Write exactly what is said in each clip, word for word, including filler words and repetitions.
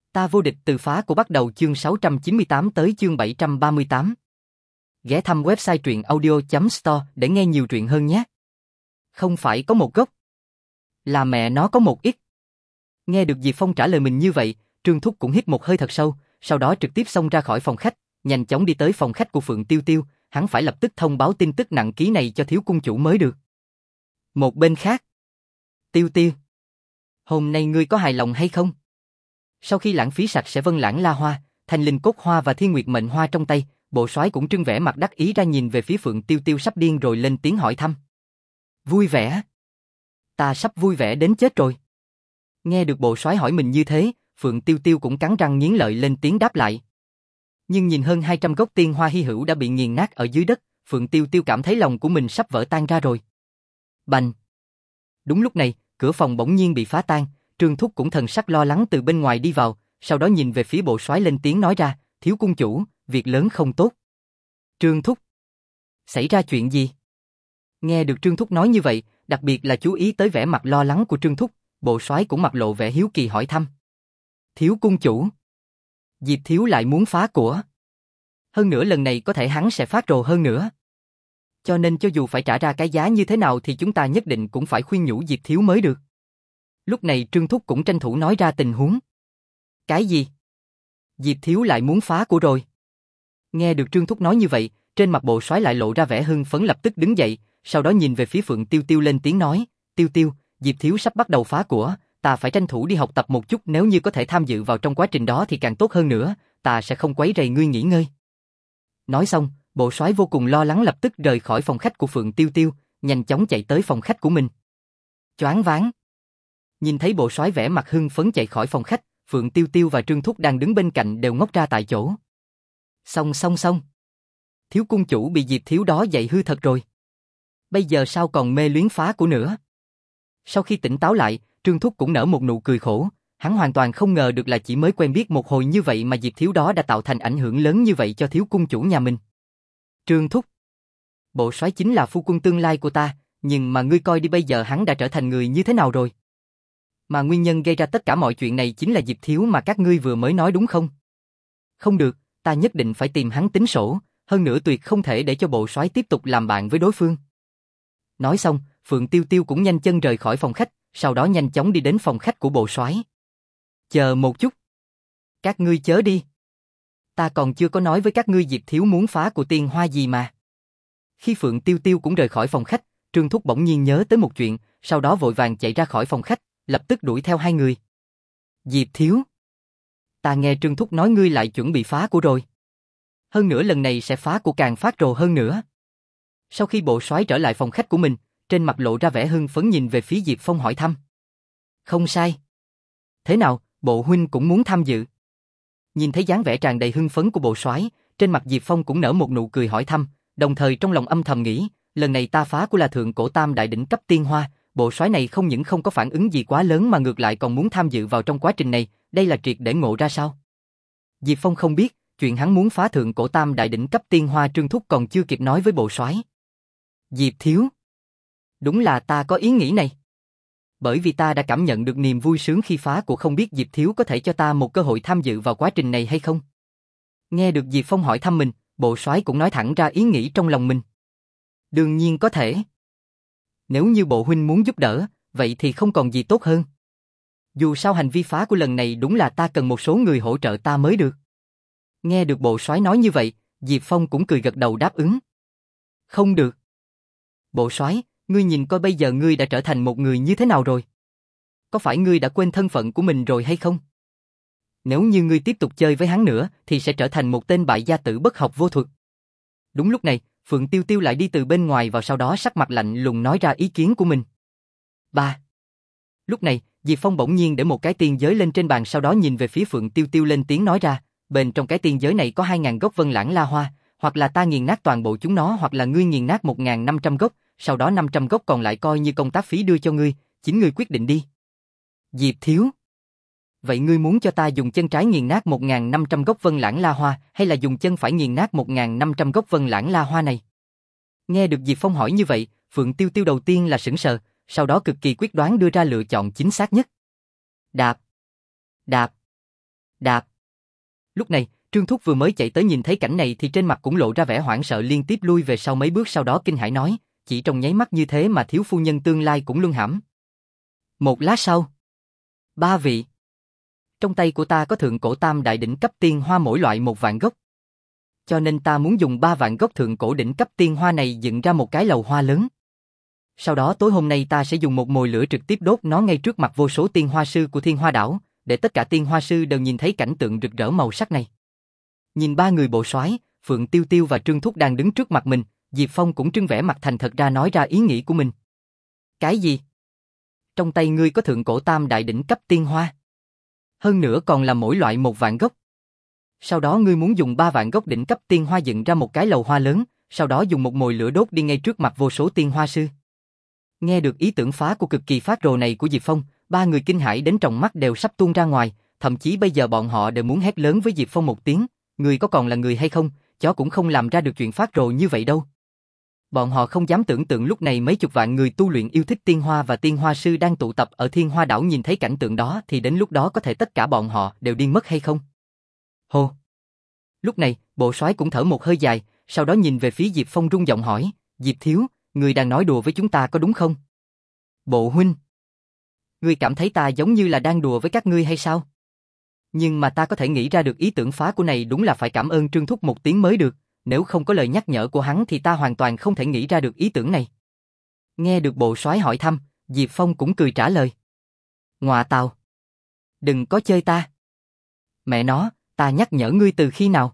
Ta vô địch từ phá của bắt đầu chương sáu trăm chín mươi tám tới chương bảy trăm ba mươi tám. Ghé thăm website truyện audio chấm store để nghe nhiều truyện hơn nhé. Không phải có một gốc, là mẹ nó có một ít. Nghe được Diệp Phong trả lời mình như vậy, Trương Thúc cũng hít một hơi thật sâu, sau đó trực tiếp xông ra khỏi phòng khách, nhanh chóng đi tới phòng khách của Phượng Tiêu Tiêu, hắn phải lập tức thông báo tin tức nặng ký này cho thiếu cung chủ mới được. Một bên khác, Tiêu Tiêu, hôm nay ngươi có hài lòng hay không? Sau khi lãng phí sạch sẽ Vân Lãng La Hoa, Thanh Linh Cốt Hoa và Thiên Nguyệt Mệnh Hoa trong tay, bộ soái cũng trưng vẻ mặt đắc ý ra nhìn về phía Phượng Tiêu Tiêu sắp điên rồi lên tiếng hỏi thăm. Vui vẻ? Ta sắp vui vẻ đến chết rồi. Nghe được bộ soái hỏi mình như thế, Phượng Tiêu Tiêu cũng cắn răng nghiến lợi lên tiếng đáp lại. Nhưng nhìn hơn hai trăm gốc tiên hoa hy hữu đã bị nghiền nát ở dưới đất, Phượng Tiêu Tiêu cảm thấy lòng của mình sắp vỡ tan ra rồi. Bành! Đúng lúc này, cửa phòng bỗng nhiên bị phá tan, Trương Thúc cũng thần sắc lo lắng từ bên ngoài đi vào, sau đó nhìn về phía bộ soái lên tiếng nói ra, thiếu cung chủ, việc lớn không tốt. Trương Thúc! Xảy ra chuyện gì? Nghe được Trương Thúc nói như vậy, đặc biệt là chú ý tới vẻ mặt lo lắng của Trương Thúc, bộ soái cũng mặt lộ vẻ hiếu kỳ hỏi thăm. Thiếu cung chủ! Diệp thiếu lại muốn phá của. Hơn nữa lần này có thể hắn sẽ phát rồ hơn nữa. Cho nên cho dù phải trả ra cái giá như thế nào thì chúng ta nhất định cũng phải khuyên nhủ Diệp thiếu mới được. Lúc này Trương Thúc cũng tranh thủ nói ra tình huống. Cái gì? Diệp thiếu lại muốn phá của rồi. Nghe được Trương Thúc nói như vậy, trên mặt bộ soái lại lộ ra vẻ hưng phấn, lập tức đứng dậy, sau đó nhìn về phía Phượng Tiêu Tiêu lên tiếng nói, Tiêu Tiêu, Diệp thiếu sắp bắt đầu phá của, ta phải tranh thủ đi học tập một chút, nếu như có thể tham dự vào trong quá trình đó thì càng tốt hơn nữa, ta sẽ không quấy rầy ngươi nghỉ ngơi. Nói xong, bộ soái vô cùng lo lắng lập tức rời khỏi phòng khách của Phượng Tiêu Tiêu, nhanh chóng chạy tới phòng khách của mình. Choáng váng. Nhìn thấy bộ soái vẻ mặt hưng phấn chạy khỏi phòng khách, Phượng Tiêu Tiêu và Trương Thúc đang đứng bên cạnh đều ngốc ra tại chỗ. Xong xong xong. Thiếu cung chủ bị Diệp thiếu đó dạy hư thật rồi. Bây giờ sao còn mê luyến phá của nữa? Sau khi tỉnh táo lại, Trương Thúc cũng nở một nụ cười khổ, hắn hoàn toàn không ngờ được là chỉ mới quen biết một hồi như vậy mà Diệp thiếu đó đã tạo thành ảnh hưởng lớn như vậy cho thiếu cung chủ nhà mình. Trương Thúc, bộ soái chính là phu quân tương lai của ta, nhưng mà ngươi coi đi bây giờ hắn đã trở thành người như thế nào rồi? Mà nguyên nhân gây ra tất cả mọi chuyện này chính là Diệp thiếu mà các ngươi vừa mới nói đúng không? Không được, ta nhất định phải tìm hắn tính sổ, hơn nữa tuyệt không thể để cho bộ soái tiếp tục làm bạn với đối phương. Nói xong, Phượng Tiêu Tiêu cũng nhanh chân rời khỏi phòng khách, sau đó nhanh chóng đi đến phòng khách của bộ soái. Chờ một chút. Các ngươi chớ đi. Ta còn chưa có nói với các ngươi Diệp thiếu muốn phá của tiên hoa gì mà. Khi Phượng Tiêu Tiêu cũng rời khỏi phòng khách, Trương Thúc bỗng nhiên nhớ tới một chuyện, sau đó vội vàng chạy ra khỏi phòng khách, lập tức đuổi theo hai người. Diệp thiếu. Ta nghe Trương Thúc nói ngươi lại chuẩn bị phá của rồi. Hơn nữa lần này sẽ phá của càng phát rồ hơn nữa. Sau khi bộ soái trở lại phòng khách của mình, trên mặt lộ ra vẻ hưng phấn nhìn về phía Diệp Phong hỏi thăm. Không sai. Thế nào, bộ huynh cũng muốn tham dự? Nhìn thấy dáng vẻ tràn đầy hưng phấn của bộ soái, trên mặt Diệp Phong cũng nở một nụ cười hỏi thăm, đồng thời trong lòng âm thầm nghĩ, lần này ta phá của là thượng cổ tam đại đỉnh cấp tiên hoa, bộ soái này không những không có phản ứng gì quá lớn mà ngược lại còn muốn tham dự vào trong quá trình này, đây là triệt để ngộ ra sao? Diệp Phong không biết, chuyện hắn muốn phá thượng cổ tam đại đỉnh cấp tiên hoa Trương Thúc còn chưa kịp nói với bộ soái. Diệp thiếu. Đúng là ta có ý nghĩ này. Bởi vì ta đã cảm nhận được niềm vui sướng khi phá của, không biết Diệp thiếu có thể cho ta một cơ hội tham dự vào quá trình này hay không? Nghe được Diệp Phong hỏi thăm mình, bộ soái cũng nói thẳng ra ý nghĩ trong lòng mình. Đương nhiên có thể. Nếu như bộ huynh muốn giúp đỡ, vậy thì không còn gì tốt hơn. Dù sao hành vi phá của lần này đúng là ta cần một số người hỗ trợ ta mới được. Nghe được bộ soái nói như vậy, Diệp Phong cũng cười gật đầu đáp ứng. Không được. Bộ soái, ngươi nhìn coi bây giờ ngươi đã trở thành một người như thế nào rồi? Có phải ngươi đã quên thân phận của mình rồi hay không? Nếu như ngươi tiếp tục chơi với hắn nữa thì sẽ trở thành một tên bại gia tử bất học vô thuật. Đúng lúc này, Phượng Tiêu Tiêu lại đi từ bên ngoài vào, sau đó sắc mặt lạnh lùng nói ra ý kiến của mình. Ba. Lúc này, Diệp Phong bỗng nhiên để một cái tiên giới lên trên bàn, sau đó nhìn về phía Phượng Tiêu Tiêu lên tiếng nói ra, bên trong cái tiên giới này có hai ngàn gốc Vân Lãng La Hoa, hoặc là ta nghiền nát toàn bộ chúng nó, hoặc là ngươi nghiền nát một nghìn năm trăm gốc, sau đó năm trăm gốc còn lại coi như công tác phí đưa cho ngươi, chính ngươi quyết định đi. Diệp thiếu. Vậy ngươi muốn cho ta dùng chân trái nghiền nát một nghìn năm trăm gốc Vân Lãng La Hoa, hay là dùng chân phải nghiền nát một nghìn năm trăm gốc Vân Lãng La Hoa này? Nghe được Diệp Phong hỏi như vậy, Phượng Tiêu Tiêu đầu tiên là sững sờ, sau đó cực kỳ quyết đoán đưa ra lựa chọn chính xác nhất. Đạp. Đạp. Đạp. Lúc này, Trương Thúc vừa mới chạy tới nhìn thấy cảnh này thì trên mặt cũng lộ ra vẻ hoảng sợ liên tiếp lui về sau mấy bước sau đó kinh hãi nói, chỉ trong nháy mắt như thế mà thiếu phu nhân tương lai cũng luân hãm. Một lát sau. Ba vị. Trong tay của ta có thượng cổ tam đại đỉnh cấp tiên hoa mỗi loại một vạn gốc. Cho nên ta muốn dùng ba vạn gốc thượng cổ đỉnh cấp tiên hoa này dựng ra một cái lầu hoa lớn. Sau đó tối hôm nay ta sẽ dùng một mồi lửa trực tiếp đốt nó ngay trước mặt vô số tiên hoa sư của Thiên Hoa Đảo, để tất cả tiên hoa sư đều nhìn thấy cảnh tượng rực rỡ màu sắc này. Nhìn ba người bộ soái, Phượng Tiêu Tiêu và Trương Thúc đang đứng trước mặt mình, Diệp Phong cũng trưng vẻ mặt thành thật ra nói ra ý nghĩ của mình. Cái gì? Trong tay ngươi có thượng cổ tam đại đỉnh cấp tiên hoa. Hơn nữa còn là mỗi loại một vạn gốc. Sau đó ngươi muốn dùng ba vạn gốc đỉnh cấp tiên hoa dựng ra một cái lầu hoa lớn, sau đó dùng một mồi lửa đốt đi ngay trước mặt vô số tiên hoa sư. Nghe được ý tưởng phá của cực kỳ phát rồ này của Diệp Phong, ba người kinh hãi đến tròng mắt đều sắp tuôn ra ngoài, thậm chí bây giờ bọn họ đều muốn hét lớn với Diệp Phong một tiếng, người có còn là người hay không, chó cũng không làm ra được chuyện phát rồ như vậy đâu. Bọn họ không dám tưởng tượng lúc này mấy chục vạn người tu luyện yêu thích tiên hoa và tiên hoa sư đang tụ tập ở Thiên Hoa Đảo nhìn thấy cảnh tượng đó thì đến lúc đó có thể tất cả bọn họ đều điên mất hay không. Hô. Lúc này, bộ soái cũng thở một hơi dài, sau đó nhìn về phía Diệp Phong rung giọng hỏi, Diệp thiếu, người đang nói đùa với chúng ta có đúng không? Bộ huynh. Ngươi cảm thấy ta giống như là đang đùa với các ngươi hay sao? Nhưng mà ta có thể nghĩ ra được ý tưởng phá của này đúng là phải cảm ơn Trương Thúc một tiếng mới được, nếu không có lời nhắc nhở của hắn thì ta hoàn toàn không thể nghĩ ra được ý tưởng này. Nghe được bộ soái hỏi thăm, Diệp Phong cũng cười trả lời. Ngọa tào. Đừng có chơi ta. Mẹ nó, ta nhắc nhở ngươi từ khi nào?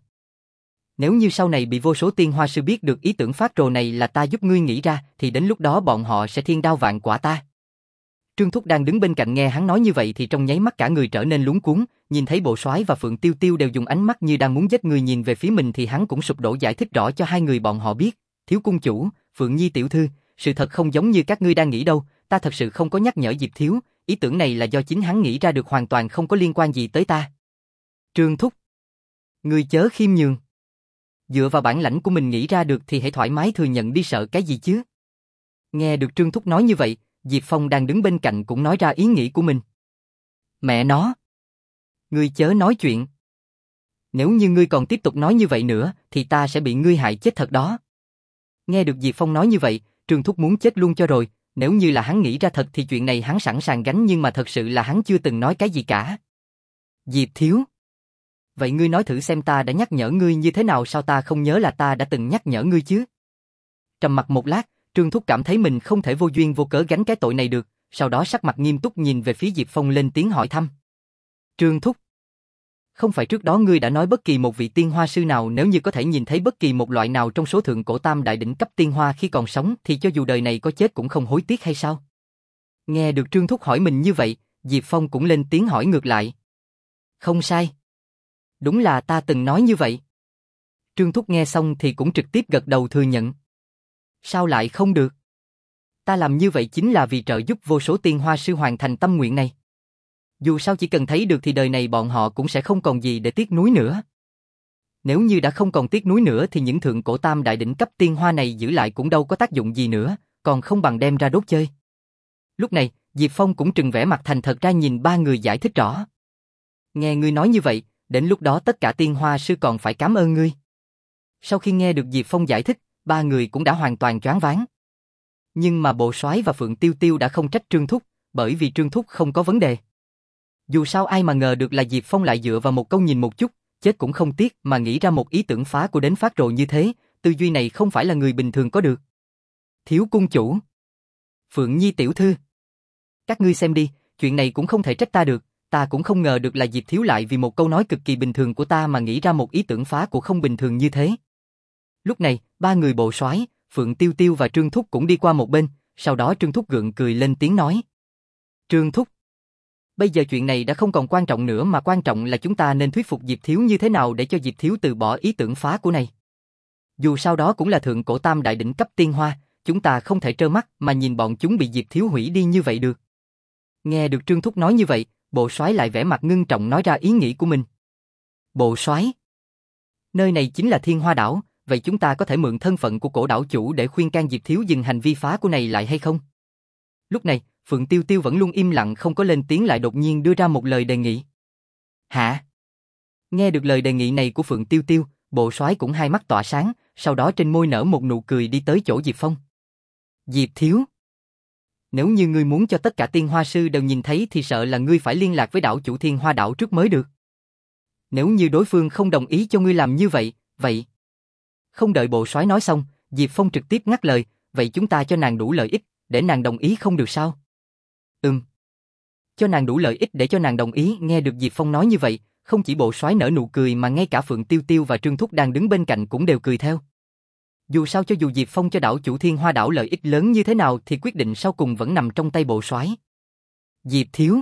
Nếu như sau này bị vô số tiên hoa sư biết được ý tưởng phát rồ này là ta giúp ngươi nghĩ ra thì đến lúc đó bọn họ sẽ thiên đao vạn quả ta. Trương Thúc đang đứng bên cạnh nghe hắn nói như vậy thì trong nháy mắt cả người trở nên luống cuống, nhìn thấy bộ soái và Phượng Tiêu Tiêu đều dùng ánh mắt như đang muốn giết người nhìn về phía mình thì hắn cũng sụp đổ giải thích rõ cho hai người bọn họ biết, thiếu cung chủ, Phượng Nhi tiểu thư, sự thật không giống như các ngươi đang nghĩ đâu, ta thật sự không có nhắc nhở Diệp thiếu, ý tưởng này là do chính hắn nghĩ ra được hoàn toàn không có liên quan gì tới ta. Trương Thúc, ngươi chớ khiêm nhường. Dựa vào bản lãnh của mình nghĩ ra được thì hãy thoải mái thừa nhận đi sợ cái gì chứ. Nghe được Trương Thúc nói như vậy, Diệp Phong đang đứng bên cạnh cũng nói ra ý nghĩ của mình. Mẹ nó! Ngươi chớ nói chuyện. Nếu như ngươi còn tiếp tục nói như vậy nữa, thì ta sẽ bị ngươi hại chết thật đó. Nghe được Diệp Phong nói như vậy, Trương Thúc muốn chết luôn cho rồi, nếu như là hắn nghĩ ra thật thì chuyện này hắn sẵn sàng gánh nhưng mà thật sự là hắn chưa từng nói cái gì cả. Diệp thiếu! Vậy ngươi nói thử xem ta đã nhắc nhở ngươi như thế nào sao ta không nhớ là ta đã từng nhắc nhở ngươi chứ? Trầm mặc một lát, Trương Thúc cảm thấy mình không thể vô duyên vô cớ gánh cái tội này được, sau đó sắc mặt nghiêm túc nhìn về phía Diệp Phong lên tiếng hỏi thăm. Trương Thúc, không phải trước đó ngươi đã nói bất kỳ một vị tiên hoa sư nào nếu như có thể nhìn thấy bất kỳ một loại nào trong số thượng cổ tam đại đỉnh cấp tiên hoa khi còn sống thì cho dù đời này có chết cũng không hối tiếc hay sao? Nghe được Trương Thúc hỏi mình như vậy, Diệp Phong cũng lên tiếng hỏi ngược lại. Không sai. Đúng là ta từng nói như vậy. Trương Thúc nghe xong thì cũng trực tiếp gật đầu thừa nhận. Sao lại không được? Ta làm như vậy chính là vì trợ giúp vô số tiên hoa sư hoàn thành tâm nguyện này. Dù sao chỉ cần thấy được thì đời này bọn họ cũng sẽ không còn gì để tiếc nuối nữa. Nếu như đã không còn tiếc nuối nữa thì những thượng cổ tam đại đỉnh cấp tiên hoa này giữ lại cũng đâu có tác dụng gì nữa, còn không bằng đem ra đốt chơi. Lúc này, Diệp Phong cũng trừng vẻ mặt thành thật ra nhìn ba người giải thích rõ. Nghe ngươi nói như vậy, đến lúc đó tất cả tiên hoa sư còn phải cảm ơn ngươi. Sau khi nghe được Diệp Phong giải thích, ba người cũng đã hoàn toàn choáng váng. Nhưng mà bộ soái và Phượng Tiêu Tiêu đã không trách Trương Thúc, bởi vì Trương Thúc không có vấn đề. Dù sao ai mà ngờ được là Diệp Phong lại dựa vào một câu nhìn một chút, chết cũng không tiếc mà nghĩ ra một ý tưởng phá của đến phát rồ như thế, tư duy này không phải là người bình thường có được. Thiếu cung chủ, Phượng Nhi tiểu thư, các ngươi xem đi, chuyện này cũng không thể trách ta được, ta cũng không ngờ được là Diệp thiếu lại vì một câu nói cực kỳ bình thường của ta mà nghĩ ra một ý tưởng phá của không bình thường như thế. Lúc này, ba người bộ soái, Phượng Tiêu Tiêu và Trương Thúc cũng đi qua một bên, sau đó Trương Thúc gượng cười lên tiếng nói. Trương Thúc, bây giờ chuyện này đã không còn quan trọng nữa mà quan trọng là chúng ta nên thuyết phục Diệp thiếu như thế nào để cho Diệp thiếu từ bỏ ý tưởng phá của này. Dù sao đó cũng là thượng cổ tam đại đỉnh cấp tiên hoa, chúng ta không thể trơ mắt mà nhìn bọn chúng bị Diệp thiếu hủy đi như vậy được. Nghe được Trương Thúc nói như vậy, bộ soái lại vẻ mặt ngưng trọng nói ra ý nghĩ của mình. Bộ soái, nơi này chính là Thiên Hoa Đảo, vậy chúng ta có thể mượn thân phận của cổ đảo chủ để khuyên can Diệp thiếu dừng hành vi phá của này lại hay không? Lúc này, Phượng Tiêu Tiêu vẫn luôn im lặng không có lên tiếng lại đột nhiên đưa ra một lời đề nghị. Hả? Nghe được lời đề nghị này của Phượng Tiêu Tiêu, bộ soái cũng hai mắt tỏa sáng, sau đó trên môi nở một nụ cười đi tới chỗ Diệp Phong. Diệp thiếu, nếu như ngươi muốn cho tất cả tiên hoa sư đều nhìn thấy thì sợ là ngươi phải liên lạc với đảo chủ Thiên Hoa đảo trước mới được. Nếu như đối phương không đồng ý cho ngươi làm như vậy, vậy... Không đợi bộ soái nói xong, Diệp Phong trực tiếp ngắt lời, vậy chúng ta cho nàng đủ lợi ích, để nàng đồng ý không được sao? Ừm. Cho nàng đủ lợi ích để cho nàng đồng ý. Nghe được Diệp Phong nói như vậy, không chỉ bộ soái nở nụ cười mà ngay cả Phượng Tiêu Tiêu và Trương Thúc đang đứng bên cạnh cũng đều cười theo. Dù sao cho dù Diệp Phong cho đảo chủ Thiên Hoa đảo lợi ích lớn như thế nào thì quyết định sau cùng vẫn nằm trong tay bộ soái. Diệp thiếu,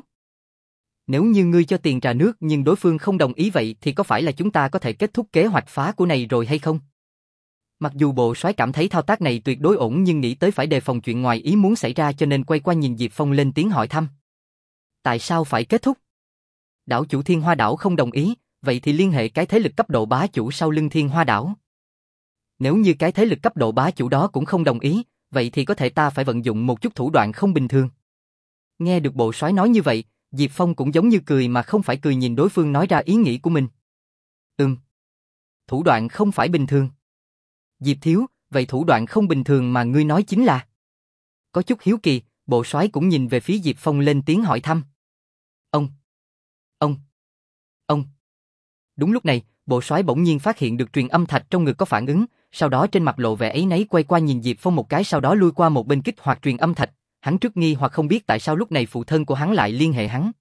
nếu như ngươi cho tiền trà nước nhưng đối phương không đồng ý vậy thì có phải là chúng ta có thể kết thúc kế hoạch phá của này rồi hay không? Mặc dù bộ soái cảm thấy thao tác này tuyệt đối ổn nhưng nghĩ tới phải đề phòng chuyện ngoài ý muốn xảy ra cho nên quay qua nhìn Diệp Phong lên tiếng hỏi thăm. Tại sao phải kết thúc? Đảo chủ Thiên Hoa đảo không đồng ý, vậy thì liên hệ cái thế lực cấp độ bá chủ sau lưng Thiên Hoa đảo. Nếu như cái thế lực cấp độ bá chủ đó cũng không đồng ý, vậy thì có thể ta phải vận dụng một chút thủ đoạn không bình thường. Nghe được bộ soái nói như vậy, Diệp Phong cũng giống như cười mà không phải cười nhìn đối phương nói ra ý nghĩ của mình. Ừm. Thủ đoạn không phải bình thường. Diệp thiếu, vậy thủ đoạn không bình thường mà ngươi nói chính là? Có chút hiếu kỳ, bộ soái cũng nhìn về phía Diệp Phong lên tiếng hỏi thăm. Ông. Ông. Ông. Đúng lúc này, bộ soái bỗng nhiên phát hiện được truyền âm thạch trong ngực có phản ứng, sau đó trên mặt lộ vẻ áy náy quay qua nhìn Diệp Phong một cái sau đó lui qua một bên kích hoạt truyền âm thạch, hắn trước nghi hoặc không biết tại sao lúc này phụ thân của hắn lại liên hệ hắn.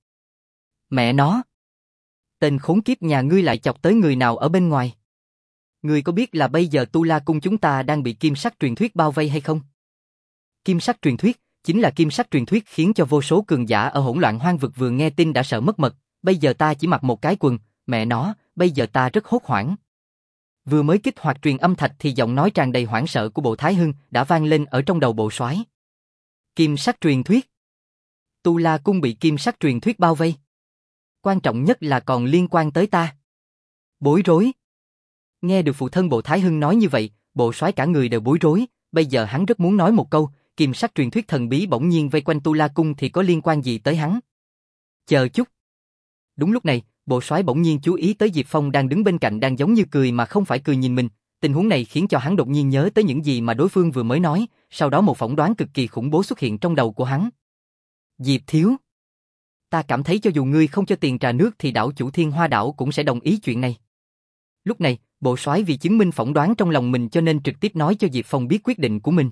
Mẹ nó! Tên khốn kiếp nhà ngươi lại chọc tới người nào ở bên ngoài? Ngươi có biết là bây giờ Tu La Cung chúng ta đang bị kim sắc truyền thuyết bao vây hay không? Kim sắc truyền thuyết chính là kim sắc truyền thuyết khiến cho vô số cường giả ở hỗn loạn hoang vực vừa nghe tin đã sợ mất mật, bây giờ ta chỉ mặc một cái quần, mẹ nó, bây giờ ta rất hốt hoảng. Vừa mới kích hoạt truyền âm thạch thì giọng nói tràn đầy hoảng sợ của Bộ Thái Hưng đã vang lên ở trong đầu bộ soái. Kim sắc truyền thuyết. Tu La Cung bị kim sắc truyền thuyết bao vây. Quan trọng nhất là còn liên quan tới ta. Bối rối. Nghe được phụ thân Bộ Thái Hưng nói như vậy, bộ soái cả người đều bối rối, bây giờ hắn rất muốn nói một câu, kim sắc truyền thuyết thần bí bỗng nhiên vây quanh Tu La Cung thì có liên quan gì tới hắn? Chờ chút. Đúng lúc này, bộ soái bỗng nhiên chú ý tới Diệp Phong đang đứng bên cạnh đang giống như cười mà không phải cười nhìn mình, tình huống này khiến cho hắn đột nhiên nhớ tới những gì mà đối phương vừa mới nói, sau đó một phỏng đoán cực kỳ khủng bố xuất hiện trong đầu của hắn. Diệp thiếu, ta cảm thấy cho dù ngươi không cho tiền trà nước thì đảo chủ Thiên Hoa đảo cũng sẽ đồng ý chuyện này. Lúc này, bộ soái vì chứng minh phỏng đoán trong lòng mình cho nên trực tiếp nói cho Diệp Phong biết quyết định của mình.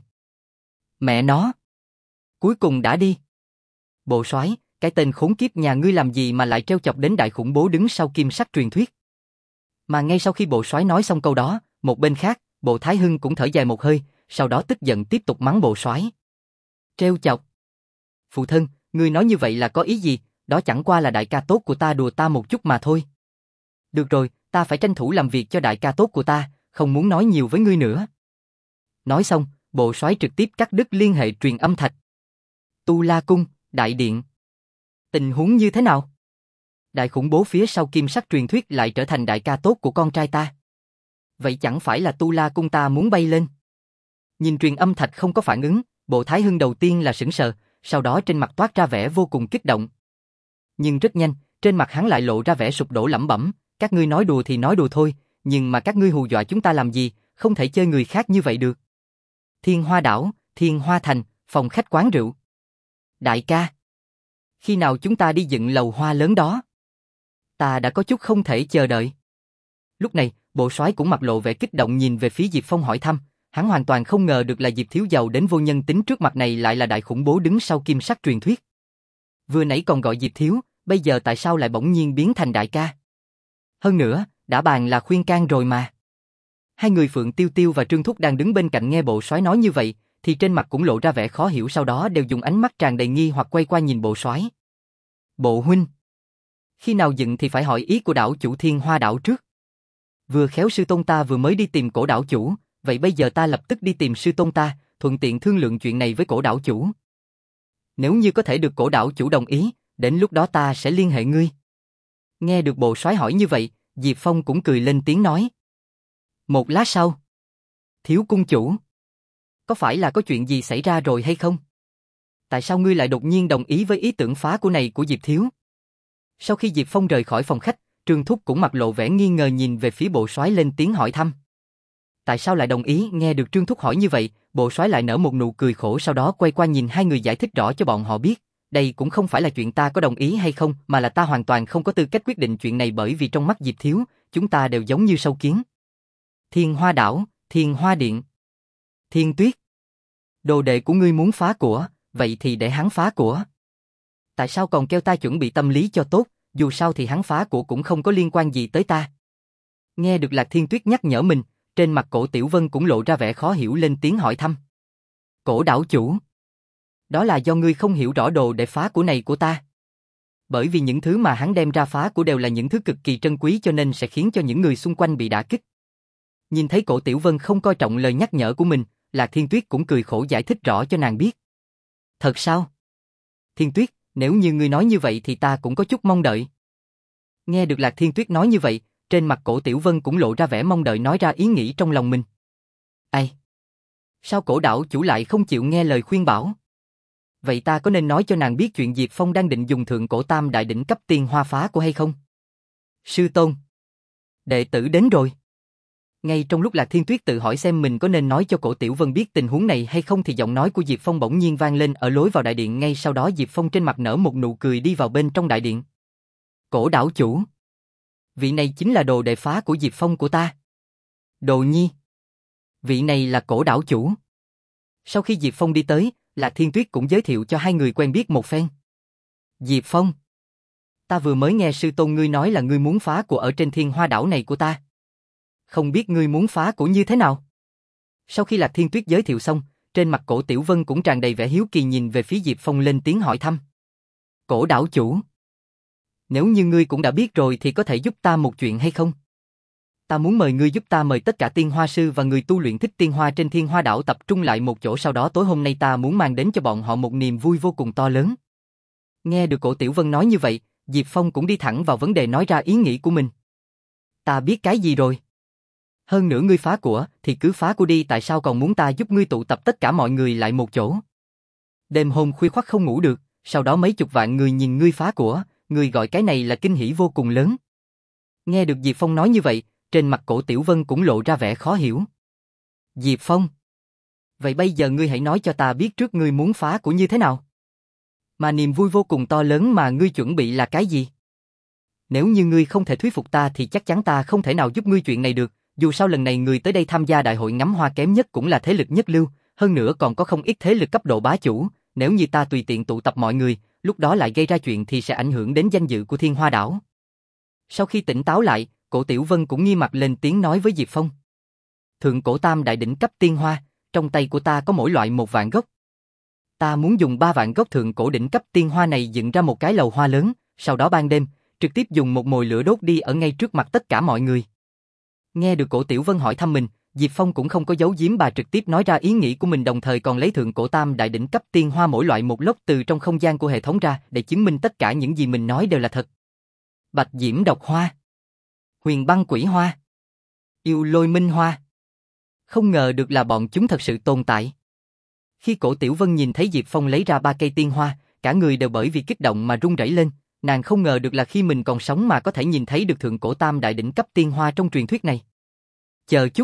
Mẹ nó, cuối cùng đã đi. Bộ soái, cái tên khốn kiếp nhà ngươi làm gì mà lại trêu chọc đến đại khủng bố đứng sau kim sắc truyền thuyết? Mà ngay sau khi bộ soái nói xong câu đó, một bên khác, Bộ Thái Hưng cũng thở dài một hơi, sau đó tức giận tiếp tục mắng bộ soái. Trêu chọc? Phụ thân, ngươi nói như vậy là có ý gì? Đó chẳng qua là đại ca tốt của ta đùa ta một chút mà thôi. Được rồi, ta phải tranh thủ làm việc cho đại ca tốt của ta, không muốn nói nhiều với ngươi nữa. Nói xong, bộ soái trực tiếp cắt đứt liên hệ truyền âm thạch. Tu La Cung, đại điện. Tình huống như thế nào? Đại khủng bố phía sau kim sắc truyền thuyết lại trở thành đại ca tốt của con trai ta. Vậy chẳng phải là Tu La Cung ta muốn bay lên? Nhìn truyền âm thạch không có phản ứng, Bộ Thái Hưng đầu tiên là sững sờ, sau đó trên mặt toát ra vẻ vô cùng kích động. Nhưng rất nhanh, trên mặt hắn lại lộ ra vẻ sụp đổ lẩm bẩm, các ngươi nói đùa thì nói đùa thôi, nhưng mà các ngươi hù dọa chúng ta làm gì, không thể chơi người khác như vậy được. Thiên Hoa đảo, Thiên Hoa thành, phòng khách quán rượu. Đại ca, khi nào chúng ta đi dựng lầu hoa lớn đó? Ta đã có chút không thể chờ đợi. Lúc này, bộ soái cũng mặt lộ vẻ kích động nhìn về phía Diệp Phong hỏi thăm, hắn hoàn toàn không ngờ được là Diệp thiếu giàu đến vô nhân tính trước mặt này lại là đại khủng bố đứng sau kim sắc truyền thuyết. Vừa nãy còn gọi Diệp thiếu, bây giờ tại sao lại bỗng nhiên biến thành đại ca? Hơn nữa, đã bàn là khuyên can rồi mà. Hai người Phượng Tiêu Tiêu và Trương Thúc đang đứng bên cạnh nghe bộ soái nói như vậy, thì trên mặt cũng lộ ra vẻ khó hiểu sau đó đều dùng ánh mắt tràn đầy nghi hoặc quay qua nhìn bộ soái. Bộ huynh, khi nào dựng thì phải hỏi ý của đảo chủ Thiên Hoa đảo trước. Vừa khéo sư tôn ta vừa mới đi tìm cổ đảo chủ, vậy bây giờ ta lập tức đi tìm sư tôn ta, thuận tiện thương lượng chuyện này với cổ đảo chủ. Nếu như có thể được cổ đảo chủ đồng ý, đến lúc đó ta sẽ liên hệ ngươi. Nghe được bộ soái hỏi như vậy, Diệp Phong cũng cười lên tiếng nói. Một lát sau, thiếu cung chủ, có phải là có chuyện gì xảy ra rồi hay không? Tại sao ngươi lại đột nhiên đồng ý với ý tưởng phá của này của Diệp thiếu? Sau khi Diệp Phong rời khỏi phòng khách, Trương Thúc cũng mặt lộ vẻ nghi ngờ nhìn về phía bộ soái lên tiếng hỏi thăm. Tại sao lại đồng ý? Nghe được Trương Thúc hỏi như vậy, bộ soái lại nở một nụ cười khổ, sau đó quay qua nhìn hai người giải thích rõ cho bọn họ biết. Đây cũng không phải là chuyện ta có đồng ý hay không, mà là ta hoàn toàn không có tư cách quyết định chuyện này, bởi vì trong mắt Diệp Thiếu, chúng ta đều giống như sâu kiến. Thiên Hoa Đảo, Thiên Hoa Điện. Thiên Tuyết. Đồ đệ của ngươi muốn phá của, vậy thì để hắn phá của. Tại sao còn kêu ta chuẩn bị tâm lý cho tốt, dù sao thì hắn phá của cũng không có liên quan gì tới ta. Nghe được Lạc Thiên Tuyết nhắc nhở mình, trên mặt Cổ Tiểu Vân cũng lộ ra vẻ khó hiểu, lên tiếng hỏi thăm. Cổ đảo chủ. Đó là do ngươi không hiểu rõ đồ để phá của này của ta. Bởi vì những thứ mà hắn đem ra phá của đều là những thứ cực kỳ trân quý, cho nên sẽ khiến cho những người xung quanh bị đả kích. Nhìn thấy Cổ Tiểu Vân không coi trọng lời nhắc nhở của mình, Lạc Thiên Tuyết cũng cười khổ giải thích rõ cho nàng biết. Thật sao? Thiên Tuyết, nếu như ngươi nói như vậy thì ta cũng có chút mong đợi. Nghe được Lạc Thiên Tuyết nói như vậy, trên mặt Cổ Tiểu Vân cũng lộ ra vẻ mong đợi, nói ra ý nghĩ trong lòng mình. Ai? Sao Cổ đảo chủ lại không chịu nghe lời khuyên bảo? Vậy ta có nên nói cho nàng biết chuyện Diệp Phong đang định dùng thượng cổ tam đại đỉnh cấp tiên hoa phá của hay không? Sư tôn. Đệ tử đến rồi. Ngay trong lúc Lạc Thiên Tuyết tự hỏi xem mình có nên nói cho Cổ Tiểu Vân biết tình huống này hay không thì giọng nói của Diệp Phong bỗng nhiên vang lên ở lối vào đại điện, ngay sau đó Diệp Phong trên mặt nở một nụ cười đi vào bên trong đại điện. Cổ đảo chủ. Vị này chính là đồ đệ phá của Diệp Phong của ta. Đồ nhi. Vị này là Cổ đảo chủ. Sau khi Diệp Phong đi tới, Lạc Thiên Tuyết cũng giới thiệu cho hai người quen biết một phen. Diệp Phong. Ta vừa mới nghe sư tôn ngươi nói là ngươi muốn phá của ở trên Thiên Hoa đảo này của ta. Không biết ngươi muốn phá của như thế nào? Sau khi Lạc Thiên Tuyết giới thiệu xong, trên mặt Cổ Tiểu Vân cũng tràn đầy vẻ hiếu kỳ nhìn về phía Diệp Phong, lên tiếng hỏi thăm. Cổ đảo chủ. Nếu như ngươi cũng đã biết rồi thì có thể giúp ta một chuyện hay không? Ta muốn mời ngươi giúp ta mời tất cả tiên hoa sư và người tu luyện thích tiên hoa trên Thiên Hoa đảo tập trung lại một chỗ, sau đó tối hôm nay ta muốn mang đến cho bọn họ một niềm vui vô cùng to lớn. Nghe được Cổ Tiểu Vân nói như vậy, Diệp Phong cũng đi thẳng vào vấn đề, nói ra ý nghĩ của mình. Ta biết cái gì rồi. Hơn nữa ngươi phá của thì cứ phá của đi, tại sao còn muốn ta giúp ngươi tụ tập tất cả mọi người lại một chỗ? Đêm hôm khuya khoắt không ngủ được, sau đó mấy chục vạn người nhìn ngươi phá của, ngươi gọi cái này là kinh hỉ vô cùng lớn. Nghe được Diệp Phong nói như vậy, trên mặt Cổ Tiểu Vân cũng lộ ra vẻ khó hiểu. Diệp Phong. Vậy bây giờ ngươi hãy nói cho ta biết trước ngươi muốn phá của như thế nào? Mà niềm vui vô cùng to lớn mà ngươi chuẩn bị là cái gì? Nếu như ngươi không thể thuyết phục ta thì chắc chắn ta không thể nào giúp ngươi chuyện này được. Dù sao lần này người tới đây tham gia đại hội ngắm hoa kém nhất cũng là thế lực nhất lưu, hơn nữa còn có không ít thế lực cấp độ bá chủ, nếu như ta tùy tiện tụ tập mọi người, lúc đó lại gây ra chuyện thì sẽ ảnh hưởng đến danh dự của Thiên Hoa đảo. Sau khi tỉnh táo lại, Cổ Tiểu Vân cũng nghi mặt lên tiếng nói với Diệp Phong. Thượng cổ tam đại đỉnh cấp tiên hoa, trong tay của ta có mỗi loại một vạn gốc. Ta muốn dùng ba vạn gốc thượng cổ đỉnh cấp tiên hoa này dựng ra một cái lầu hoa lớn, sau đó ban đêm, trực tiếp dùng một mồi lửa đốt đi ở ngay trước mặt tất cả mọi người. Nghe được Cổ Tiểu Vân hỏi thăm mình, Diệp Phong cũng không có giấu giếm, bà trực tiếp nói ra ý nghĩ của mình, đồng thời còn lấy thượng cổ tam đại đỉnh cấp tiên hoa mỗi loại một lốc từ trong không gian của hệ thống ra để chứng minh tất cả những gì mình nói đều là thật. Bạch Diễm Độc Hoa, Huyền Băng Quỷ Hoa, Yêu Lôi Minh Hoa. Không ngờ được là bọn chúng thật sự tồn tại. Khi Cổ Tiểu Vân nhìn thấy Diệp Phong lấy ra ba cây tiên hoa, cả người đều bởi vì kích động mà run rẩy lên. Nàng không ngờ được là khi mình còn sống mà có thể nhìn thấy được thượng cổ tam đại đỉnh cấp tiên hoa trong truyền thuyết này. Chờ chút.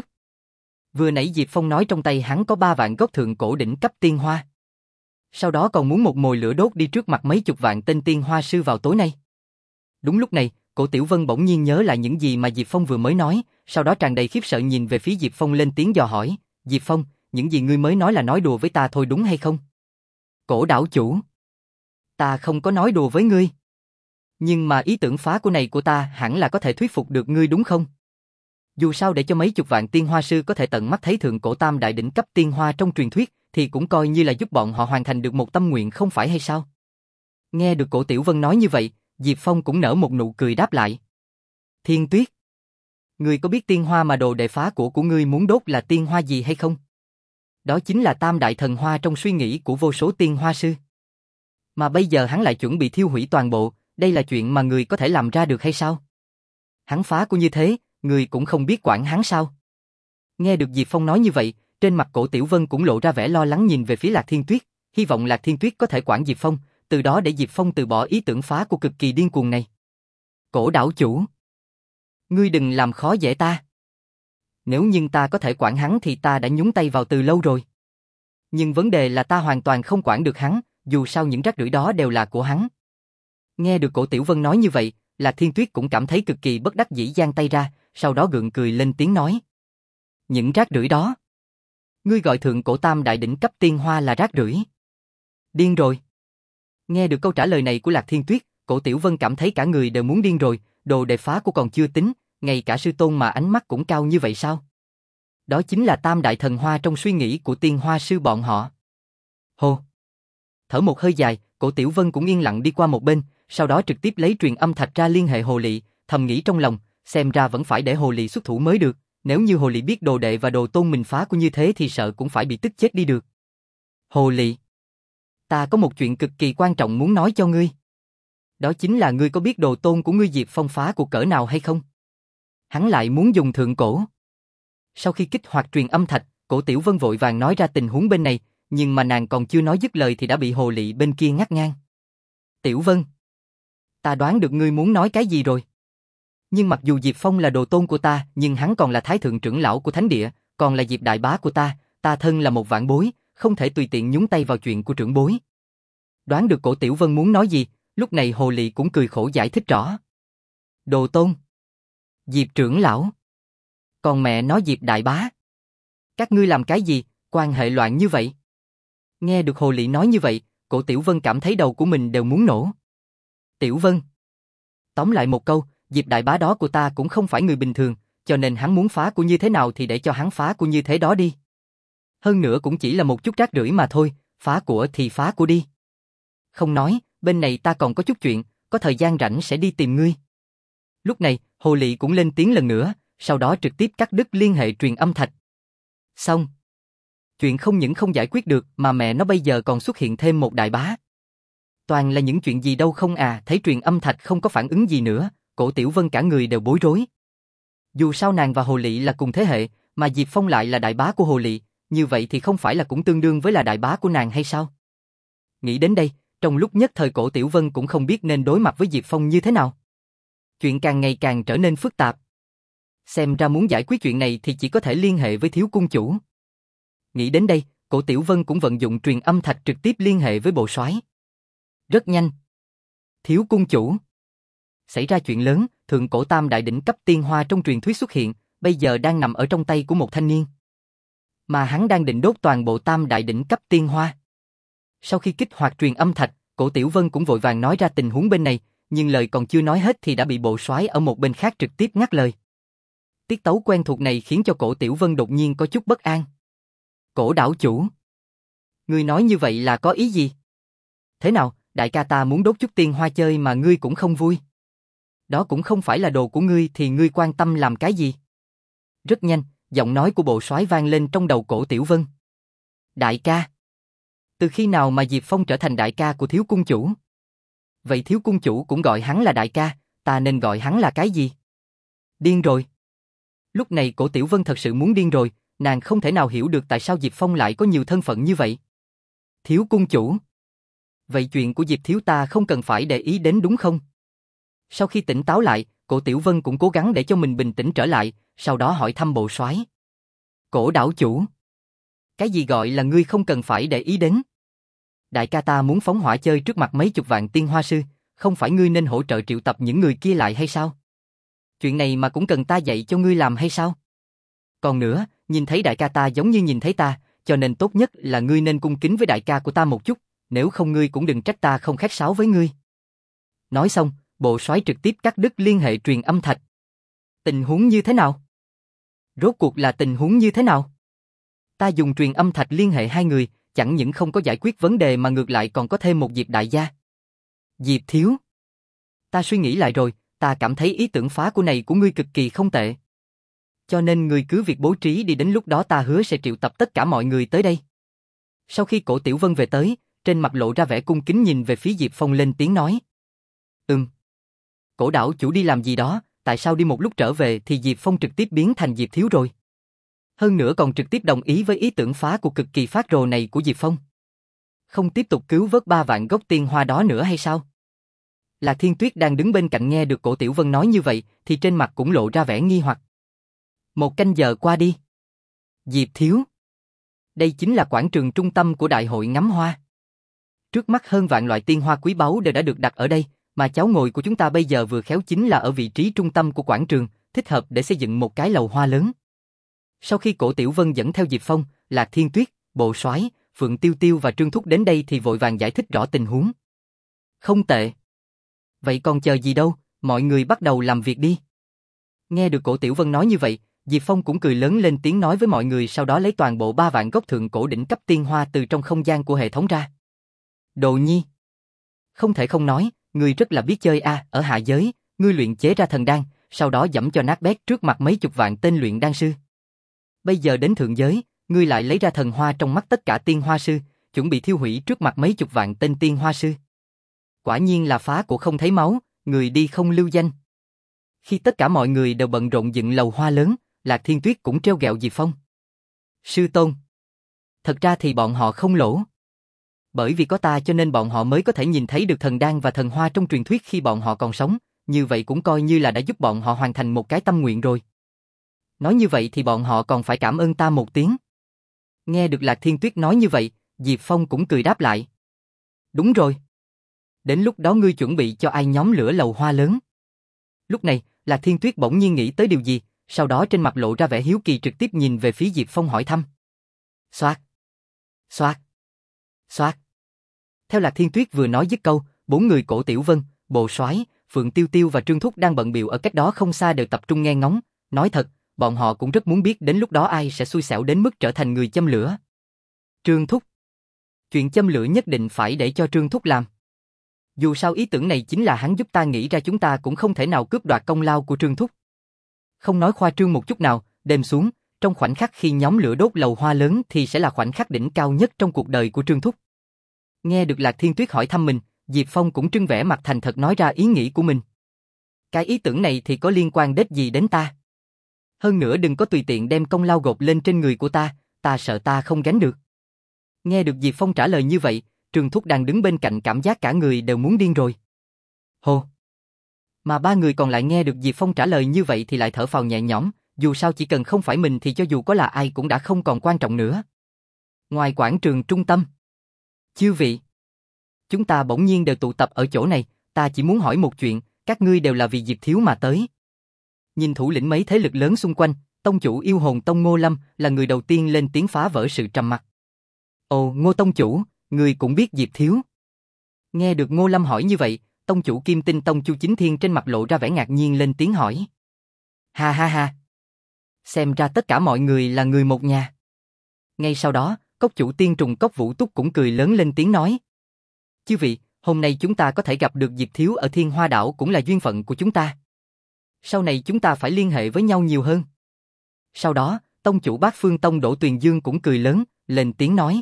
Vừa nãy Diệp Phong nói trong tay hắn có ba vạn gốc thượng cổ đỉnh cấp tiên hoa. Sau đó còn muốn một mồi lửa đốt đi trước mặt mấy chục vạn tên tiên hoa sư vào tối nay. Đúng lúc này, Cổ Tiểu Vân bỗng nhiên nhớ lại những gì mà Diệp Phong vừa mới nói, sau đó tràn đầy khiếp sợ nhìn về phía Diệp Phong, lên tiếng dò hỏi. Diệp Phong, những gì ngươi mới nói là nói đùa với ta thôi đúng hay không? Cổ đảo chủ. Ta không có nói đùa với ngươi. Nhưng mà ý tưởng phá của này của ta hẳn là có thể thuyết phục được ngươi đúng không? Dù sao để cho mấy chục vạn tiên hoa sư có thể tận mắt thấy thượng cổ tam đại đỉnh cấp tiên hoa trong truyền thuyết, thì cũng coi như là giúp bọn họ hoàn thành được một tâm nguyện không phải hay sao? Nghe được Cổ Tiểu Vân nói như vậy, Diệp Phong cũng nở một nụ cười đáp lại. Thiên Tuyết, ngươi có biết tiên hoa mà đồ đệ phá của của ngươi muốn đốt là tiên hoa gì hay không? Đó chính là tam đại thần hoa trong suy nghĩ của vô số tiên hoa sư. Mà bây giờ hắn lại chuẩn bị thiêu hủy toàn bộ, đây là chuyện mà người có thể làm ra được hay sao? Hắn phá của như thế, người cũng không biết quản hắn sao? Nghe được Diệp Phong nói như vậy, trên mặt Cổ Tiểu Vân cũng lộ ra vẻ lo lắng nhìn về phía Lạc Thiên Tuyết, hy vọng Lạc Thiên Tuyết có thể quản Diệp Phong, từ đó để Diệp Phong từ bỏ ý tưởng phá của cực kỳ điên cuồng này. Cổ đảo chủ, Ngươi đừng làm khó dễ ta. Nếu nhưng ta có thể quản hắn thì ta đã nhúng tay vào từ lâu rồi. Nhưng vấn đề là ta hoàn toàn không quản được hắn, dù sao những rác rưởi đó đều là của hắn. Nghe được Cổ Tiểu Vân nói như vậy, Lạc Thiên Tuyết cũng cảm thấy cực kỳ bất đắc dĩ giang tay ra, sau đó gượng cười lên tiếng nói. Những rác rưởi đó. Ngươi gọi thượng cổ tam đại đỉnh cấp tiên hoa là rác rưởi. Điên rồi. Nghe được câu trả lời này của Lạc Thiên Tuyết, Cổ Tiểu Vân cảm thấy cả người đều muốn điên rồi, đồ đệ phá của còn chưa tính, ngay cả sư tôn mà ánh mắt cũng cao như vậy sao? Đó chính là tam đại thần hoa trong suy nghĩ của tiên hoa sư bọn họ. Hô. Thở một hơi dài, Cổ Tiểu Vân cũng yên lặng đi qua một bên, sau đó trực tiếp lấy truyền âm thạch ra liên hệ Hồ Lị, thầm nghĩ trong lòng, xem ra vẫn phải để Hồ Lị xuất thủ mới được, nếu như Hồ Lị biết đồ đệ và đồ tôn mình phá của như thế thì sợ cũng phải bị tức chết đi được. Hồ Lị, ta có một chuyện cực kỳ quan trọng muốn nói cho ngươi. Đó chính là ngươi có biết đồ tôn của ngươi Diệp Phong phá của cỡ nào hay không? Hắn lại muốn dùng thượng cổ. Sau khi kích hoạt truyền âm thạch, Cổ Tiểu Vân vội vàng nói ra tình huống bên này, nhưng mà nàng còn chưa nói dứt lời thì đã bị Hồ Lị bên kia ngắt ngang. Tiểu Vân, ta đoán được ngươi muốn nói cái gì rồi. Nhưng mặc dù Diệp Phong là đồ tôn của ta, nhưng hắn còn là thái thượng trưởng lão của thánh địa, còn là Diệp đại bá của ta, ta thân là một vạn bối, không thể tùy tiện nhúng tay vào chuyện của trưởng bối. Đoán được Cổ Tiểu Vân muốn nói gì, lúc này Hồ Lị cũng cười khổ giải thích rõ. Đồ tôn, Diệp trưởng lão, còn mẹ nó Diệp đại bá. Các ngươi làm cái gì, quan hệ loạn như vậy? Nghe được Hồ Lị nói như vậy, Cổ Tiểu Vân cảm thấy đầu của mình đều muốn nổ. Tiểu Vân, tóm lại một câu, Diệp đại bá đó của ta cũng không phải người bình thường, cho nên hắn muốn phá của như thế nào thì để cho hắn phá của như thế đó đi. Hơn nữa cũng chỉ là một chút rác rưởi mà thôi, phá của thì phá của đi. Không nói, bên này ta còn có chút chuyện, có thời gian rảnh sẽ đi tìm ngươi. Lúc này, Hồ Lị cũng lên tiếng lần nữa, sau đó trực tiếp cắt đứt liên hệ truyền âm thạch. Xong. Chuyện không những không giải quyết được mà mẹ nó bây giờ còn xuất hiện thêm một đại bá. Toàn là những chuyện gì đâu không à, thấy truyền âm thạch không có phản ứng gì nữa, Cổ Tiểu Vân cả người đều bối rối. Dù sao nàng và Hồ Lị là cùng thế hệ, mà Diệp Phong lại là đại bá của Hồ Lị, như vậy thì không phải là cũng tương đương với là đại bá của nàng hay sao? Nghĩ đến đây, trong lúc nhất thời Cổ Tiểu Vân cũng không biết nên đối mặt với Diệp Phong như thế nào. Chuyện càng ngày càng trở nên phức tạp. Xem ra muốn giải quyết chuyện này thì chỉ có thể liên hệ với thiếu cung chủ. Nghĩ đến đây, Cổ Tiểu Vân cũng vận dụng truyền âm thạch trực tiếp liên hệ với bộ soái. Rất nhanh. Thiếu cung chủ. Xảy ra chuyện lớn, thượng cổ tam đại đỉnh cấp tiên hoa trong truyền thuyết xuất hiện, bây giờ đang nằm ở trong tay của một thanh niên. Mà hắn đang định đốt toàn bộ tam đại đỉnh cấp tiên hoa. Sau khi kích hoạt truyền âm thạch, Cổ Tiểu Vân cũng vội vàng nói ra tình huống bên này, nhưng lời còn chưa nói hết thì đã bị bộ soái ở một bên khác trực tiếp ngắt lời. Tiết tấu quen thuộc này khiến cho Cổ Tiểu Vân đột nhiên có chút bất an. Cổ đảo chủ, ngươi nói như vậy là có ý gì? Thế nào, đại ca ta muốn đốt chút tiên hoa chơi mà ngươi cũng không vui? Đó cũng không phải là đồ của ngươi thì ngươi quan tâm làm cái gì? Rất nhanh, giọng nói của bộ soái vang lên trong đầu Cổ Tiểu Vân. Đại ca? Từ khi nào mà Diệp Phong trở thành đại ca của thiếu cung chủ? Vậy thiếu cung chủ cũng gọi hắn là đại ca, ta nên gọi hắn là cái gì? Điên rồi. Lúc này Cổ Tiểu Vân thật sự muốn điên rồi, nàng không thể nào hiểu được tại sao Diệp Phong lại có nhiều thân phận như vậy. Thiếu cung chủ. Vậy chuyện của Diệp thiếu ta không cần phải để ý đến đúng không? Sau khi tỉnh táo lại, Cổ Tiểu Vân cũng cố gắng để cho mình bình tĩnh trở lại, sau đó hỏi thăm bộ soái. Cổ đảo chủ. Cái gì gọi là ngươi không cần phải để ý đến? Đại ca ta muốn phóng hỏa chơi trước mặt mấy chục vạn tiên hoa sư, không phải ngươi nên hỗ trợ triệu tập những người kia lại hay sao? Chuyện này mà cũng cần ta dạy cho ngươi làm hay sao? Còn nữa, nhìn thấy đại ca ta giống như nhìn thấy ta, cho nên tốt nhất là ngươi nên cung kính với đại ca của ta một chút, nếu không ngươi cũng đừng trách ta không khách sáo với ngươi. Nói xong, bộ soái trực tiếp cắt đứt liên hệ truyền âm thạch. Tình huống như thế nào? Rốt cuộc là tình huống như thế nào? Ta dùng truyền âm thạch liên hệ hai người, chẳng những không có giải quyết vấn đề mà ngược lại còn có thêm một Diệp đại gia. Diệp thiếu. Ta suy nghĩ lại rồi, ta cảm thấy ý tưởng phá của này của ngươi cực kỳ không tệ. Cho nên ngươi cứ việc bố trí đi, đến lúc đó ta hứa sẽ triệu tập tất cả mọi người tới đây. Sau khi Cổ Tiểu Vân về tới, trên mặt lộ ra vẻ cung kính nhìn về phía Diệp Phong lên tiếng nói. Ừm. Cổ đảo chủ đi làm gì đó, tại sao đi một lúc trở về thì Diệp Phong trực tiếp biến thành Diệp thiếu rồi? Hơn nữa còn trực tiếp đồng ý với ý tưởng phá của cực kỳ phát rồ này của Diệp Phong. Không tiếp tục cứu vớt ba vạn gốc tiên hoa đó nữa hay sao? Lạc Thiên Tuyết đang đứng bên cạnh nghe được Cổ Tiểu Vân nói như vậy, thì trên mặt cũng lộ ra vẻ nghi hoặc. Một canh giờ qua đi. Diệp Thiếu. Đây chính là quảng trường trung tâm của đại hội ngắm hoa. Trước mắt hơn vạn loại tiên hoa quý báu đều đã được đặt ở đây, mà cháu ngồi của chúng ta bây giờ vừa khéo chính là ở vị trí trung tâm của quảng trường, thích hợp để xây dựng một cái lầu hoa lớn. Sau khi Cổ Tiểu Vân dẫn theo Diệp Phong, Lạc Thiên Tuyết, Bộ Soái, Phượng Tiêu Tiêu và Trương Thúc đến đây thì vội vàng giải thích rõ tình huống. Không tệ. Vậy còn chờ gì đâu, mọi người bắt đầu làm việc đi. Nghe được Cổ Tiểu Vân nói như vậy, Diệp Phong cũng cười lớn lên tiếng nói với mọi người, sau đó lấy toàn bộ ba vạn gốc thượng cổ đỉnh cấp tiên hoa từ trong không gian của hệ thống ra. Đồ Nhi. Không thể không nói, ngươi rất là biết chơi a, ở hạ giới, ngươi luyện chế ra thần đan, sau đó dẫm cho nát bét trước mặt mấy chục vạn tên luyện đan sư. Bây giờ đến thượng giới, ngươi lại lấy ra thần hoa trong mắt tất cả tiên hoa sư, chuẩn bị thiêu hủy trước mặt mấy chục vạn tên tiên hoa sư. Quả nhiên là phá cổ không thấy máu, người đi không lưu danh. Khi tất cả mọi người đều bận rộn dựng lầu hoa lớn, Lạc Thiên Tuyết cũng trêu ghẹo Diệp Phong. Sư tôn. Thật ra thì bọn họ không lỗ. Bởi vì có ta cho nên bọn họ mới có thể nhìn thấy được thần đan và thần hoa trong truyền thuyết khi bọn họ còn sống, như vậy cũng coi như là đã giúp bọn họ hoàn thành một cái tâm nguyện rồi. Nói như vậy thì bọn họ còn phải cảm ơn ta một tiếng. Nghe được Lạc Thiên Tuyết nói như vậy, Diệp Phong cũng cười đáp lại. Đúng rồi. Đến lúc đó ngươi chuẩn bị cho ai nhóm lửa lầu hoa lớn. Lúc này, Lạc Thiên Tuyết bỗng nhiên nghĩ tới điều gì, sau đó trên mặt lộ ra vẻ hiếu kỳ trực tiếp nhìn về phía Diệp Phong hỏi thăm. Xoát. Xoát. Xoát. Theo Lạc Thiên Tuyết vừa nói dứt câu, bốn người Cổ Tiểu Vân, Bộ Soái, Phượng Tiêu Tiêu và Trương Thúc đang bận bịu ở cách đó không xa đều tập trung nghe ngóng, nói thật, bọn họ cũng rất muốn biết đến lúc đó ai sẽ xui xẻo đến mức trở thành người châm lửa. Trương Thúc. Chuyện châm lửa nhất định phải để cho Trương Thúc làm. Dù sao ý tưởng này chính là hắn giúp ta nghĩ ra, chúng ta cũng không thể nào cướp đoạt công lao của Trương Thúc. Không nói khoa trương một chút nào, đêm xuống, trong khoảnh khắc khi nhóm lửa đốt lầu hoa lớn thì sẽ là khoảnh khắc đỉnh cao nhất trong cuộc đời của Trương Thúc. Nghe được Lạc Thiên Tuyết hỏi thăm mình, Diệp Phong cũng trưng vẻ mặt thành thật nói ra ý nghĩ của mình. Cái ý tưởng này thì có liên quan đến gì đến ta? Hơn nữa đừng có tùy tiện đem công lao gộp lên trên người của ta, ta sợ ta không gánh được. Nghe được Diệp Phong trả lời như vậy, Trương Thúc đang đứng bên cạnh cảm giác cả người đều muốn điên rồi. Hồ! Mà ba người còn lại nghe được Diệp Phong trả lời như vậy thì lại thở phào nhẹ nhõm, dù sao chỉ cần không phải mình thì cho dù có là ai cũng đã không còn quan trọng nữa. Ngoài quảng trường trung tâm. Chư vị! Chúng ta bỗng nhiên đều tụ tập ở chỗ này, ta chỉ muốn hỏi một chuyện, các ngươi đều là vì Diệp Thiếu mà tới. Nhìn thủ lĩnh mấy thế lực lớn xung quanh, tông chủ yêu hồn tông Ngô Lâm là người đầu tiên lên tiếng phá vỡ sự trầm mặc. Ồ, Ngô tông chủ, ngươi cũng biết Diệp Thiếu. Nghe được Ngô Lâm hỏi như vậy, tông chủ Kim Tinh Tông Chu Chính Thiên trên mặt lộ ra vẻ ngạc nhiên lên tiếng hỏi. Ha ha ha. Xem ra tất cả mọi người là người một nhà. Ngay sau đó, cốc chủ Tiên Trùng Cốc Vũ Túc cũng cười lớn lên tiếng nói. Chư vị, hôm nay chúng ta có thể gặp được Diệp Thiếu ở Thiên Hoa Đảo cũng là duyên phận của chúng ta. Sau này chúng ta phải liên hệ với nhau nhiều hơn. Sau đó, tông chủ Bát Phương Tông Đỗ Tuyền Dương cũng cười lớn, lên tiếng nói.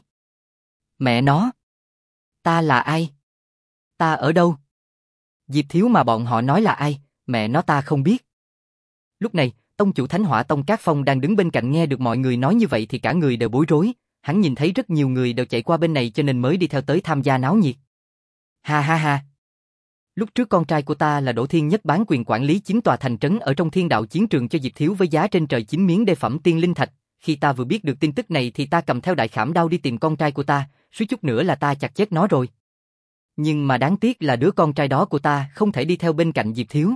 Mẹ nó! Ta là ai? Ta ở đâu? Diệp Thiếu mà bọn họ nói là ai, mẹ nó ta không biết. Lúc này, tông chủ Thánh Hỏa Tông Cát Phong đang đứng bên cạnh nghe được mọi người nói như vậy thì cả người đều bối rối, hắn nhìn thấy rất nhiều người đều chạy qua bên này cho nên mới đi theo tới tham gia náo nhiệt. Ha ha ha! Lúc trước con trai của ta là Đỗ Thiên Nhất bán quyền quản lý chín tòa thành trấn ở trong Thiên Đạo chiến trường cho Diệp Thiếu với giá trên trời chín miếng đê phẩm tiên linh thạch. Khi ta vừa biết được tin tức này thì ta cầm theo đại khảm đao đi tìm con trai của ta, suýt chút nữa là ta chặt chết nó rồi. Nhưng mà đáng tiếc là đứa con trai đó của ta không thể đi theo bên cạnh Diệp Thiếu.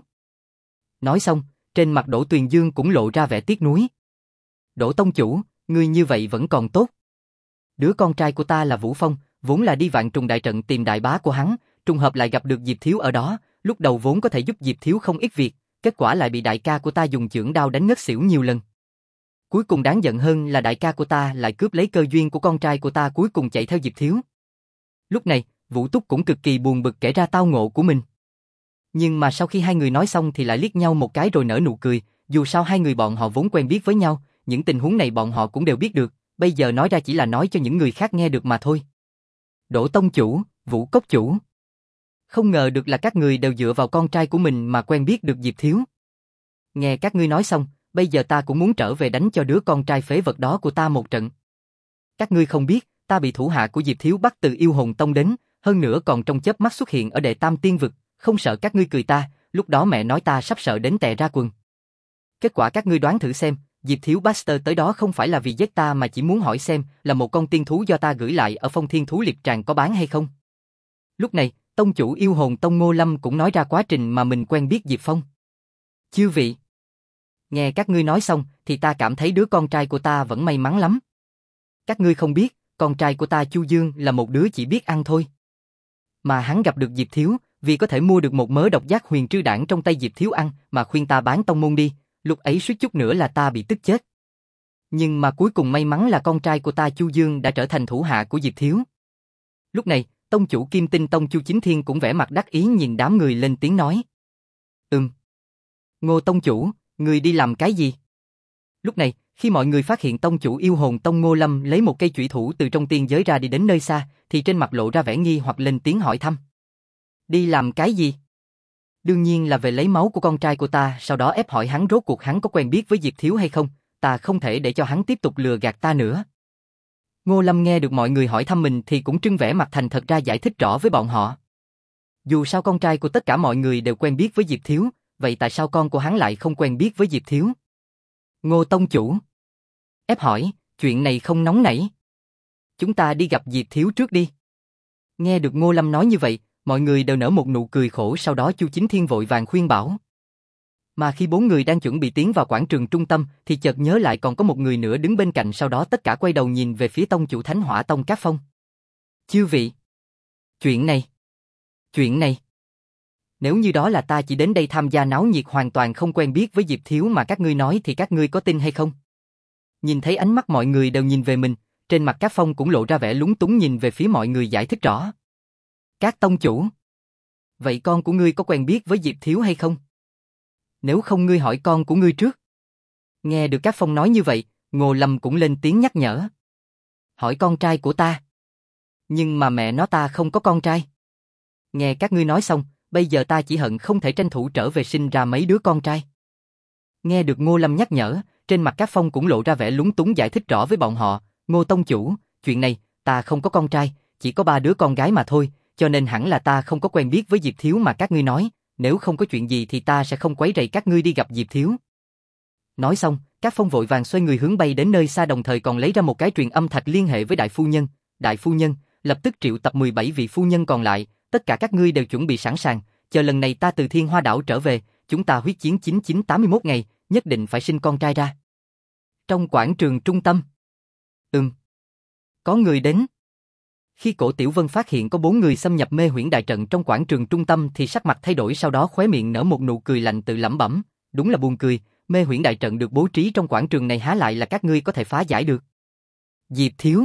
Nói xong, trên mặt Đỗ Tuyền Dương cũng lộ ra vẻ tiếc nuối. Đỗ tông chủ, ngươi như vậy vẫn còn tốt. Đứa con trai của ta là Vũ Phong, vốn là đi Vạn Trùng đại trận tìm đại bá của hắn, trùng hợp lại gặp được Diệp Thiếu ở đó, lúc đầu vốn có thể giúp Diệp Thiếu không ít việc, kết quả lại bị đại ca của ta dùng chưởng đao đánh ngất xỉu nhiều lần. Cuối cùng đáng giận hơn là đại ca của ta lại cướp lấy cơ duyên của con trai của ta, cuối cùng chạy theo Diệp Thiếu. Lúc này, Vũ Túc cũng cực kỳ buồn bực kể ra tao ngộ của mình. Nhưng mà sau khi hai người nói xong thì lại liếc nhau một cái rồi nở nụ cười, dù sao hai người bọn họ vốn quen biết với nhau, những tình huống này bọn họ cũng đều biết được, bây giờ nói ra chỉ là nói cho những người khác nghe được mà thôi. Đỗ tông chủ, Vũ cốc chủ. Không ngờ được là các người đều dựa vào con trai của mình mà quen biết được Diệp Thiếu. Nghe các ngươi nói xong, bây giờ ta cũng muốn trở về đánh cho đứa con trai phế vật đó của ta một trận. Các ngươi không biết, ta bị thủ hạ của Diệp Thiếu bắt từ yêu hồn tông đến, hơn nữa còn trong chớp mắt xuất hiện ở đệ tam tiên vực, Không sợ các ngươi cười ta, lúc đó mẹ nói ta sắp sợ đến tè ra quần. Kết quả các ngươi đoán thử xem, Diệp Thiếu Baxter tới đó không phải là vì giết ta mà chỉ muốn hỏi xem là một con tiên thú do ta gửi lại ở Phong Thiên Thú Liệp Tràng có bán hay không. Lúc này, tông chủ yêu hồn tông Ngô Lâm cũng nói ra quá trình mà mình quen biết Diệp Phong. Chư vị, nghe các ngươi nói xong thì ta cảm thấy đứa con trai của ta vẫn may mắn lắm. Các ngươi không biết, con trai của ta Chu Dương là một đứa chỉ biết ăn thôi. Mà hắn gặp được Diệp Thiếu, vì có thể mua được một mớ độc giác huyền trư đảng trong tay Diệp Thiếu ăn mà khuyên ta bán tông môn đi, lúc ấy suýt chút nữa là ta bị tức chết. Nhưng mà cuối cùng may mắn là con trai của ta Chu Dương đã trở thành thủ hạ của Diệp Thiếu. Lúc này, tông chủ Kim Tinh Tông Chu Chính Thiên cũng vẻ mặt đắc ý nhìn đám người lên tiếng nói. Ừm. Ngô tông chủ, người đi làm cái gì? Lúc này, khi mọi người phát hiện tông chủ yêu hồn tông Ngô Lâm lấy một cây chủy thủ từ trong tiên giới ra đi đến nơi xa, thì trên mặt lộ ra vẻ nghi hoặc lên tiếng hỏi thăm. Đi làm cái gì? Đương nhiên là về lấy máu của con trai của ta, sau đó ép hỏi hắn rốt cuộc hắn có quen biết với Diệp Thiếu hay không, ta không thể để cho hắn tiếp tục lừa gạt ta nữa. Ngô Lâm nghe được mọi người hỏi thăm mình thì cũng trưng vẻ mặt thành thật ra giải thích rõ với bọn họ. Dù sao con trai của tất cả mọi người đều quen biết với Diệp Thiếu, vậy tại sao con của hắn lại không quen biết với Diệp Thiếu? Ngô tông chủ ép hỏi, chuyện này không nóng nảy. Chúng ta đi gặp Diệp Thiếu trước đi. Nghe được Ngô Lâm nói như vậy, mọi người đều nở một nụ cười khổ, sau đó Chu Chính Thiên vội vàng khuyên bảo. Mà khi bốn người đang chuẩn bị tiến vào quảng trường trung tâm thì chợt nhớ lại còn có một người nữa đứng bên cạnh, sau đó tất cả quay đầu nhìn về phía tông chủ Thánh Hỏa Tông Cát Phong. Chư vị, chuyện này, chuyện này. Nếu như đó là ta chỉ đến đây tham gia náo nhiệt hoàn toàn không quen biết với Diệp Thiếu mà các ngươi nói thì các ngươi có tin hay không? Nhìn thấy ánh mắt mọi người đều nhìn về mình, trên mặt Cát Phong cũng lộ ra vẻ lúng túng nhìn về phía mọi người giải thích rõ. Các tông chủ, vậy con của ngươi có quen biết với Diệp Thiếu hay không? Nếu không ngươi hỏi con của ngươi trước. Nghe được Cát Phong nói như vậy, Ngô Lâm cũng lên tiếng nhắc nhở. Hỏi con trai của ta. Nhưng mà mẹ nó ta không có con trai. Nghe các ngươi nói xong, bây giờ ta chỉ hận không thể tranh thủ trở về sinh ra mấy đứa con trai. Nghe được Ngô Lâm nhắc nhở, trên mặt Cát Phong cũng lộ ra vẻ lúng túng giải thích rõ với bọn họ. Ngô tông chủ, chuyện này, ta không có con trai, chỉ có ba đứa con gái mà thôi, cho nên hẳn là ta không có quen biết với Diệp Thiếu mà các ngươi nói. Nếu không có chuyện gì thì ta sẽ không quấy rầy các ngươi đi gặp Diệp Thiếu. Nói xong, Cát Phong vội vàng xoay người hướng bay đến nơi xa, đồng thời còn lấy ra một cái truyền âm thạch liên hệ với đại phu nhân. Đại phu nhân, lập tức triệu tập mười bảy vị phu nhân còn lại, tất cả các ngươi đều chuẩn bị sẵn sàng, chờ lần này ta từ Thiên Hoa đảo trở về, chúng ta huyết chiến chín chín tám mươi mốt ngày, nhất định phải sinh con trai ra. Trong quảng trường trung tâm. Ừm. Có người đến. Khi Cổ Tiểu Vân phát hiện có bốn người xâm nhập mê huyễn đại trận trong quảng trường trung tâm thì sắc mặt thay đổi, sau đó khóe miệng nở một nụ cười lạnh tự lẩm bẩm, đúng là buồn cười, mê huyễn đại trận được bố trí trong quảng trường này há lại là các ngươi có thể phá giải được. Diệp Thiếu.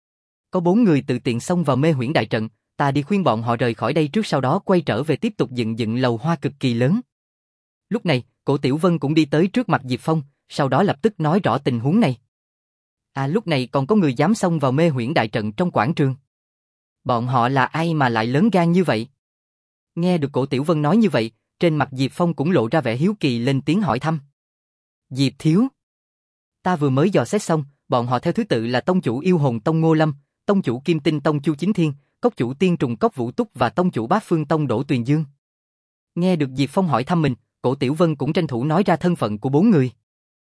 Có bốn người tự tiện xông vào mê huyễn đại trận, ta đi khuyên bọn họ rời khỏi đây trước, sau đó quay trở về tiếp tục dựng dựng lầu hoa cực kỳ lớn. Lúc này, Cổ Tiểu Vân cũng đi tới trước mặt Diệp Phong, sau đó lập tức nói rõ tình huống này. À, lúc này còn có người dám xông vào mê huyễn đại trận trong quảng trường. Bọn họ là ai mà lại lớn gan như vậy? Nghe được Cổ Tiểu Vân nói như vậy, trên mặt Diệp Phong cũng lộ ra vẻ hiếu kỳ lên tiếng hỏi thăm. Diệp Thiếu. Ta vừa mới dò xét xong, bọn họ theo thứ tự là tông chủ yêu hồn tông Ngô Lâm, tông chủ Kim Tinh Tông Chu Chính Thiên, cốc chủ Tiên Trùng Cốc Vũ Túc và tông chủ Bát Phương Tông Đỗ Tuyền Dương. Nghe được Diệp Phong hỏi thăm mình, Cổ Tiểu Vân cũng tranh thủ nói ra thân phận của bốn người.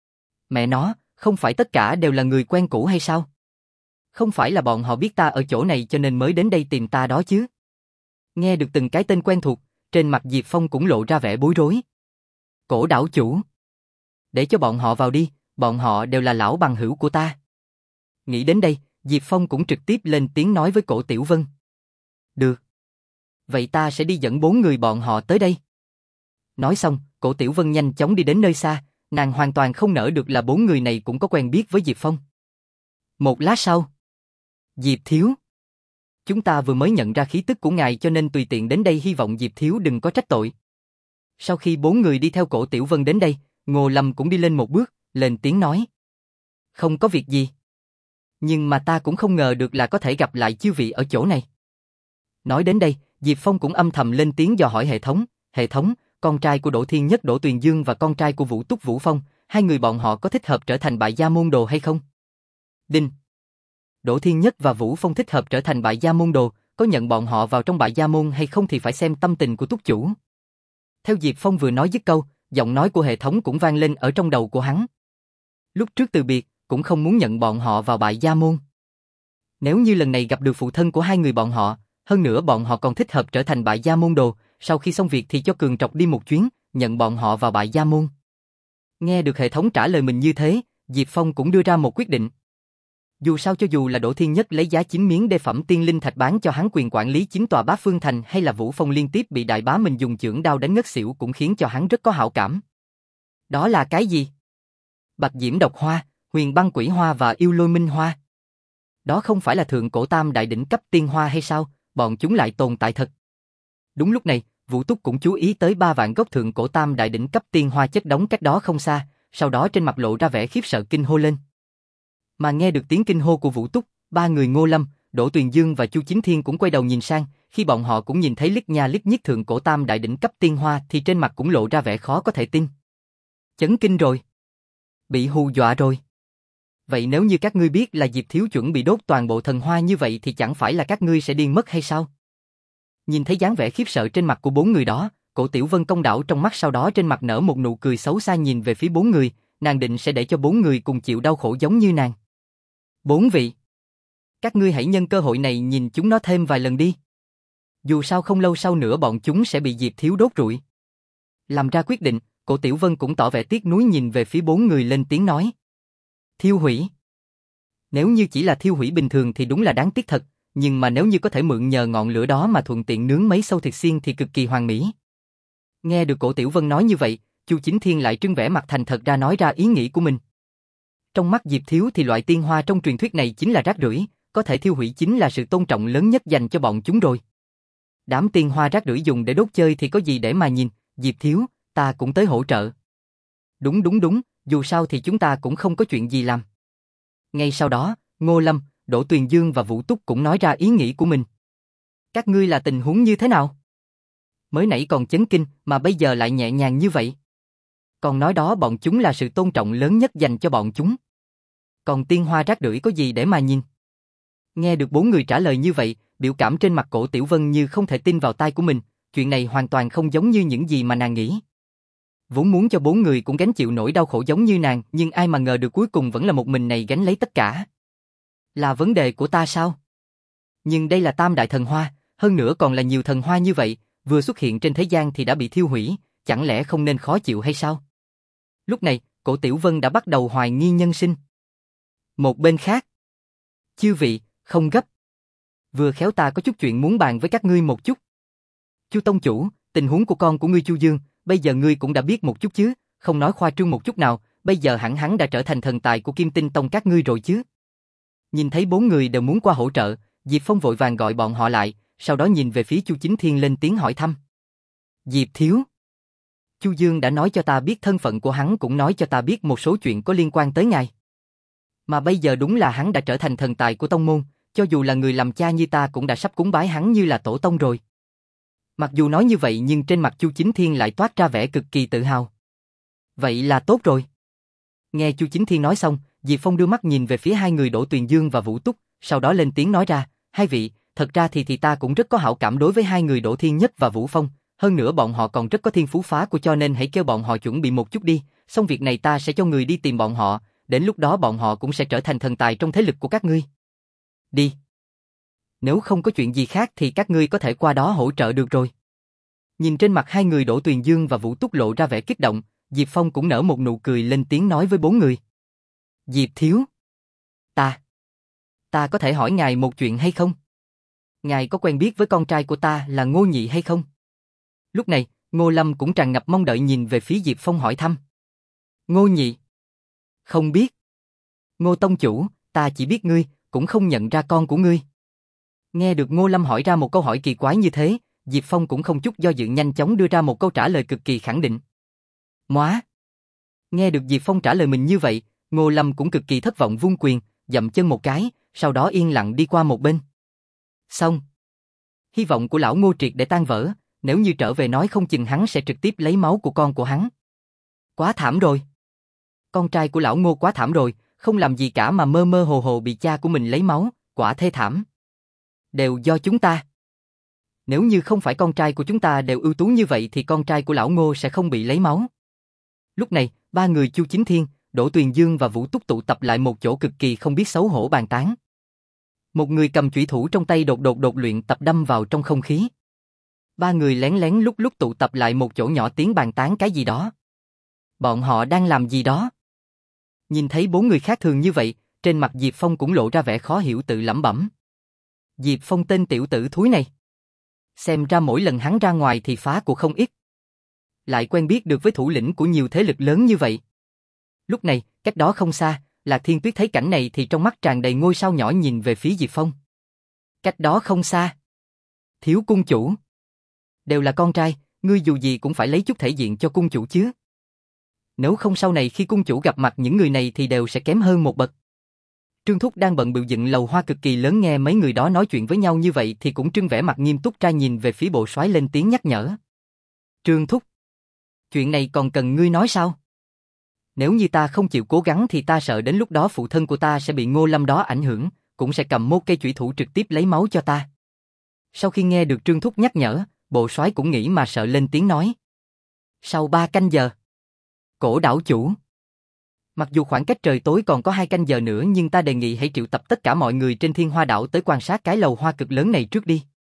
Mẹ nó, không phải tất cả đều là người quen cũ hay sao? Không phải là bọn họ biết ta ở chỗ này cho nên mới đến đây tìm ta đó chứ? Nghe được từng cái tên quen thuộc, trên mặt Diệp Phong cũng lộ ra vẻ bối rối. Cổ đảo chủ. Để cho bọn họ vào đi, bọn họ đều là lão bằng hữu của ta. Nghĩ đến đây, Diệp Phong cũng trực tiếp lên tiếng nói với Cổ Tiểu Vân. Được. Vậy ta sẽ đi dẫn bốn người bọn họ tới đây. Nói xong, Cổ Tiểu Vân nhanh chóng đi đến nơi xa, nàng hoàn toàn không nỡ được là bốn người này cũng có quen biết với Diệp Phong. Một lát sau. Diệp Thiếu. Chúng ta vừa mới nhận ra khí tức của ngài cho nên tùy tiện đến đây, hy vọng Diệp Thiếu đừng có trách tội. Sau khi bốn người đi theo Cổ Tiểu Vân đến đây, Ngô Lâm cũng đi lên một bước, lên tiếng nói. Không có việc gì. Nhưng mà ta cũng không ngờ được là có thể gặp lại chư vị ở chỗ này. Nói đến đây, Diệp Phong cũng âm thầm lên tiếng dò hỏi hệ thống. Hệ thống, con trai của Đỗ Thiên Nhất Đỗ Tuyền Dương và con trai của Vũ Túc Vũ Phong, hai người bọn họ có thích hợp trở thành bại gia môn đồ hay không? Đinh. Đỗ Thiên Nhất và Vũ Phong thích hợp trở thành bại gia môn đồ, có nhận bọn họ vào trong Bại Gia môn hay không thì phải xem tâm tình của túc chủ. Theo Diệp Phong vừa nói dứt câu, giọng nói của hệ thống cũng vang lên ở trong đầu của hắn. Lúc trước từ biệt, cũng không muốn nhận bọn họ vào Bại Gia môn. Nếu như lần này gặp được phụ thân của hai người bọn họ, hơn nữa bọn họ còn thích hợp trở thành Bại Gia môn đồ, sau khi xong việc thì cho Cường Trọc đi một chuyến, nhận bọn họ vào Bại Gia môn. Nghe được hệ thống trả lời mình như thế, Diệp Phong cũng đưa ra một quyết định. Dù sao cho dù là Đỗ Thiên Nhất lấy giá chín miếng đê phẩm tiên linh thạch bán cho hắn quyền quản lý chín tòa bá phương thành, hay là Vũ Phong liên tiếp bị đại bá mình dùng chưởng đao đánh ngất xỉu cũng khiến cho hắn rất có hảo cảm. Đó là cái gì? Bạch Diễm Độc Hoa, Huyền Băng Quỷ Hoa và Yêu Lôi Minh Hoa. Đó không phải là thượng cổ tam đại đỉnh cấp tiên hoa hay sao? Bọn chúng lại tồn tại thật. Đúng lúc này, Vũ Túc cũng chú ý tới ba vạn gốc thượng cổ tam đại đỉnh cấp tiên hoa chất đống cách đó không xa, sau đó trên mặt lộ ra vẻ khiếp sợ kinh hô lên. Mà nghe được tiếng kinh hô của Vũ Túc, ba người Ngô Lâm, Đỗ Tuyền Dương và Chu Chính Thiên cũng quay đầu nhìn sang, khi bọn họ cũng nhìn thấy lít nha lít nhít thượng cổ tam đại đỉnh cấp tiên hoa thì trên mặt cũng lộ ra vẻ khó có thể tin. Chấn kinh rồi. Bị hù dọa rồi. Vậy nếu như các ngươi biết là Diệp Thiếu chuẩn bị đốt toàn bộ thần hoa như vậy thì chẳng phải là các ngươi sẽ điên mất hay sao? Nhìn thấy dáng vẻ khiếp sợ trên mặt của bốn người đó, Cổ Tiểu Vân cong đảo trong mắt, sau đó trên mặt nở một nụ cười xấu xa nhìn về phía bốn người, nàng định sẽ để cho bốn người cùng chịu đau khổ giống như nàng. Bốn vị, các ngươi hãy nhân cơ hội này nhìn chúng nó thêm vài lần đi. Dù sao không lâu sau nữa bọn chúng sẽ bị Diệp Thiếu đốt rụi. Làm ra quyết định, Cổ Tiểu Vân cũng tỏ vẻ tiếc nuối nhìn về phía bốn người lên tiếng nói. Thiêu hủy. Nếu như chỉ là thiêu hủy bình thường thì đúng là đáng tiếc thật, nhưng mà nếu như có thể mượn nhờ ngọn lửa đó mà thuận tiện nướng mấy sâu thịt xiên thì cực kỳ hoàn mỹ. Nghe được Cổ Tiểu Vân nói như vậy, Chu Chính Thiên lại trưng vẻ mặt thành thật ra nói ra ý nghĩ của mình. Trong mắt Diệp Thiếu thì loại tiên hoa trong truyền thuyết này chính là rác rưởi, có thể thiêu hủy chính là sự tôn trọng lớn nhất dành cho bọn chúng rồi. Đám tiên hoa rác rưởi dùng để đốt chơi thì có gì để mà nhìn, Diệp Thiếu, ta cũng tới hỗ trợ. Đúng đúng đúng, dù sao thì chúng ta cũng không có chuyện gì làm. Ngay sau đó, Ngô Lâm, Đỗ Tuyền Dương và Vũ Túc cũng nói ra ý nghĩ của mình. Các ngươi là tình huống như thế nào? Mới nãy còn chấn kinh mà bây giờ lại nhẹ nhàng như vậy. Còn nói đó bọn chúng là sự tôn trọng lớn nhất dành cho bọn chúng. Còn tiên hoa rác rưởi có gì để mà nhìn? Nghe được bốn người trả lời như vậy, biểu cảm trên mặt Cổ Tiểu Vân như không thể tin vào tai của mình, chuyện này hoàn toàn không giống như những gì mà nàng nghĩ. Vốn muốn cho bốn người cũng gánh chịu nỗi đau khổ giống như nàng, nhưng ai mà ngờ được cuối cùng vẫn là một mình này gánh lấy tất cả. Là vấn đề của ta sao? Nhưng đây là tam đại thần hoa, hơn nữa còn là nhiều thần hoa như vậy, vừa xuất hiện trên thế gian thì đã bị thiêu hủy, chẳng lẽ không nên khó chịu hay sao? Lúc này, Cổ Tiểu Vân đã bắt đầu hoài nghi nhân sinh. Một bên khác, chư vị, không gấp. Vừa khéo ta có chút chuyện muốn bàn với các ngươi một chút. Chu tông chủ, tình huống của con của ngươi Chu Dương, bây giờ ngươi cũng đã biết một chút chứ, không nói khoa trương một chút nào, bây giờ hẳn hắn đã trở thành thần tài của Kim Tinh Tông các ngươi rồi chứ. Nhìn thấy bốn người đều muốn qua hỗ trợ, Diệp Phong vội vàng gọi bọn họ lại, sau đó nhìn về phía Chu Chính Thiên lên tiếng hỏi thăm. Diệp Thiếu. Chu Dương đã nói cho ta biết thân phận của hắn, cũng nói cho ta biết một số chuyện có liên quan tới ngài. Mà bây giờ đúng là hắn đã trở thành thần tài của tông môn, cho dù là người làm cha như ta cũng đã sắp cúng bái hắn như là tổ tông rồi. Mặc dù nói như vậy nhưng trên mặt Chu Chính Thiên lại toát ra vẻ cực kỳ tự hào. Vậy là tốt rồi. Nghe Chu Chính Thiên nói xong, Diệp Phong đưa mắt nhìn về phía hai người Đỗ Tuyền Dương và Vũ Túc, sau đó lên tiếng nói ra, hai vị, thật ra thì thì ta cũng rất có hảo cảm đối với hai người Đỗ Thiên Nhất và Vũ Phong, hơn nữa bọn họ còn rất có thiên phú phá của, cho nên hãy kêu bọn họ chuẩn bị một chút đi, xong việc này ta sẽ cho người đi tìm bọn họ, đến lúc đó bọn họ cũng sẽ trở thành thần tài trong thế lực của các ngươi. Đi. Nếu không có chuyện gì khác thì các ngươi có thể qua đó hỗ trợ được rồi. Nhìn trên mặt hai người Đỗ Tuyền Dương và Vũ Túc lộ ra vẻ kích động, Diệp Phong cũng nở một nụ cười lên tiếng nói với bốn người. Diệp Thiếu. Ta. Ta có thể hỏi ngài một chuyện hay không? Ngài có quen biết với con trai của ta là Ngô Nhị hay không? Lúc này, Ngô Lâm cũng tràn ngập mong đợi nhìn về phía Diệp Phong hỏi thăm. Ngô Nhị. Không biết. Ngô tông chủ, ta chỉ biết ngươi, cũng không nhận ra con của ngươi. Nghe được Ngô Lâm hỏi ra một câu hỏi kỳ quái như thế, Diệp Phong cũng không chút do dự nhanh chóng đưa ra một câu trả lời cực kỳ khẳng định. Móa. Nghe được Diệp Phong trả lời mình như vậy, Ngô Lâm cũng cực kỳ thất vọng vung quyền, dậm chân một cái, sau đó yên lặng đi qua một bên. Xong. Hy vọng của lão Ngô triệt để tan vỡ, nếu như trở về nói không chừng hắn sẽ trực tiếp lấy máu của con của hắn. Quá thảm rồi. Con trai của lão Ngô quá thảm rồi, không làm gì cả mà mơ mơ hồ hồ bị cha của mình lấy máu, quả thê thảm. Đều do chúng ta. Nếu như không phải con trai của chúng ta đều ưu tú như vậy thì con trai của lão Ngô sẽ không bị lấy máu. Lúc này, ba người Chu Chính Thiên, Đỗ Tuyền Dương và Vũ Túc tụ tập lại một chỗ cực kỳ không biết xấu hổ bàn tán. Một người cầm chủy thủ trong tay đột đột đột luyện tập đâm vào trong không khí. Ba người lén lén lúc lúc tụ tập lại một chỗ nhỏ tiếng bàn tán cái gì đó. Bọn họ đang làm gì đó? Nhìn thấy bốn người khác thường như vậy, trên mặt Diệp Phong cũng lộ ra vẻ khó hiểu tự lẩm bẩm. Diệp Phong tên tiểu tử thúi này. Xem ra mỗi lần hắn ra ngoài thì phá của không ít. Lại quen biết được với thủ lĩnh của nhiều thế lực lớn như vậy. Lúc này, cách đó không xa, Lạc Thiên Tuyết thấy cảnh này thì trong mắt tràn đầy ngôi sao nhỏ nhìn về phía Diệp Phong. Cách đó không xa. Thiếu cung chủ. Đều là con trai, ngươi dù gì cũng phải lấy chút thể diện cho cung chủ chứ. Nếu không sau này khi cung chủ gặp mặt những người này thì đều sẽ kém hơn một bậc. Trương Thúc đang bận bịu dựng lầu hoa cực kỳ lớn nghe mấy người đó nói chuyện với nhau như vậy thì cũng trưng vẻ mặt nghiêm túc ra nhìn về phía bộ soái lên tiếng nhắc nhở. Trương Thúc, chuyện này còn cần ngươi nói sao? Nếu như ta không chịu cố gắng thì ta sợ đến lúc đó phụ thân của ta sẽ bị Ngô Lâm đó ảnh hưởng, cũng sẽ cầm một cây chủy thủ trực tiếp lấy máu cho ta. Sau khi nghe được Trương Thúc nhắc nhở, bộ soái cũng nghĩ mà sợ lên tiếng nói. Sau ba canh giờ. Cổ đảo chủ. Mặc dù khoảng cách trời tối còn có hai canh giờ nữa nhưng ta đề nghị hãy triệu tập tất cả mọi người trên Thiên Hoa đảo tới quan sát cái lầu hoa cực lớn này trước đi.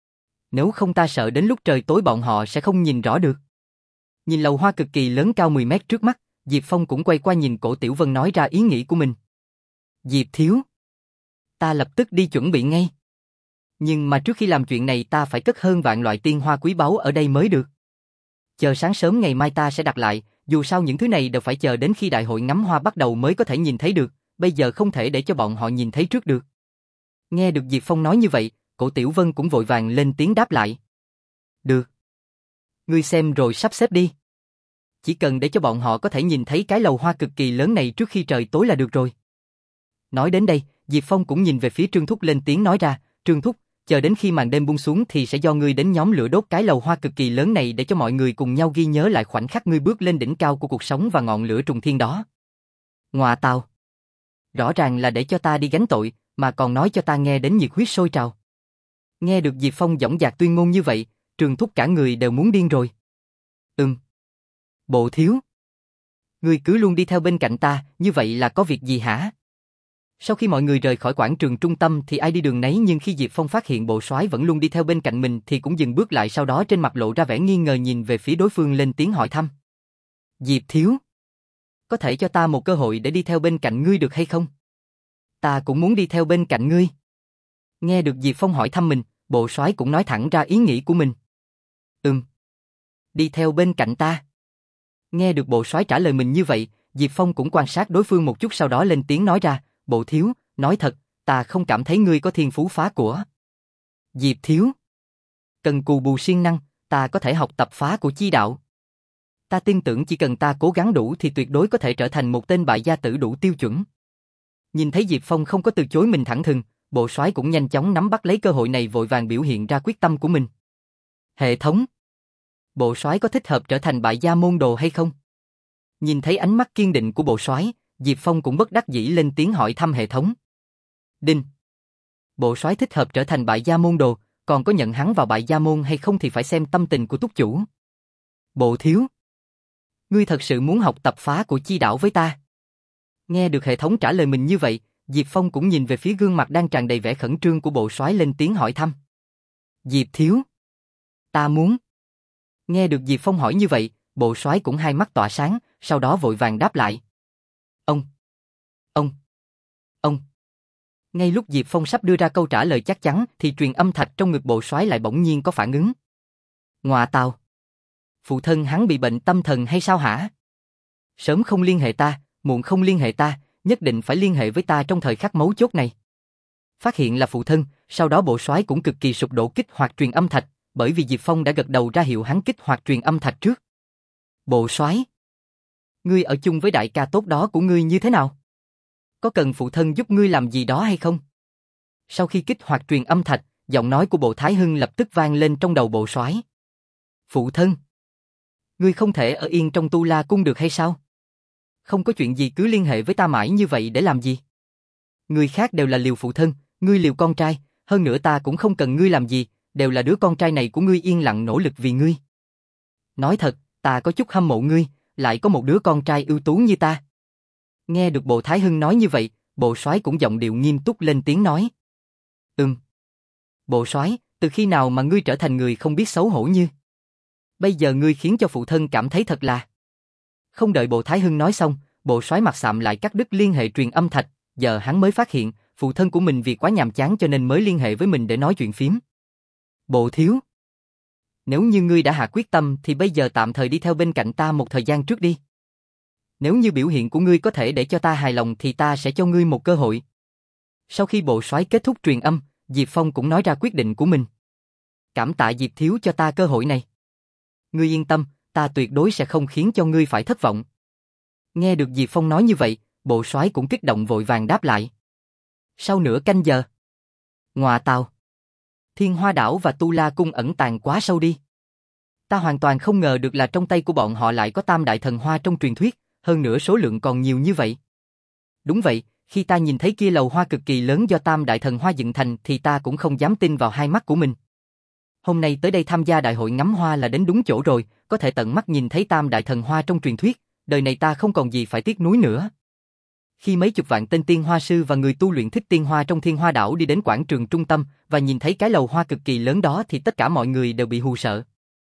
Nếu không ta sợ đến lúc trời tối bọn họ sẽ không nhìn rõ được. Nhìn lầu hoa cực kỳ lớn cao mười mét trước mắt, Diệp Phong cũng quay qua nhìn Cổ Tiểu Vân nói ra ý nghĩ của mình. Diệp thiếu. Ta lập tức đi chuẩn bị ngay. Nhưng mà trước khi làm chuyện này ta phải cất hơn vạn loại tiên hoa quý báu ở đây mới được. Chờ sáng sớm ngày mai ta sẽ đặt lại, dù sao những thứ này đều phải chờ đến khi đại hội ngắm hoa bắt đầu mới có thể nhìn thấy được, bây giờ không thể để cho bọn họ nhìn thấy trước được. Nghe được Diệp Phong nói như vậy, Cổ Tiểu Vân cũng vội vàng lên tiếng đáp lại. Được. Ngươi xem rồi sắp xếp đi. Chỉ cần để cho bọn họ có thể nhìn thấy cái lầu hoa cực kỳ lớn này trước khi trời tối là được rồi. Nói đến đây, Diệp Phong cũng nhìn về phía Trương Thúc lên tiếng nói ra, Trương Thúc, chờ đến khi màn đêm buông xuống thì sẽ do ngươi đến nhóm lửa đốt cái lầu hoa cực kỳ lớn này để cho mọi người cùng nhau ghi nhớ lại khoảnh khắc ngươi bước lên đỉnh cao của cuộc sống và ngọn lửa trùng thiên đó. Ngọa tào. Rõ ràng là để cho ta đi gánh tội, mà còn nói cho ta nghe đến nhiệt huyết sôi trào. Nghe được Diệp Phong dõng dạc tuyên ngôn như vậy, Trương Thúc cả người đều muốn điên rồi. Ừm. Bộ thiếu. Ngươi cứ luôn đi theo bên cạnh ta, như vậy là có việc gì hả? Sau khi mọi người rời khỏi quảng trường trung tâm thì ai đi đường nấy, nhưng khi Diệp Phong phát hiện bộ soái vẫn luôn đi theo bên cạnh mình thì cũng dừng bước lại, sau đó trên mặt lộ ra vẻ nghi ngờ nhìn về phía đối phương lên tiếng hỏi thăm. Diệp thiếu, có thể cho ta một cơ hội để đi theo bên cạnh ngươi được hay không? Ta cũng muốn đi theo bên cạnh ngươi. Nghe được Diệp Phong hỏi thăm mình, bộ soái cũng nói thẳng ra ý nghĩ của mình. Ừm. Đi theo bên cạnh ta. Nghe được bộ soái trả lời mình như vậy, Diệp Phong cũng quan sát đối phương một chút sau đó lên tiếng nói ra, bộ thiếu, nói thật, ta không cảm thấy ngươi có thiên phú phá của. Diệp thiếu. Cần cù bù siêng năng, ta có thể học tập phá của chi đạo. Ta tin tưởng chỉ cần ta cố gắng đủ thì tuyệt đối có thể trở thành một tên bại gia tử đủ tiêu chuẩn. Nhìn thấy Diệp Phong không có từ chối mình thẳng thừng, bộ soái cũng nhanh chóng nắm bắt lấy cơ hội này vội vàng biểu hiện ra quyết tâm của mình. Hệ thống. Bộ soái có thích hợp trở thành bại gia môn đồ hay không? Nhìn thấy ánh mắt kiên định của bộ soái, Diệp Phong cũng bất đắc dĩ lên tiếng hỏi thăm hệ thống. Đinh. Bộ soái thích hợp trở thành bại gia môn đồ, còn có nhận hắn vào bại gia môn hay không thì phải xem tâm tình của túc chủ. Bộ thiếu. Ngươi thật sự muốn học tập phá của chi đạo với ta? Nghe được hệ thống trả lời mình như vậy, Diệp Phong cũng nhìn về phía gương mặt đang tràn đầy vẻ khẩn trương của bộ soái lên tiếng hỏi thăm. Diệp thiếu. Ta muốn. Nghe được Diệp Phong hỏi như vậy, bộ soái cũng hai mắt tỏa sáng, sau đó vội vàng đáp lại. Ông. Ông. Ông. Ngay lúc Diệp Phong sắp đưa ra câu trả lời chắc chắn thì truyền âm thạch trong ngực bộ soái lại bỗng nhiên có phản ứng. Ngọa tào. Phụ thân hắn bị bệnh tâm thần hay sao hả? Sớm không liên hệ ta, muộn không liên hệ ta, nhất định phải liên hệ với ta trong thời khắc mấu chốt này. Phát hiện là phụ thân, sau đó bộ soái cũng cực kỳ sụp đổ kích hoạt truyền âm thạch, bởi vì Diệp Phong đã gật đầu ra hiệu hắn kích hoạt truyền âm thạch trước. Bộ soái, ngươi ở chung với đại ca tốt đó của ngươi như thế nào? Có cần phụ thân giúp ngươi làm gì đó hay không? Sau khi kích hoạt truyền âm thạch, giọng nói của Bộ Thái Hưng lập tức vang lên trong đầu bộ soái. Phụ thân, ngươi không thể ở yên trong Tu La cung được hay sao? Không có chuyện gì cứ liên hệ với ta mãi như vậy để làm gì? Người khác đều là liều phụ thân, ngươi liều con trai, hơn nữa ta cũng không cần ngươi làm gì, đều là đứa con trai này của ngươi yên lặng nỗ lực vì ngươi. Nói thật, ta có chút hâm mộ ngươi, lại có một đứa con trai ưu tú như ta. Nghe được Bộ Thái Hưng nói như vậy, Bộ Soái cũng giọng điệu nghiêm túc lên tiếng nói. Ừm. Bộ Soái, từ khi nào mà ngươi trở thành người không biết xấu hổ như? Bây giờ ngươi khiến cho phụ thân cảm thấy thật là... Không đợi Bộ Thái Hưng nói xong, Bộ Soái mặt sạm lại cắt đứt liên hệ truyền âm thạch, giờ hắn mới phát hiện, phụ thân của mình vì quá nhàm chán cho nên mới liên hệ với mình để nói chuyện phím. Bộ thiếu. Nếu như ngươi đã hạ quyết tâm thì bây giờ tạm thời đi theo bên cạnh ta một thời gian trước đi. Nếu như biểu hiện của ngươi có thể để cho ta hài lòng thì ta sẽ cho ngươi một cơ hội. Sau khi Bộ Soái kết thúc truyền âm, Diệp Phong cũng nói ra quyết định của mình. Cảm tạ Diệp thiếu cho ta cơ hội này. Ngươi yên tâm, ta tuyệt đối sẽ không khiến cho ngươi phải thất vọng. Nghe được Diệp Phong nói như vậy, Bộ Soái cũng kích động vội vàng đáp lại. Sau nửa canh giờ. Ngọa tào. Thiên Hoa Đảo và Tu La Cung ẩn tàng quá sâu đi. Ta hoàn toàn không ngờ được là trong tay của bọn họ lại có tam đại thần hoa trong truyền thuyết, hơn nữa số lượng còn nhiều như vậy. Đúng vậy, khi ta nhìn thấy kia lầu hoa cực kỳ lớn do tam đại thần hoa dựng thành thì ta cũng không dám tin vào hai mắt của mình. Hôm nay tới đây tham gia đại hội ngắm hoa là đến đúng chỗ rồi, có thể tận mắt nhìn thấy tam đại thần hoa trong truyền thuyết, đời này ta không còn gì phải tiếc nuối nữa. Khi mấy chục vạn tên tiên hoa sư và người tu luyện thích tiên hoa trong Thiên Hoa Đảo đi đến quảng trường trung tâm và nhìn thấy cái lầu hoa cực kỳ lớn đó thì tất cả mọi người đều bị hù sợ.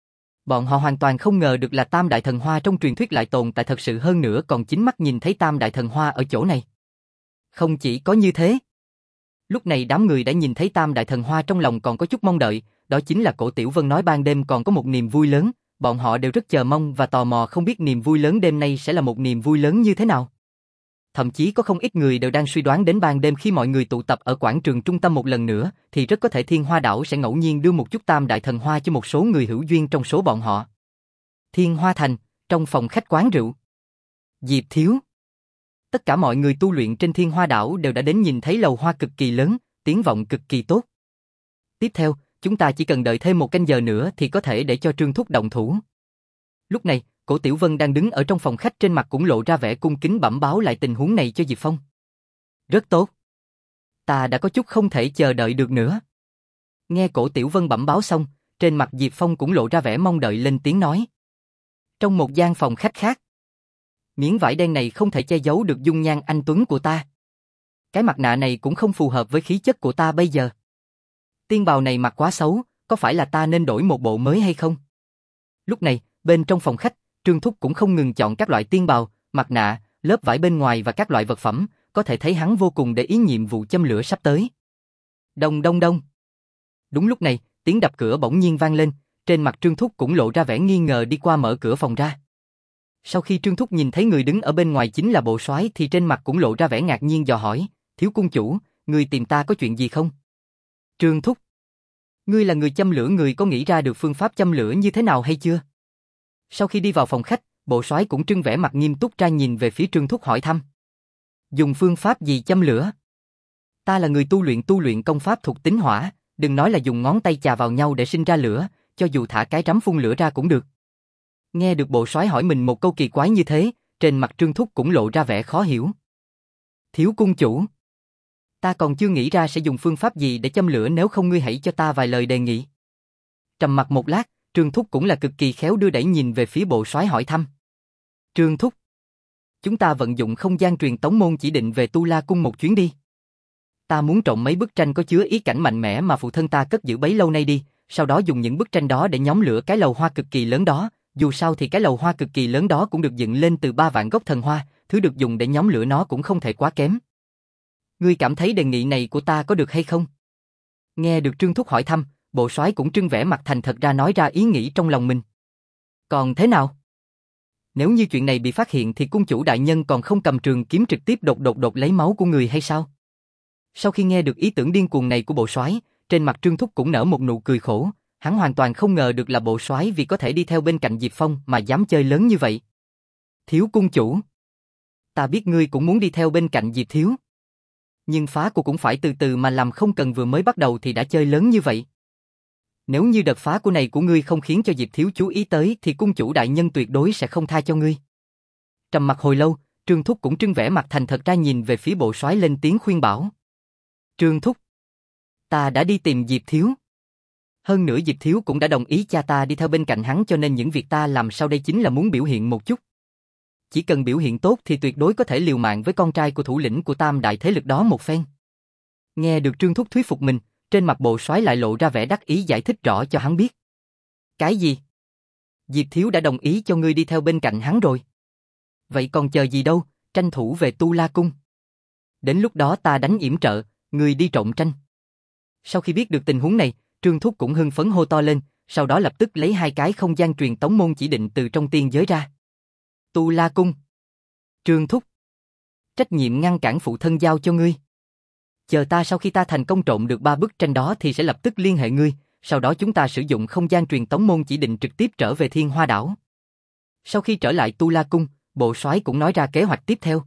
Bọn họ hoàn toàn không ngờ được là tam đại thần hoa trong truyền thuyết lại tồn tại thật sự, hơn nữa còn chính mắt nhìn thấy tam đại thần hoa ở chỗ này. Không chỉ có như thế. Lúc này đám người đã nhìn thấy tam đại thần hoa trong lòng còn có chút mong đợi, đó chính là Cổ Tiểu Vân nói ban đêm còn có một niềm vui lớn, bọn họ đều rất chờ mong và tò mò không biết niềm vui lớn đêm nay sẽ là một niềm vui lớn như thế nào. Thậm chí có không ít người đều đang suy đoán đến ban đêm khi mọi người tụ tập ở quảng trường trung tâm một lần nữa, thì rất có thể Thiên Hoa Đảo sẽ ngẫu nhiên đưa một chút tam đại thần hoa cho một số người hữu duyên trong số bọn họ. Thiên Hoa Thành, trong phòng khách quán rượu. Diệp thiếu. Tất cả mọi người tu luyện trên Thiên Hoa Đảo đều đã đến nhìn thấy lầu hoa cực kỳ lớn, tiếng vọng cực kỳ tốt. Tiếp theo, chúng ta chỉ cần đợi thêm một canh giờ nữa thì có thể để cho Trương Thúc động thủ. Lúc này, Cổ Tiểu Vân đang đứng ở trong phòng khách, trên mặt cũng lộ ra vẻ cung kính bẩm báo lại tình huống này cho Diệp Phong. Rất tốt. Ta đã có chút không thể chờ đợi được nữa. Nghe Cổ Tiểu Vân bẩm báo xong, trên mặt Diệp Phong cũng lộ ra vẻ mong đợi lên tiếng nói. Trong một gian phòng khách khác, miếng vải đen này không thể che giấu được dung nhan anh tuấn của ta. Cái mặt nạ này cũng không phù hợp với khí chất của ta bây giờ. Tiên bào này mặc quá xấu, có phải là ta nên đổi một bộ mới hay không? Lúc này, bên trong phòng khách, Trương Thúc cũng không ngừng chọn các loại tiên bào, mặt nạ, lớp vải bên ngoài và các loại vật phẩm, có thể thấy hắn vô cùng để ý nhiệm vụ châm lửa sắp tới. Đông đông đông. Đúng lúc này, tiếng đập cửa bỗng nhiên vang lên, trên mặt Trương Thúc cũng lộ ra vẻ nghi ngờ đi qua mở cửa phòng ra. Sau khi Trương Thúc nhìn thấy người đứng ở bên ngoài chính là Bộ Soái thì trên mặt cũng lộ ra vẻ ngạc nhiên dò hỏi, thiếu cung chủ, người tìm ta có chuyện gì không? Trương Thúc, ngươi là người châm lửa, người có nghĩ ra được phương pháp châm lửa như thế nào hay chưa? Sau khi đi vào phòng khách, Bộ Soái cũng trưng vẻ mặt nghiêm túc ra nhìn về phía Trương Thúc hỏi thăm. Dùng phương pháp gì châm lửa? Ta là người tu luyện tu luyện công pháp thuộc tính hỏa, đừng nói là dùng ngón tay chà vào nhau để sinh ra lửa, cho dù thả cái rắm phun lửa ra cũng được. Nghe được Bộ Soái hỏi mình một câu kỳ quái như thế, trên mặt Trương Thúc cũng lộ ra vẻ khó hiểu. Thiếu cung chủ, ta còn chưa nghĩ ra sẽ dùng phương pháp gì để châm lửa, nếu không ngươi hãy cho ta vài lời đề nghị. Trầm mặc một lát, Trương Thúc cũng là cực kỳ khéo đưa đẩy nhìn về phía Bộ Soái hỏi thăm. Trương Thúc, chúng ta vận dụng không gian truyền tống môn chỉ định về Tu La Cung một chuyến đi. Ta muốn trộm mấy bức tranh có chứa ý cảnh mạnh mẽ mà phụ thân ta cất giữ bấy lâu nay đi, sau đó dùng những bức tranh đó để nhóm lửa cái lầu hoa cực kỳ lớn đó. Dù sao thì cái lầu hoa cực kỳ lớn đó cũng được dựng lên từ ba vạn gốc thần hoa, thứ được dùng để nhóm lửa nó cũng không thể quá kém. Ngươi cảm thấy đề nghị này của ta có được hay không? Nghe được Trương Thúc hỏi thăm, Bộ Soái cũng trưng vẻ mặt thành thật ra nói ra ý nghĩ trong lòng mình. Còn thế nào? Nếu như chuyện này bị phát hiện thì cung chủ đại nhân còn không cầm trường kiếm trực tiếp đột đột đột lấy máu của người hay sao? Sau khi nghe được ý tưởng điên cuồng này của Bộ Soái, trên mặt Trương Thúc cũng nở một nụ cười khổ. Hắn hoàn toàn không ngờ được là Bộ Soái vì có thể đi theo bên cạnh Diệp Phong mà dám chơi lớn như vậy. Thiếu cung chủ, ta biết ngươi cũng muốn đi theo bên cạnh Diệp thiếu. Nhưng phá của cũng phải từ từ mà làm, không cần vừa mới bắt đầu thì đã chơi lớn như vậy. Nếu như đợt phá của này của ngươi không khiến cho Diệp thiếu chú ý tới thì cung chủ đại nhân tuyệt đối sẽ không tha cho ngươi. Trầm mặc hồi lâu, Trương Thúc cũng trưng vẻ mặt thành thật ra nhìn về phía Bộ Soái lên tiếng khuyên bảo. Trương Thúc, ta đã đi tìm Diệp thiếu. Hơn nữa Diệp Thiếu cũng đã đồng ý cha ta đi theo bên cạnh hắn, cho nên những việc ta làm sau đây chính là muốn biểu hiện một chút. Chỉ cần biểu hiện tốt thì tuyệt đối có thể liều mạng với con trai của thủ lĩnh của tam đại thế lực đó một phen. Nghe được Trương Thúc thuyết phục mình, trên mặt Bộ Soái lại lộ ra vẻ đắc ý, giải thích rõ cho hắn biết. Cái gì? Diệp Thiếu đã đồng ý cho ngươi đi theo bên cạnh hắn rồi. Vậy còn chờ gì đâu, tranh thủ về Tu La Cung. Đến lúc đó ta đánh yểm trợ, ngươi đi trộn tranh. Sau khi biết được tình huống này, Trương Thúc cũng hưng phấn hô to lên, sau đó lập tức lấy hai cái không gian truyền tống môn chỉ định từ trong tiên giới ra. Tu La Cung. Trương Thúc. Trách nhiệm ngăn cản phụ thân giao cho ngươi. Chờ ta sau khi ta thành công trộn được ba bức tranh đó thì sẽ lập tức liên hệ ngươi, sau đó chúng ta sử dụng không gian truyền tống môn chỉ định trực tiếp trở về Thiên Hoa Đảo. Sau khi trở lại Tu La Cung, Bộ Soái cũng nói ra kế hoạch tiếp theo.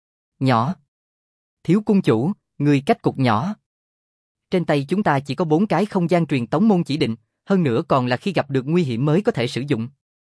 Nhỏ. Thiếu cung chủ, ngươi cách cục nhỏ. Trên tay chúng ta chỉ có bốn cái không gian truyền tống môn chỉ định, hơn nữa còn là khi gặp được nguy hiểm mới có thể sử dụng.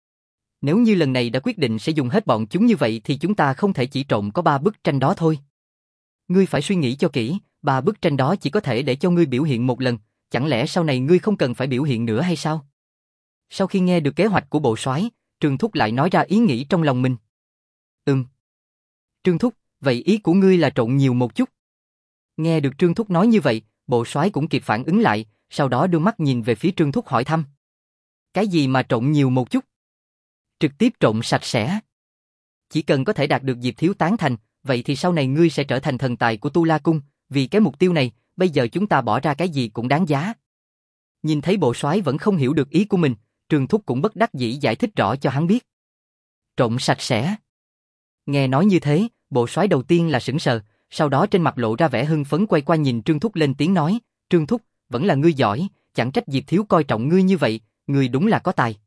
Nếu như lần này đã quyết định sẽ dùng hết bọn chúng như vậy thì chúng ta không thể chỉ trộn có ba bức tranh đó thôi. Ngươi phải suy nghĩ cho kỹ, ba bức tranh đó chỉ có thể để cho ngươi biểu hiện một lần, chẳng lẽ sau này ngươi không cần phải biểu hiện nữa hay sao? Sau khi nghe được kế hoạch của Bộ Soái, Trương Thúc lại nói ra ý nghĩ trong lòng mình. Ừm. Trương Thúc, vậy ý của ngươi là trộn nhiều một chút. Nghe được Trương Thúc nói như vậy, Bộ Soái cũng kịp phản ứng lại, sau đó đưa mắt nhìn về phía Trương Thúc hỏi thăm. Cái gì mà trộn nhiều một chút? Trực tiếp trộn sạch sẽ. Chỉ cần có thể đạt được Diệp Thiếu tán thành, vậy thì sau này ngươi sẽ trở thành thần tài của Tu La Cung, vì cái mục tiêu này, bây giờ chúng ta bỏ ra cái gì cũng đáng giá. Nhìn thấy Bộ Soái vẫn không hiểu được ý của mình, Trương Thúc cũng bất đắc dĩ giải thích rõ cho hắn biết. Trộn sạch sẽ. Nghe nói như thế, Bộ Soái đầu tiên là sững sờ, sau đó trên mặt lộ ra vẻ hưng phấn, quay qua nhìn Trương Thúc lên tiếng nói, Trương Thúc, vẫn là ngươi giỏi, chẳng trách Diệp Thiếu coi trọng ngươi như vậy, ngươi đúng là có tài.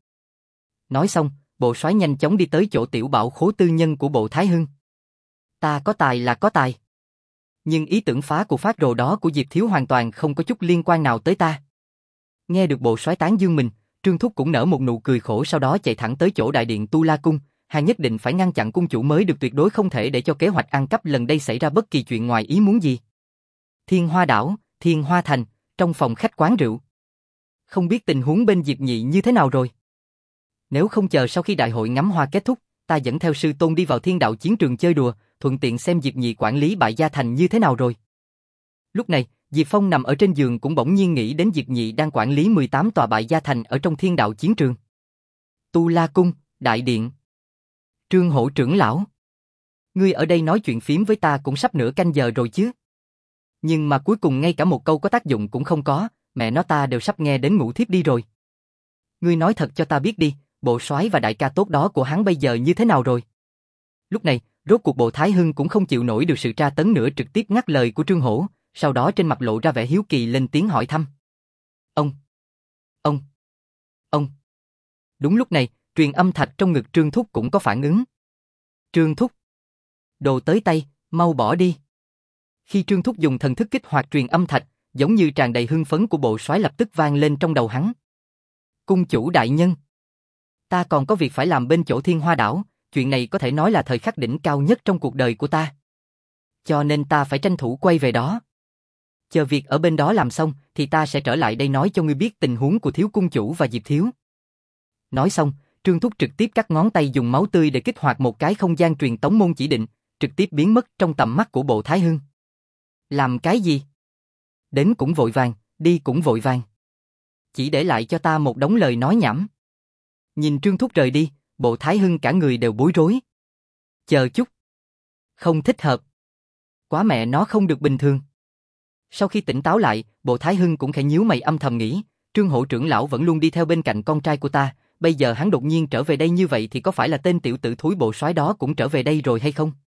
Nói xong, Bộ Soái nhanh chóng đi tới chỗ tiểu bảo khố tư nhân của Bộ Thái Hưng. Ta có tài là có tài. Nhưng ý tưởng phá của phát rồ đó của Diệp Thiếu hoàn toàn không có chút liên quan nào tới ta. Nghe được Bộ Soái tán dương mình, Trương Thúc cũng nở một nụ cười khổ, sau đó chạy thẳng tới chỗ đại điện Tu La Cung, hắn nhất định phải ngăn chặn cung chủ mới được, tuyệt đối không thể để cho kế hoạch ăn cắp lần đây xảy ra bất kỳ chuyện ngoài ý muốn gì. Thiên Hoa Đảo, Thiên Hoa Thành, trong phòng khách quán rượu. Không biết tình huống bên Diệp Nhị như thế nào rồi? Nếu không chờ sau khi đại hội ngắm hoa kết thúc, ta dẫn theo sư tôn đi vào Thiên Đạo chiến trường chơi đùa, thuận tiện xem Diệp Nhị quản lý Bại Gia Thành như thế nào rồi. Lúc này, Diệp Phong nằm ở trên giường cũng bỗng nhiên nghĩ đến Diệp Nhị đang quản lý mười tám tòa Bại Gia Thành ở trong Thiên Đạo chiến trường. Tu La Cung, đại điện. Trương Hổ trưởng lão. Ngươi ở đây nói chuyện phiếm với ta cũng sắp nửa canh giờ rồi chứ. Nhưng mà cuối cùng ngay cả một câu có tác dụng cũng không có, mẹ nó ta đều sắp nghe đến ngủ thiếp đi rồi. Ngươi nói thật cho ta biết đi, Bộ Soái và đại ca tốt đó của hắn bây giờ như thế nào rồi? Lúc này, rốt cuộc Bộ Thái Hưng cũng không chịu nổi được sự tra tấn nữa, trực tiếp ngắt lời của Trương Hổ, sau đó trên mặt lộ ra vẻ hiếu kỳ lên tiếng hỏi thăm. Ông, ông, ông. Đúng lúc này, truyền âm thạch trong ngực Trương Thúc cũng có phản ứng. Trương Thúc, đồ tới tay, mau bỏ đi. Khi Trương Thúc dùng thần thức kích hoạt truyền âm thạch, giống như tràn đầy hưng phấn của Bộ Soái lập tức vang lên trong đầu hắn. Cung chủ đại nhân, ta còn có việc phải làm bên chỗ Thiên Hoa Đảo, chuyện này có thể nói là thời khắc đỉnh cao nhất trong cuộc đời của ta. Cho nên ta phải tranh thủ quay về đó. Chờ việc ở bên đó làm xong thì ta sẽ trở lại đây nói cho ngươi biết tình huống của Thiếu cung chủ và Diệp Thiếu. Nói xong, Trương Thúc trực tiếp cắt ngón tay dùng máu tươi để kích hoạt một cái không gian truyền tống môn chỉ định, trực tiếp biến mất trong tầm mắt của Bộ Thái Hưng. Làm cái gì? Đến cũng vội vàng, đi cũng vội vàng. Chỉ để lại cho ta một đống lời nói nhảm. Nhìn Trương Thúc rời đi, Bộ Thái Hưng cả người đều bối rối. Chờ chút. Không thích hợp. Quá mẹ nó không được bình thường. Sau khi tỉnh táo lại, Bộ Thái Hưng cũng khẽ nhíu mày âm thầm nghĩ, Trương Hổ trưởng lão vẫn luôn đi theo bên cạnh con trai của ta, bây giờ hắn đột nhiên trở về đây như vậy thì có phải là tên tiểu tử thúi Bộ Soái đó cũng trở về đây rồi hay không?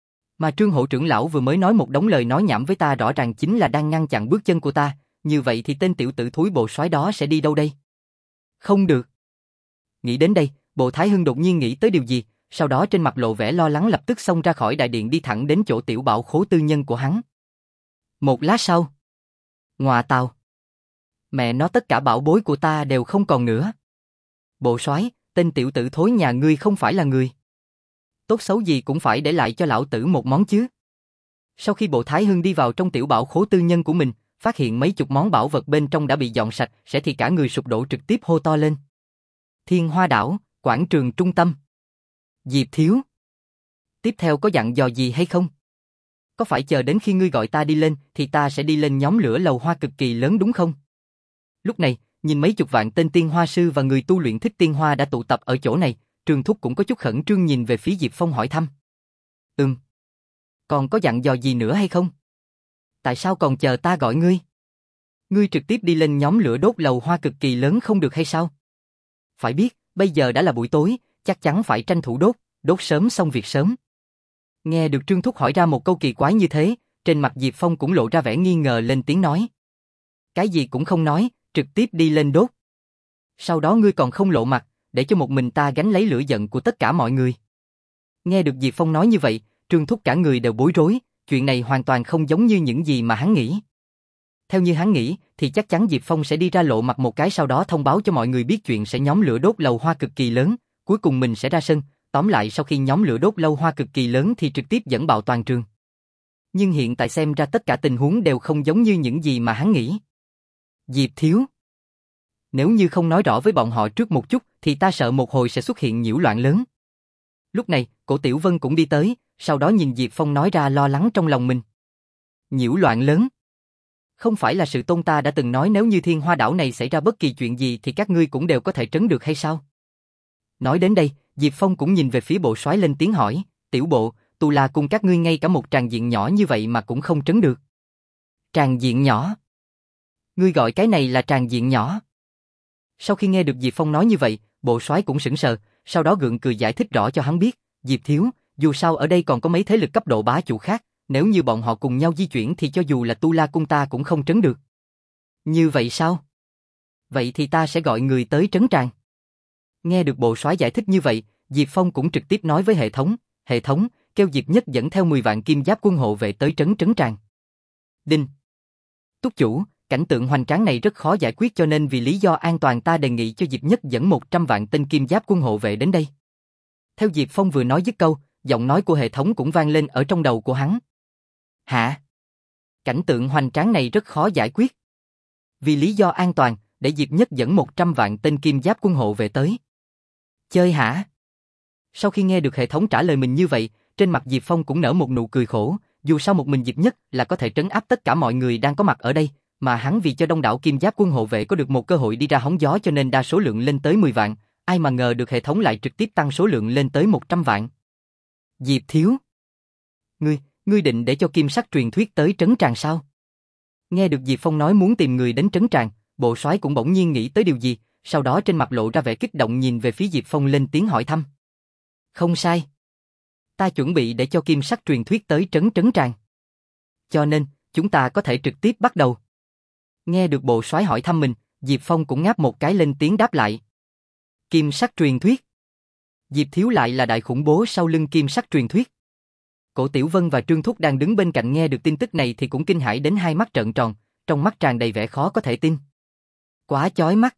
Mà Trương Hổ trưởng lão vừa mới nói một đống lời nói nhảm với ta, rõ ràng chính là đang ngăn chặn bước chân của ta, như vậy thì tên tiểu tử thúi Bộ Soái đó sẽ đi đâu đây? Không được. Nghĩ đến đây, Bộ Thái Hưng đột nhiên nghĩ tới điều gì, sau đó trên mặt lộ vẻ lo lắng lập tức xông ra khỏi đại điện đi thẳng đến chỗ tiểu bảo khố tư nhân của hắn. Một lát sau, ngọa tào, mẹ nó tất cả bảo bối của ta đều không còn nữa. Bộ Soái, tên tiểu tử thối nhà ngươi không phải là người. Tốt xấu gì cũng phải để lại cho lão tử một món chứ. Sau khi Bộ Thái Hưng đi vào trong tiểu bảo khố tư nhân của mình, phát hiện mấy chục món bảo vật bên trong đã bị dọn sạch, sẽ thì cả người sụp đổ trực tiếp hô to lên. Thiên Hoa đảo, quảng trường trung tâm. Diệp Thiếu. Tiếp theo có dặn dò gì hay không? Có phải chờ đến khi ngươi gọi ta đi lên thì ta sẽ đi lên nhóm lửa lầu hoa cực kỳ lớn đúng không? Lúc này, nhìn mấy chục vạn tên tiên hoa sư và người tu luyện thích tiên hoa đã tụ tập ở chỗ này, Trương Thúc cũng có chút khẩn trương nhìn về phía Diệp Phong hỏi thăm. Ừm. Còn có dặn dò gì nữa hay không? Tại sao còn chờ ta gọi ngươi? Ngươi trực tiếp đi lên nhóm lửa đốt lầu hoa cực kỳ lớn không được hay sao? Phải biết, bây giờ đã là buổi tối, chắc chắn phải tranh thủ đốt, đốt sớm xong việc sớm. Nghe được Trương Thúc hỏi ra một câu kỳ quái như thế, trên mặt Diệp Phong cũng lộ ra vẻ nghi ngờ lên tiếng nói. Cái gì cũng không nói, trực tiếp đi lên đốt. Sau đó ngươi còn không lộ mặt, để cho một mình ta gánh lấy lửa giận của tất cả mọi người. Nghe được Diệp Phong nói như vậy, Trương Thúc cả người đều bối rối, chuyện này hoàn toàn không giống như những gì mà hắn nghĩ. Theo như hắn nghĩ, thì chắc chắn Diệp Phong sẽ đi ra lộ mặt một cái sau đó thông báo cho mọi người biết chuyện sẽ nhóm lửa đốt lầu hoa cực kỳ lớn, cuối cùng mình sẽ ra sân, tóm lại sau khi nhóm lửa đốt lầu hoa cực kỳ lớn thì trực tiếp dẫn bạo toàn trường. Nhưng hiện tại xem ra tất cả tình huống đều không giống như những gì mà hắn nghĩ. Diệp Thiếu. Nếu như không nói rõ với bọn họ trước một chút thì ta sợ một hồi sẽ xuất hiện nhiễu loạn lớn. Lúc này, Cổ Tiểu Vân cũng đi tới, sau đó nhìn Diệp Phong nói ra lo lắng trong lòng mình. Nhiễu loạn lớn? Không phải là sự tôn ta đã từng nói nếu như Thiên Hoa đảo này xảy ra bất kỳ chuyện gì thì các ngươi cũng đều có thể trấn được hay sao? Nói đến đây, Diệp Phong cũng nhìn về phía bộ soái lên tiếng hỏi, tiểu bộ, Tu La cùng các ngươi ngay cả một tràng diện nhỏ như vậy mà cũng không trấn được. Tràng diện nhỏ? Ngươi gọi cái này là tràng diện nhỏ? Sau khi nghe được Diệp Phong nói như vậy, bộ soái cũng sững sờ, sau đó gượng cười giải thích rõ cho hắn biết, Diệp Thiếu, dù sao ở đây còn có mấy thế lực cấp độ bá chủ khác, nếu như bọn họ cùng nhau di chuyển thì cho dù là Tu La cung ta cũng không trấn được. Như vậy sao? Vậy thì ta sẽ gọi người tới trấn tràng. Nghe được bộ soái giải thích như vậy, Diệp Phong cũng trực tiếp nói với hệ thống, hệ thống, kêu Diệp Nhất dẫn theo mười vạn kim giáp quân hộ vệ tới trấn trấn tràng. Đinh. Túc chủ, cảnh tượng hoành tráng này rất khó giải quyết cho nên vì lý do an toàn ta đề nghị cho Diệp Nhất dẫn một trăm vạn tên kim giáp quân hộ vệ đến đây. Theo Diệp Phong vừa nói dứt câu, giọng nói của hệ thống cũng vang lên ở trong đầu của hắn. Hả? Cảnh tượng hoành tráng này rất khó giải quyết. Vì lý do an toàn, để Diệp Nhất dẫn một trăm vạn tên kim giáp quân hộ về tới. Chơi hả? Sau khi nghe được hệ thống trả lời mình như vậy, trên mặt Diệp Phong cũng nở một nụ cười khổ, dù sao một mình Diệp Nhất là có thể trấn áp tất cả mọi người đang có mặt ở đây, mà hắn vì cho đông đảo kim giáp quân hộ vệ có được một cơ hội đi ra hóng gió cho nên đa số lượng lên tới mười vạn, ai mà ngờ được hệ thống lại trực tiếp tăng số lượng lên tới một trăm vạn. Diệp Thiếu. Ngươi, ngươi định để cho kim sắc truyền thuyết tới trấn tràng sao? Nghe được Diệp Phong nói muốn tìm người đến trấn tràng, bộ soái cũng bỗng nhiên nghĩ tới điều gì, sau đó trên mặt lộ ra vẻ kích động nhìn về phía Diệp Phong lên tiếng hỏi thăm. Không sai. Ta chuẩn bị để cho kim sắc truyền thuyết tới trấn trấn tràng. Cho nên, chúng ta có thể trực tiếp bắt đầu. Nghe được bộ soái hỏi thăm mình, Diệp Phong cũng ngáp một cái lên tiếng đáp lại. Kim sắc truyền thuyết. Diệp Thiếu lại là đại khủng bố sau lưng kim sắc truyền thuyết. Cổ Tiểu Vân và Trương Thúc đang đứng bên cạnh nghe được tin tức này thì cũng kinh hãi đến hai mắt trợn tròn, trong mắt tràn đầy vẻ khó có thể tin. Quá chói mắt.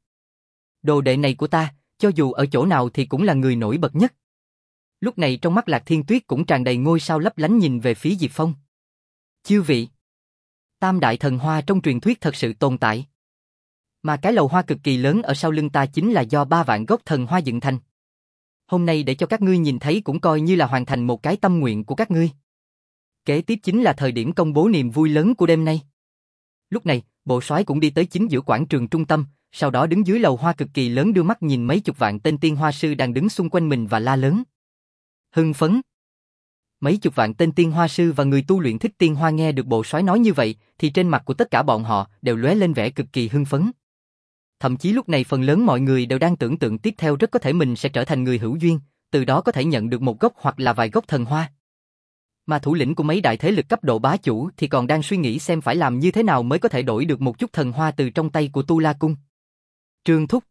Đồ đệ này của ta, cho dù ở chỗ nào thì cũng là người nổi bật nhất. Lúc này trong mắt Lạc Thiên Tuyết cũng tràn đầy ngôi sao lấp lánh nhìn về phía Diệp Phong. Chư vị, tam đại thần hoa trong truyền thuyết thật sự tồn tại. Mà cái lầu hoa cực kỳ lớn ở sau lưng ta chính là do ba vạn gốc thần hoa dựng thành. Hôm nay để cho các ngươi nhìn thấy cũng coi như là hoàn thành một cái tâm nguyện của các ngươi. Kế tiếp chính là thời điểm công bố niềm vui lớn của đêm nay. Lúc này, bộ soái cũng đi tới chính giữa quảng trường trung tâm, sau đó đứng dưới lầu hoa cực kỳ lớn đưa mắt nhìn mấy chục vạn tên tiên hoa sư đang đứng xung quanh mình và la lớn. Hưng phấn. Mấy chục vạn tên tiên hoa sư và người tu luyện thích tiên hoa nghe được bộ soái nói như vậy, thì trên mặt của tất cả bọn họ đều lóe lên vẻ cực kỳ hưng phấn. Thậm chí lúc này phần lớn mọi người đều đang tưởng tượng tiếp theo rất có thể mình sẽ trở thành người hữu duyên, từ đó có thể nhận được một gốc hoặc là vài gốc thần hoa. Mà thủ lĩnh của mấy đại thế lực cấp độ bá chủ thì còn đang suy nghĩ xem phải làm như thế nào mới có thể đổi được một chút thần hoa từ trong tay của Tu La Cung. Trương Thúc.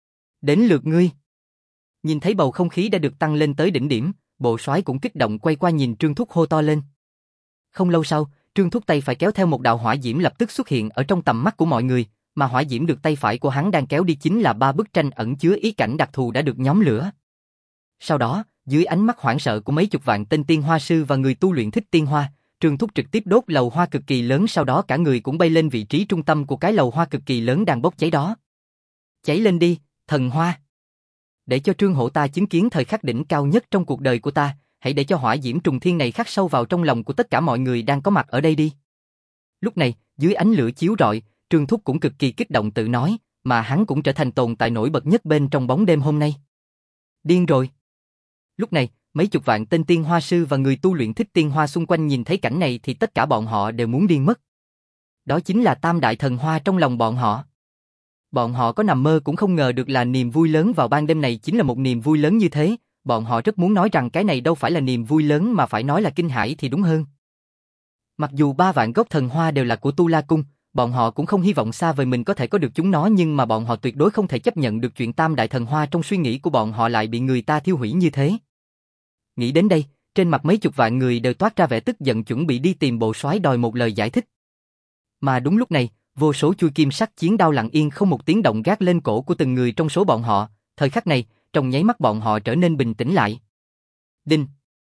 Đến lượt ngươi. Nhìn thấy bầu không khí đã được tăng lên tới đỉnh điểm, bộ soái cũng kích động quay qua nhìn Trương Thúc hô to lên. Không lâu sau, Trương Thúc tay phải kéo theo một đạo hỏa diễm lập tức xuất hiện ở trong tầm mắt của mọi người, mà hỏa diễm được tay phải của hắn đang kéo đi chính là ba bức tranh ẩn chứa ý cảnh đặc thù đã được nhóm lửa. Sau đó, dưới ánh mắt hoảng sợ của mấy chục vạn tên tiên hoa sư và người tu luyện thích tiên hoa, Trương Thúc trực tiếp đốt lầu hoa cực kỳ lớn, sau đó cả người cũng bay lên vị trí trung tâm của cái lầu hoa cực kỳ lớn đang bốc cháy đó. Cháy lên đi, thần hoa. Để cho Trương Hổ ta chứng kiến thời khắc đỉnh cao nhất trong cuộc đời của ta, hãy để cho hỏa diễm trùng thiên này khắc sâu vào trong lòng của tất cả mọi người đang có mặt ở đây đi. Lúc này, dưới ánh lửa chiếu rọi, Trương Thúc cũng cực kỳ kích động tự nói, mà hắn cũng trở thành tồn tại nổi bật nhất bên trong bóng đêm hôm nay. Điên rồi. Lúc này, mấy chục vạn tên tiên hoa sư và người tu luyện thích tiên hoa xung quanh nhìn thấy cảnh này thì tất cả bọn họ đều muốn điên mất. Đó chính là tam đại thần hoa trong lòng bọn họ. Bọn họ có nằm mơ cũng không ngờ được là niềm vui lớn vào ban đêm này chính là một niềm vui lớn như thế, bọn họ rất muốn nói rằng cái này đâu phải là niềm vui lớn mà phải nói là kinh hãi thì đúng hơn. Mặc dù ba vạn gốc thần hoa đều là của Tu La Cung, bọn họ cũng không hy vọng xa vời mình có thể có được chúng nó, nhưng mà bọn họ tuyệt đối không thể chấp nhận được chuyện tam đại thần hoa trong suy nghĩ của bọn họ lại bị người ta thiêu hủy như thế. Nghĩ đến đây, trên mặt mấy chục vạn người đều toát ra vẻ tức giận chuẩn bị đi tìm bộ soái đòi một lời giải thích. Mà đúng lúc này, vô số chui kim sắc chiến đao lặng yên không một tiếng động gác lên cổ của từng người trong số bọn họ, thời khắc này, trong nháy mắt bọn họ trở nên bình tĩnh lại. Đinh.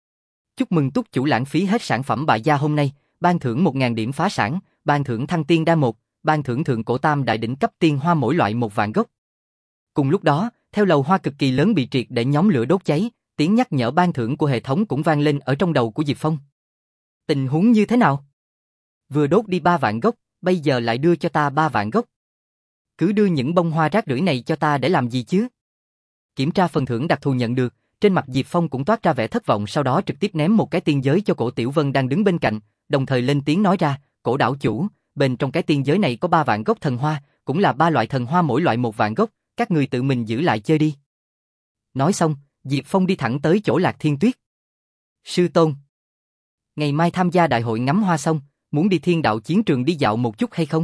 Chúc mừng túc chủ lãng phí hết sản phẩm bại gia hôm nay, ban thưởng một nghìn điểm phá sản, ban thưởng thăng tiên đa một, ban thưởng thượng cổ tam đại đỉnh cấp tiên hoa mỗi loại một vạn gốc. Cùng lúc đó, theo lầu hoa cực kỳ lớn bị triệt để nhóm lửa đốt cháy, tiếng nhắc nhở ban thưởng của hệ thống cũng vang lên ở trong đầu của Diệp Phong. Tình huống như thế nào? Vừa đốt đi ba vạn gốc, bây giờ lại đưa cho ta ba vạn gốc. Cứ đưa những bông hoa rác rưởi này cho ta để làm gì chứ? Kiểm tra phần thưởng đặc thù nhận được, trên mặt Diệp Phong cũng toát ra vẻ thất vọng, sau đó trực tiếp ném một cái tiên giới cho Cổ Tiểu Vân đang đứng bên cạnh, đồng thời lên tiếng nói ra, Cổ đảo chủ, bên trong cái tiên giới này có ba vạn gốc thần hoa, cũng là ba loại thần hoa mỗi loại một vạn gốc, các người tự mình giữ lại chơi đi. Nói xong, Diệp Phong đi thẳng tới chỗ Lạc Thiên Tuyết. Sư tôn, ngày mai tham gia đại hội ngắm hoa xong, muốn đi thiên đạo chiến trường đi dạo một chút hay không?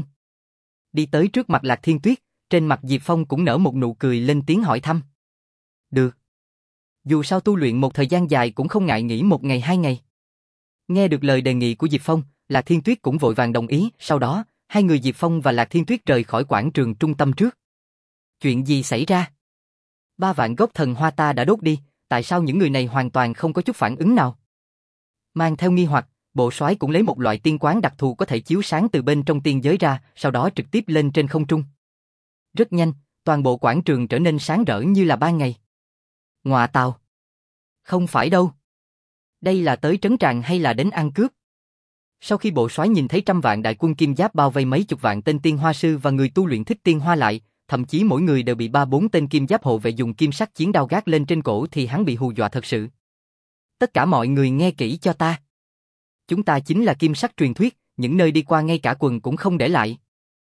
Đi tới trước mặt Lạc Thiên Tuyết, trên mặt Diệp Phong cũng nở một nụ cười lên tiếng hỏi thăm. Được. Dù sao tu luyện một thời gian dài cũng không ngại nghỉ một ngày hai ngày. Nghe được lời đề nghị của Diệp Phong, Lạc Thiên Tuyết cũng vội vàng đồng ý, sau đó, hai người Diệp Phong và Lạc Thiên Tuyết rời khỏi quảng trường trung tâm trước. Chuyện gì xảy ra? Ba vạn gốc thần hoa ta đã đốt đi, tại sao những người này hoàn toàn không có chút phản ứng nào? Mang theo nghi hoặc, bộ soái cũng lấy một loại tiên quán đặc thù có thể chiếu sáng từ bên trong tiên giới ra, sau đó trực tiếp lên trên không trung. Rất nhanh, toàn bộ quảng trường trở nên sáng rỡ như là ban ngày. Ngọa tào. Không phải đâu. Đây là tới trấn tràng hay là đến ăn cướp? Sau khi bộ soái nhìn thấy trăm vạn đại quân kim giáp bao vây mấy chục vạn tên tiên hoa sư và người tu luyện thích tiên hoa lại, thậm chí mỗi người đều bị ba bốn tên kim giáp hộ vệ dùng kim sắc chiến đao gác lên trên cổ thì hắn bị hù dọa thật sự. Tất cả mọi người nghe kỹ cho ta. Chúng ta chính là kim sắc truyền thuyết, những nơi đi qua ngay cả quần cũng không để lại.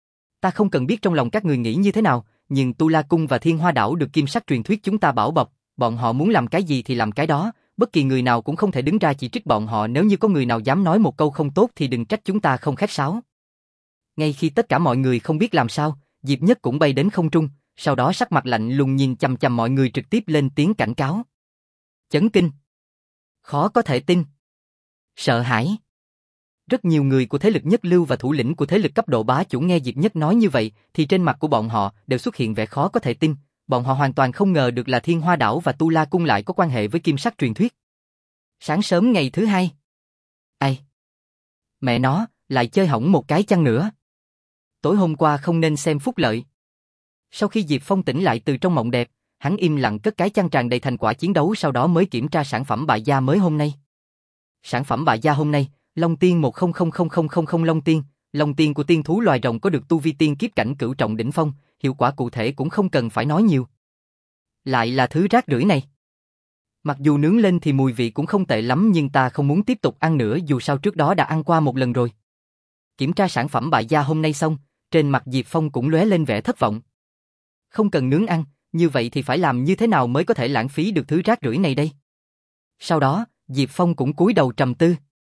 Ta không cần biết trong lòng các người nghĩ như thế nào, nhưng Tu La Cung và Thiên Hoa Đảo được kim sắc truyền thuyết chúng ta bảo bọc, bọn họ muốn làm cái gì thì làm cái đó, bất kỳ người nào cũng không thể đứng ra chỉ trích bọn họ, nếu như có người nào dám nói một câu không tốt thì đừng trách chúng ta không khách sáo. Ngay khi tất cả mọi người không biết làm sao, Diệp Nhất cũng bay đến không trung, sau đó sắc mặt lạnh lùng nhìn chằm chằm mọi người trực tiếp lên tiếng cảnh cáo. Chấn kinh. Khó có thể tin. Sợ hãi. Rất nhiều người của thế lực nhất lưu và thủ lĩnh của thế lực cấp độ bá chủ nghe Diệp Nhất nói như vậy thì trên mặt của bọn họ đều xuất hiện vẻ khó có thể tin, bọn họ hoàn toàn không ngờ được là Thiên Hoa Đảo và Tu La Cung lại có quan hệ với kim sắc truyền thuyết. Sáng sớm ngày thứ hai. Ai? Mẹ nó, lại chơi hỏng một cái chăng nữa. Tối hôm qua không nên xem phúc lợi. Sau khi Diệp Phong tỉnh lại từ trong mộng đẹp, hắn im lặng cất cái chăn tràn đầy thành quả chiến đấu, sau đó mới kiểm tra sản phẩm bại gia mới hôm nay. Sản phẩm bại gia hôm nay, Long Tiên một không không không không không không Long Tiên, Long Tiên của tiên thú loài rồng có được tu vi tiên kiếp cảnh cửu trọng đỉnh phong, hiệu quả cụ thể cũng không cần phải nói nhiều. Lại là thứ rác rưởi này. Mặc dù nướng lên thì mùi vị cũng không tệ lắm nhưng ta không muốn tiếp tục ăn nữa, dù sao trước đó đã ăn qua một lần rồi. Kiểm tra sản phẩm bại gia hôm nay xong, trên mặt Diệp Phong cũng lóe lên vẻ thất vọng. Không cần nướng ăn, như vậy thì phải làm như thế nào mới có thể lãng phí được thứ rác rưởi này đây? Sau đó, Diệp Phong cũng cúi đầu trầm tư.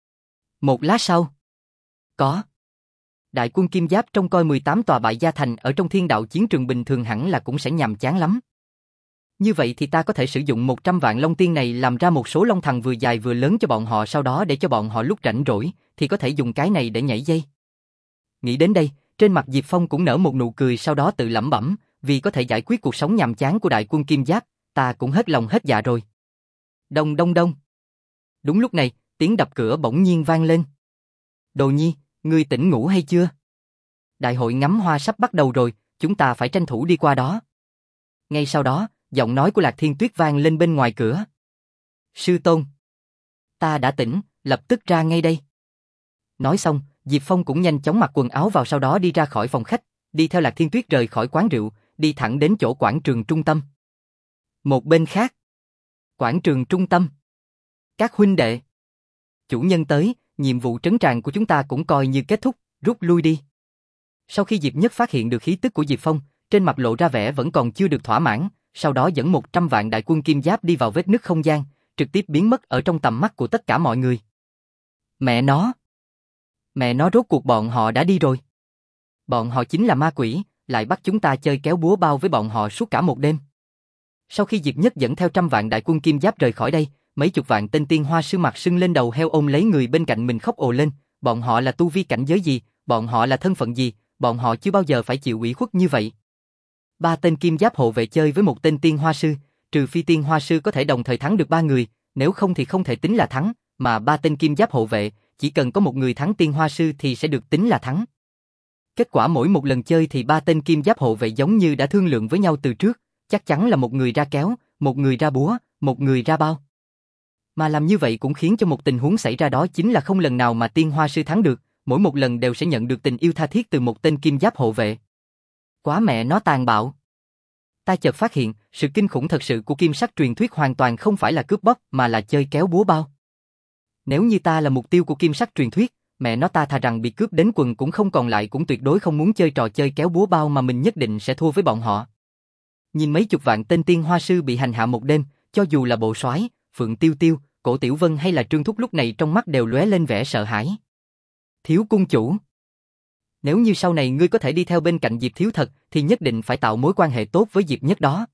Một lát sau. Có. Đại quân kim giáp trông coi mười tám tòa bại gia thành ở trong thiên đạo chiến trường bình thường hẳn là cũng sẽ nhàm chán lắm. Như vậy thì ta có thể sử dụng một trăm vạn long tiên này làm ra một số long thằng vừa dài vừa lớn cho bọn họ, sau đó để cho bọn họ lúc rảnh rỗi thì có thể dùng cái này để nhảy dây. Nghĩ đến đây, trên mặt Diệp Phong cũng nở một nụ cười, sau đó tự lẩm bẩm, vì có thể giải quyết cuộc sống nhàm chán của đại quân kim giáp, ta cũng hết lòng hết dạ rồi. Đông đông đông. Đúng lúc này, tiếng đập cửa bỗng nhiên vang lên. Đồ Nhi, ngươi tỉnh ngủ hay chưa? Đại hội ngắm hoa sắp bắt đầu rồi, chúng ta phải tranh thủ đi qua đó. Ngay sau đó, giọng nói của Lạc Thiên Tuyết vang lên bên ngoài cửa. Sư tôn. Ta đã tỉnh, lập tức ra ngay đây. Nói xong, Diệp Phong cũng nhanh chóng mặc quần áo vào sau đó đi ra khỏi phòng khách, đi theo Lạc Thiên Tuyết rời khỏi quán rượu, đi thẳng đến chỗ quảng trường trung tâm. Một bên khác, quảng trường trung tâm. Các huynh đệ. Chủ nhân tới, nhiệm vụ trấn tràng của chúng ta cũng coi như kết thúc, rút lui đi. Sau khi Diệp Nhất phát hiện được khí tức của Diệp Phong, trên mặt lộ ra vẻ vẫn còn chưa được thỏa mãn, sau đó dẫn một trăm vạn đại quân kim giáp đi vào vết nứt không gian, trực tiếp biến mất ở trong tầm mắt của tất cả mọi người. Mẹ nó! Mẹ nó rốt cuộc bọn họ đã đi rồi. Bọn họ chính là ma quỷ, lại bắt chúng ta chơi kéo búa bao với bọn họ suốt cả một đêm. Sau khi Diệp Nhất dẫn theo trăm vạn đại quân kim giáp rời khỏi đây, mấy chục vạn tên tiên hoa sư mặt sưng lên đầu heo ôm lấy người bên cạnh mình khóc ồ lên, bọn họ là tu vi cảnh giới gì, bọn họ là thân phận gì, bọn họ chưa bao giờ phải chịu ủy khuất như vậy. Ba tên kim giáp hộ vệ chơi với một tên tiên hoa sư, trừ phi tiên hoa sư có thể đồng thời thắng được ba người, nếu không thì không thể tính là thắng, mà ba tên kim giáp hộ vệ, chỉ cần có một người thắng tiên hoa sư thì sẽ được tính là thắng. Kết quả mỗi một lần chơi thì ba tên kim giáp hộ vệ giống như đã thương lượng với nhau từ trước, chắc chắn là một người ra kéo, một người ra búa, một người ra bao. Mà làm như vậy cũng khiến cho một tình huống xảy ra đó chính là không lần nào mà tiên hoa sư thắng được, mỗi một lần đều sẽ nhận được tình yêu tha thiết từ một tên kim giáp hộ vệ. Quá mẹ nó tàn bạo. Ta chợt phát hiện, sự kinh khủng thật sự của kim sắc truyền thuyết hoàn toàn không phải là cướp bóc mà là chơi kéo búa bao. Nếu như ta là mục tiêu của kim sắc truyền thuyết, mẹ nó ta thà rằng bị cướp đến quần cũng không còn lại cũng tuyệt đối không muốn chơi trò chơi kéo búa bao mà mình nhất định sẽ thua với bọn họ. Nhìn mấy chục vạn tên tiên hoa sư bị hành hạ một đêm, cho dù là Bộ Soái, Phượng Tiêu Tiêu, Cổ Tiểu Vân hay là Trương Thúc lúc này trong mắt đều lóe lên vẻ sợ hãi. Thiếu cung chủ. Nếu như sau này ngươi có thể đi theo bên cạnh Diệp Thiếu thật thì nhất định phải tạo mối quan hệ tốt với Diệp Nhất đó.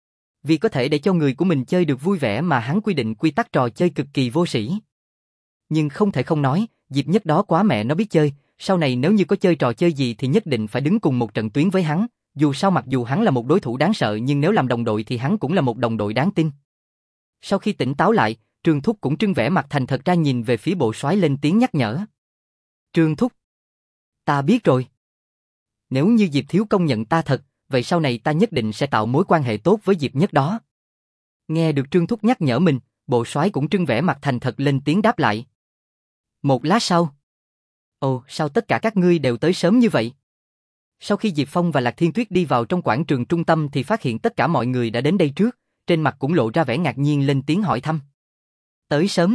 Vì có thể để cho người của mình chơi được vui vẻ mà hắn quy định quy tắc trò chơi cực kỳ vô sĩ. Nhưng không thể không nói, Diệp Nhất đó quá mẹ nó biết chơi, sau này nếu như có chơi trò chơi gì thì nhất định phải đứng cùng một trận tuyến với hắn, dù sao mặc dù hắn là một đối thủ đáng sợ nhưng nếu làm đồng đội thì hắn cũng là một đồng đội đáng tin. Sau khi tỉnh táo lại, Trương Thúc cũng trưng vẻ mặt thành thật ra nhìn về phía Bộ Soái lên tiếng nhắc nhở. Trương Thúc, ta biết rồi. Nếu như Diệp Thiếu công nhận ta thật, vậy sau này ta nhất định sẽ tạo mối quan hệ tốt với Diệp Nhất đó. Nghe được Trương Thúc nhắc nhở mình, Bộ Soái cũng trưng vẻ mặt thành thật lên tiếng đáp lại. Một lát sau. Ồ, sao tất cả các ngươi đều tới sớm như vậy? Sau khi Diệp Phong và Lạc Thiên Tuyết đi vào trong quảng trường trung tâm thì phát hiện tất cả mọi người đã đến đây trước, trên mặt cũng lộ ra vẻ ngạc nhiên lên tiếng hỏi thăm. Tới sớm?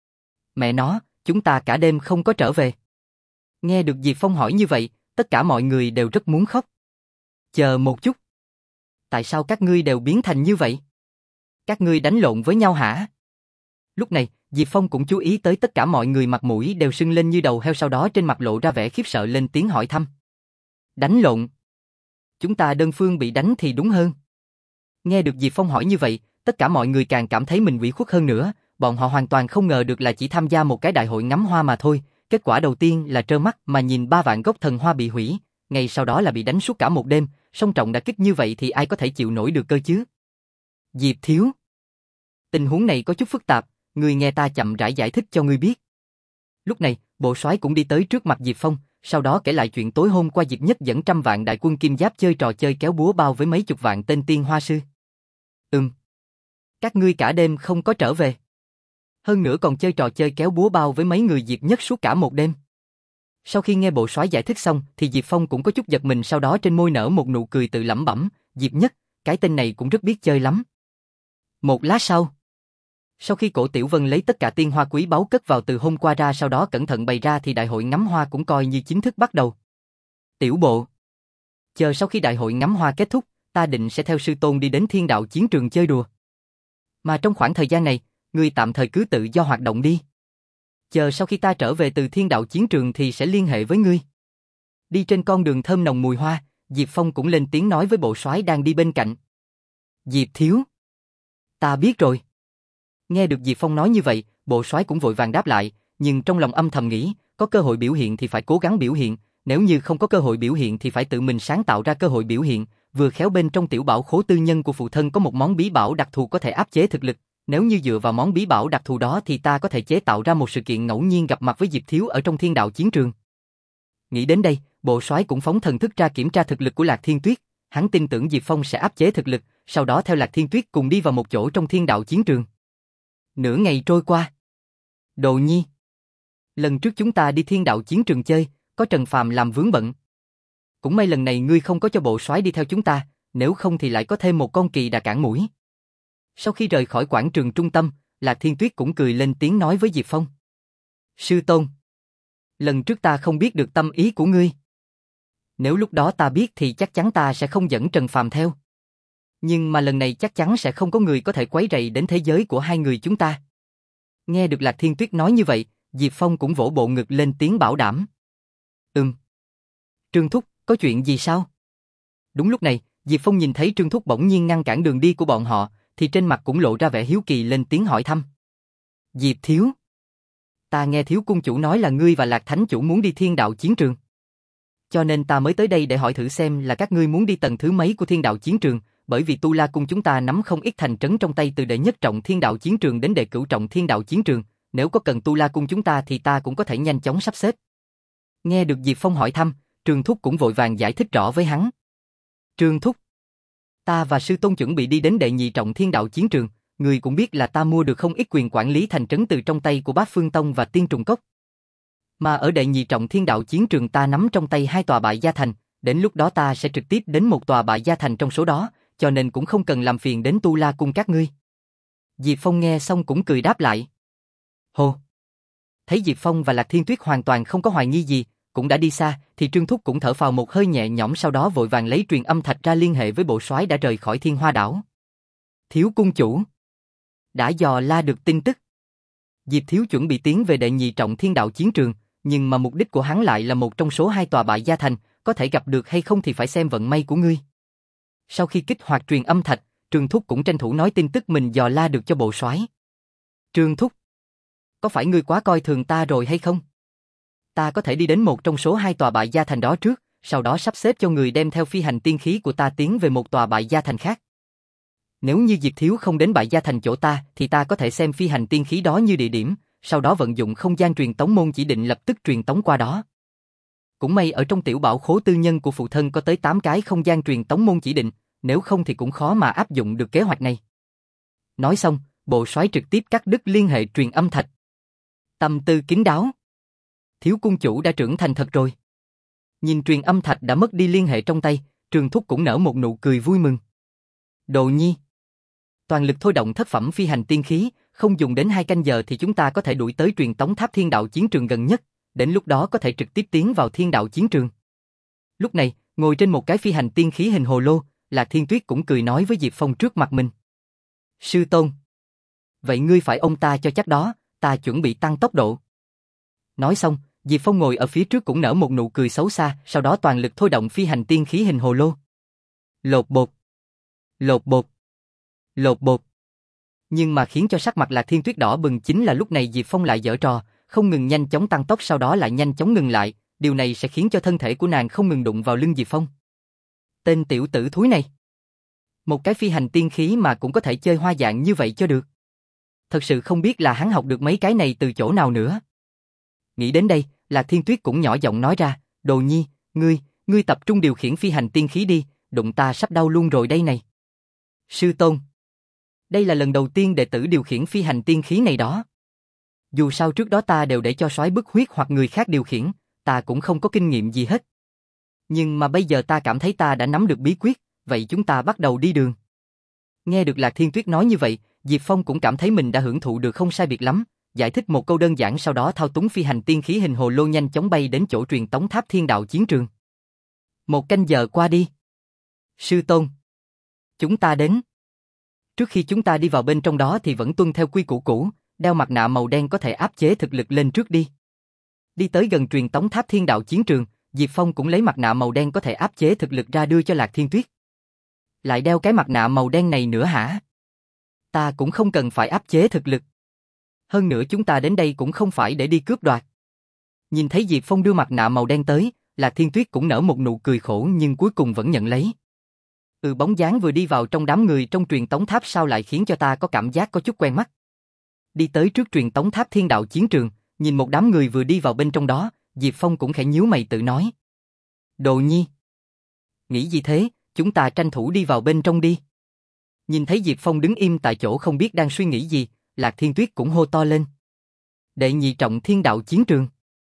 Mẹ nó, chúng ta cả đêm không có trở về. Nghe được Diệp Phong hỏi như vậy, tất cả mọi người đều rất muốn khóc. Chờ một chút. Tại sao các ngươi đều biến thành như vậy? Các ngươi đánh lộn với nhau hả? Lúc này, Diệp Phong cũng chú ý tới tất cả mọi người mặt mũi đều sưng lên như đầu heo, sau đó trên mặt lộ ra vẻ khiếp sợ lên tiếng hỏi thăm. Đánh lộn? Chúng ta đơn phương bị đánh thì đúng hơn. Nghe được Diệp Phong hỏi như vậy, tất cả mọi người càng cảm thấy mình ủy khuất hơn nữa, bọn họ hoàn toàn không ngờ được là chỉ tham gia một cái đại hội ngắm hoa mà thôi, kết quả đầu tiên là trơ mắt mà nhìn ba vạn gốc thần hoa bị hủy, ngay sau đó là bị đánh suốt cả một đêm, song trọng đả kích như vậy thì ai có thể chịu nổi được cơ chứ? Diệp Thiếu, tình huống này có chút phức tạp, ngươi nghe ta chậm rãi giải thích cho ngươi biết. Lúc này, Bộ Soái cũng đi tới trước mặt Diệp Phong, sau đó kể lại chuyện tối hôm qua Diệp Nhất dẫn trăm vạn đại quân kim giáp chơi trò chơi kéo búa bao với mấy chục vạn tên tiên hoa sư. Ừm. Các ngươi cả đêm không có trở về. Hơn nữa còn chơi trò chơi kéo búa bao với mấy người Diệp Nhất suốt cả một đêm. Sau khi nghe Bộ Soái giải thích xong thì Diệp Phong cũng có chút giật mình, sau đó trên môi nở một nụ cười tự lẩm bẩm, Diệp Nhất, cái tên này cũng rất biết chơi lắm. Một lát sau. Sau khi Cổ Tiểu Vân lấy tất cả tiên hoa quý báu cất vào từ hôm qua ra, sau đó cẩn thận bày ra thì đại hội ngắm hoa cũng coi như chính thức bắt đầu. Tiểu Bộ, chờ sau khi đại hội ngắm hoa kết thúc, ta định sẽ theo sư tôn đi đến thiên đạo chiến trường chơi đùa. Mà trong khoảng thời gian này, ngươi tạm thời cứ tự do hoạt động đi. Chờ sau khi ta trở về từ thiên đạo chiến trường thì sẽ liên hệ với ngươi. Đi trên con đường thơm nồng mùi hoa, Diệp Phong cũng lên tiếng nói với Bộ Soái đang đi bên cạnh. Diệp Thiếu, ta biết rồi. Nghe được Diệp Phong nói như vậy, Bộ Soái cũng vội vàng đáp lại, nhưng trong lòng âm thầm nghĩ, có cơ hội biểu hiện thì phải cố gắng biểu hiện, nếu như không có cơ hội biểu hiện thì phải tự mình sáng tạo ra cơ hội biểu hiện, vừa khéo bên trong tiểu bảo khố tư nhân của phụ thân có một món bí bảo đặc thù có thể áp chế thực lực, Nếu như dựa vào món bí bảo đặc thù đó thì ta có thể chế tạo ra một sự kiện ngẫu nhiên gặp mặt với Diệp Thiếu ở trong thiên đạo chiến trường. Nghĩ đến đây, bộ soái cũng phóng thần thức ra kiểm tra thực lực của Lạc Thiên Tuyết, hắn tin tưởng Diệp Phong sẽ áp chế thực lực, sau đó theo Lạc Thiên Tuyết cùng đi vào một chỗ trong thiên đạo chiến trường. Nửa ngày trôi qua. Đồ Nhi, lần trước chúng ta đi thiên đạo chiến trường chơi, có Trần Phàm làm vướng bận. Cũng may lần này ngươi không có cho bộ soái đi theo chúng ta, nếu không thì lại có thêm một con kỳ đà cản mũi. Sau khi rời khỏi quảng trường trung tâm, Lạc Thiên Tuyết cũng cười lên tiếng nói với Diệp Phong. Sư tôn, lần trước ta không biết được tâm ý của ngươi. Nếu lúc đó ta biết thì chắc chắn ta sẽ không dẫn Trần Phàm theo. Nhưng mà lần này chắc chắn sẽ không có người có thể quấy rầy đến thế giới của hai người chúng ta. Nghe được Lạc Thiên Tuyết nói như vậy, Diệp Phong cũng vỗ bộ ngực lên tiếng bảo đảm. Ừm. Trương Thúc, có chuyện gì sao? Đúng lúc này, Diệp Phong nhìn thấy Trương Thúc bỗng nhiên ngăn cản đường đi của bọn họ, thì trên mặt cũng lộ ra vẻ hiếu kỳ lên tiếng hỏi thăm. Diệp Thiếu, ta nghe Thiếu cung chủ nói là ngươi và Lạc Thánh chủ muốn đi thiên đạo chiến trường. Cho nên ta mới tới đây để hỏi thử xem là các ngươi muốn đi tầng thứ mấy của thiên đạo chiến trường, bởi vì Tu La cung chúng ta nắm không ít thành trấn trong tay từ đệ nhất trọng thiên đạo chiến trường đến đệ cửu trọng thiên đạo chiến trường, nếu có cần Tu La cung chúng ta thì ta cũng có thể nhanh chóng sắp xếp. Nghe được Diệp Phong hỏi thăm, Trương Thúc cũng vội vàng giải thích rõ với hắn. Trương Thúc, ta và sư tôn chuẩn bị đi đến đệ nhị trọng thiên đạo chiến trường, người cũng biết là ta mua được không ít quyền quản lý thành trấn từ trong tay của Bát Phương Tông và Tiên Trùng Cốc. Mà ở đệ nhị trọng thiên đạo chiến trường ta nắm trong tay hai tòa bại gia thành, đến lúc đó ta sẽ trực tiếp đến một tòa bại gia thành trong số đó, cho nên cũng không cần làm phiền đến Tu La cung các ngươi. Diệp Phong nghe xong cũng cười đáp lại. Hồ! Thấy Diệp Phong và Lạc Thiên Tuyết hoàn toàn không có hoài nghi gì, cũng đã đi xa, thì Trương Thúc cũng thở phào một hơi nhẹ nhõm, sau đó vội vàng lấy truyền âm thạch ra liên hệ với bộ soái đã rời khỏi Thiên Hoa đảo. Thiếu cung chủ, đã dò la được tin tức. Diệp Thiếu chuẩn bị tiến về đệ nhị trọng thiên đạo chiến trường, nhưng mà mục đích của hắn lại là một trong số hai tòa bại gia thành, có thể gặp được hay không thì phải xem vận may của ngươi. Sau khi kích hoạt truyền âm thạch, Trương Thúc cũng tranh thủ nói tin tức mình dò la được cho bộ soái. Trương Thúc, có phải ngươi quá coi thường ta rồi hay không? Ta có thể đi đến một trong số hai tòa bại gia thành đó trước, sau đó sắp xếp cho người đem theo phi hành tiên khí của ta tiến về một tòa bại gia thành khác. Nếu như Diệp Thiếu không đến bại gia thành chỗ ta, thì ta có thể xem phi hành tiên khí đó như địa điểm, sau đó vận dụng không gian truyền tống môn chỉ định lập tức truyền tống qua đó. Cũng may ở trong tiểu bảo khố tư nhân của phụ thân có tới tám cái không gian truyền tống môn chỉ định, nếu không thì cũng khó mà áp dụng được kế hoạch này. Nói xong, bộ soái trực tiếp cắt đứt liên hệ truyền âm thạch. Tâm tư kín đáo. Thiếu cung chủ đã trưởng thành thật rồi. Nhìn truyền âm thạch đã mất đi liên hệ trong tay, Trương Thúc cũng nở một nụ cười vui mừng. Đồ Nhi, toàn lực thôi động thất phẩm phi hành tiên khí, không dùng đến hai canh giờ thì chúng ta có thể đuổi tới truyền tống tháp thiên đạo chiến trường gần nhất, đến lúc đó có thể trực tiếp tiến vào thiên đạo chiến trường. Lúc này, ngồi trên một cái phi hành tiên khí hình hồ lô, Lạc Thiên Tuyết cũng cười nói với Diệp Phong trước mặt mình. Sư tôn, vậy ngươi phải ôm ta cho chắc đó, ta chuẩn bị tăng tốc độ. Nói xong, Diệp Phong ngồi ở phía trước cũng nở một nụ cười xấu xa, sau đó toàn lực thôi động phi hành tiên khí hình hồ lô. Lột bột, lột bột, lột bột. Nhưng mà khiến cho sắc mặt Lạc Thiên Tuyết đỏ bừng chính là lúc này Diệp Phong lại giở trò, không ngừng nhanh chóng tăng tốc sau đó lại nhanh chóng ngừng lại, điều này sẽ khiến cho thân thể của nàng không ngừng đụng vào lưng Diệp Phong. Tên tiểu tử thúi này. Một cái phi hành tiên khí mà cũng có thể chơi hoa dạng như vậy cho được. Thật sự không biết là hắn học được mấy cái này từ chỗ nào nữa. Nghĩ đến đây, Lạc Thiên Tuyết cũng nhỏ giọng nói ra, Đồ Nhi, ngươi, ngươi tập trung điều khiển phi hành tiên khí đi, đụng ta sắp đau luôn rồi đây này. Sư tôn, đây là lần đầu tiên đệ tử điều khiển phi hành tiên khí này đó. Dù sao trước đó ta đều để cho soái bức huyết hoặc người khác điều khiển, ta cũng không có kinh nghiệm gì hết. Nhưng mà bây giờ ta cảm thấy ta đã nắm được bí quyết, vậy chúng ta bắt đầu đi đường. Nghe được Lạc Thiên Tuyết nói như vậy, Diệp Phong cũng cảm thấy mình đã hưởng thụ được không sai biệt lắm, giải thích một câu đơn giản sau đó thao túng phi hành tiên khí hình hồ lô nhanh chóng bay đến chỗ truyền tống tháp thiên đạo chiến trường. Một canh giờ qua đi. Sư tôn, chúng ta đến. Trước khi chúng ta đi vào bên trong đó thì vẫn tuân theo quy củ cũ, đeo mặt nạ màu đen có thể áp chế thực lực lên trước đi. Đi tới gần truyền tống tháp thiên đạo chiến trường, Diệp Phong cũng lấy mặt nạ màu đen có thể áp chế thực lực ra đưa cho Lạc Thiên Tuyết. Lại đeo cái mặt nạ màu đen này nữa hả? Ta cũng không cần phải áp chế thực lực. Hơn nữa chúng ta đến đây cũng không phải để đi cướp đoạt. Nhìn thấy Diệp Phong đưa mặt nạ màu đen tới, Lạc Thiên Tuyết cũng nở một nụ cười khổ nhưng cuối cùng vẫn nhận lấy. Ừ, bóng dáng vừa đi vào trong đám người trong truyền tống tháp sao lại khiến cho ta có cảm giác có chút quen mắt. Đi tới trước truyền tống tháp thiên đạo chiến trường, nhìn một đám người vừa đi vào bên trong đó, Diệp Phong cũng khẽ nhíu mày tự nói. Đồ Nhi. Nghĩ gì thế, chúng ta tranh thủ đi vào bên trong đi. Nhìn thấy Diệp Phong đứng im tại chỗ không biết đang suy nghĩ gì, Lạc Thiên Tuyết cũng hô to lên. Đệ nhị trọng thiên đạo chiến trường.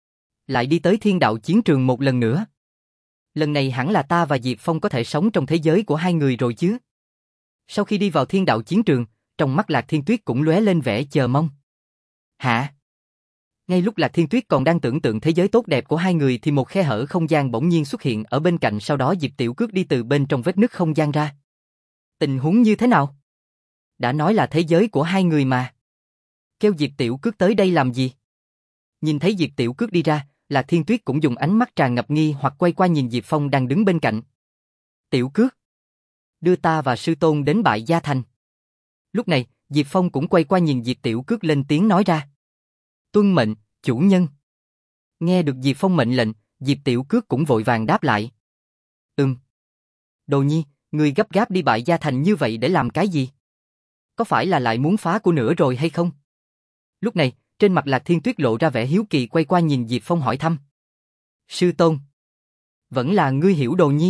Lại đi tới thiên đạo chiến trường một lần nữa. Lần này hẳn là ta và Diệp Phong có thể sống trong thế giới của hai người rồi chứ. Sau khi đi vào thiên đạo chiến trường, trong mắt Lạc Thiên Tuyết cũng lóe lên vẻ chờ mong. Hả? Ngay lúc Lạc Thiên Tuyết còn đang tưởng tượng thế giới tốt đẹp của hai người thì một khe hở không gian bỗng nhiên xuất hiện ở bên cạnh, sau đó Diệp Tiểu Cước đi từ bên trong vết nứt không gian ra. Tình huống như thế nào? Đã nói là thế giới của hai người mà. Kêu Diệp Tiểu Cước tới đây làm gì? Nhìn thấy Diệp Tiểu Cước đi ra, Lạc Thiên Tuyết cũng dùng ánh mắt tràn ngập nghi hoặc quay qua nhìn Diệp Phong đang đứng bên cạnh. Tiểu Cước, đưa ta và sư tôn đến Bại Gia Thành. Lúc này, Diệp Phong cũng quay qua nhìn Diệp Tiểu Cước lên tiếng nói ra. Tuân mệnh, chủ nhân. Nghe được Diệp Phong mệnh lệnh, Diệp Tiểu Cước cũng vội vàng đáp lại. Ừm. Đồ Nhi, ngươi gấp gáp đi Bại Gia Thành như vậy để làm cái gì? Có phải là lại muốn phá của nữa rồi hay không? Lúc này, trên mặt Lạc Thiên Tuyết lộ ra vẻ hiếu kỳ quay qua nhìn Diệp Phong hỏi thăm. Sư tôn. Vẫn là ngươi hiểu Đồ Nhi.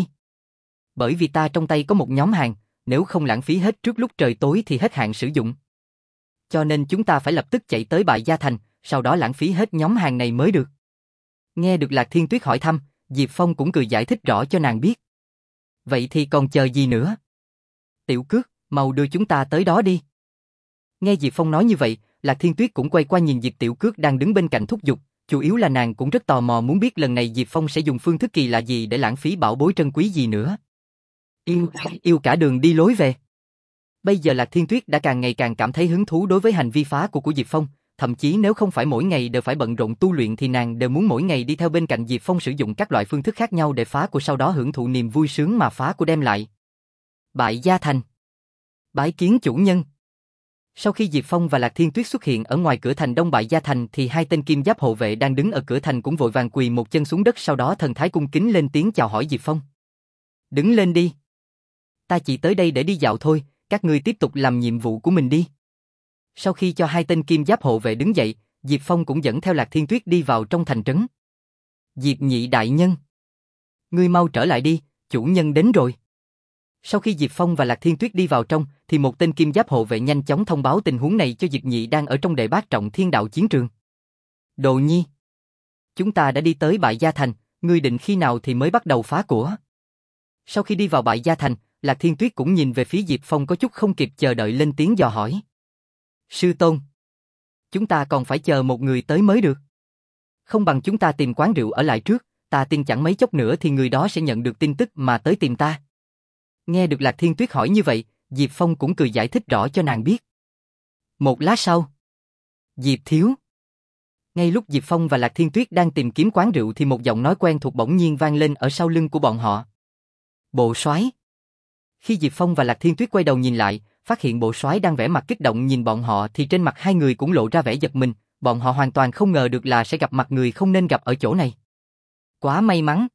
Bởi vì ta trong tay có một nhóm hàng, nếu không lãng phí hết trước lúc trời tối thì hết hạn sử dụng. Cho nên chúng ta phải lập tức chạy tới Bại Gia Thành, sau đó lãng phí hết nhóm hàng này mới được. Nghe được Lạc Thiên Tuyết hỏi thăm, Diệp Phong cũng cười giải thích rõ cho nàng biết. Vậy thì còn chờ gì nữa? Tiểu Cước, mau đưa chúng ta tới đó đi. Nghe Diệp Phong nói như vậy, Lạc Thiên Tuyết cũng quay qua nhìn Diệp Tiểu Cước đang đứng bên cạnh thúc giục, chủ yếu là nàng cũng rất tò mò muốn biết lần này Diệp Phong sẽ dùng phương thức kỳ lạ gì để lãng phí bảo bối trân quý gì nữa. Yêu, yêu cả đường đi lối về. Bây giờ Lạc Thiên Tuyết đã càng ngày càng cảm thấy hứng thú đối với hành vi phá của của Diệp Phong, thậm chí nếu không phải mỗi ngày đều phải bận rộn tu luyện thì nàng đều muốn mỗi ngày đi theo bên cạnh Diệp Phong sử dụng các loại phương thức khác nhau để phá của, sau đó hưởng thụ niềm vui sướng mà phá của đem lại. Bại Gia Thành. Bái kiến chủ nhân. Sau khi Diệp Phong và Lạc Thiên Tuyết xuất hiện ở ngoài cửa thành Đông Bại Gia Thành thì hai tên kim giáp hộ vệ đang đứng ở cửa thành cũng vội vàng quỳ một chân xuống đất, sau đó thần thái cung kính lên tiếng chào hỏi Diệp Phong. Đứng lên đi. Ta chỉ tới đây để đi dạo thôi, các ngươi tiếp tục làm nhiệm vụ của mình đi. Sau khi cho hai tên kim giáp hộ vệ đứng dậy, Diệp Phong cũng dẫn theo Lạc Thiên Tuyết đi vào trong thành trấn. Diệp nhị đại nhân. Ngươi mau trở lại đi, chủ nhân đến rồi. Sau khi Diệp Phong và Lạc Thiên Tuyết đi vào trong, thì một tên kim giáp hộ vệ nhanh chóng thông báo tình huống này cho Diệp nhị đang ở trong đệ bát trọng thiên đạo chiến trường. Đồ Nhi. Chúng ta đã đi tới Bại Gia Thành, ngươi định khi nào thì mới bắt đầu phá của? Sau khi đi vào Bại Gia Thành, Lạc Thiên Tuyết cũng nhìn về phía Diệp Phong có chút không kịp chờ đợi lên tiếng dò hỏi. Sư tôn. Chúng ta còn phải chờ một người tới mới được. Không bằng chúng ta tìm quán rượu ở lại trước, ta tin chẳng mấy chốc nữa thì người đó sẽ nhận được tin tức mà tới tìm ta. Nghe được Lạc Thiên Tuyết hỏi như vậy, Diệp Phong cũng cười giải thích rõ cho nàng biết. Một lát sau. Diệp thiếu. Ngay lúc Diệp Phong và Lạc Thiên Tuyết đang tìm kiếm quán rượu thì một giọng nói quen thuộc bỗng nhiên vang lên ở sau lưng của bọn họ. Bộ soái. Khi Diệp Phong và Lạc Thiên Tuyết quay đầu nhìn lại, phát hiện bộ soái đang vẻ mặt kích động nhìn bọn họ thì trên mặt hai người cũng lộ ra vẻ giật mình, bọn họ hoàn toàn không ngờ được là sẽ gặp mặt người không nên gặp ở chỗ này. Quá may mắn.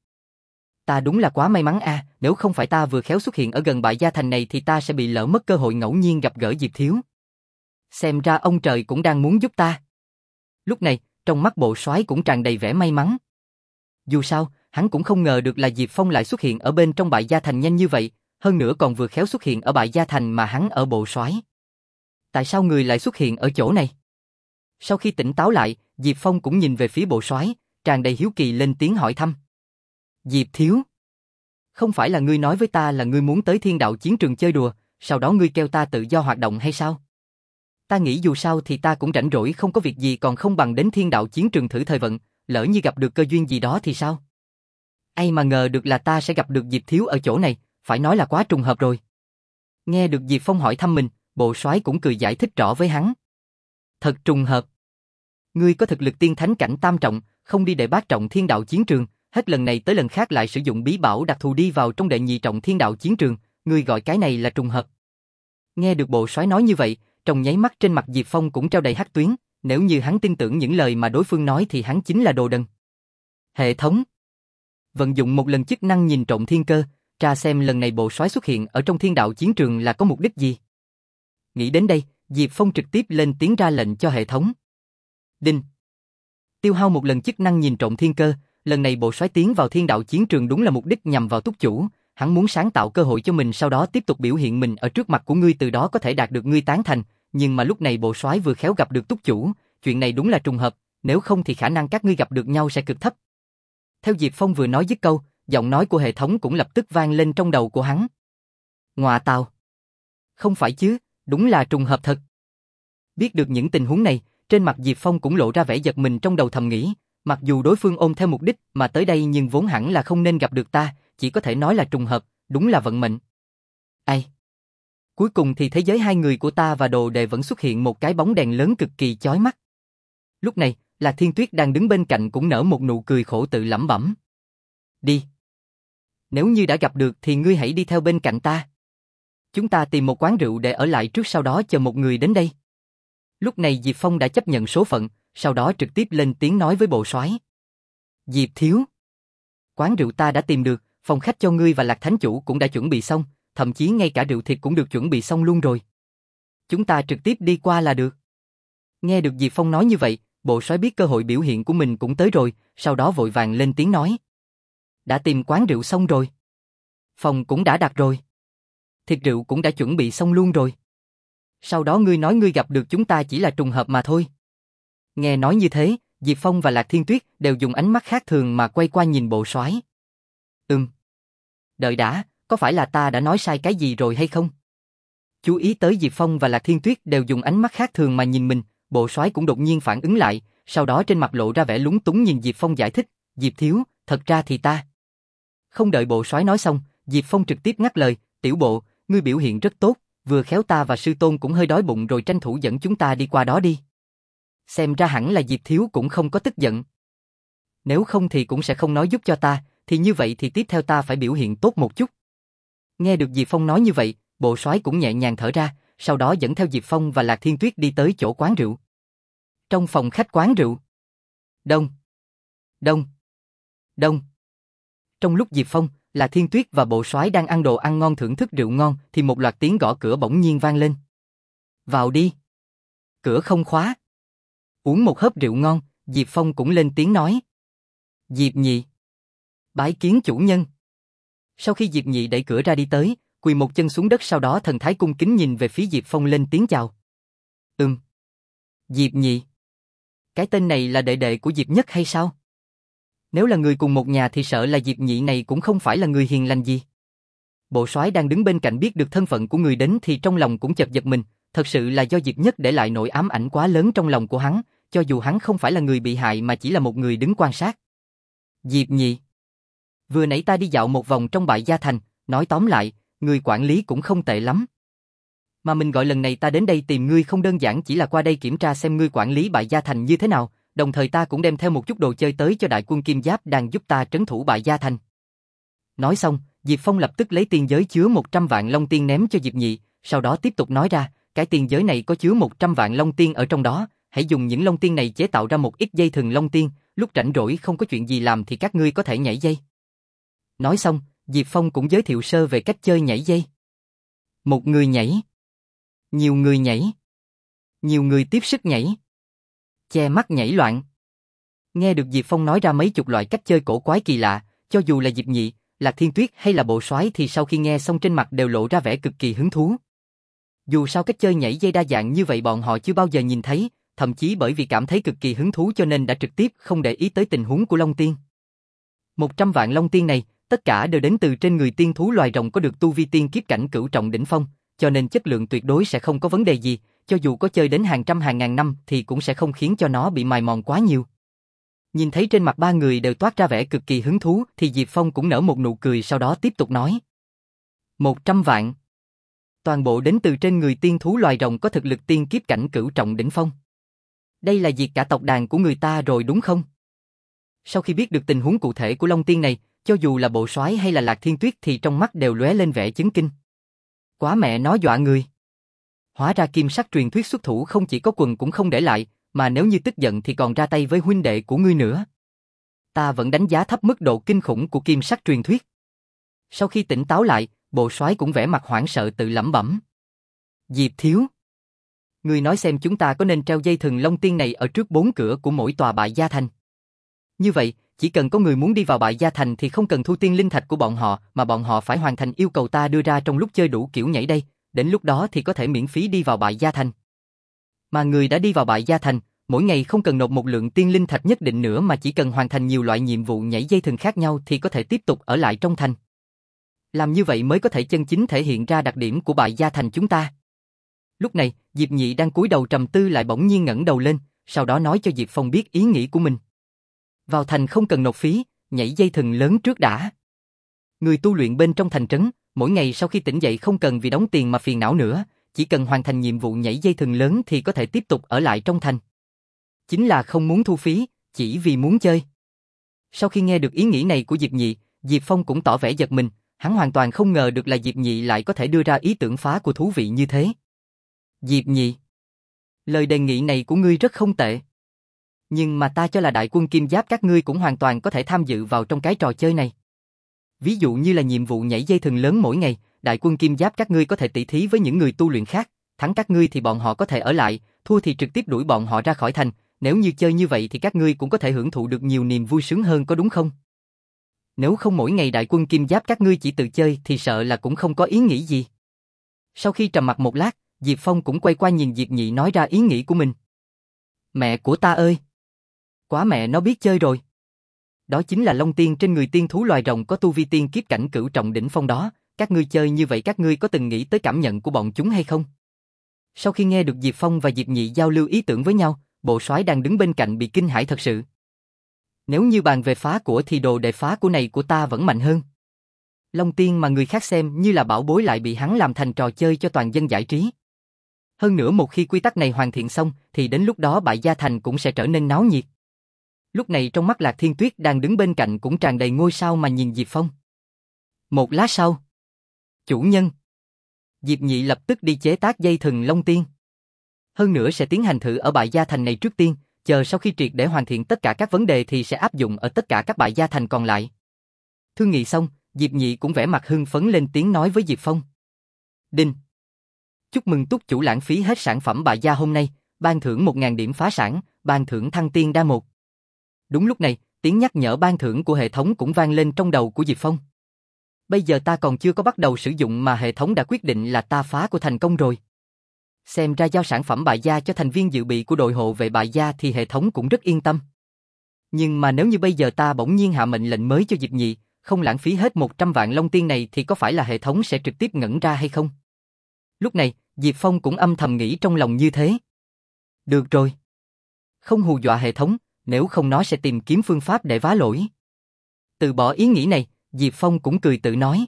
Ta đúng là quá may mắn a, à, nếu không phải ta vừa khéo xuất hiện ở gần Bại Gia Thành này thì ta sẽ bị lỡ mất cơ hội ngẫu nhiên gặp gỡ Diệp thiếu. Xem ra ông trời cũng đang muốn giúp ta. Lúc này, trong mắt bộ soái cũng tràn đầy vẻ may mắn. Dù sao, hắn cũng không ngờ được là Diệp Phong lại xuất hiện ở bên trong Bại Gia Thành nhanh như vậy, hơn nữa còn vừa khéo xuất hiện ở Bại Gia Thành mà hắn ở bộ soái. Tại sao người lại xuất hiện ở chỗ này? Sau khi tỉnh táo lại, Diệp Phong cũng nhìn về phía bộ soái, tràn đầy hiếu kỳ lên tiếng hỏi thăm. Diệp thiếu, không phải là ngươi nói với ta là ngươi muốn tới thiên đạo chiến trường chơi đùa, sau đó ngươi kêu ta tự do hoạt động hay sao? Ta nghĩ dù sao thì ta cũng rảnh rỗi không có việc gì, còn không bằng đến thiên đạo chiến trường thử thời vận, lỡ như gặp được cơ duyên gì đó thì sao? Ai mà ngờ được là ta sẽ gặp được Diệp thiếu ở chỗ này, phải nói là quá trùng hợp rồi. Nghe được Diệp Phong hỏi thăm mình, bộ soái cũng cười giải thích rõ với hắn. Thật trùng hợp. Ngươi có thực lực tiên thánh cảnh tam trọng, không đi đệ bát trọng thiên đạo chiến trường, hết lần này tới lần khác lại sử dụng bí bảo đặc thù đi vào trong đệ nhị trọng thiên đạo chiến trường, ngươi gọi cái này là trùng hợp. Nghe được bộ soái nói như vậy, trong nháy mắt trên mặt Diệp Phong cũng treo đầy hắc tuyến, nếu như hắn tin tưởng những lời mà đối phương nói thì hắn chính là đồ đần. Hệ thống. Vận dụng một lần chức năng nhìn trộm thiên cơ, tra xem lần này bộ soái xuất hiện ở trong thiên đạo chiến trường là có mục đích gì. Nghĩ đến đây, Diệp Phong trực tiếp lên tiếng ra lệnh cho hệ thống. Đinh. Tiêu hao một lần chức năng nhìn trộm thiên cơ, lần này bộ soái tiến vào thiên đạo chiến trường đúng là mục đích nhằm vào túc chủ, hắn muốn sáng tạo cơ hội cho mình sau đó tiếp tục biểu hiện mình ở trước mặt của ngươi, từ đó có thể đạt được ngươi tán thành, nhưng mà lúc này bộ soái vừa khéo gặp được túc chủ, chuyện này đúng là trùng hợp, nếu không thì khả năng các ngươi gặp được nhau sẽ cực thấp. Theo Diệp Phong vừa nói dứt câu, giọng nói của hệ thống cũng lập tức vang lên trong đầu của hắn. Ngọa tào. Không phải chứ, đúng là trùng hợp thật. Biết được những tình huống này, trên mặt Diệp Phong cũng lộ ra vẻ giật mình, trong đầu thầm nghĩ, mặc dù đối phương ôm theo mục đích mà tới đây nhưng vốn hẳn là không nên gặp được ta, chỉ có thể nói là trùng hợp, đúng là vận mệnh. Ai? Cuối cùng thì thế giới hai người của ta và đồ đệ vẫn xuất hiện một cái bóng đèn lớn cực kỳ chói mắt. Lúc này, Lạc Thiên Tuyết đang đứng bên cạnh cũng nở một nụ cười khổ tự lẩm bẩm. Đi. Nếu như đã gặp được thì ngươi hãy đi theo bên cạnh ta. Chúng ta tìm một quán rượu để ở lại trước, sau đó chờ một người đến đây. Lúc này Diệp Phong đã chấp nhận số phận, sau đó trực tiếp lên tiếng nói với bộ soái. Diệp thiếu. Quán rượu ta đã tìm được, phòng khách cho ngươi và Lạc Thánh Chủ cũng đã chuẩn bị xong, thậm chí ngay cả rượu thịt cũng được chuẩn bị xong luôn rồi. Chúng ta trực tiếp đi qua là được. Nghe được Diệp Phong nói như vậy, bộ soái biết cơ hội biểu hiện của mình cũng tới rồi, sau đó vội vàng lên tiếng nói. Đã tìm quán rượu xong rồi. Phòng cũng đã đặt rồi. Thịt rượu cũng đã chuẩn bị xong luôn rồi. Sau đó ngươi nói ngươi gặp được chúng ta chỉ là trùng hợp mà thôi. Nghe nói như thế, Diệp Phong và Lạc Thiên Tuyết đều dùng ánh mắt khác thường mà quay qua nhìn bộ soái. Ừm. Đợi đã, có phải là ta đã nói sai cái gì rồi hay không? Chú ý tới Diệp Phong và Lạc Thiên Tuyết đều dùng ánh mắt khác thường mà nhìn mình, bộ soái cũng đột nhiên phản ứng lại, sau đó trên mặt lộ ra vẻ lúng túng nhìn Diệp Phong giải thích, Diệp thiếu, thật ra thì ta. Không đợi bộ soái nói xong, Diệp Phong trực tiếp ngắt lời, tiểu bộ, ngươi biểu hiện rất tốt, vừa khéo ta và sư tôn cũng hơi đói bụng rồi, tranh thủ dẫn chúng ta đi qua đó đi. Xem ra hẳn là Diệp thiếu cũng không có tức giận. Nếu không thì cũng sẽ không nói giúp cho ta, thì như vậy thì tiếp theo ta phải biểu hiện tốt một chút. Nghe được Diệp Phong nói như vậy, bộ soái cũng nhẹ nhàng thở ra, sau đó dẫn theo Diệp Phong và Lạc Thiên Tuyết đi tới chỗ quán rượu. Trong phòng khách quán rượu. Đông. Đông. Đông. Trong lúc Diệp Phong, Lạc Thiên Tuyết và bộ soái đang ăn đồ ăn ngon thưởng thức rượu ngon thì một loạt tiếng gõ cửa bỗng nhiên vang lên. Vào đi. Cửa không khóa. Uống một hớp rượu ngon, Diệp Phong cũng lên tiếng nói. Diệp nhị. Bái kiến chủ nhân. Sau khi Diệp nhị đẩy cửa ra đi tới, quỳ một chân xuống đất, sau đó thần thái cung kính nhìn về phía Diệp Phong lên tiếng chào. Ừm. Diệp nhị. Cái tên này là đệ đệ của Diệp nhất hay sao? Nếu là người cùng một nhà thì sợ là Diệp nhị này cũng không phải là người hiền lành gì. Bộ soái đang đứng bên cạnh biết được thân phận của người đến thì trong lòng cũng chợt giật mình, thật sự là do Diệp nhất để lại nỗi ám ảnh quá lớn trong lòng của hắn, cho dù hắn không phải là người bị hại mà chỉ là một người đứng quan sát. Diệp nhị. Vừa nãy ta đi dạo một vòng trong Bại Gia Thành, nói tóm lại, người quản lý cũng không tệ lắm. Mà mình gọi lần này ta đến đây tìm ngươi không đơn giản chỉ là qua đây kiểm tra xem ngươi quản lý Bại Gia Thành như thế nào, đồng thời ta cũng đem theo một chút đồ chơi tới cho đại quân Kim Giáp đang giúp ta trấn thủ Bại Gia Thành. Nói xong, Diệp Phong lập tức lấy tiên giới chứa một trăm vạn long tiên ném cho Diệp nhị, sau đó tiếp tục nói ra, cái tiên giới này có chứa một trăm vạn long tiên ở trong đó, hãy dùng những long tiên này chế tạo ra một ít dây thừng long tiên, lúc rảnh rỗi không có chuyện gì làm thì các ngươi có thể nhảy dây. Nói xong, Diệp Phong cũng giới thiệu sơ về cách chơi nhảy dây. Một người nhảy. Nhiều người nhảy. Nhiều người tiếp sức nhảy. Che mắt nhảy loạn. Nghe được Diệp Phong nói ra mấy chục loại cách chơi cổ quái kỳ lạ, cho dù là Diệp nhị, Lạc Thiên Tuyết hay là bộ soái thì sau khi nghe xong trên mặt đều lộ ra vẻ cực kỳ hứng thú. Dù sao cách chơi nhảy dây đa dạng như vậy bọn họ chưa bao giờ nhìn thấy, thậm chí bởi vì cảm thấy cực kỳ hứng thú cho nên đã trực tiếp không để ý tới tình huống của Long Tiên. Một trăm vạn Long Tiên này, tất cả đều đến từ trên người tiên thú loài rồng có được tu vi tiên kiếp cảnh cửu trọng đỉnh phong, cho nên chất lượng tuyệt đối sẽ không có vấn đề gì, cho dù có chơi đến hàng trăm hàng ngàn năm thì cũng sẽ không khiến cho nó bị mài mòn quá nhiều. Nhìn thấy trên mặt ba người đều toát ra vẻ cực kỳ hứng thú thì Diệp Phong cũng nở một nụ cười, sau đó tiếp tục nói. Một trăm vạn. Toàn bộ đến từ trên người tiên thú loài rồng có thực lực tiên kiếp cảnh cửu trọng đỉnh phong. Đây là diệt cả tộc đàn của người ta rồi đúng không? Sau khi biết được tình huống cụ thể của Long Tiên này, cho dù là bộ soái hay là Lạc Thiên Tuyết thì trong mắt đều lóe lên vẻ chấn kinh. Quá mẹ nó dọa người. Hóa ra Kim Sắc truyền thuyết xuất thủ không chỉ có quần cũng không để lại, mà nếu như tức giận thì còn ra tay với huynh đệ của ngươi nữa. Ta vẫn đánh giá thấp mức độ kinh khủng của Kim Sắc truyền thuyết. Sau khi tỉnh táo lại, bộ soái cũng vẻ mặt hoảng sợ tự lẩm bẩm. Diệp thiếu. Ngươi nói xem chúng ta có nên treo dây thừng Long Tiên này ở trước bốn cửa của mỗi tòa bại gia thành. Như vậy, chỉ cần có người muốn đi vào bại gia thành thì không cần thu tiên linh thạch của bọn họ, mà bọn họ phải hoàn thành yêu cầu ta đưa ra trong lúc chơi đủ kiểu nhảy đây, đến lúc đó thì có thể miễn phí đi vào bại gia thành. Mà người đã đi vào bại gia thành, mỗi ngày không cần nộp một lượng tiên linh thạch nhất định nữa mà chỉ cần hoàn thành nhiều loại nhiệm vụ nhảy dây thừng khác nhau thì có thể tiếp tục ở lại trong thành. Làm như vậy mới có thể chân chính thể hiện ra đặc điểm của bại gia thành chúng ta. Lúc này, Diệp Nhị đang cúi đầu trầm tư lại bỗng nhiên ngẩng đầu lên, sau đó nói cho Diệp Phong biết ý nghĩ của mình. Vào thành không cần nộp phí, nhảy dây thừng lớn trước đã. Người tu luyện bên trong thành trấn, mỗi ngày sau khi tỉnh dậy không cần vì đóng tiền mà phiền não nữa, chỉ cần hoàn thành nhiệm vụ nhảy dây thừng lớn thì có thể tiếp tục ở lại trong thành. Chính là không muốn thu phí, chỉ vì muốn chơi. Sau khi nghe được ý nghĩ này của Diệp Nhị, Diệp Phong cũng tỏ vẻ giật mình, hắn hoàn toàn không ngờ được là Diệp Nhị lại có thể đưa ra ý tưởng phá của thú vị như thế. Diệp Nhị, lời đề nghị này của ngươi rất không tệ. Nhưng mà ta cho là đại quân kim giáp các ngươi cũng hoàn toàn có thể tham dự vào trong cái trò chơi này. Ví dụ như là nhiệm vụ nhảy dây thừng lớn mỗi ngày, đại quân kim giáp các ngươi có thể tỷ thí với những người tu luyện khác, thắng các ngươi thì bọn họ có thể ở lại, thua thì trực tiếp đuổi bọn họ ra khỏi thành, nếu như chơi như vậy thì các ngươi cũng có thể hưởng thụ được nhiều niềm vui sướng hơn có đúng không? Nếu không mỗi ngày đại quân kim giáp các ngươi chỉ tự chơi thì sợ là cũng không có ý nghĩ gì. Sau khi trầm mặc một lát, Diệp Phong cũng quay qua nhìn Diệp Nhị nói ra ý nghĩ của mình. Mẹ của ta ơi! Quá mẹ nó biết chơi rồi. Đó chính là Long Tiên trên người tiên thú loài rồng có tu vi tiên kiếp cảnh cửu trọng đỉnh phong đó, các ngươi chơi như vậy các ngươi có từng nghĩ tới cảm nhận của bọn chúng hay không? Sau khi nghe được Diệp Phong và Diệp Nhị giao lưu ý tưởng với nhau, bộ soái đang đứng bên cạnh bị kinh hãi thật sự. Nếu như bàn về phá của thì đồ đệ phá của này của ta vẫn mạnh hơn. Long Tiên mà người khác xem như là bảo bối lại bị hắn làm thành trò chơi cho toàn dân giải trí. Hơn nữa một khi quy tắc này hoàn thiện xong thì đến lúc đó bại gia thành cũng sẽ trở nên náo nhiệt. Lúc này trong mắt Lạc Thiên Tuyết đang đứng bên cạnh cũng tràn đầy ngôi sao mà nhìn Diệp Phong. Một lát sau, chủ nhân, Diệp Nhị lập tức đi chế tác dây thừng Long Tiên. Hơn nữa sẽ tiến hành thử ở bại gia thành này trước tiên, chờ sau khi triệt để hoàn thiện tất cả các vấn đề thì sẽ áp dụng ở tất cả các bại gia thành còn lại. Thương nghị xong, Diệp Nhị cũng vẻ mặt hưng phấn lên tiếng nói với Diệp Phong. Đinh! Chúc mừng túc chủ lãng phí hết sản phẩm bại gia hôm nay, ban thưởng một nghìn điểm phá sản, ban thưởng thăng tiên đa một. Đúng lúc này, tiếng nhắc nhở ban thưởng của hệ thống cũng vang lên trong đầu của Diệp Phong. Bây giờ ta còn chưa có bắt đầu sử dụng mà hệ thống đã quyết định là ta phá của thành công rồi. Xem ra giao sản phẩm bại gia cho thành viên dự bị của đội hộ vệ bại gia thì hệ thống cũng rất yên tâm. Nhưng mà nếu như bây giờ ta bỗng nhiên hạ mệnh lệnh mới cho Diệp Nhị, không lãng phí hết một trăm vạn Long Tiên này thì có phải là hệ thống sẽ trực tiếp ngẩn ra hay không? Lúc này, Diệp Phong cũng âm thầm nghĩ trong lòng như thế. Được rồi. Không hù dọa hệ thống, nếu không nó sẽ tìm kiếm phương pháp để vá lỗi. Từ bỏ ý nghĩ này, Diệp Phong cũng cười tự nói.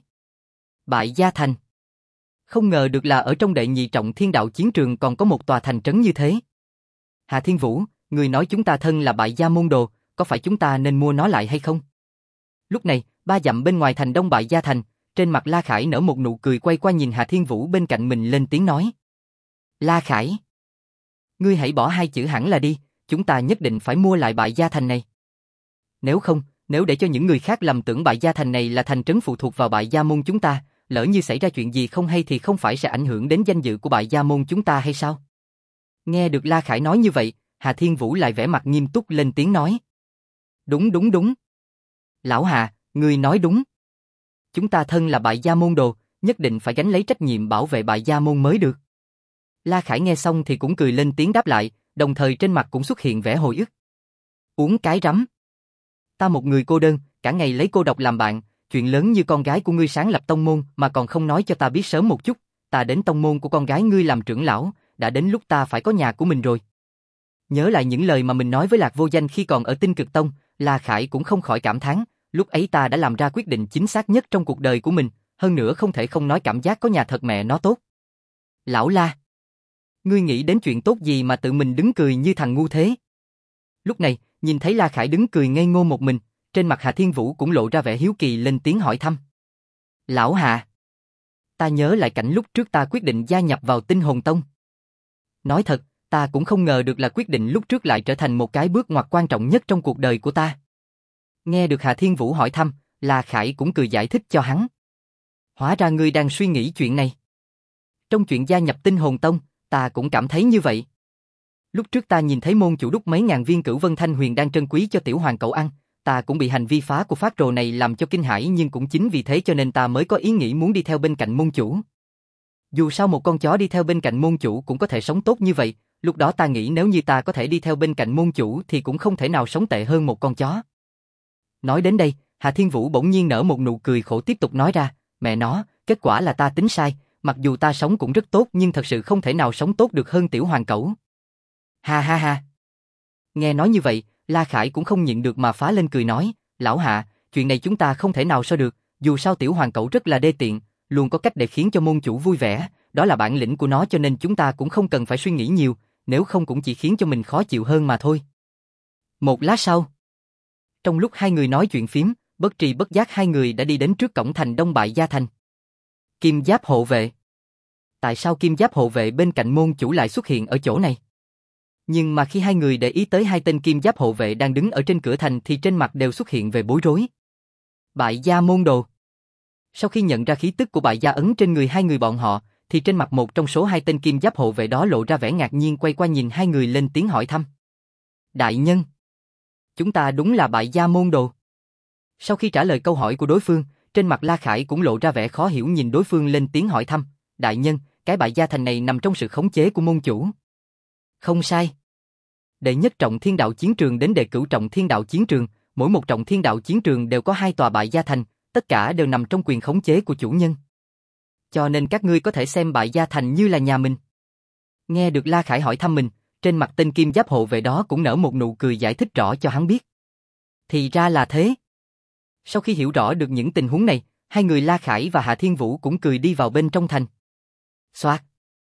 Bại gia thành. Không ngờ được là ở trong đệ nhị trọng thiên đạo chiến trường còn có một tòa thành trấn như thế. Hà Thiên Vũ, người nói chúng ta thân là bại gia môn đồ, có phải chúng ta nên mua nó lại hay không? Lúc này, ba dặm bên ngoài thành đông bại gia thành, trên mặt La Khải nở một nụ cười quay qua nhìn Hà Thiên Vũ bên cạnh mình lên tiếng nói. La Khải, ngươi hãy bỏ hai chữ hẳn là đi, chúng ta nhất định phải mua lại bại gia thành này. Nếu không, nếu để cho những người khác lầm tưởng bại gia thành này là thành trấn phụ thuộc vào bại gia môn chúng ta, lỡ như xảy ra chuyện gì không hay thì không phải sẽ ảnh hưởng đến danh dự của bại gia môn chúng ta hay sao? Nghe được La Khải nói như vậy, Hà Thiên Vũ lại vẻ mặt nghiêm túc lên tiếng nói. Đúng đúng đúng. Lão Hà, ngươi nói đúng. Chúng ta thân là bại gia môn đồ, nhất định phải gánh lấy trách nhiệm bảo vệ bại gia môn mới được. La Khải nghe xong thì cũng cười lên tiếng đáp lại, đồng thời trên mặt cũng xuất hiện vẻ hồi ức. Uống cái rắm. Ta một người cô đơn, cả ngày lấy cô độc làm bạn, chuyện lớn như con gái của ngươi sáng lập tông môn mà còn không nói cho ta biết sớm một chút, ta đến tông môn của con gái ngươi làm trưởng lão, đã đến lúc ta phải có nhà của mình rồi. Nhớ lại những lời mà mình nói với Lạc Vô Danh khi còn ở Tinh Cực Tông, La Khải cũng không khỏi cảm thán, lúc ấy ta đã làm ra quyết định chính xác nhất trong cuộc đời của mình, hơn nữa không thể không nói cảm giác có nhà thật mẹ nó tốt. Lão La, ngươi nghĩ đến chuyện tốt gì mà tự mình đứng cười như thằng ngu thế? Lúc này, nhìn thấy La Khải đứng cười ngây ngô một mình, trên mặt Hà Thiên Vũ cũng lộ ra vẻ hiếu kỳ lên tiếng hỏi thăm. Lão Hà, ta nhớ lại cảnh lúc trước ta quyết định gia nhập vào Tinh Hồn Tông. Nói thật, ta cũng không ngờ được là quyết định lúc trước lại trở thành một cái bước ngoặt quan trọng nhất trong cuộc đời của ta. Nghe được Hà Thiên Vũ hỏi thăm, La Khải cũng cười giải thích cho hắn. Hóa ra ngươi đang suy nghĩ chuyện này. Trong chuyện gia nhập Tinh Hồn Tông, ta cũng cảm thấy như vậy. Lúc trước ta nhìn thấy môn chủ đúc mấy ngàn viên Cửu Vân Thanh Huyền đang trân quý cho tiểu hoàng cậu ăn, ta cũng bị hành vi phá của phát rồ này làm cho kinh hãi, nhưng cũng chính vì thế cho nên ta mới có ý nghĩ muốn đi theo bên cạnh môn chủ. Dù sao một con chó đi theo bên cạnh môn chủ cũng có thể sống tốt như vậy, lúc đó ta nghĩ nếu như ta có thể đi theo bên cạnh môn chủ thì cũng không thể nào sống tệ hơn một con chó. Nói đến đây, Hà Thiên Vũ bỗng nhiên nở một nụ cười khổ tiếp tục nói ra, mẹ nó, kết quả là ta tính sai, mặc dù ta sống cũng rất tốt nhưng thật sự không thể nào sống tốt được hơn tiểu hoàng cẩu. Ha ha ha. Nghe nói như vậy, La Khải cũng không nhịn được mà phá lên cười nói, lão Hạ, chuyện này chúng ta không thể nào so được, dù sao tiểu hoàng cẩu rất là đê tiện, luôn có cách để khiến cho môn chủ vui vẻ, đó là bản lĩnh của nó cho nên chúng ta cũng không cần phải suy nghĩ nhiều, nếu không cũng chỉ khiến cho mình khó chịu hơn mà thôi. Một lát sau, trong lúc hai người nói chuyện phím, bất tri bất giác hai người đã đi đến trước cổng thành Đông Bại Gia Thành. Kim Giáp hộ vệ. Tại sao Kim Giáp hộ vệ bên cạnh môn chủ lại xuất hiện ở chỗ này? Nhưng mà khi hai người để ý tới hai tên Kim Giáp hộ vệ đang đứng ở trên cửa thành thì trên mặt đều xuất hiện về bối rối. Bại Gia môn đồ. Sau khi nhận ra khí tức của Bại Gia ấn trên người hai người bọn họ, thì trên mặt một trong số hai tên Kim Giáp hộ vệ đó lộ ra vẻ ngạc nhiên, quay qua nhìn hai người lên tiếng hỏi thăm. Đại nhân, chúng ta đúng là Bại Gia môn đồ. Sau khi trả lời câu hỏi của đối phương, trên mặt La Khải cũng lộ ra vẻ khó hiểu, nhìn đối phương lên tiếng hỏi thăm. Đại nhân, cái Bại Gia thành này nằm trong sự khống chế của môn chủ. Không sai. Đệ nhất trọng thiên đạo chiến trường đến đệ cửu trọng thiên đạo chiến trường, mỗi một trọng thiên đạo chiến trường đều có hai tòa Bại Gia thành, tất cả đều nằm trong quyền khống chế của chủ nhân. Cho nên các ngươi có thể xem Bại Gia thành như là nhà mình. Nghe được La Khải hỏi thăm mình, trên mặt tên Kim Giáp hộ vệ đó cũng nở một nụ cười giải thích rõ cho hắn biết. Thì ra là thế. Sau khi hiểu rõ được những tình huống này, hai người La Khải và Hạ Thiên Vũ cũng cười đi vào bên trong thành. Xoạt,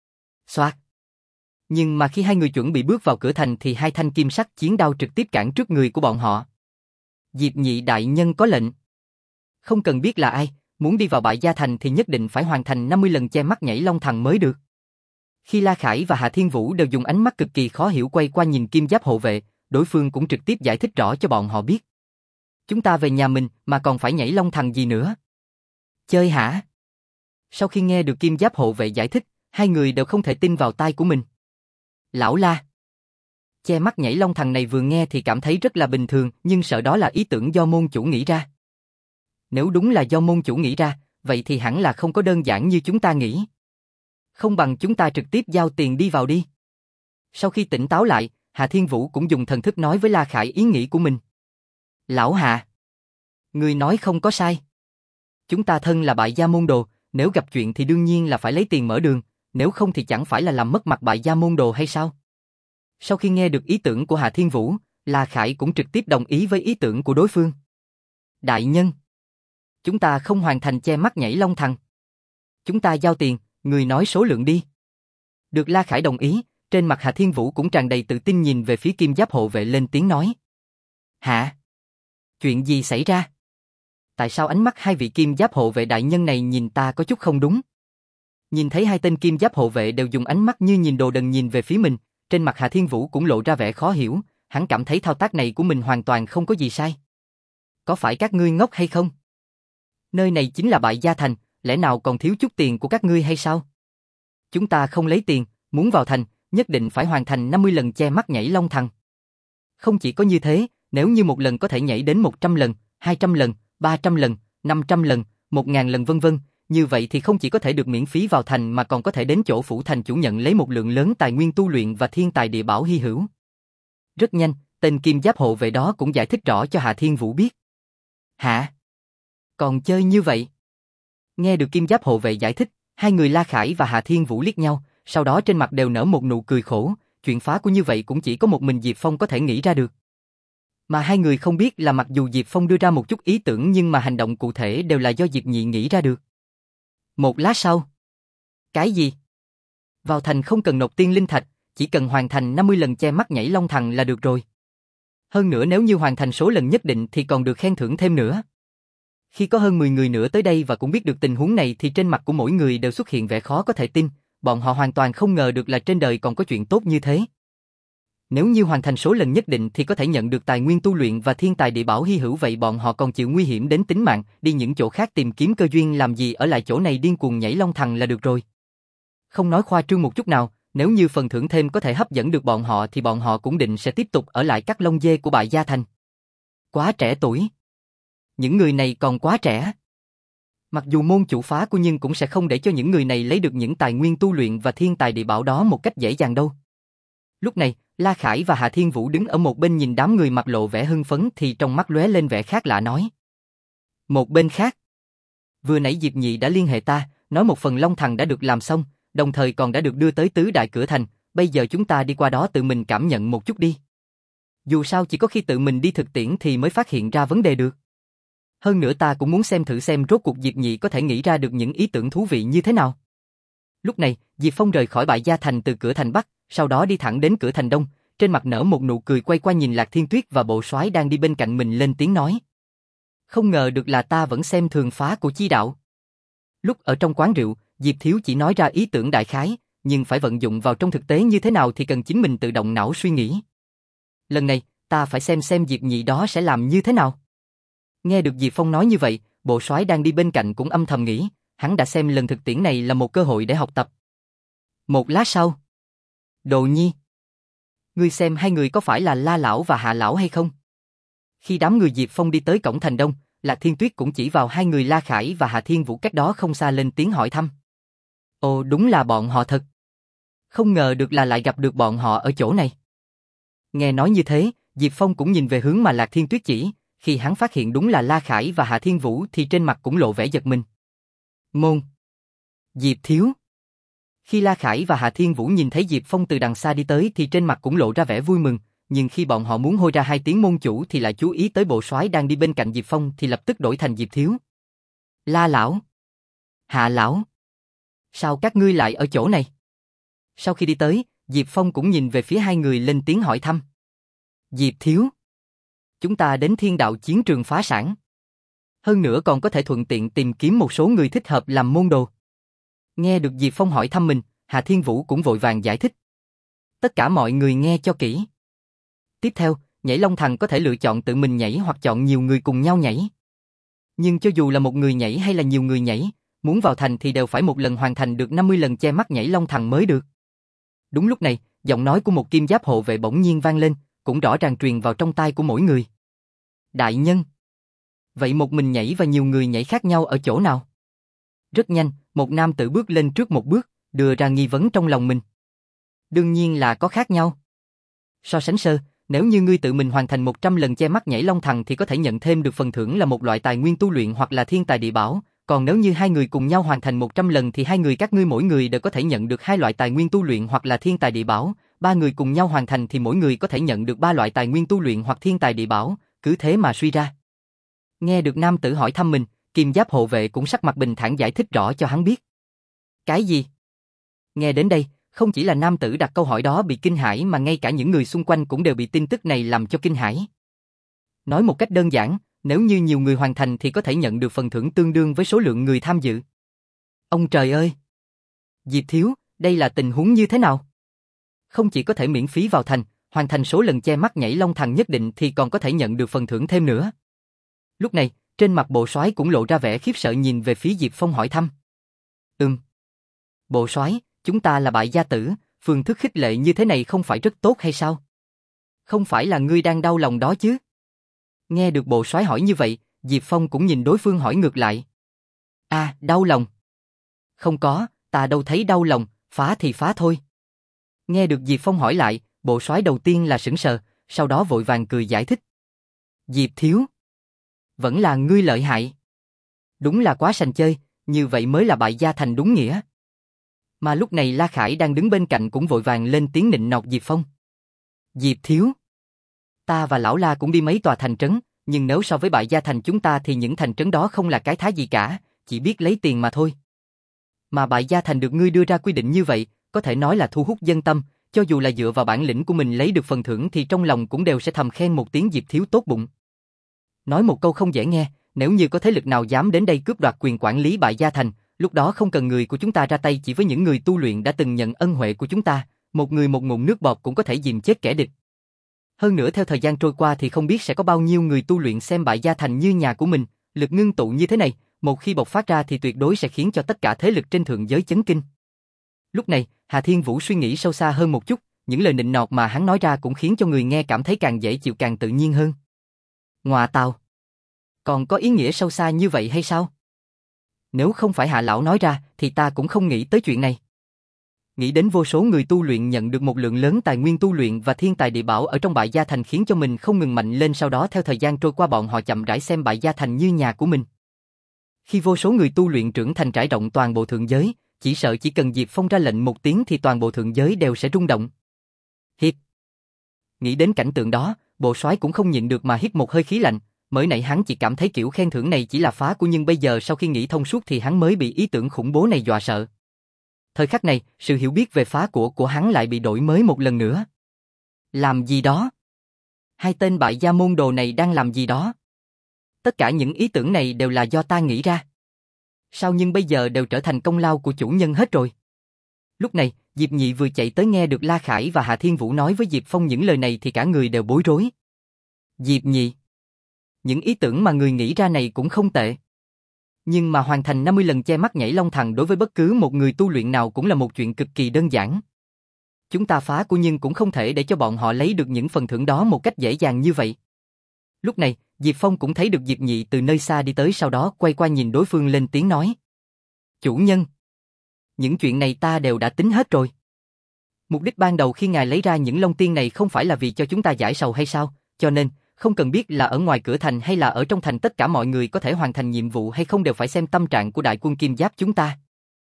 xoạt. Nhưng mà khi hai người chuẩn bị bước vào cửa thành thì hai thanh kim sắc chiến đao trực tiếp cản trước người của bọn họ. Diệp Nhị đại nhân có lệnh. Không cần biết là ai, muốn đi vào Bại Gia thành thì nhất định phải hoàn thành năm mươi lần che mắt nhảy long thần mới được. Khi La Khải và Hạ Thiên Vũ đều dùng ánh mắt cực kỳ khó hiểu quay qua nhìn Kim Giáp hộ vệ, đối phương cũng trực tiếp giải thích rõ cho bọn họ biết. Chúng ta về nhà mình mà còn phải nhảy long thần gì nữa? Chơi hả? Sau khi nghe được Kim Giáp hộ vệ giải thích, hai người đều không thể tin vào tai của mình. Lão La. Che mắt nhảy long thần này vừa nghe thì cảm thấy rất là bình thường, nhưng sợ đó là ý tưởng do môn chủ nghĩ ra. Nếu đúng là do môn chủ nghĩ ra, vậy thì hẳn là không có đơn giản như chúng ta nghĩ. Không bằng chúng ta trực tiếp giao tiền đi vào đi. Sau khi tỉnh táo lại, Hạ Thiên Vũ cũng dùng thần thức nói với La Khải ý nghĩ của mình. Lão Hạ, người nói không có sai. Chúng ta thân là Bại Gia môn đồ, nếu gặp chuyện thì đương nhiên là phải lấy tiền mở đường, nếu không thì chẳng phải là làm mất mặt Bại Gia môn đồ hay sao? Sau khi nghe được ý tưởng của Hạ Thiên Vũ, La Khải cũng trực tiếp đồng ý với ý tưởng của đối phương. Đại nhân, chúng ta không hoàn thành che mắt nhảy long thần. Chúng ta giao tiền, người nói số lượng đi. Được La Khải đồng ý, trên mặt Hạ Thiên Vũ cũng tràn đầy tự tin nhìn về phía Kim Giáp hộ vệ lên tiếng nói. Hả? Chuyện gì xảy ra? Tại sao ánh mắt hai vị Kim Giáp hộ vệ đại nhân này nhìn ta có chút không đúng? Nhìn thấy hai tên Kim Giáp hộ vệ đều dùng ánh mắt như nhìn đồ đần nhìn về phía mình, trên mặt Hạ Thiên Vũ cũng lộ ra vẻ khó hiểu, hắn cảm thấy thao tác này của mình hoàn toàn không có gì sai. Có phải các ngươi ngốc hay không? Nơi này chính là Bại Gia thành, lẽ nào còn thiếu chút tiền của các ngươi hay sao? Chúng ta không lấy tiền, muốn vào thành, nhất định phải hoàn thành năm mươi lần che mắt nhảy long thần. Không chỉ có như thế, nếu như một lần có thể nhảy đến một trăm lần, hai trăm lần, ba trăm lần, năm trăm lần, một nghìn lần vân vân, như vậy thì không chỉ có thể được miễn phí vào thành mà còn có thể đến chỗ phủ thành chủ nhận lấy một lượng lớn tài nguyên tu luyện và thiên tài địa bảo hy hữu. Rất nhanh, tên Kim Giáp hộ vệ đó cũng giải thích rõ cho Hạ Thiên Vũ biết. Hả? Còn chơi như vậy? Nghe được Kim Giáp hộ vệ giải thích, hai người La Khải và Hạ Thiên Vũ liếc nhau, sau đó trên mặt đều nở một nụ cười khổ, chuyện phá của như vậy cũng chỉ có một mình Diệp Phong có thể nghĩ ra được. Mà hai người không biết là mặc dù Diệp Phong đưa ra một chút ý tưởng nhưng mà hành động cụ thể đều là do Diệp Nhị nghĩ ra được. Một lát sau. Cái gì? Vào thành không cần nộp tiên linh thạch, chỉ cần hoàn thành năm mươi lần che mắt nhảy long thần là được rồi. Hơn nữa nếu như hoàn thành số lần nhất định thì còn được khen thưởng thêm nữa. Khi có hơn mười người nữa tới đây và cũng biết được tình huống này thì trên mặt của mỗi người đều xuất hiện vẻ khó có thể tin, bọn họ hoàn toàn không ngờ được là trên đời còn có chuyện tốt như thế. Nếu như hoàn thành số lần nhất định thì có thể nhận được tài nguyên tu luyện và thiên tài địa bảo hy hữu, vậy bọn họ còn chịu nguy hiểm đến tính mạng, đi những chỗ khác tìm kiếm cơ duyên làm gì, ở lại chỗ này điên cuồng nhảy long thằng là được rồi. Không nói khoa trương một chút nào, nếu như phần thưởng thêm có thể hấp dẫn được bọn họ thì bọn họ cũng định sẽ tiếp tục ở lại cắt lông dê của Bại Gia Thành. Quá trẻ tuổi. Những người này còn quá trẻ. Mặc dù môn chủ phá của nhưng cũng sẽ không để cho những người này lấy được những tài nguyên tu luyện và thiên tài địa bảo đó một cách dễ dàng đâu. Lúc này, La Khải và Hạ Thiên Vũ đứng ở một bên nhìn đám người mặt lộ vẻ hưng phấn thì trong mắt lóe lên vẻ khác lạ nói. Một bên khác. Vừa nãy Diệp Nhị đã liên hệ ta, nói một phần long thằng đã được làm xong, đồng thời còn đã được đưa tới tứ đại cửa thành, bây giờ chúng ta đi qua đó tự mình cảm nhận một chút đi. Dù sao chỉ có khi tự mình đi thực tiễn thì mới phát hiện ra vấn đề được. Hơn nữa ta cũng muốn xem thử xem rốt cuộc Diệp Nhị có thể nghĩ ra được những ý tưởng thú vị như thế nào. Lúc này, Diệp Phong rời khỏi Bại Gia Thành từ cửa thành Bắc, sau đó đi thẳng đến cửa thành Đông, trên mặt nở một nụ cười, quay qua nhìn Lạc Thiên Tuyết và Bộ Soái đang đi bên cạnh mình lên tiếng nói. Không ngờ được là ta vẫn xem thường phá của chi đạo. Lúc ở trong quán rượu, Diệp Thiếu chỉ nói ra ý tưởng đại khái, nhưng phải vận dụng vào trong thực tế như thế nào thì cần chính mình tự động não suy nghĩ. Lần này, ta phải xem xem Diệp Nhị đó sẽ làm như thế nào. Nghe được Diệp Phong nói như vậy, Bộ Soái đang đi bên cạnh cũng âm thầm nghĩ, hắn đã xem lần thực tiễn này là một cơ hội để học tập. Một lát sau, Đồ Nhi, ngươi xem hai người có phải là La Lão và Hạ Lão hay không? Khi đám người Diệp Phong đi tới cổng thành Đông, Lạc Thiên Tuyết cũng chỉ vào hai người La Khải và Hạ Thiên Vũ cách đó không xa lên tiếng hỏi thăm. Ồ, đúng là bọn họ thật. Không ngờ được là lại gặp được bọn họ ở chỗ này. Nghe nói như thế, Diệp Phong cũng nhìn về hướng mà Lạc Thiên Tuyết chỉ, khi hắn phát hiện đúng là La Khải và Hạ Thiên Vũ thì trên mặt cũng lộ vẻ giật mình. Môn Diệp Thiếu. Khi La Khải và Hạ Thiên Vũ nhìn thấy Diệp Phong từ đằng xa đi tới thì trên mặt cũng lộ ra vẻ vui mừng, nhưng khi bọn họ muốn hô ra hai tiếng môn chủ thì lại chú ý tới Bộ Soái đang đi bên cạnh Diệp Phong thì lập tức đổi thành Diệp Thiếu. La Lão, Hạ Lão, sao các ngươi lại ở chỗ này? Sau khi đi tới, Diệp Phong cũng nhìn về phía hai người lên tiếng hỏi thăm. Diệp Thiếu, chúng ta đến Thiên Đạo chiến trường phá sản. Hơn nữa còn có thể thuận tiện tìm kiếm một số người thích hợp làm môn đồ. Nghe được Diệp Phong hỏi thăm mình, Hạ Thiên Vũ cũng vội vàng giải thích. Tất cả mọi người nghe cho kỹ. Tiếp theo, nhảy long thằng có thể lựa chọn tự mình nhảy hoặc chọn nhiều người cùng nhau nhảy. Nhưng cho dù là một người nhảy hay là nhiều người nhảy, muốn vào thành thì đều phải một lần hoàn thành được năm mươi lần che mắt nhảy long thằng mới được. Đúng lúc này, giọng nói của một kim giáp hộ vệ bỗng nhiên vang lên, cũng rõ ràng truyền vào trong tai của mỗi người. Đại nhân! Vậy một mình nhảy và nhiều người nhảy khác nhau ở chỗ nào? Rất nhanh, một nam tử bước lên trước một bước, đưa ra nghi vấn trong lòng mình. Đương nhiên là có khác nhau. So sánh sơ, nếu như ngươi tự mình hoàn thành một trăm lần che mắt nhảy long thằng thì có thể nhận thêm được phần thưởng là một loại tài nguyên tu luyện hoặc là thiên tài địa bảo, còn nếu như hai người cùng nhau hoàn thành một trăm lần thì hai người các ngươi mỗi người đều có thể nhận được hai loại tài nguyên tu luyện hoặc là thiên tài địa bảo, ba người cùng nhau hoàn thành thì mỗi người có thể nhận được ba loại tài nguyên tu luyện hoặc thiên tài địa bảo, cứ thế mà suy ra. Nghe được nam tử hỏi thăm mình, kim giáp hộ vệ cũng sắc mặt bình thản giải thích rõ cho hắn biết. Cái gì? Nghe đến đây, không chỉ là nam tử đặt câu hỏi đó bị kinh hãi mà ngay cả những người xung quanh cũng đều bị tin tức này làm cho kinh hãi. Nói một cách đơn giản, nếu như nhiều người hoàn thành thì có thể nhận được phần thưởng tương đương với số lượng người tham dự. Ông trời ơi! Diệp Thiếu, đây là tình huống như thế nào? Không chỉ có thể miễn phí vào thành, hoàn thành số lần che mắt nhảy long thằng nhất định thì còn có thể nhận được phần thưởng thêm nữa. Lúc này, trên mặt Bộ Soái cũng lộ ra vẻ khiếp sợ nhìn về phía Diệp Phong hỏi thăm. Ừm. Bộ Soái, chúng ta là Bại Gia tử, phương thức khích lệ như thế này không phải rất tốt hay sao? Không phải là ngươi đang đau lòng đó chứ? Nghe được Bộ Soái hỏi như vậy, Diệp Phong cũng nhìn đối phương hỏi ngược lại. À, đau lòng. Không có, ta đâu thấy đau lòng, phá thì phá thôi. Nghe được Diệp Phong hỏi lại, Bộ Soái đầu tiên là sững sờ, sau đó vội vàng cười giải thích. Diệp Thiếu, vẫn là ngươi lợi hại. Đúng là quá sành chơi, như vậy mới là Bại Gia Thành đúng nghĩa. Mà lúc này La Khải đang đứng bên cạnh cũng vội vàng lên tiếng nịnh nọt Diệp Phong. Diệp Thiếu, ta và lão La cũng đi mấy tòa thành trấn, nhưng nếu so với Bại Gia Thành chúng ta thì những thành trấn đó không là cái thá gì cả, chỉ biết lấy tiền mà thôi. Mà Bại Gia Thành được ngươi đưa ra quy định như vậy, có thể nói là thu hút dân tâm, cho dù là dựa vào bản lĩnh của mình lấy được phần thưởng thì trong lòng cũng đều sẽ thầm khen một tiếng Diệp Thiếu tốt bụng. Nói một câu không dễ nghe, nếu như có thế lực nào dám đến đây cướp đoạt quyền quản lý Bại Gia Thành, lúc đó không cần người của chúng ta ra tay, chỉ với những người tu luyện đã từng nhận ân huệ của chúng ta, một người một ngụm nước bọt cũng có thể dìm chết kẻ địch. Hơn nữa theo thời gian trôi qua thì không biết sẽ có bao nhiêu người tu luyện xem Bại Gia Thành như nhà của mình, lực ngưng tụ như thế này, một khi bộc phát ra thì tuyệt đối sẽ khiến cho tất cả thế lực trên thượng giới chấn kinh. Lúc này, Hà Thiên Vũ suy nghĩ sâu xa hơn một chút, những lời nịnh nọt mà hắn nói ra cũng khiến cho người nghe cảm thấy càng dễ chịu càng tự nhiên hơn. Ngoà tào, còn có ý nghĩa sâu xa như vậy hay sao? Nếu không phải Hạ lão nói ra thì ta cũng không nghĩ tới chuyện này. Nghĩ đến vô số người tu luyện nhận được một lượng lớn tài nguyên tu luyện và thiên tài địa bảo ở trong Bại Gia Thành khiến cho mình không ngừng mạnh lên, sau đó theo thời gian trôi qua bọn họ chậm rãi xem Bại Gia Thành như nhà của mình. Khi vô số người tu luyện trưởng thành trải rộng toàn bộ thượng giới, chỉ sợ chỉ cần Diệp Phong ra lệnh một tiếng thì toàn bộ thượng giới đều sẽ rung động. Hiệp. Nghĩ đến cảnh tượng đó, Bộ Soái cũng không nhịn được mà hít một hơi khí lạnh, mới nãy hắn chỉ cảm thấy kiểu khen thưởng này chỉ là phá của, nhưng bây giờ sau khi nghĩ thông suốt thì hắn mới bị ý tưởng khủng bố này dọa sợ. Thời khắc này, sự hiểu biết về phá của của hắn lại bị đổi mới một lần nữa. Làm gì đó? Hai tên bại gia môn đồ này đang làm gì đó? Tất cả những ý tưởng này đều là do ta nghĩ ra. Sao nhưng bây giờ đều trở thành công lao của chủ nhân hết rồi? Lúc này, Diệp Nhị vừa chạy tới nghe được La Khải và Hạ Thiên Vũ nói với Diệp Phong những lời này thì cả người đều bối rối. Diệp Nhị, những ý tưởng mà người nghĩ ra này cũng không tệ. Nhưng mà hoàn thành năm mươi lần che mắt nhảy long thần đối với bất cứ một người tu luyện nào cũng là một chuyện cực kỳ đơn giản. Chúng ta phá của nhưng cũng không thể để cho bọn họ lấy được những phần thưởng đó một cách dễ dàng như vậy. Lúc này, Diệp Phong cũng thấy được Diệp Nhị từ nơi xa đi tới, sau đó quay qua nhìn đối phương lên tiếng nói. Chủ nhân, những chuyện này ta đều đã tính hết rồi. Mục đích ban đầu khi ngài lấy ra những long tiên này không phải là vì cho chúng ta giải sầu hay sao, cho nên, không cần biết là ở ngoài cửa thành hay là ở trong thành, tất cả mọi người có thể hoàn thành nhiệm vụ hay không đều phải xem tâm trạng của đại quân Kim Giáp chúng ta.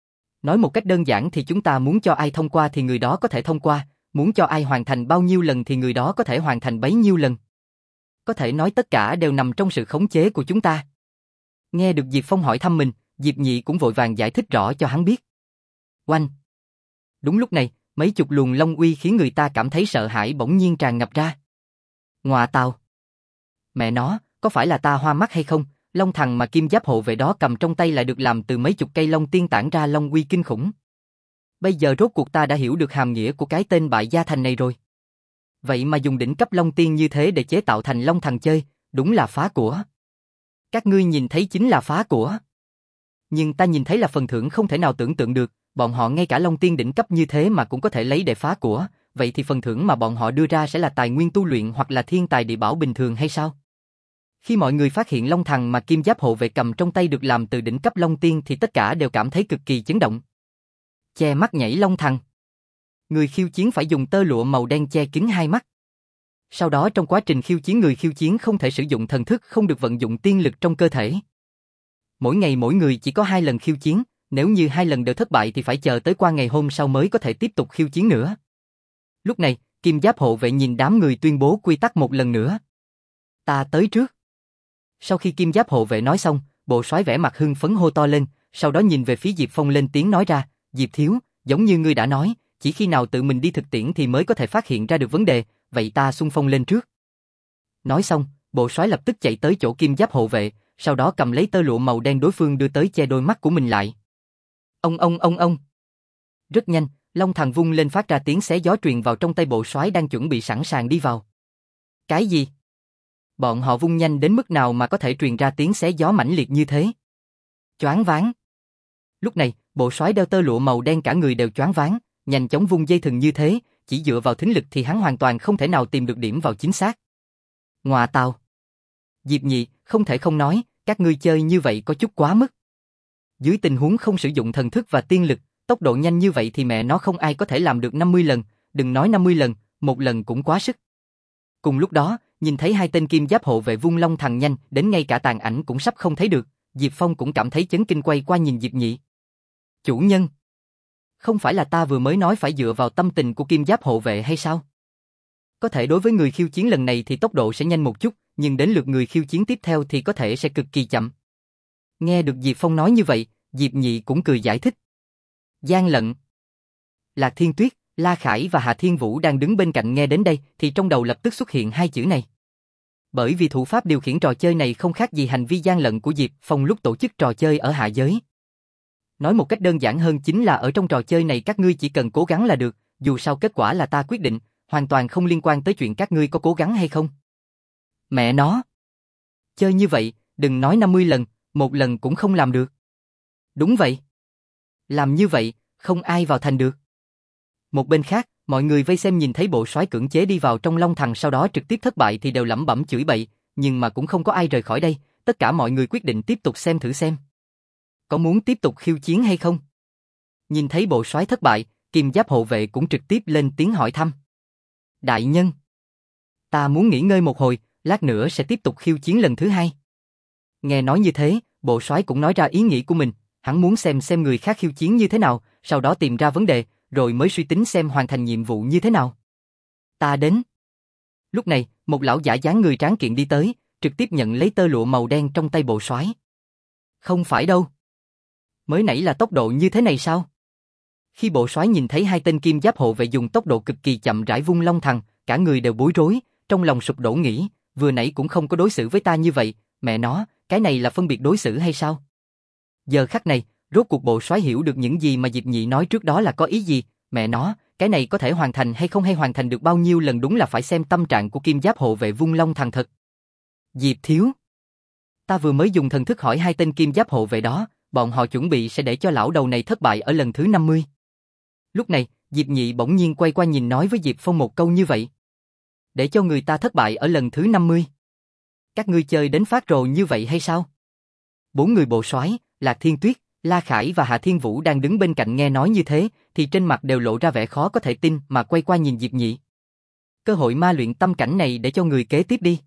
Nói một cách đơn giản thì chúng ta muốn cho ai thông qua thì người đó có thể thông qua, muốn cho ai hoàn thành bao nhiêu lần thì người đó có thể hoàn thành bấy nhiêu lần. Có thể nói tất cả đều nằm trong sự khống chế của chúng ta. Nghe được Diệp Phong hỏi thăm mình, Diệp Nhị cũng vội vàng giải thích rõ cho hắn biết. Oanh! Đúng lúc này, mấy chục luồng long uy khiến người ta cảm thấy sợ hãi bỗng nhiên tràn ngập ra. Ngoà tào! Mẹ nó, có phải là ta hoa mắt hay không? Long thần mà Kim Giáp hộ vệ đó cầm trong tay lại được làm từ mấy chục cây long tiên tản ra long uy kinh khủng. Bây giờ rốt cuộc ta đã hiểu được hàm nghĩa của cái tên Bại Gia Thành này rồi. Vậy mà dùng đỉnh cấp long tiên như thế để chế tạo thành long thần chơi, đúng là phá của. Các ngươi nhìn thấy chính là phá của. Nhưng ta nhìn thấy là phần thưởng không thể nào tưởng tượng được, bọn họ ngay cả long tiên đỉnh cấp như thế mà cũng có thể lấy để phá của, vậy thì phần thưởng mà bọn họ đưa ra sẽ là tài nguyên tu luyện hoặc là thiên tài địa bảo bình thường hay sao? Khi mọi người phát hiện long thần mà Kim Giáp hộ vệ cầm trong tay được làm từ đỉnh cấp long tiên thì tất cả đều cảm thấy cực kỳ chấn động. Che mắt nhảy long thần. Người khiêu chiến phải dùng tơ lụa màu đen che kín hai mắt. Sau đó trong quá trình khiêu chiến người khiêu chiến không thể sử dụng thần thức, không được vận dụng tiên lực trong cơ thể. Mỗi ngày mỗi người chỉ có hai lần khiêu chiến, nếu như hai lần đều thất bại thì phải chờ tới qua ngày hôm sau mới có thể tiếp tục khiêu chiến nữa. Lúc này, Kim Giáp hộ vệ nhìn đám người tuyên bố quy tắc một lần nữa. Ta tới trước. Sau khi Kim Giáp hộ vệ nói xong, Bộ Soái vẻ mặt hưng phấn hô to lên, sau đó nhìn về phía Diệp Phong lên tiếng nói ra, Diệp thiếu, giống như ngươi đã nói, chỉ khi nào tự mình đi thực tiễn thì mới có thể phát hiện ra được vấn đề, vậy ta xung phong lên trước. Nói xong, Bộ Soái lập tức chạy tới chỗ Kim Giáp hộ vệ, sau đó cầm lấy tơ lụa màu đen đối phương đưa tới che đôi mắt của mình lại. Ông ông ông ông. Rất nhanh, long thần vung lên phát ra tiếng xé gió truyền vào trong tay Bộ Soái đang chuẩn bị sẵn sàng đi vào. Cái gì? Bọn họ vung nhanh đến mức nào mà có thể truyền ra tiếng xé gió mãnh liệt như thế? Choáng váng. Lúc này, Bộ Soái đeo tơ lụa màu đen cả người đều choáng váng, nhanh chóng vung dây thừng như thế, chỉ dựa vào thính lực thì hắn hoàn toàn không thể nào tìm được điểm vào chính xác. Ngoà tào. Diệp Nhị, không thể không nói, các ngươi chơi như vậy có chút quá mức. Dưới tình huống không sử dụng thần thức và tiên lực, tốc độ nhanh như vậy thì mẹ nó không ai có thể làm được năm mươi lần, đừng nói năm mươi lần, một lần cũng quá sức. Cùng lúc đó, nhìn thấy hai tên Kim Giáp hộ vệ vung long thần nhanh, đến ngay cả tàn ảnh cũng sắp không thấy được, Diệp Phong cũng cảm thấy chấn kinh, quay qua nhìn Diệp Nhị. Chủ nhân, không phải là ta vừa mới nói phải dựa vào tâm tình của Kim Giáp hộ vệ hay sao? Có thể đối với người khiêu chiến lần này thì tốc độ sẽ nhanh một chút, nhưng đến lượt người khiêu chiến tiếp theo thì có thể sẽ cực kỳ chậm. Nghe được Diệp Phong nói như vậy, Diệp Nhị cũng cười giải thích. Gian lận. Lạc Thiên Tuyết, La Khải và Hạ Thiên Vũ đang đứng bên cạnh nghe đến đây thì trong đầu lập tức xuất hiện hai chữ này. Bởi vì thủ pháp điều khiển trò chơi này không khác gì hành vi gian lận của Diệp Phong lúc tổ chức trò chơi ở hạ giới. Nói một cách đơn giản hơn chính là ở trong trò chơi này các ngươi chỉ cần cố gắng là được, dù sao kết quả là ta quyết định, hoàn toàn không liên quan tới chuyện các ngươi có cố gắng hay không. Mẹ nó! Chơi như vậy, đừng nói năm mươi lần, một lần cũng không làm được. Đúng vậy. Làm như vậy, không ai vào thành được. Một bên khác, mọi người vây xem nhìn thấy bộ soái cưỡng chế đi vào trong Long Thần sau đó trực tiếp thất bại thì đều lẩm bẩm chửi bậy, nhưng mà cũng không có ai rời khỏi đây, tất cả mọi người quyết định tiếp tục xem thử xem. Có muốn tiếp tục khiêu chiến hay không? Nhìn thấy bộ soái thất bại, Kim Giáp hộ vệ cũng trực tiếp lên tiếng hỏi thăm. Đại nhân, ta muốn nghỉ ngơi một hồi, lát nữa sẽ tiếp tục khiêu chiến lần thứ hai. Nghe nói như thế, bộ soái cũng nói ra ý nghĩ của mình, hắn muốn xem xem người khác khiêu chiến như thế nào, sau đó tìm ra vấn đề, rồi mới suy tính xem hoàn thành nhiệm vụ như thế nào. Ta đến. Lúc này, một lão giả dáng người tráng kiện đi tới, trực tiếp nhận lấy tơ lụa màu đen trong tay bộ soái. Không phải đâu. Mới nãy là tốc độ như thế này sao? Khi bộ soái nhìn thấy hai tên Kim Giáp hộ vệ dùng tốc độ cực kỳ chậm rãi vung long thần, cả người đều bối rối, trong lòng sụp đổ nghĩ, vừa nãy cũng không có đối xử với ta như vậy, mẹ nó, cái này là phân biệt đối xử hay sao? Giờ khắc này, rốt cuộc bộ soái hiểu được những gì mà Diệp Nhị nói trước đó là có ý gì, mẹ nó, cái này có thể hoàn thành hay không hay hoàn thành được bao nhiêu lần đúng là phải xem tâm trạng của Kim Giáp hộ vệ vung long thần thật. Diệp thiếu, ta vừa mới dùng thần thức hỏi hai tên Kim Giáp hộ vệ đó, bọn họ chuẩn bị sẽ để cho lão đầu này thất bại ở lần thứ năm mươi. Lúc này, Diệp Nhị bỗng nhiên quay qua nhìn nói với Diệp Phong một câu như vậy. Để cho người ta thất bại ở lần thứ năm mươi. Các ngươi chơi đến phát rồ như vậy hay sao? Bốn người bộ soái, Lạc Thiên Tuyết, La Khải và Hạ Thiên Vũ đang đứng bên cạnh nghe nói như thế, thì trên mặt đều lộ ra vẻ khó có thể tin mà quay qua nhìn Diệp Nhị. Cơ hội ma luyện tâm cảnh này để cho người kế tiếp đi.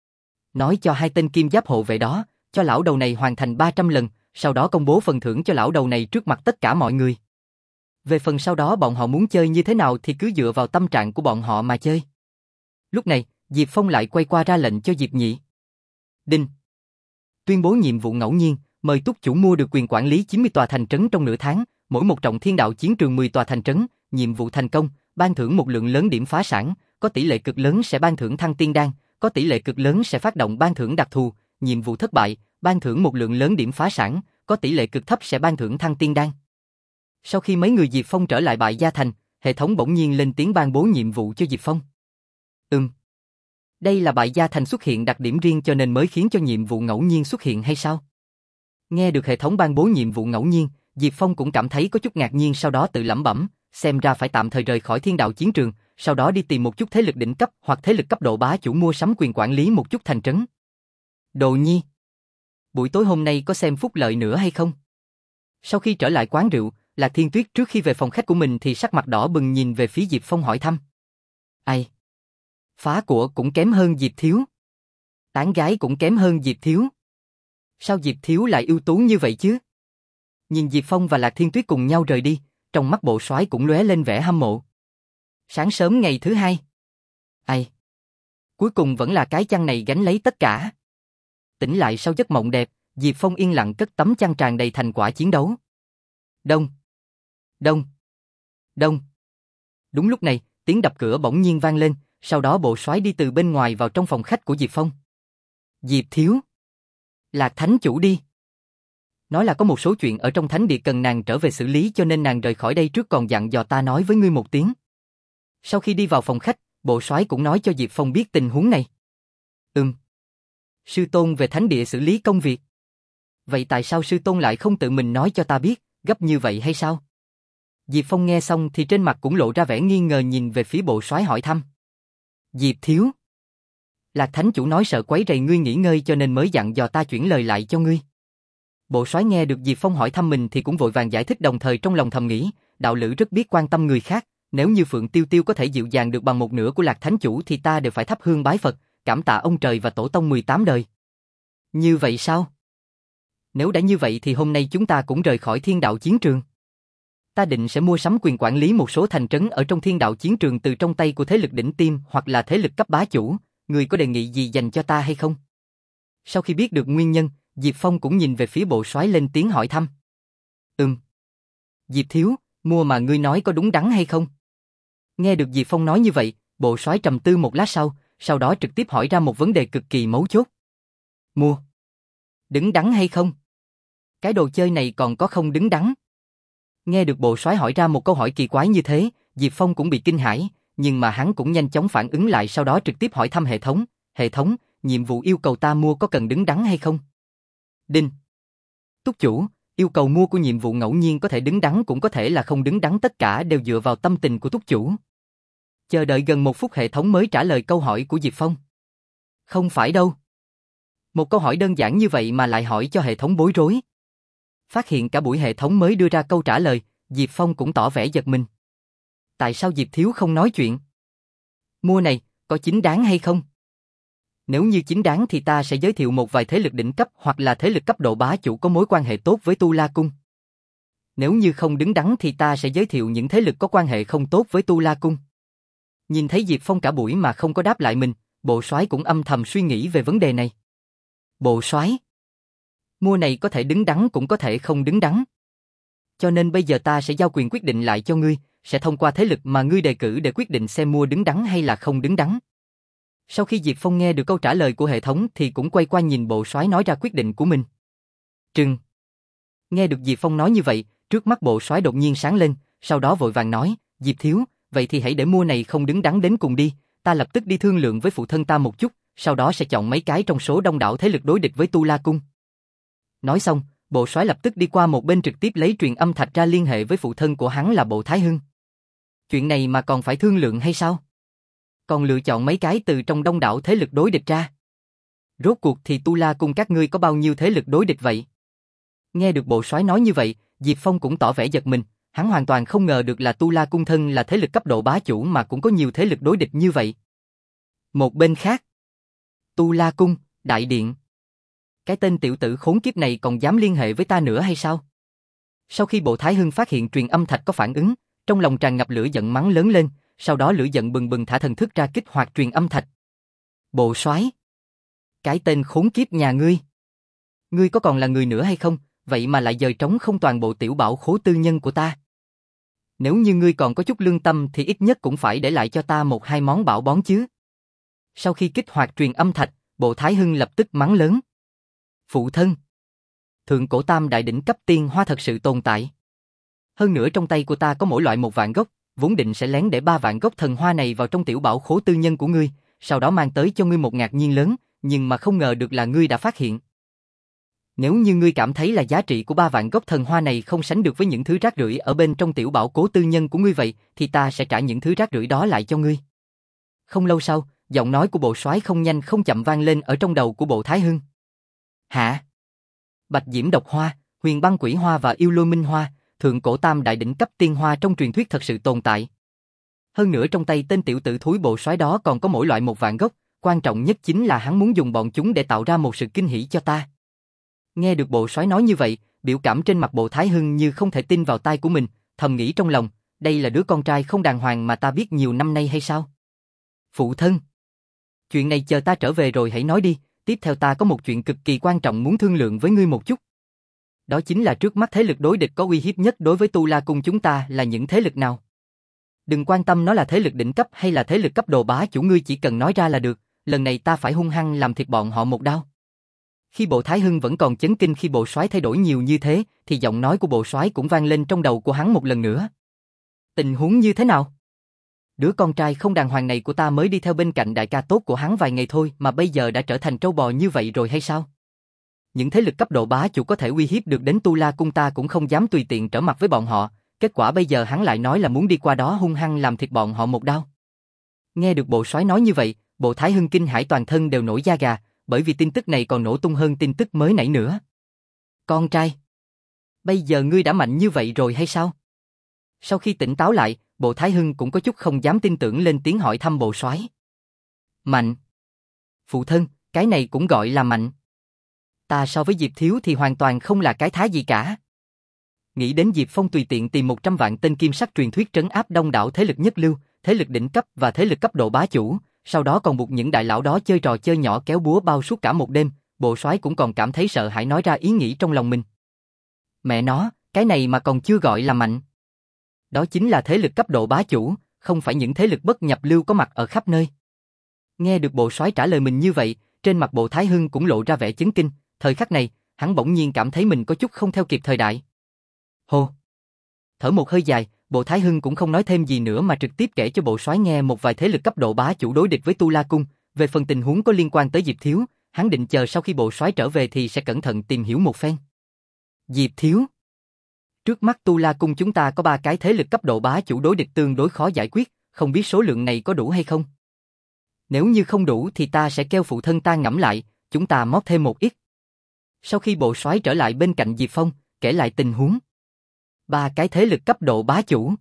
Nói cho hai tên Kim Giáp hộ vệ đó, cho lão đầu này hoàn thành ba trăm lần, sau đó công bố phần thưởng cho lão đầu này trước mặt tất cả mọi người. Về phần sau đó bọn họ muốn chơi như thế nào thì cứ dựa vào tâm trạng của bọn họ mà chơi. Lúc này, Diệp Phong lại quay qua ra lệnh cho Diệp Nhị. Đinh. Tuyên bố nhiệm vụ ngẫu nhiên, mời túc chủ mua được quyền quản lý chín mươi tòa thành trấn trong nửa tháng, mỗi một trọng thiên đạo chiến trường mười tòa thành trấn, nhiệm vụ thành công, ban thưởng một lượng lớn điểm phá sản, có tỷ lệ cực lớn sẽ ban thưởng thăng tiên đan, có tỷ lệ cực lớn sẽ phát động ban thưởng đặc thù, nhiệm vụ thất bại, ban thưởng một lượng lớn điểm phá sản, có tỷ lệ cực thấp sẽ ban thưởng thăng tiên đan. Sau khi mấy người Diệp Phong trở lại Bại Gia Thành, hệ thống bỗng nhiên lên tiếng ban bố nhiệm vụ cho Diệp Phong. Ừm. Đây là Bại Gia Thành xuất hiện đặc điểm riêng cho nên mới khiến cho nhiệm vụ ngẫu nhiên xuất hiện hay sao? Nghe được hệ thống ban bố nhiệm vụ ngẫu nhiên, Diệp Phong cũng cảm thấy có chút ngạc nhiên sau đó tự lẩm bẩm, xem ra phải tạm thời rời khỏi thiên đạo chiến trường, sau đó đi tìm một chút thế lực đỉnh cấp hoặc thế lực cấp độ bá chủ mua sắm quyền quản lý một chút thành trấn. Đồ Nhi, buổi tối hôm nay có xem phúc lợi nữa hay không? Sau khi trở lại quán rượu, Lạc Thiên Tuyết trước khi về phòng khách của mình thì sắc mặt đỏ bừng nhìn về phía Diệp Phong hỏi thăm. Ai? Phá của cũng kém hơn Diệp thiếu. Tán gái cũng kém hơn Diệp thiếu. Sao Diệp thiếu lại ưu tú như vậy chứ? Nhìn Diệp Phong và Lạc Thiên Tuyết cùng nhau rời đi, trong mắt bộ soái cũng lóe lên vẻ hâm mộ. Sáng sớm ngày thứ hai. Ai? Cuối cùng vẫn là cái chăn này gánh lấy tất cả. Tỉnh lại sau giấc mộng đẹp, Diệp Phong yên lặng cất tấm chăn tràn đầy thành quả chiến đấu. Đông. Đông. Đông. Đúng lúc này, tiếng đập cửa bỗng nhiên vang lên, sau đó bộ soái đi từ bên ngoài vào trong phòng khách của Diệp Phong. Diệp thiếu. Lạc thánh chủ đi. Nói là có một số chuyện ở trong thánh địa cần nàng trở về xử lý cho nên nàng rời khỏi đây trước còn dặn dò ta nói với ngươi một tiếng. Sau khi đi vào phòng khách, bộ soái cũng nói cho Diệp Phong biết tình huống này. Ừm. Sư tôn về thánh địa xử lý công việc. Vậy tại sao sư tôn lại không tự mình nói cho ta biết, gấp như vậy hay sao? Diệp Phong nghe xong thì trên mặt cũng lộ ra vẻ nghi ngờ nhìn về phía bộ soái hỏi thăm. Diệp thiếu. Lạc thánh chủ nói sợ quấy rầy ngươi nghỉ ngơi cho nên mới dặn dò ta chuyển lời lại cho ngươi. Bộ soái nghe được Diệp Phong hỏi thăm mình thì cũng vội vàng giải thích đồng thời trong lòng thầm nghĩ, đạo lữ rất biết quan tâm người khác, nếu như Phượng Tiêu Tiêu có thể dịu dàng được bằng một nửa của Lạc thánh chủ thì ta đều phải thắp hương bái Phật, cảm tạ ông trời và tổ tông mười tám đời. Như vậy sao? Nếu đã như vậy thì hôm nay chúng ta cũng rời khỏi thiên đạo chiến trường. Ta định sẽ mua sắm quyền quản lý một số thành trấn ở trong thiên đạo chiến trường từ trong tay của thế lực đỉnh tiêm hoặc là thế lực cấp bá chủ, người có đề nghị gì dành cho ta hay không? Sau khi biết được nguyên nhân, Diệp Phong cũng nhìn về phía bộ soái lên tiếng hỏi thăm. Ừm. Diệp thiếu, mua mà ngươi nói có đúng đắn hay không? Nghe được Diệp Phong nói như vậy, bộ soái trầm tư một lát sau, sau đó trực tiếp hỏi ra một vấn đề cực kỳ mấu chốt. Mua. Đứng đắn hay không? Cái đồ chơi này còn có không đứng đắn? Nghe được bộ soái hỏi ra một câu hỏi kỳ quái như thế, Diệp Phong cũng bị kinh hãi, nhưng mà hắn cũng nhanh chóng phản ứng lại, sau đó trực tiếp hỏi thăm hệ thống, hệ thống, nhiệm vụ yêu cầu ta mua có cần đứng đắn hay không? Đinh. Túc chủ, yêu cầu mua của nhiệm vụ ngẫu nhiên có thể đứng đắn cũng có thể là không đứng đắn, tất cả đều dựa vào tâm tình của túc chủ. Chờ đợi gần một phút hệ thống mới trả lời câu hỏi của Diệp Phong. Không phải đâu. Một câu hỏi đơn giản như vậy mà lại hỏi cho hệ thống bối rối. Phát hiện cả buổi hệ thống mới đưa ra câu trả lời, Diệp Phong cũng tỏ vẻ giật mình. Tại sao Diệp Thiếu không nói chuyện? Mua này, có chính đáng hay không? Nếu như chính đáng thì ta sẽ giới thiệu một vài thế lực đỉnh cấp hoặc là thế lực cấp độ bá chủ có mối quan hệ tốt với Tu La Cung. Nếu như không đứng đắn thì ta sẽ giới thiệu những thế lực có quan hệ không tốt với Tu La Cung. Nhìn thấy Diệp Phong cả buổi mà không có đáp lại mình, Bộ Soái cũng âm thầm suy nghĩ về vấn đề này. Bộ Soái, mua này có thể đứng đắn cũng có thể không đứng đắn. Cho nên bây giờ ta sẽ giao quyền quyết định lại cho ngươi, sẽ thông qua thế lực mà ngươi đề cử để quyết định xem mua đứng đắn hay là không đứng đắn. Sau khi Diệp Phong nghe được câu trả lời của hệ thống thì cũng quay qua nhìn Bộ Soái nói ra quyết định của mình. Trừng. Nghe được Diệp Phong nói như vậy, trước mắt Bộ Soái đột nhiên sáng lên, sau đó vội vàng nói, Diệp Thiếu, vậy thì hãy để mua này không đứng đắn đến cùng đi, ta lập tức đi thương lượng với phụ thân ta một chút, sau đó sẽ chọn mấy cái trong số đông đảo thế lực đối địch với Tu La Cung. Nói xong, Bộ Soái lập tức đi qua một bên trực tiếp lấy truyền âm thạch ra liên hệ với phụ thân của hắn là Bộ Thái Hưng. Chuyện này mà còn phải thương lượng hay sao? Còn lựa chọn mấy cái từ trong đông đảo thế lực đối địch ra. Rốt cuộc thì Tu La Cung các ngươi có bao nhiêu thế lực đối địch vậy? Nghe được Bộ Soái nói như vậy, Diệp Phong cũng tỏ vẻ giật mình, hắn hoàn toàn không ngờ được là Tu La Cung thân là thế lực cấp độ bá chủ mà cũng có nhiều thế lực đối địch như vậy. Một bên khác, Tu La Cung, đại điện. Cái tên tiểu tử khốn kiếp này còn dám liên hệ với ta nữa hay sao? Sau khi Bộ Thái Hưng phát hiện truyền âm thạch có phản ứng, trong lòng tràn ngập lửa giận mắng lớn lên, sau đó lửa giận bừng bừng thả thần thức ra kích hoạt truyền âm thạch. Bộ Soái, cái tên khốn kiếp nhà ngươi, ngươi có còn là người nữa hay không? Vậy mà lại dời trống không toàn bộ tiểu bảo khố tư nhân của ta. Nếu như ngươi còn có chút lương tâm thì ít nhất cũng phải để lại cho ta một hai món bảo bón chứ. Sau khi kích hoạt truyền âm thạch, Bộ Thái Hưng lập tức mắng lớn. Phụ thân, thượng cổ tam đại đỉnh cấp tiên hoa thật sự tồn tại. Hơn nữa trong tay của ta có mỗi loại một vạn gốc, vốn định sẽ lén để ba vạn gốc thần hoa này vào trong tiểu bảo khố tư nhân của ngươi, sau đó mang tới cho ngươi một ngạc nhiên lớn, nhưng mà không ngờ được là ngươi đã phát hiện. Nếu như ngươi cảm thấy là giá trị của ba vạn gốc thần hoa này không sánh được với những thứ rác rưởi ở bên trong tiểu bảo cố tư nhân của ngươi vậy, thì ta sẽ trả những thứ rác rưởi đó lại cho ngươi. Không lâu sau, giọng nói của Bộ Soái không nhanh không chậm vang lên ở trong đầu của Bộ Thái Hưng. Hả? Bạch Diễm Độc Hoa, Huyền Băng Quỷ Hoa và Yêu Lôi Minh Hoa, thượng cổ tam đại đỉnh cấp tiên hoa trong truyền thuyết thật sự tồn tại. Hơn nữa trong tay tên tiểu tử thúi Bộ Soái đó còn có mỗi loại một vạn gốc, quan trọng nhất chính là hắn muốn dùng bọn chúng để tạo ra một sự kinh hỉ cho ta. Nghe được Bộ Soái nói như vậy, biểu cảm trên mặt Bộ Thái Hưng như không thể tin vào tai của mình, thầm nghĩ trong lòng, đây là đứa con trai không đàng hoàng mà ta biết nhiều năm nay hay sao? Phụ thân, chuyện này chờ ta trở về rồi hãy nói đi, tiếp theo ta có một chuyện cực kỳ quan trọng muốn thương lượng với ngươi một chút. Đó chính là trước mắt thế lực đối địch có uy hiếp nhất đối với Tu La Cung chúng ta là những thế lực nào? Đừng quan tâm nó là thế lực đỉnh cấp hay là thế lực cấp độ bá chủ, ngươi chỉ cần nói ra là được, lần này ta phải hung hăng làm thịt bọn họ một đao. Khi Bộ Thái Hưng vẫn còn chấn kinh khi Bộ Soái thay đổi nhiều như thế, thì giọng nói của Bộ Soái cũng vang lên trong đầu của hắn một lần nữa. Tình huống như thế nào? Đứa con trai không đàng hoàng này của ta mới đi theo bên cạnh đại ca tốt của hắn vài ngày thôi mà bây giờ đã trở thành trâu bò như vậy rồi hay sao? Những thế lực cấp độ bá chủ có thể uy hiếp được đến Tu La Cung ta cũng không dám tùy tiện trở mặt với bọn họ, kết quả bây giờ hắn lại nói là muốn đi qua đó hung hăng làm thịt bọn họ một đao. Nghe được Bộ Soái nói như vậy, Bộ Thái Hưng kinh hãi toàn thân đều nổi da gà, bởi vì tin tức này còn nổ tung hơn tin tức mới nãy nữa. Con trai, bây giờ ngươi đã mạnh như vậy rồi hay sao? Sau khi tỉnh táo lại, Bộ Thái Hưng cũng có chút không dám tin tưởng lên tiếng hỏi thăm Bộ Soái. Mạnh? Phụ thân, cái này cũng gọi là mạnh. Ta so với Diệp Thiếu thì hoàn toàn không là cái thá gì cả. Nghĩ đến Diệp Phong tùy tiện tìm một trăm vạn tên kim sắc truyền thuyết trấn áp đông đảo thế lực nhất lưu, thế lực đỉnh cấp và thế lực cấp độ bá chủ, sau đó còn buộc những đại lão đó chơi trò chơi nhỏ kéo búa bao suốt cả một đêm, Bộ Soái cũng còn cảm thấy sợ hãi nói ra ý nghĩ trong lòng mình. Mẹ nó, cái này mà còn chưa gọi là mạnh. Đó chính là thế lực cấp độ bá chủ, không phải những thế lực bất nhập lưu có mặt ở khắp nơi. Nghe được Bộ Soái trả lời mình như vậy, trên mặt Bộ Thái Hưng cũng lộ ra vẻ chấn kinh, thời khắc này, hắn bỗng nhiên cảm thấy mình có chút không theo kịp thời đại. Hô! Thở một hơi dài, Bộ Thái Hưng cũng không nói thêm gì nữa mà trực tiếp kể cho bộ soái nghe một vài thế lực cấp độ bá chủ đối địch với Tu La Cung, về phần tình huống có liên quan tới Diệp Thiếu, hắn định chờ sau khi bộ soái trở về thì sẽ cẩn thận tìm hiểu một phen. Diệp Thiếu, trước mắt Tu La Cung chúng ta có ba cái thế lực cấp độ bá chủ đối địch tương đối khó giải quyết, không biết số lượng này có đủ hay không? Nếu như không đủ thì ta sẽ kêu phụ thân ta ngẫm lại, chúng ta mót thêm một ít. Sau khi bộ soái trở lại bên cạnh Diệp Phong, kể lại tình huống. Ba cái thế lực cấp độ bá chủ.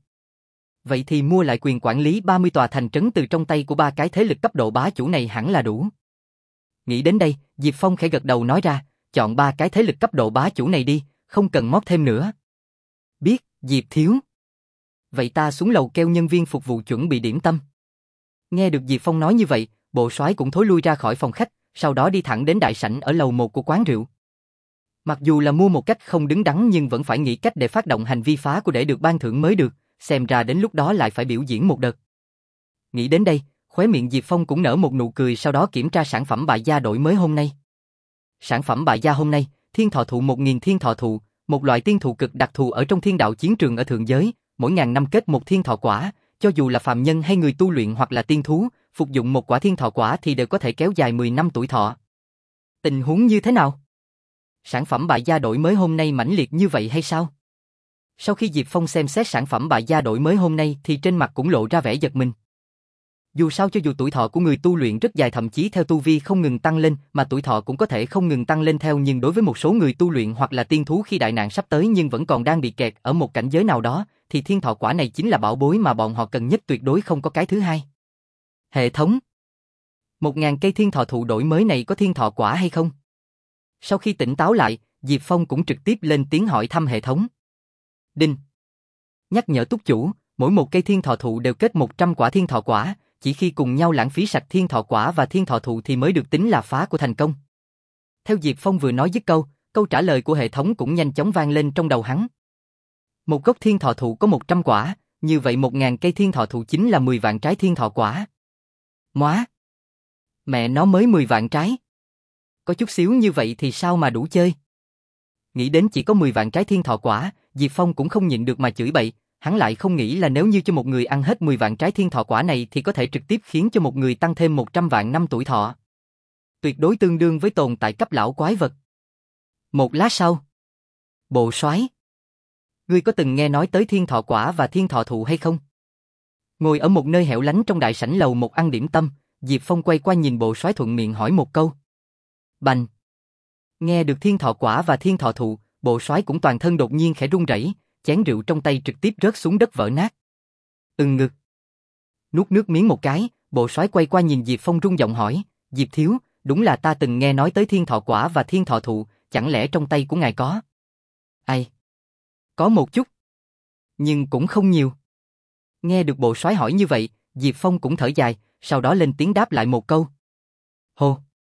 Vậy thì mua lại quyền quản lý ba mươi tòa thành trấn từ trong tay của ba cái thế lực cấp độ bá chủ này hẳn là đủ. Nghĩ đến đây, Diệp Phong khẽ gật đầu nói ra, chọn ba cái thế lực cấp độ bá chủ này đi, không cần mót thêm nữa. Biết, Diệp Thiếu. Vậy ta xuống lầu kêu nhân viên phục vụ chuẩn bị điểm tâm. Nghe được Diệp Phong nói như vậy, bộ soái cũng thối lui ra khỏi phòng khách, sau đó đi thẳng đến đại sảnh ở lầu một của quán rượu. Mặc dù là mua một cách không đứng đắn nhưng vẫn phải nghĩ cách để phát động hành vi phá của để được ban thưởng mới được, xem ra đến lúc đó lại phải biểu diễn một đợt. Nghĩ đến đây, khóe miệng Diệp Phong cũng nở một nụ cười, sau đó kiểm tra sản phẩm bại gia đổi mới hôm nay. Sản phẩm bại gia hôm nay, thiên thọ thụ một nghìn thiên thọ thụ, một loại tiên thụ cực đặc thù ở trong thiên đạo chiến trường ở thượng giới, mỗi ngàn năm kết một thiên thọ quả, cho dù là phàm nhân hay người tu luyện hoặc là tiên thú, phục dụng một quả thiên thọ quả thì đều có thể kéo dài mười năm tuổi thọ. Tình huống như thế nào? Sản phẩm bại gia đổi mới hôm nay mãnh liệt như vậy hay sao? Sau khi Diệp Phong xem xét sản phẩm bại gia đổi mới hôm nay thì trên mặt cũng lộ ra vẻ giật mình. Dù sao cho dù tuổi thọ của người tu luyện rất dài, thậm chí theo tu vi không ngừng tăng lên, mà tuổi thọ cũng có thể không ngừng tăng lên theo, nhưng đối với một số người tu luyện hoặc là tiên thú khi đại nạn sắp tới nhưng vẫn còn đang bị kẹt ở một cảnh giới nào đó, thì thiên thọ quả này chính là bảo bối mà bọn họ cần nhất, tuyệt đối không có cái thứ hai. Hệ thống. Một ngàn cây thiên thọ thụ đổi mới này có thiên thọ quả hay không? Sau khi tỉnh táo lại, Diệp Phong cũng trực tiếp lên tiếng hỏi thăm hệ thống. Đinh. Nhắc nhở túc chủ, mỗi một cây thiên thọ thụ đều kết một trăm quả thiên thọ quả, chỉ khi cùng nhau lãng phí sạch thiên thọ quả và thiên thọ thụ thì mới được tính là phá của thành công. Theo Diệp Phong vừa nói dứt câu, câu trả lời của hệ thống cũng nhanh chóng vang lên trong đầu hắn. Một gốc thiên thọ thụ có một trăm quả, như vậy một ngàn cây thiên thọ thụ chính là mười vạn trái thiên thọ quả. Móa! Mẹ nó mới mười vạn trái. Có chút xíu như vậy thì sao mà đủ chơi? Nghĩ đến chỉ có mười vạn trái thiên thọ quả, Diệp Phong cũng không nhịn được mà chửi bậy, hắn lại không nghĩ là nếu như cho một người ăn hết mười vạn trái thiên thọ quả này thì có thể trực tiếp khiến cho một người tăng thêm một trăm vạn năm tuổi thọ. Tuyệt đối tương đương với tồn tại cấp lão quái vật. Một lát sau, bộ soái, ngươi có từng nghe nói tới thiên thọ quả và thiên thọ thụ hay không? Ngồi ở một nơi hẻo lánh trong đại sảnh lầu một ăn điểm tâm, Diệp Phong quay qua nhìn bộ soái thuận miệng hỏi một câu. Bành! Nghe được thiên thọ quả và thiên thọ thụ, bộ soái cũng toàn thân đột nhiên khẽ run rẩy, chén rượu trong tay trực tiếp rớt xuống đất vỡ nát. Ừng ngực. Nuốt nước miếng một cái, bộ soái quay qua nhìn Diệp Phong rung giọng hỏi, Diệp Thiếu, đúng là ta từng nghe nói tới thiên thọ quả và thiên thọ thụ, chẳng lẽ trong tay của ngài có? Ai? Có một chút. Nhưng cũng không nhiều. Nghe được bộ soái hỏi như vậy, Diệp Phong cũng thở dài, sau đó lên tiếng đáp lại một câu. Hô.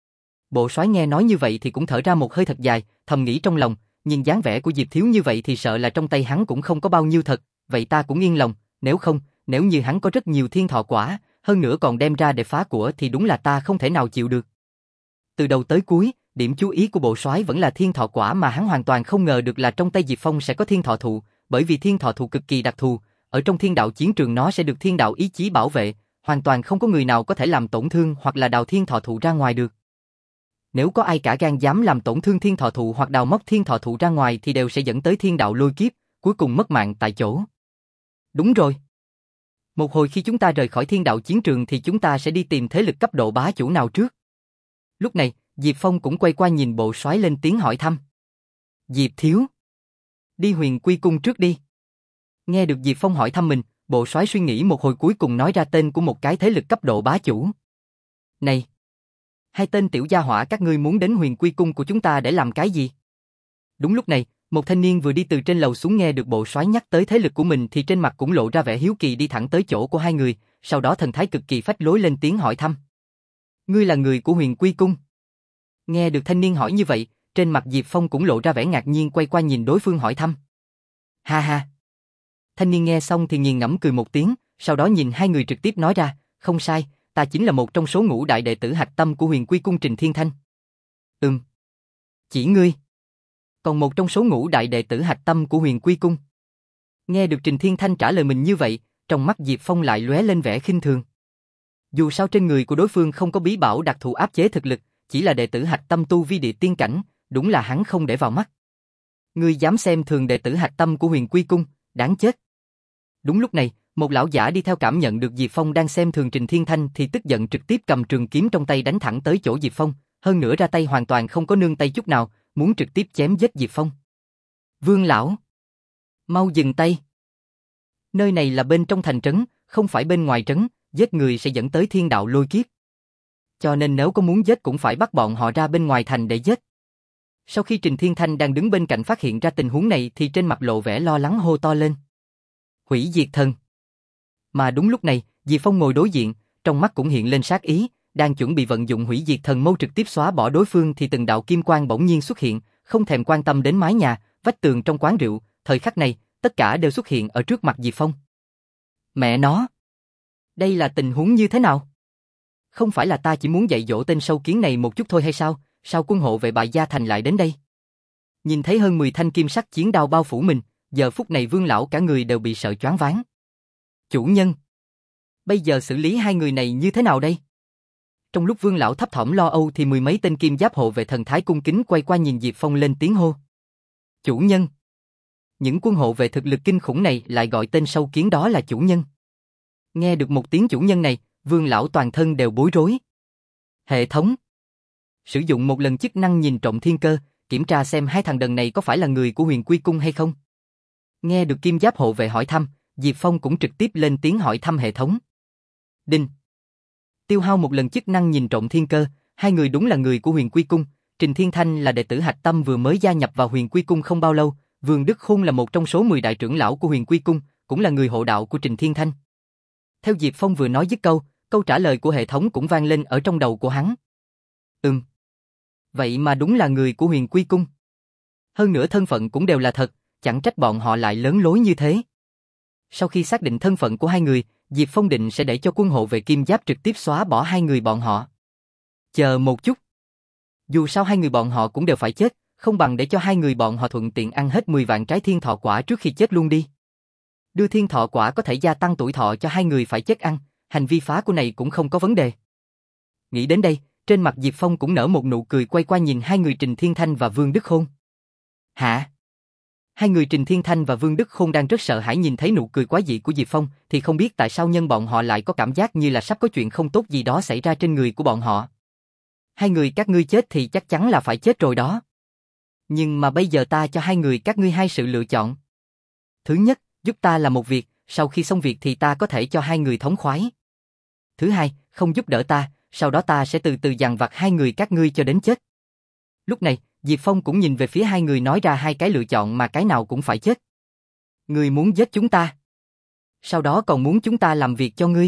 Bộ soái nghe nói như vậy thì cũng thở ra một hơi thật dài, thầm nghĩ trong lòng, nhìn dáng vẻ của Diệp Thiếu như vậy thì sợ là trong tay hắn cũng không có bao nhiêu thật, vậy ta cũng yên lòng, nếu không, nếu như hắn có rất nhiều thiên thọ quả, hơn nữa còn đem ra để phá của thì đúng là ta không thể nào chịu được. Từ đầu tới cuối, điểm chú ý của bộ soái vẫn là thiên thọ quả, mà hắn hoàn toàn không ngờ được là trong tay Diệp Phong sẽ có thiên thọ thụ, bởi vì thiên thọ thụ cực kỳ đặc thù, ở trong thiên đạo chiến trường nó sẽ được thiên đạo ý chí bảo vệ, hoàn toàn không có người nào có thể làm tổn thương hoặc là đào thiên thọ thụ ra ngoài được. Nếu có ai cả gan dám làm tổn thương thiên thọ thụ hoặc đào móc thiên thọ thụ ra ngoài thì đều sẽ dẫn tới thiên đạo lôi kiếp, cuối cùng mất mạng tại chỗ. Đúng rồi. Một hồi khi chúng ta rời khỏi thiên đạo chiến trường thì chúng ta sẽ đi tìm thế lực cấp độ bá chủ nào trước? Lúc này, Diệp Phong cũng quay qua nhìn bộ soái lên tiếng hỏi thăm. Diệp Thiếu. Đi Huyền Quy Cung trước đi. Nghe được Diệp Phong hỏi thăm mình, bộ soái suy nghĩ một hồi cuối cùng nói ra tên của một cái thế lực cấp độ bá chủ. Này! Hai tên tiểu gia hỏa các ngươi muốn đến Huyền Quy Cung của chúng ta để làm cái gì? Đúng lúc này, một thanh niên vừa đi từ trên lầu xuống nghe được bộ soái nhắc tới thế lực của mình thì trên mặt cũng lộ ra vẻ hiếu kỳ, đi thẳng tới chỗ của hai người, sau đó thần thái cực kỳ phách lối lên tiếng hỏi thăm. Ngươi là người của Huyền Quy Cung? Nghe được thanh niên hỏi như vậy, trên mặt Diệp Phong cũng lộ ra vẻ ngạc nhiên, quay qua nhìn đối phương hỏi thăm. Ha ha! Thanh niên nghe xong thì nghiền ngẫm cười một tiếng, sau đó nhìn hai người trực tiếp nói ra, không sai, ta chính là một trong số ngũ đại đệ tử hạch tâm của Huyền Quy Cung Trình Thiên Thanh. Ừm. Chỉ ngươi? Còn một trong số ngũ đại đệ tử hạch tâm của Huyền Quy Cung? Nghe được Trình Thiên Thanh trả lời mình như vậy, trong mắt Diệp Phong lại lóe lên vẻ khinh thường. Dù sao trên người của đối phương không có bí bảo đặc thù áp chế thực lực, chỉ là đệ tử hạch tâm tu vi địa tiên cảnh, đúng là hắn không để vào mắt. Ngươi dám xem thường đệ tử hạch tâm của Huyền Quy Cung, đáng chết. Đúng lúc này, một lão giả đi theo cảm nhận được Diệp Phong đang xem thường Trình Thiên Thanh thì tức giận trực tiếp cầm trường kiếm trong tay đánh thẳng tới chỗ Diệp Phong, hơn nữa ra tay hoàn toàn không có nương tay chút nào, muốn trực tiếp chém giết Diệp Phong. Vương lão, mau dừng tay. Nơi này là bên trong thành trấn, không phải bên ngoài trấn, giết người sẽ dẫn tới thiên đạo lôi kiếp. Cho nên nếu có muốn giết cũng phải bắt bọn họ ra bên ngoài thành để giết. Sau khi Trình Thiên Thanh đang đứng bên cạnh phát hiện ra tình huống này thì trên mặt lộ vẻ lo lắng hô to lên. Hủy diệt thần. Mà đúng lúc này, Diệp Phong ngồi đối diện, trong mắt cũng hiện lên sát ý, đang chuẩn bị vận dụng hủy diệt thần mâu trực tiếp xóa bỏ đối phương thì từng đạo kim quang bỗng nhiên xuất hiện, không thèm quan tâm đến mái nhà, vách tường trong quán rượu, thời khắc này, tất cả đều xuất hiện ở trước mặt Diệp Phong. Mẹ nó! Đây là tình huống như thế nào? Không phải là ta chỉ muốn dạy dỗ tên sâu kiến này một chút thôi hay sao? Sao quân hộ vệ Bại Gia Thành lại đến đây? Nhìn thấy hơn mười thanh kim sắc chiến đao bao phủ mình, giờ phút này Vương lão cả người đều bị sợ choáng váng. Chủ nhân! Bây giờ xử lý hai người này như thế nào đây? Trong lúc Vương lão thấp thỏm lo âu thì mười mấy tên kim giáp hộ vệ thần thái cung kính quay qua nhìn Diệp Phong lên tiếng hô. Chủ nhân! Những quân hộ vệ thực lực kinh khủng này lại gọi tên sâu kiến đó là chủ nhân. Nghe được một tiếng chủ nhân này, Vương lão toàn thân đều bối rối. Hệ thống. Sử dụng một lần chức năng nhìn trộm thiên cơ, kiểm tra xem hai thằng đần này có phải là người của Huyền Quy Cung hay không. Nghe được kim giáp hộ vệ hỏi thăm, Diệp Phong cũng trực tiếp lên tiếng hỏi thăm hệ thống. Đinh. Tiêu hao một lần chức năng nhìn trộm thiên cơ, hai người đúng là người của Huyền Quy Cung. Trình Thiên Thanh là đệ tử hạch tâm vừa mới gia nhập vào Huyền Quy Cung không bao lâu, Vương Đức Khôn là một trong số mười đại trưởng lão của Huyền Quy Cung, cũng là người hộ đạo của Trình Thiên Thanh. Theo Diệp Phong vừa nói dứt câu, câu trả lời của hệ thống cũng vang lên ở trong đầu của hắn. Ừm. Vậy mà đúng là người của Huyền Quy Cung. Hơn nữa thân phận cũng đều là thật, chẳng trách bọn họ lại lớn lối như thế. Sau khi xác định thân phận của hai người, Diệp Phong định sẽ để cho quân hộ vệ kim giáp trực tiếp xóa bỏ hai người bọn họ. Chờ một chút. Dù sao hai người bọn họ cũng đều phải chết, không bằng để cho hai người bọn họ thuận tiện ăn hết mười vạn trái thiên thọ quả trước khi chết luôn đi. Đưa thiên thọ quả có thể gia tăng tuổi thọ cho hai người phải chết ăn, hành vi phá của này cũng không có vấn đề. Nghĩ đến đây, trên mặt Diệp Phong cũng nở một nụ cười quay qua nhìn hai người Trình Thiên Thanh và Vương Đức Khôn. Hả? Hai người Trình Thiên Thanh và Vương Đức Khôn đang rất sợ hãi nhìn thấy nụ cười quái dị của Diệp Phong, thì không biết tại sao nhân bọn họ lại có cảm giác như là sắp có chuyện không tốt gì đó xảy ra trên người của bọn họ. Hai người các ngươi chết thì chắc chắn là phải chết rồi đó. Nhưng mà bây giờ ta cho hai người các ngươi hai sự lựa chọn. Thứ nhất, giúp ta làm một việc, sau khi xong việc thì ta có thể cho hai người thống khoái. Thứ hai, không giúp đỡ ta, sau đó ta sẽ từ từ dằn vặt hai người các ngươi cho đến chết. Lúc này, Diệp Phong cũng nhìn về phía hai người nói ra hai cái lựa chọn mà cái nào cũng phải chết. Ngươi muốn giết chúng ta. Sau đó còn muốn chúng ta làm việc cho ngươi.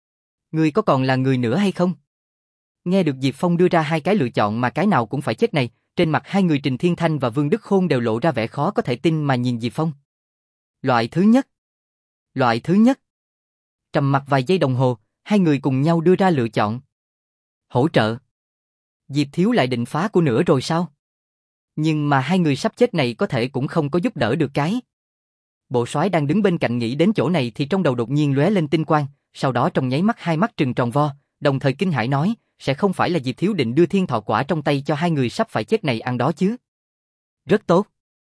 Ngươi có còn là người nữa hay không? Nghe được Diệp Phong đưa ra hai cái lựa chọn mà cái nào cũng phải chết này, trên mặt hai người Trình Thiên Thanh và Vương Đức Khôn đều lộ ra vẻ khó có thể tin mà nhìn Diệp Phong. Loại thứ nhất. Loại thứ nhất. Trầm mặc vài giây đồng hồ, hai người cùng nhau đưa ra lựa chọn. Hỗ trợ. Diệp thiếu lại định phá của nữa rồi sao? Nhưng mà hai người sắp chết này có thể cũng không có giúp đỡ được cái. Bộ soái đang đứng bên cạnh nghĩ đến chỗ này thì trong đầu đột nhiên lóe lên tinh quang, sau đó trong nháy mắt hai mắt trừng tròn vo, đồng thời kinh hãi nói, sẽ không phải là Diệp thiếu định đưa thiên thọ quả trong tay cho hai người sắp phải chết này ăn đó chứ? Rất tốt.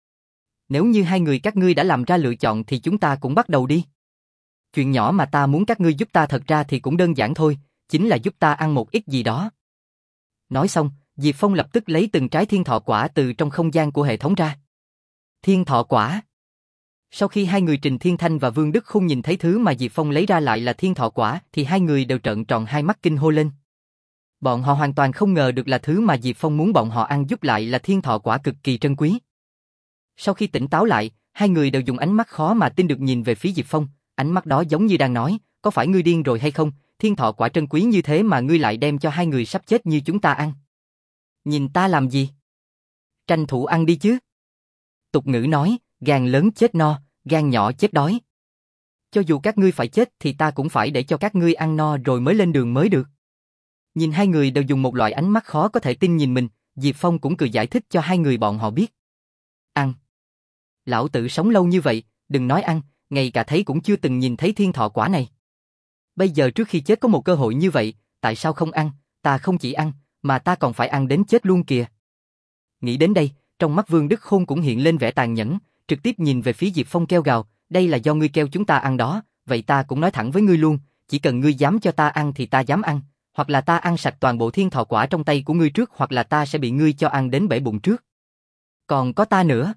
Nếu như hai người các ngươi đã làm ra lựa chọn thì chúng ta cũng bắt đầu đi. Chuyện nhỏ mà ta muốn các ngươi giúp ta thật ra thì cũng đơn giản thôi, chính là giúp ta ăn một ít gì đó. Nói xong, Diệp Phong lập tức lấy từng trái thiên thọ quả từ trong không gian của hệ thống ra. Thiên thọ quả. Sau khi hai người Trình Thiên Thanh và Vương Đức Khôn nhìn thấy thứ mà Diệp Phong lấy ra lại là thiên thọ quả thì hai người đều trợn tròn hai mắt kinh hô lên. Bọn họ hoàn toàn không ngờ được là thứ mà Diệp Phong muốn bọn họ ăn giúp lại là thiên thọ quả cực kỳ trân quý. Sau khi tỉnh táo lại, hai người đều dùng ánh mắt khó mà tin được nhìn về phía Diệp Phong, ánh mắt đó giống như đang nói, có phải ngươi điên rồi hay không, thiên thọ quả trân quý như thế mà ngươi lại đem cho hai người sắp chết như chúng ta ăn. Nhìn ta làm gì? Tranh thủ ăn đi chứ. Tục ngữ nói, gan lớn chết no, gan nhỏ chết đói. Cho dù các ngươi phải chết thì ta cũng phải để cho các ngươi ăn no rồi mới lên đường mới được. Nhìn hai người đều dùng một loại ánh mắt khó có thể tin nhìn mình, Diệp Phong cũng cười giải thích cho hai người bọn họ biết. Ăn. Lão tử sống lâu như vậy, đừng nói ăn, ngay cả thấy cũng chưa từng nhìn thấy thiên thọ quả này. Bây giờ trước khi chết có một cơ hội như vậy, tại sao không ăn? Ta không chỉ ăn, mà ta còn phải ăn đến chết luôn kìa. Nghĩ đến đây, trong mắt Vương Đức Khôn cũng hiện lên vẻ tàn nhẫn, trực tiếp nhìn về phía Diệp Phong kêu gào, đây là do ngươi kêu chúng ta ăn đó, vậy ta cũng nói thẳng với ngươi luôn, chỉ cần ngươi dám cho ta ăn thì ta dám ăn, hoặc là ta ăn sạch toàn bộ thiên thọ quả trong tay của ngươi trước, hoặc là ta sẽ bị ngươi cho ăn đến bể bụng trước. Còn có ta nữa.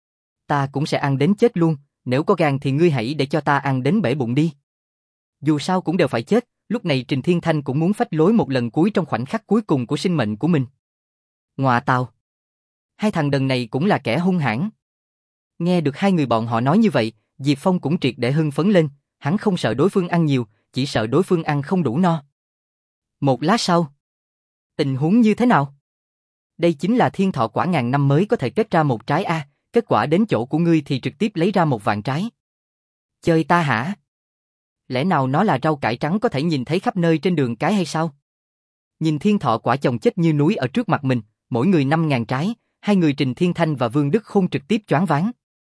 Ta cũng sẽ ăn đến chết luôn, nếu có gan thì ngươi hãy để cho ta ăn đến bể bụng đi. Dù sao cũng đều phải chết, lúc này Trình Thiên Thanh cũng muốn phách lối một lần cuối trong khoảnh khắc cuối cùng của sinh mệnh của mình. Ngọa tào. Hai thằng đần này cũng là kẻ hung hãn. Nghe được hai người bọn họ nói như vậy, Diệp Phong cũng triệt để hưng phấn lên, hắn không sợ đối phương ăn nhiều, chỉ sợ đối phương ăn không đủ no. Một lát sau, tình huống như thế nào? Đây chính là thiên thọ quả ngàn năm mới có thể kết ra một trái a, kết quả đến chỗ của ngươi thì trực tiếp lấy ra một vạn trái. Chơi ta hả? Lẽ nào nó là rau cải trắng có thể nhìn thấy khắp nơi trên đường cái hay sao? Nhìn thiên thọ quả chồng chất như núi ở trước mặt mình, mỗi người năm ngàn trái, hai người Trình Thiên Thanh và Vương Đức Khôn trực tiếp choáng váng.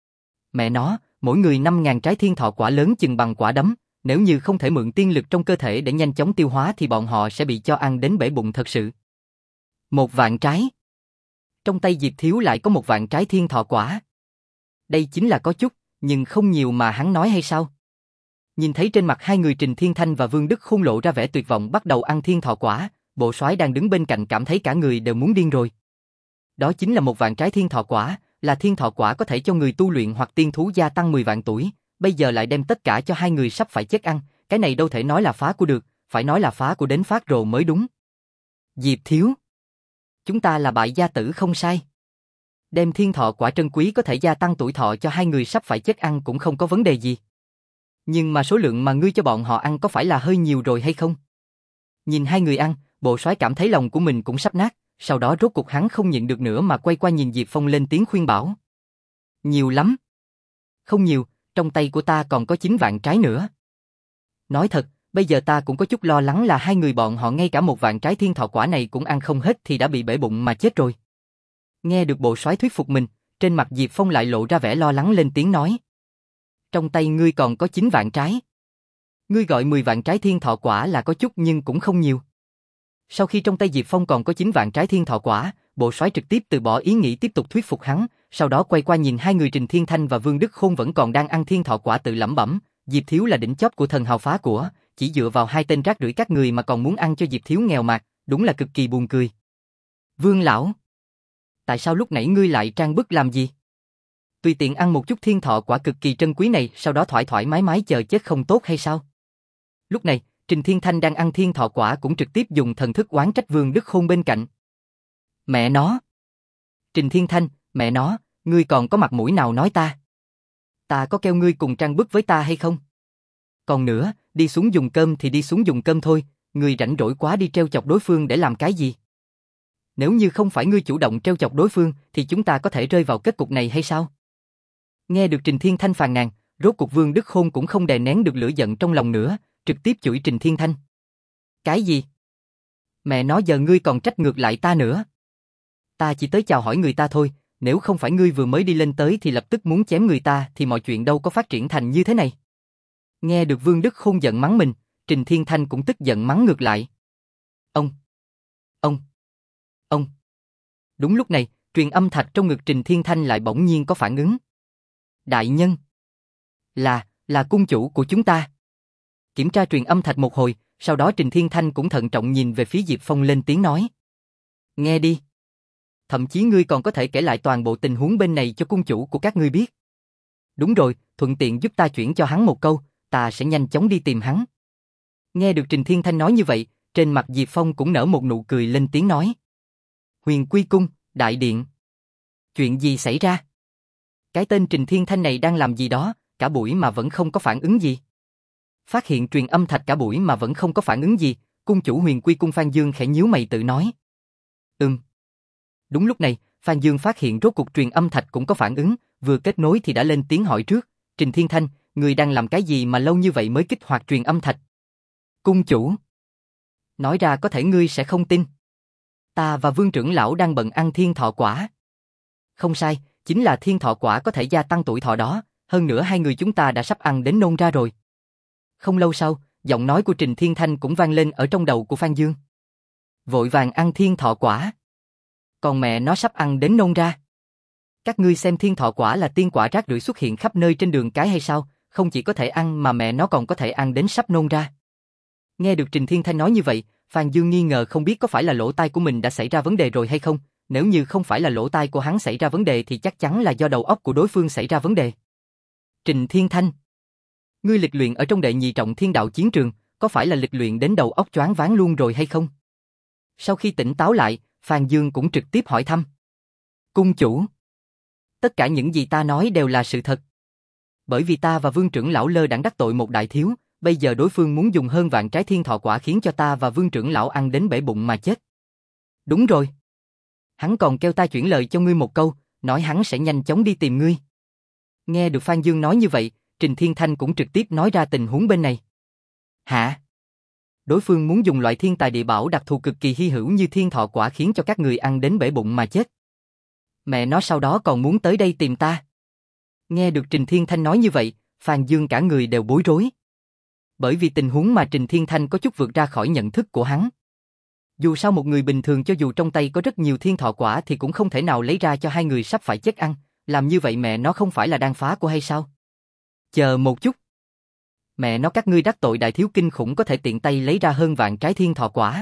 Mẹ nó, mỗi người năm ngàn trái thiên thọ quả lớn chừng bằng quả đấm, nếu như không thể mượn tiên lực trong cơ thể để nhanh chóng tiêu hóa thì bọn họ sẽ bị cho ăn đến bể bụng thật sự. Một vạn trái. Trong tay Diệp Thiếu lại có một vạn trái thiên thọ quả. Đây chính là có chút, nhưng không nhiều mà hắn nói hay sao? Nhìn thấy trên mặt hai người Trình Thiên Thanh và Vương Đức Khôn lộ ra vẻ tuyệt vọng bắt đầu ăn thiên thọ quả, bộ soái đang đứng bên cạnh cảm thấy cả người đều muốn điên rồi. Đó chính là một vạn trái thiên thọ quả, là thiên thọ quả có thể cho người tu luyện hoặc tiên thú gia tăng mười vạn tuổi, bây giờ lại đem tất cả cho hai người sắp phải chết ăn, cái này đâu thể nói là phá của được, phải nói là phá của đến phát rồ mới đúng. Diệp Thiếu, chúng ta là bại gia tử không sai. Đem thiên thọ quả trân quý có thể gia tăng tuổi thọ cho hai người sắp phải chết ăn cũng không có vấn đề gì. Nhưng mà số lượng mà ngươi cho bọn họ ăn có phải là hơi nhiều rồi hay không? Nhìn hai người ăn, bộ soái cảm thấy lòng của mình cũng sắp nát, sau đó rốt cuộc hắn không nhịn được nữa mà quay qua nhìn Diệp Phong lên tiếng khuyên bảo. Nhiều lắm. Không nhiều, trong tay của ta còn có chín vạn trái nữa. Nói thật, bây giờ ta cũng có chút lo lắng là hai người bọn họ ngay cả một vạn trái thiên thọ quả này cũng ăn không hết thì đã bị bể bụng mà chết rồi. Nghe được bộ soái thuyết phục mình, trên mặt Diệp Phong lại lộ ra vẻ lo lắng lên tiếng nói. Trong tay ngươi còn có chín vạn trái. Ngươi gọi mười vạn trái thiên thọ quả là có chút nhưng cũng không nhiều. Sau khi trong tay Diệp Phong còn có chín vạn trái thiên thọ quả, bộ soái trực tiếp từ bỏ ý nghĩ tiếp tục thuyết phục hắn, sau đó quay qua nhìn hai người Trình Thiên Thanh và Vương Đức Khôn vẫn còn đang ăn thiên thọ quả tự lẩm bẩm, Diệp Thiếu là đỉnh chóp của thần hào phá của, chỉ dựa vào hai tên rác rưởi các người mà còn muốn ăn cho Diệp Thiếu nghèo mạt, đúng là cực kỳ buồn cười. Vương lão, tại sao lúc nãy ngươi lại trang bức làm gì? Tùy tiện ăn một chút thiên thọ quả cực kỳ trân quý này, sau đó thoải thoải mái mái chờ chết không tốt hay sao? Lúc này, Trình Thiên Thanh đang ăn thiên thọ quả cũng trực tiếp dùng thần thức oán trách Vương Đức Khôn bên cạnh. Mẹ nó! Trình Thiên Thanh, mẹ nó, ngươi còn có mặt mũi nào nói ta? Ta có kêu ngươi cùng trang bức với ta hay không? Còn nữa, đi xuống dùng cơm thì đi xuống dùng cơm thôi, ngươi rảnh rỗi quá đi trêu chọc đối phương để làm cái gì? Nếu như không phải ngươi chủ động trêu chọc đối phương thì chúng ta có thể rơi vào kết cục này hay sao? Nghe được Trình Thiên Thanh phàn nàn, rốt cuộc Vương Đức Khôn cũng không đè nén được lửa giận trong lòng nữa, trực tiếp chửi Trình Thiên Thanh. Cái gì? Mẹ nói giờ ngươi còn trách ngược lại ta nữa. Ta chỉ tới chào hỏi người ta thôi, nếu không phải ngươi vừa mới đi lên tới thì lập tức muốn chém người ta thì mọi chuyện đâu có phát triển thành như thế này. Nghe được Vương Đức Khôn giận mắng mình, Trình Thiên Thanh cũng tức giận mắng ngược lại. Ông! Ông! Ông! Đúng lúc này, truyền âm thạch trong ngực Trình Thiên Thanh lại bỗng nhiên có phản ứng. Đại nhân! Là, là cung chủ của chúng ta. Kiểm tra truyền âm thạch một hồi, sau đó Trình Thiên Thanh cũng thận trọng nhìn về phía Diệp Phong lên tiếng nói. Nghe đi. Thậm chí ngươi còn có thể kể lại toàn bộ tình huống bên này cho cung chủ của các ngươi biết. Đúng rồi, thuận tiện giúp ta chuyển cho hắn một câu, ta sẽ nhanh chóng đi tìm hắn. Nghe được Trình Thiên Thanh nói như vậy, trên mặt Diệp Phong cũng nở một nụ cười lên tiếng nói. Huyền Quy Cung, Đại Điện. Chuyện gì xảy ra? Cái tên Trình Thiên Thanh này đang làm gì đó, cả buổi mà vẫn không có phản ứng gì. Phát hiện truyền âm thạch cả buổi mà vẫn không có phản ứng gì, cung chủ Huyền Quy Cung Phan Dương khẽ nhíu mày tự nói. Ừm. Đúng lúc này, Phan Dương phát hiện rốt cuộc truyền âm thạch cũng có phản ứng, vừa kết nối thì đã lên tiếng hỏi trước. Trình Thiên Thanh, người đang làm cái gì mà lâu như vậy mới kích hoạt truyền âm thạch? Cung chủ. Nói ra có thể ngươi sẽ không tin. Ta và Vương trưởng lão đang bận ăn thiên thọ quả. Không sai, chính là thiên thọ quả có thể gia tăng tuổi thọ đó, hơn nữa hai người chúng ta đã sắp ăn đến nôn ra rồi. Không lâu sau, giọng nói của Trình Thiên Thanh cũng vang lên ở trong đầu của Phan Dương. Vội vàng ăn thiên thọ quả. Còn mẹ nó sắp ăn đến nôn ra. Các ngươi xem thiên thọ quả là tiên quả rác rưởi xuất hiện khắp nơi trên đường cái hay sao, không chỉ có thể ăn mà mẹ nó còn có thể ăn đến sắp nôn ra. Nghe được Trình Thiên Thanh nói như vậy, Phan Dương nghi ngờ không biết có phải là lỗ tai của mình đã xảy ra vấn đề rồi hay không, nếu như không phải là lỗ tai của hắn xảy ra vấn đề thì chắc chắn là do đầu óc của đối phương xảy ra vấn đề. Trình Thiên Thanh, ngươi lịch luyện ở trong đệ nhị trọng thiên đạo chiến trường, có phải là lịch luyện đến đầu óc choáng váng luôn rồi hay không? Sau khi tỉnh táo lại, Phan Dương cũng trực tiếp hỏi thăm. Cung chủ, tất cả những gì ta nói đều là sự thật. Bởi vì ta và Vương trưởng lão lơ đãng đắc tội một đại thiếu, bây giờ đối phương muốn dùng hơn vạn trái thiên thọ quả khiến cho ta và Vương trưởng lão ăn đến bể bụng mà chết. Đúng rồi. Hắn còn kêu ta chuyển lời cho ngươi một câu, nói hắn sẽ nhanh chóng đi tìm ngươi. Nghe được Phan Dương nói như vậy, Trình Thiên Thanh cũng trực tiếp nói ra tình huống bên này. Hả? Đối phương muốn dùng loại thiên tài địa bảo đặc thù cực kỳ hy hữu như thiên thọ quả khiến cho các người ăn đến bể bụng mà chết. Mẹ nó sau đó còn muốn tới đây tìm ta. Nghe được Trình Thiên Thanh nói như vậy, Phan Dương cả người đều bối rối. Bởi vì tình huống mà Trình Thiên Thanh có chút vượt ra khỏi nhận thức của hắn. Dù sao một người bình thường cho dù trong tay có rất nhiều thiên thọ quả thì cũng không thể nào lấy ra cho hai người sắp phải chết ăn, làm như vậy mẹ nó không phải là đang phá của hay sao? Chờ một chút. Mẹ nó các ngươi đắc tội đại thiếu kinh khủng có thể tiện tay lấy ra hơn vạn trái thiên thọ quả.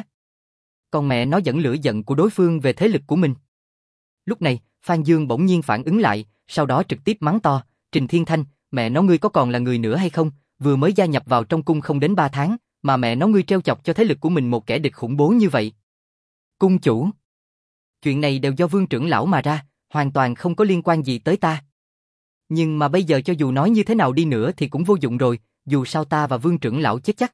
Còn mẹ nó dẫn lửa giận của đối phương về thế lực của mình. Lúc này, Phan Dương bỗng nhiên phản ứng lại, sau đó trực tiếp mắng to, Trình Thiên Thanh, mẹ nó ngươi có còn là người nữa hay không, vừa mới gia nhập vào trong cung không đến ba tháng, mà mẹ nó ngươi trêu chọc cho thế lực của mình một kẻ địch khủng bố như vậy. Cung chủ, chuyện này đều do Vương trưởng lão mà ra, hoàn toàn không có liên quan gì tới ta. Nhưng mà bây giờ cho dù nói như thế nào đi nữa thì cũng vô dụng rồi, dù sao ta và Vương trưởng lão chết chắc.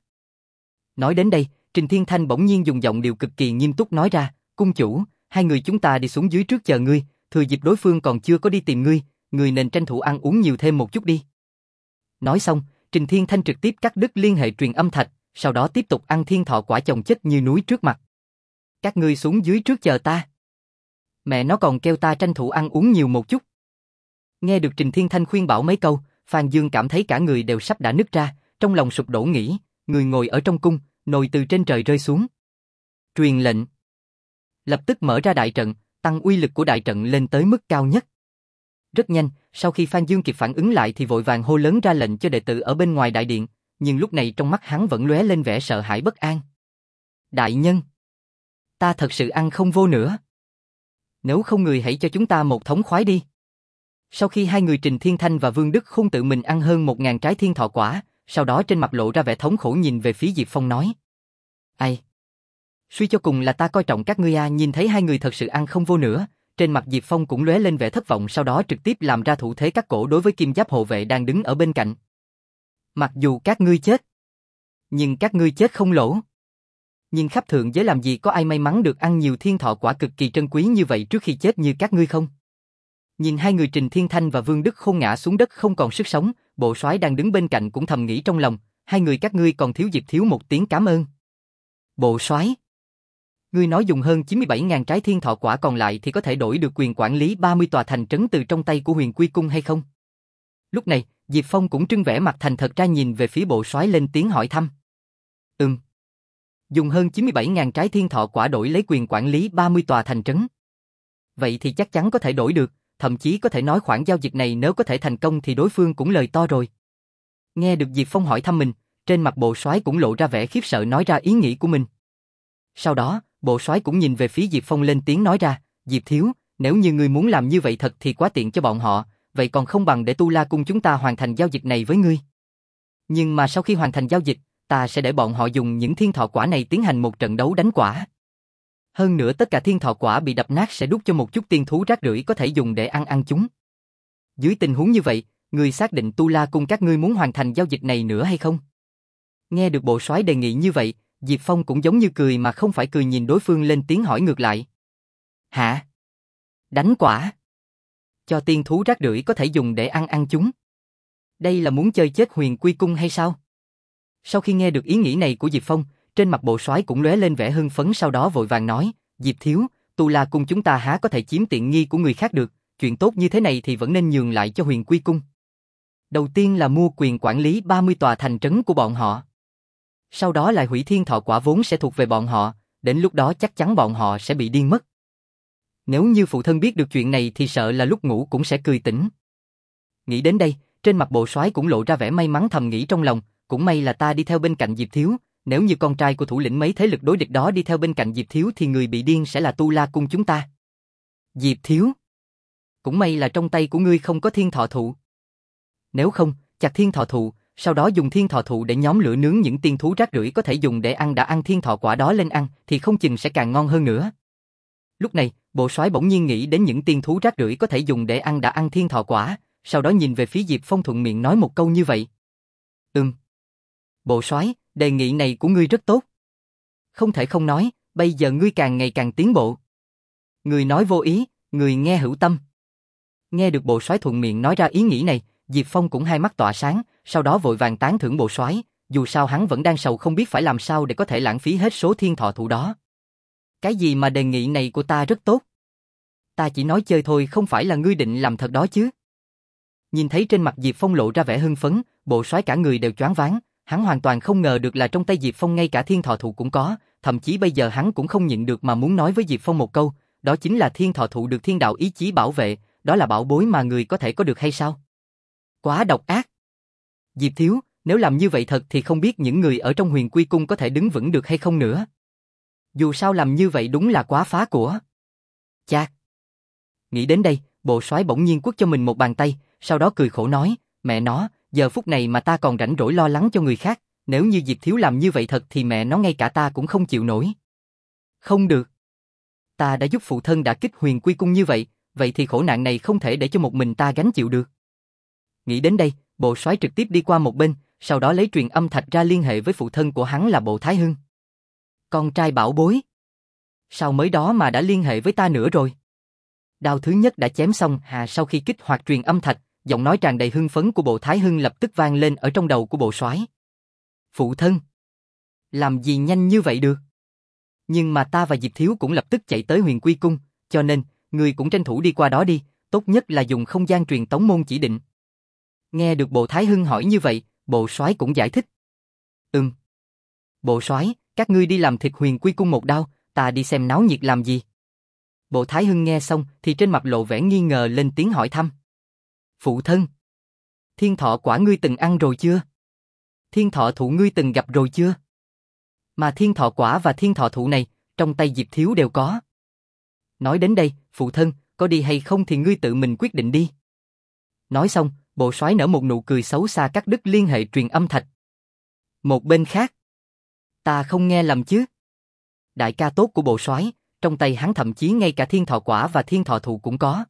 Nói đến đây, Trình Thiên Thanh bỗng nhiên dùng giọng điệu cực kỳ nghiêm túc nói ra, cung chủ, hai người chúng ta đi xuống dưới trước chờ ngươi, thừa dịp đối phương còn chưa có đi tìm ngươi, ngươi nên tranh thủ ăn uống nhiều thêm một chút đi. Nói xong, Trình Thiên Thanh trực tiếp cắt đứt liên hệ truyền âm thạch, sau đó tiếp tục ăn thiên thọ quả chồng chất như núi trước mặt. Các ngươi xuống dưới trước chờ ta. Mẹ nó còn kêu ta tranh thủ ăn uống nhiều một chút. Nghe được Trình Thiên Thanh khuyên bảo mấy câu, Phan Dương cảm thấy cả người đều sắp đã nứt ra, trong lòng sụp đổ nghĩ, người ngồi ở trong cung, nồi từ trên trời rơi xuống. Truyền lệnh. Lập tức mở ra đại trận, tăng uy lực của đại trận lên tới mức cao nhất. Rất nhanh, sau khi Phan Dương kịp phản ứng lại thì vội vàng hô lớn ra lệnh cho đệ tử ở bên ngoài đại điện, nhưng lúc này trong mắt hắn vẫn lóe lên vẻ sợ hãi bất an. Đại nhân, ta thật sự ăn không vô nữa. Nếu không người hãy cho chúng ta một thống khoái đi. Sau khi hai người Trình Thiên Thanh và Vương Đức Khôn tự mình ăn hơn một ngàn trái thiên thọ quả, sau đó trên mặt lộ ra vẻ thống khổ nhìn về phía Diệp Phong nói. Ai? Suy cho cùng là ta coi trọng các ngươi à, nhìn thấy hai người thật sự ăn không vô nữa, trên mặt Diệp Phong cũng lóe lên vẻ thất vọng, sau đó trực tiếp làm ra thủ thế cắt cổ đối với Kim Giáp hộ vệ đang đứng ở bên cạnh. Mặc dù các ngươi chết, nhưng các ngươi chết không lỗ. Nhưng khắp thượng giới làm gì có ai may mắn được ăn nhiều thiên thọ quả cực kỳ trân quý như vậy trước khi chết như các ngươi không? Nhìn hai người Trình Thiên Thanh và Vương Đức Khôn ngã xuống đất không còn sức sống, bộ soái đang đứng bên cạnh cũng thầm nghĩ trong lòng, hai người các ngươi còn thiếu Diệp thiếu một tiếng cảm ơn. Bộ soái, ngươi nói dùng hơn chín mươi bảy nghìn trái thiên thọ quả còn lại thì có thể đổi được quyền quản lý ba mươi tòa thành trấn từ trong tay của Huyền Quy cung hay không? Lúc này, Diệp Phong cũng trưng vẻ mặt thành thật ra nhìn về phía bộ soái lên tiếng hỏi thăm. Ừm. Dùng hơn chín mươi bảy nghìn trái thiên thọ quả đổi lấy quyền quản lý ba mươi tòa thành trấn. Vậy thì chắc chắn có thể đổi được, thậm chí có thể nói khoản giao dịch này nếu có thể thành công thì đối phương cũng lời to rồi. Nghe được Diệp Phong hỏi thăm mình, trên mặt bộ soái cũng lộ ra vẻ khiếp sợ nói ra ý nghĩ của mình. Sau đó, bộ soái cũng nhìn về phía Diệp Phong lên tiếng nói ra, Diệp thiếu, nếu như ngươi muốn làm như vậy thật thì quá tiện cho bọn họ, vậy còn không bằng để Tu La cung chúng ta hoàn thành giao dịch này với ngươi. Nhưng mà sau khi hoàn thành giao dịch, ta sẽ để bọn họ dùng những thiên thọ quả này tiến hành một trận đấu đánh quả. Hơn nữa tất cả thiên thọ quả bị đập nát sẽ đút cho một chút tiên thú rác rưởi có thể dùng để ăn ăn chúng. Dưới tình huống như vậy, ngươi xác định Tu La cung các ngươi muốn hoàn thành giao dịch này nữa hay không? Nghe được bộ soái đề nghị như vậy, Diệp Phong cũng giống như cười mà không phải cười nhìn đối phương lên tiếng hỏi ngược lại. Hả? Đánh quả? Cho tiên thú rác rưởi có thể dùng để ăn ăn chúng? Đây là muốn chơi chết Huyền Quy cung hay sao? Sau khi nghe được ý nghĩ này của Diệp Phong, trên mặt bộ soái cũng lóe lên vẻ hưng phấn, sau đó vội vàng nói, Diệp thiếu, Tu La cung chúng ta há có thể chiếm tiện nghi của người khác được, chuyện tốt như thế này thì vẫn nên nhường lại cho Huyền Quy cung. Đầu tiên là mua quyền quản lý ba mươi tòa thành trấn của bọn họ. Sau đó lại hủy thiên thọ quả vốn sẽ thuộc về bọn họ, đến lúc đó chắc chắn bọn họ sẽ bị điên mất. Nếu như phụ thân biết được chuyện này thì sợ là lúc ngủ cũng sẽ cười tỉnh. Nghĩ đến đây, trên mặt bộ soái cũng lộ ra vẻ may mắn, thầm nghĩ trong lòng, cũng may là ta đi theo bên cạnh Diệp Thiếu, nếu như con trai của thủ lĩnh mấy thế lực đối địch đó đi theo bên cạnh Diệp Thiếu thì người bị điên sẽ là Tu La Cung chúng ta. Diệp Thiếu, cũng may là trong tay của ngươi không có thiên thọ thụ. Nếu không, chặt thiên thọ thụ, sau đó dùng thiên thọ thụ để nhóm lửa nướng những tiên thú rác rưởi có thể dùng để ăn đã ăn thiên thọ quả đó lên ăn thì không chừng sẽ càng ngon hơn nữa. Lúc này, bộ soái bỗng nhiên nghĩ đến những tiên thú rác rưởi có thể dùng để ăn đã ăn thiên thọ quả, sau đó nhìn về phía Diệp Phong thuận miệng nói một câu như vậy. Ừm. Bộ soái, đề nghị này của ngươi rất tốt. Không thể không nói, bây giờ ngươi càng ngày càng tiến bộ. Người nói vô ý, người nghe hữu tâm. Nghe được bộ soái thuận miệng nói ra ý nghĩ này, Diệp Phong cũng hai mắt tỏa sáng, sau đó vội vàng tán thưởng bộ soái, dù sao hắn vẫn đang sầu không biết phải làm sao để có thể lãng phí hết số thiên thọ thụ đó. Cái gì mà đề nghị này của ta rất tốt? Ta chỉ nói chơi thôi, không phải là ngươi định làm thật đó chứ? Nhìn thấy trên mặt Diệp Phong lộ ra vẻ hưng phấn, bộ soái cả người đều choáng váng, hắn hoàn toàn không ngờ được là trong tay Diệp Phong ngay cả thiên thọ thụ cũng có, thậm chí bây giờ hắn cũng không nhịn được mà muốn nói với Diệp Phong một câu, đó chính là thiên thọ thụ được thiên đạo ý chí bảo vệ, đó là bảo bối mà người có thể có được hay sao? Quá độc ác. Diệp Thiếu, nếu làm như vậy thật thì không biết những người ở trong Huyền Quy Cung có thể đứng vững được hay không nữa. Dù sao làm như vậy đúng là quá phá của. Chát. Nghĩ đến đây, bộ soái bỗng nhiên quất cho mình một bàn tay, sau đó cười khổ nói, mẹ nó, giờ phút này mà ta còn rảnh rỗi lo lắng cho người khác, nếu như Diệp Thiếu làm như vậy thật thì mẹ nó ngay cả ta cũng không chịu nổi. Không được. Ta đã giúp phụ thân đả kích Huyền Quy Cung như vậy, vậy thì khổ nạn này không thể để cho một mình ta gánh chịu được. Nghĩ đến đây, bộ soái trực tiếp đi qua một bên, sau đó lấy truyền âm thạch ra liên hệ với phụ thân của hắn là Bộ Thái Hưng. Con trai bảo bối. Sao mới đó mà đã liên hệ với ta nữa rồi? Đao thứ nhất đã chém xong, hà sau khi kích hoạt truyền âm thạch, giọng nói tràn đầy hưng phấn của Bộ Thái Hưng lập tức vang lên ở trong đầu của bộ soái. Phụ thân, làm gì nhanh như vậy được? Nhưng mà ta và Diệp Thiếu cũng lập tức chạy tới Huyền Quy Cung, cho nên, người cũng tranh thủ đi qua đó đi, tốt nhất là dùng không gian truyền tống môn chỉ định. Nghe được Bộ Thái Hưng hỏi như vậy, bộ soái cũng giải thích. Ừm. Bộ soái, các ngươi đi làm thịt Huyền Quy Cung một đao, ta đi xem náo nhiệt làm gì? Bộ Thái Hưng nghe xong thì trên mặt lộ vẻ nghi ngờ lên tiếng hỏi thăm. Phụ thân, thiên thọ quả ngươi từng ăn rồi chưa? Thiên thọ thụ ngươi từng gặp rồi chưa? Mà thiên thọ quả và thiên thọ thụ này, trong tay Diệp Thiếu đều có. Nói đến đây, phụ thân, có đi hay không thì ngươi tự mình quyết định đi. Nói xong, bộ soái nở một nụ cười xấu xa cắt đứt liên hệ truyền âm thạch. Một bên khác, ta không nghe lầm chứ? Đại ca tốt của bộ soái, trong tay hắn thậm chí ngay cả thiên thọ quả và thiên thọ thụ cũng có.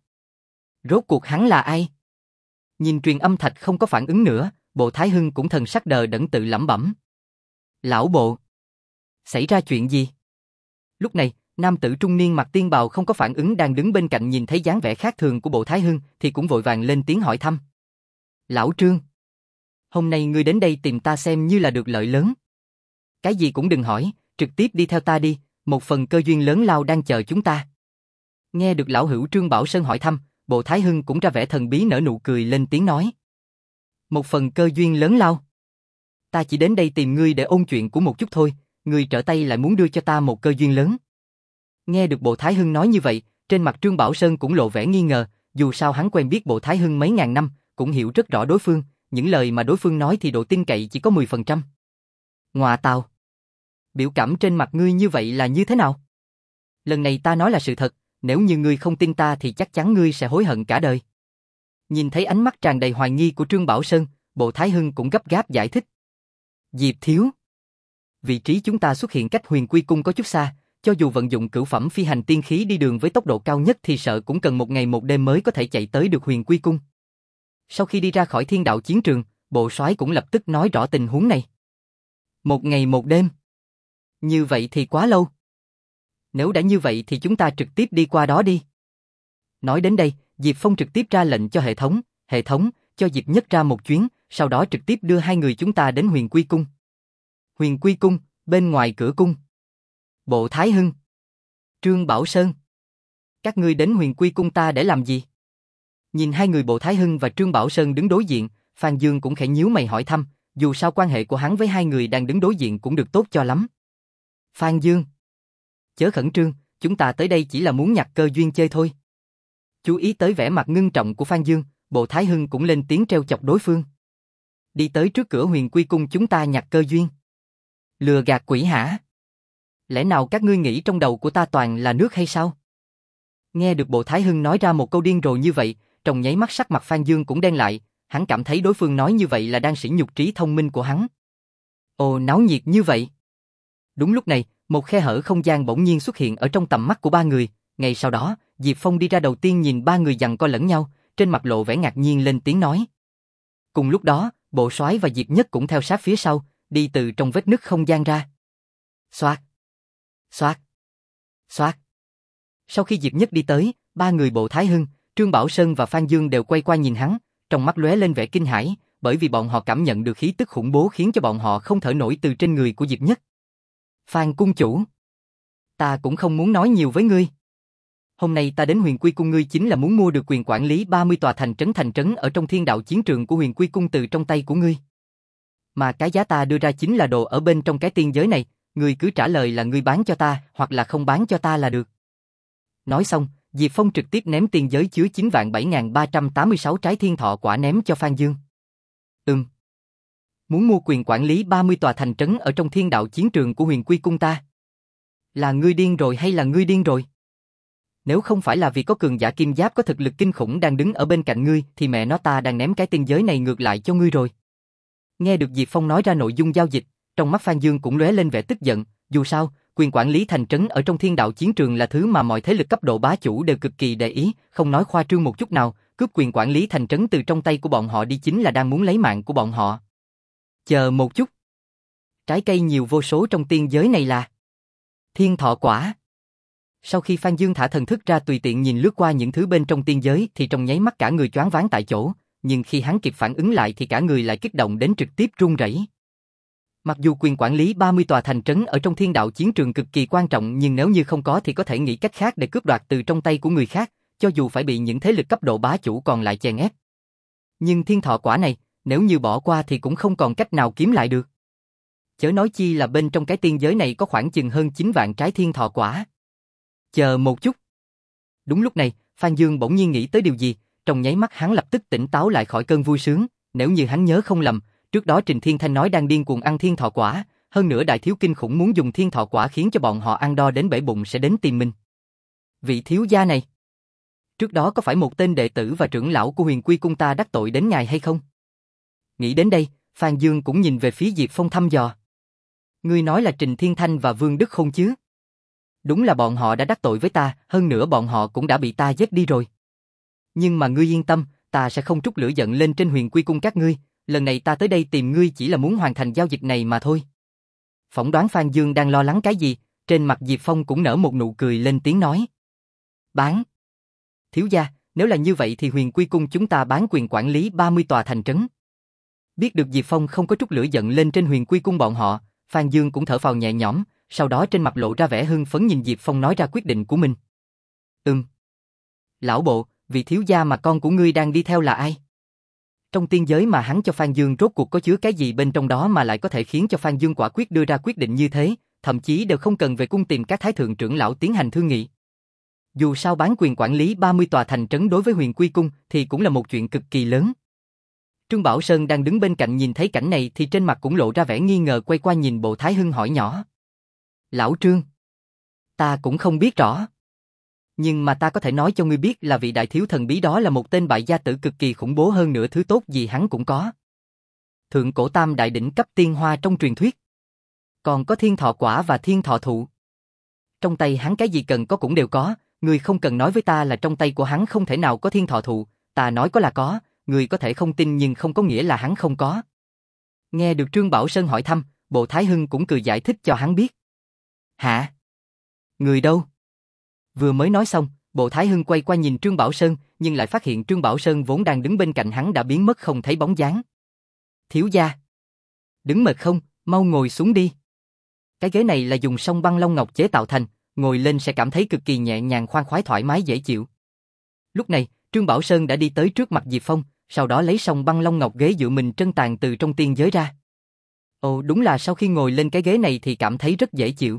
Rốt cuộc hắn là ai? Nhìn truyền âm thạch không có phản ứng nữa, Bộ Thái Hưng cũng thần sắc đờ đẫn tự lẩm bẩm. Lão bộ, xảy ra chuyện gì? Lúc này, nam tử trung niên mặc tiên bào không có phản ứng đang đứng bên cạnh nhìn thấy dáng vẻ khác thường của Bộ Thái Hưng thì cũng vội vàng lên tiếng hỏi thăm. Lão Trương, hôm nay ngươi đến đây tìm ta xem như là được lợi lớn. Cái gì cũng đừng hỏi, trực tiếp đi theo ta đi, một phần cơ duyên lớn lao đang chờ chúng ta. Nghe được lão hữu Trương Bảo Sơn hỏi thăm, Bộ Thái Hưng cũng ra vẻ thần bí nở nụ cười lên tiếng nói. Một phần cơ duyên lớn lao. Ta chỉ đến đây tìm ngươi để ôn chuyện của một chút thôi, ngươi trở tay lại muốn đưa cho ta một cơ duyên lớn. Nghe được Bộ Thái Hưng nói như vậy, trên mặt Trương Bảo Sơn cũng lộ vẻ nghi ngờ, dù sao hắn quen biết Bộ Thái Hưng mấy ngàn năm, cũng hiểu rất rõ đối phương, những lời mà đối phương nói thì độ tin cậy chỉ có mười phần trăm. Ngoạ tào. Biểu cảm trên mặt ngươi như vậy là như thế nào? Lần này ta nói là sự thật, nếu như ngươi không tin ta thì chắc chắn ngươi sẽ hối hận cả đời. Nhìn thấy ánh mắt tràn đầy hoài nghi của Trương Bảo Sơn, Bộ Thái Hưng cũng gấp gáp giải thích. Diệp Thiếu, vị trí chúng ta xuất hiện cách Huyền Quy Cung có chút xa, cho dù vận dụng cửu phẩm phi hành tiên khí đi đường với tốc độ cao nhất thì sợ cũng cần một ngày một đêm mới có thể chạy tới được Huyền Quy Cung. Sau khi đi ra khỏi thiên đạo chiến trường, bộ soái cũng lập tức nói rõ tình huống này. Một ngày một đêm. Như vậy thì quá lâu. Nếu đã như vậy thì chúng ta trực tiếp đi qua đó đi. Nói đến đây, Diệp Phong trực tiếp ra lệnh cho hệ thống, hệ thống, cho Diệp Nhất ra một chuyến, sau đó trực tiếp đưa hai người chúng ta đến Huyền Quy Cung. Huyền Quy Cung, bên ngoài cửa cung. Bộ Thái Hưng, Trương Bảo Sơn, các ngươi đến Huyền Quy Cung ta để làm gì? Nhìn hai người Bộ Thái Hưng và Trương Bảo Sơn đứng đối diện, Phan Dương cũng khẽ nhíu mày hỏi thăm, dù sao quan hệ của hắn với hai người đang đứng đối diện cũng được tốt cho lắm. Phan Dương, chớ khẩn trương, chúng ta tới đây chỉ là muốn nhặt cơ duyên chơi thôi. Chú ý tới vẻ mặt ngưng trọng của Phan Dương, Bộ Thái Hưng cũng lên tiếng trêu chọc đối phương. Đi tới trước cửa Huyền Quy Cung chúng ta nhặt cơ duyên. Lừa gạt quỷ hả? Lẽ nào các ngươi nghĩ trong đầu của ta toàn là nước hay sao? Nghe được Bộ Thái Hưng nói ra một câu điên rồ như vậy, trong nháy mắt sắc mặt Phan Dương cũng đen lại, hắn cảm thấy đối phương nói như vậy là đang sỉ nhục trí thông minh của hắn. Ồ, náo nhiệt như vậy. Đúng lúc này, một khe hở không gian bỗng nhiên xuất hiện ở trong tầm mắt của ba người, ngay sau đó, Diệp Phong đi ra đầu tiên nhìn ba người giằng co lẫn nhau, trên mặt lộ vẻ ngạc nhiên lên tiếng nói. Cùng lúc đó, Bộ Soái và Diệp Nhất cũng theo sát phía sau, đi từ trong vết nứt không gian ra. Xoạt, xoạt, xoạt. Sau khi Diệp Nhất đi tới, ba người Bộ Thái Hưng, Trương Bảo Sơn và Phan Dương đều quay qua nhìn hắn, trong mắt lóe lên vẻ kinh hãi, bởi vì bọn họ cảm nhận được khí tức khủng bố khiến cho bọn họ không thở nổi từ trên người của Diệp Nhất. Phan cung chủ, ta cũng không muốn nói nhiều với ngươi. Hôm nay ta đến Huyền Quy Cung ngươi chính là muốn mua được quyền quản lý ba mươi tòa thành trấn thành trấn ở trong thiên đạo chiến trường của Huyền Quy Cung từ trong tay của ngươi. Mà cái giá ta đưa ra chính là đồ ở bên trong cái tiên giới này, ngươi cứ trả lời là ngươi bán cho ta hoặc là không bán cho ta là được. Nói xong, Diệp Phong trực tiếp ném tiên giới chứa chín vạn bảy nghìn ba trăm tám mươi sáu trái thiên thọ quả ném cho Phan Dương. Ừm. Muốn mua quyền quản lý ba mươi tòa thành trấn ở trong thiên đạo chiến trường của Huyền Quy Cung ta? Là ngươi điên rồi hay là ngươi điên rồi? Nếu không phải là vì có cường giả kim giáp có thực lực kinh khủng đang đứng ở bên cạnh ngươi thì mẹ nó ta đang ném cái tiên giới này ngược lại cho ngươi rồi. Nghe được Diệp Phong nói ra nội dung giao dịch, trong mắt Phan Dương cũng lóe lên vẻ tức giận, dù sao, quyền quản lý thành trấn ở trong thiên đạo chiến trường là thứ mà mọi thế lực cấp độ bá chủ đều cực kỳ để ý, không nói khoa trương một chút nào, cướp quyền quản lý thành trấn từ trong tay của bọn họ đi chính là đang muốn lấy mạng của bọn họ. Chờ một chút. Trái cây nhiều vô số trong tiên giới này là thiên thọ quả. Sau khi Phan Dương thả thần thức ra tùy tiện nhìn lướt qua những thứ bên trong tiên giới thì trong nháy mắt cả người choáng váng tại chỗ, nhưng khi hắn kịp phản ứng lại thì cả người lại kích động đến trực tiếp run rẩy. Mặc dù quyền quản lý ba mươi tòa thành trấn ở trong thiên đạo chiến trường cực kỳ quan trọng nhưng nếu như không có thì có thể nghĩ cách khác để cướp đoạt từ trong tay của người khác, cho dù phải bị những thế lực cấp độ bá chủ còn lại chèn ép. Nhưng thiên thọ quả này, nếu như bỏ qua thì cũng không còn cách nào kiếm lại được. Chớ nói chi là bên trong cái tiên giới này có khoảng chừng hơn chín vạn trái thiên thọ quả. Chờ một chút. Đúng lúc này, Phan Dương bỗng nhiên nghĩ tới điều gì, trong nháy mắt hắn lập tức tỉnh táo lại khỏi cơn vui sướng, nếu như hắn nhớ không lầm, trước đó Trình Thiên Thanh nói đang điên cuồng ăn thiên thọ quả, hơn nữa đại thiếu kinh khủng muốn dùng thiên thọ quả khiến cho bọn họ ăn đo đến bể bụng sẽ đến tìm mình. Vị thiếu gia này, trước đó có phải một tên đệ tử và trưởng lão của Huyền Quy Cung ta đắc tội đến ngài hay không? Nghĩ đến đây, Phan Dương cũng nhìn về phía Diệp Phong thăm dò. Ngươi nói là Trình Thiên Thanh và Vương Đức không chứ? Đúng là bọn họ đã đắc tội với ta, hơn nữa bọn họ cũng đã bị ta giết đi rồi. Nhưng mà ngươi yên tâm, ta sẽ không trút lửa giận lên trên Huyền Quy Cung các ngươi, lần này ta tới đây tìm ngươi chỉ là muốn hoàn thành giao dịch này mà thôi. Phỏng đoán Phan Dương đang lo lắng cái gì, trên mặt Diệp Phong cũng nở một nụ cười lên tiếng nói. Bán. Thiếu gia, nếu là như vậy thì Huyền Quy Cung chúng ta bán quyền quản lý ba mươi tòa thành trấn. Biết được Diệp Phong không có trút lửa giận lên trên Huyền Quy Cung bọn họ, Phan Dương cũng thở phào nhẹ nhõm, sau đó trên mặt lộ ra vẻ hưng phấn nhìn Diệp Phong nói ra quyết định của mình. Ừm. Lão bộ, vị thiếu gia mà con của ngươi đang đi theo là ai? Trong tiên giới mà hắn cho Phan Dương rốt cuộc có chứa cái gì bên trong đó mà lại có thể khiến cho Phan Dương quả quyết đưa ra quyết định như thế, thậm chí đều không cần về cung tìm các thái thượng trưởng lão tiến hành thương nghị. Dù sao bán quyền quản lý ba mươi tòa thành trấn đối với Huyền Quy Cung thì cũng là một chuyện cực kỳ lớn. Trương Bảo Sơn đang đứng bên cạnh nhìn thấy cảnh này thì trên mặt cũng lộ ra vẻ nghi ngờ quay qua nhìn Bộ Thái Hưng hỏi nhỏ. Lão Trương, ta cũng không biết rõ. Nhưng mà ta có thể nói cho ngươi biết là vị đại thiếu thần bí đó là một tên bại gia tử cực kỳ khủng bố hơn nữa thứ tốt gì hắn cũng có. Thượng cổ tam đại đỉnh cấp tiên hoa trong truyền thuyết. Còn có thiên thọ quả và thiên thọ thụ. Trong tay hắn cái gì cần có cũng đều có, ngươi không cần nói với ta là trong tay của hắn không thể nào có thiên thọ thụ, ta nói có là có, ngươi có thể không tin nhưng không có nghĩa là hắn không có. Nghe được Trương Bảo Sơn hỏi thăm, Bộ Thái Hưng cũng cười giải thích cho hắn biết. Hả? Người đâu? Vừa mới nói xong, Bộ Thái Hưng quay qua nhìn Trương Bảo Sơn, nhưng lại phát hiện Trương Bảo Sơn vốn đang đứng bên cạnh hắn đã biến mất không thấy bóng dáng. Thiếu gia. Đứng mệt không, mau ngồi xuống đi. Cái ghế này là dùng song băng long ngọc chế tạo thành, ngồi lên sẽ cảm thấy cực kỳ nhẹ nhàng khoan khoái thoải mái dễ chịu. Lúc này, Trương Bảo Sơn đã đi tới trước mặt Diệp Phong, sau đó lấy xong băng long ngọc ghế dựa mình trân tàn từ trong tiên giới ra. Ồ, đúng là sau khi ngồi lên cái ghế này thì cảm thấy rất dễ chịu.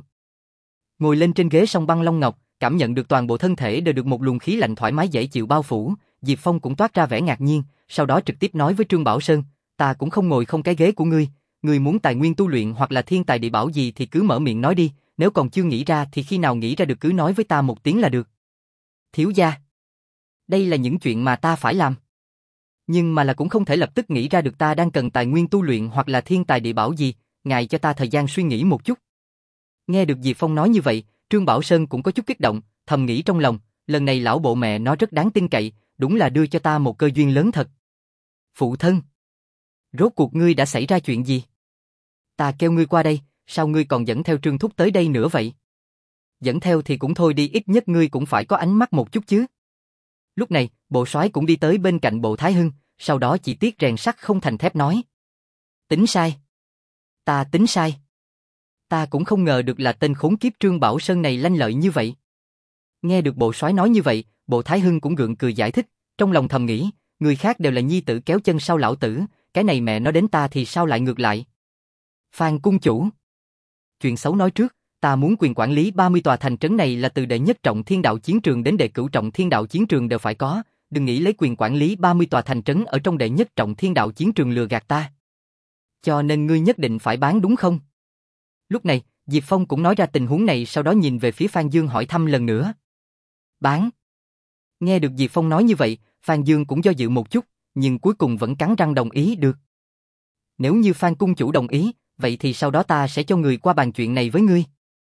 Ngồi lên trên ghế song băng long ngọc, cảm nhận được toàn bộ thân thể đều được một luồng khí lạnh thoải mái dễ chịu bao phủ, Diệp Phong cũng toát ra vẻ ngạc nhiên, sau đó trực tiếp nói với Trương Bảo Sơn, ta cũng không ngồi không cái ghế của ngươi, ngươi muốn tài nguyên tu luyện hoặc là thiên tài địa bảo gì thì cứ mở miệng nói đi, nếu còn chưa nghĩ ra thì khi nào nghĩ ra được cứ nói với ta một tiếng là được. Thiếu gia, đây là những chuyện mà ta phải làm. Nhưng mà là cũng không thể lập tức nghĩ ra được, ta đang cần tài nguyên tu luyện hoặc là thiên tài địa bảo gì, ngài cho ta thời gian suy nghĩ một chút. Nghe được Diệp Phong nói như vậy, Trương Bảo Sơn cũng có chút kích động, thầm nghĩ trong lòng, lần này lão bộ mẹ nó rất đáng tin cậy, đúng là đưa cho ta một cơ duyên lớn thật. Phụ thân, rốt cuộc ngươi đã xảy ra chuyện gì? Ta kêu ngươi qua đây, sao ngươi còn dẫn theo Trương Thúc tới đây nữa vậy? Dẫn theo thì cũng thôi đi, ít nhất ngươi cũng phải có ánh mắt một chút chứ. Lúc này, bộ soái cũng đi tới bên cạnh bộ Thái Hưng, sau đó chỉ tiếc rèn sắt không thành thép nói. Tính sai. Ta tính sai. Ta cũng không ngờ được là tên khốn kiếp Trương Bảo Sơn này lanh lợi như vậy. Nghe được bộ soái nói như vậy, bộ Thái Hưng cũng gượng cười giải thích, trong lòng thầm nghĩ, người khác đều là nhi tử kéo chân sau lão tử, cái này mẹ nó đến ta thì sao lại ngược lại. Phan cung chủ. Chuyện xấu nói trước, ta muốn quyền quản lý ba mươi tòa thành trấn này là từ đệ nhất trọng thiên đạo chiến trường đến đệ cửu trọng thiên đạo chiến trường đều phải có, đừng nghĩ lấy quyền quản lý ba mươi tòa thành trấn ở trong đệ nhất trọng thiên đạo chiến trường lừa gạt ta. Cho nên ngươi nhất định phải bán đúng không? Lúc này, Diệp Phong cũng nói ra tình huống này, sau đó nhìn về phía Phan Dương hỏi thăm lần nữa. Bán. Nghe được Diệp Phong nói như vậy, Phan Dương cũng do dự một chút, nhưng cuối cùng vẫn cắn răng đồng ý được. Nếu như Phan cung chủ đồng ý, vậy thì sau đó ta sẽ cho người qua bàn chuyện này với ngươi.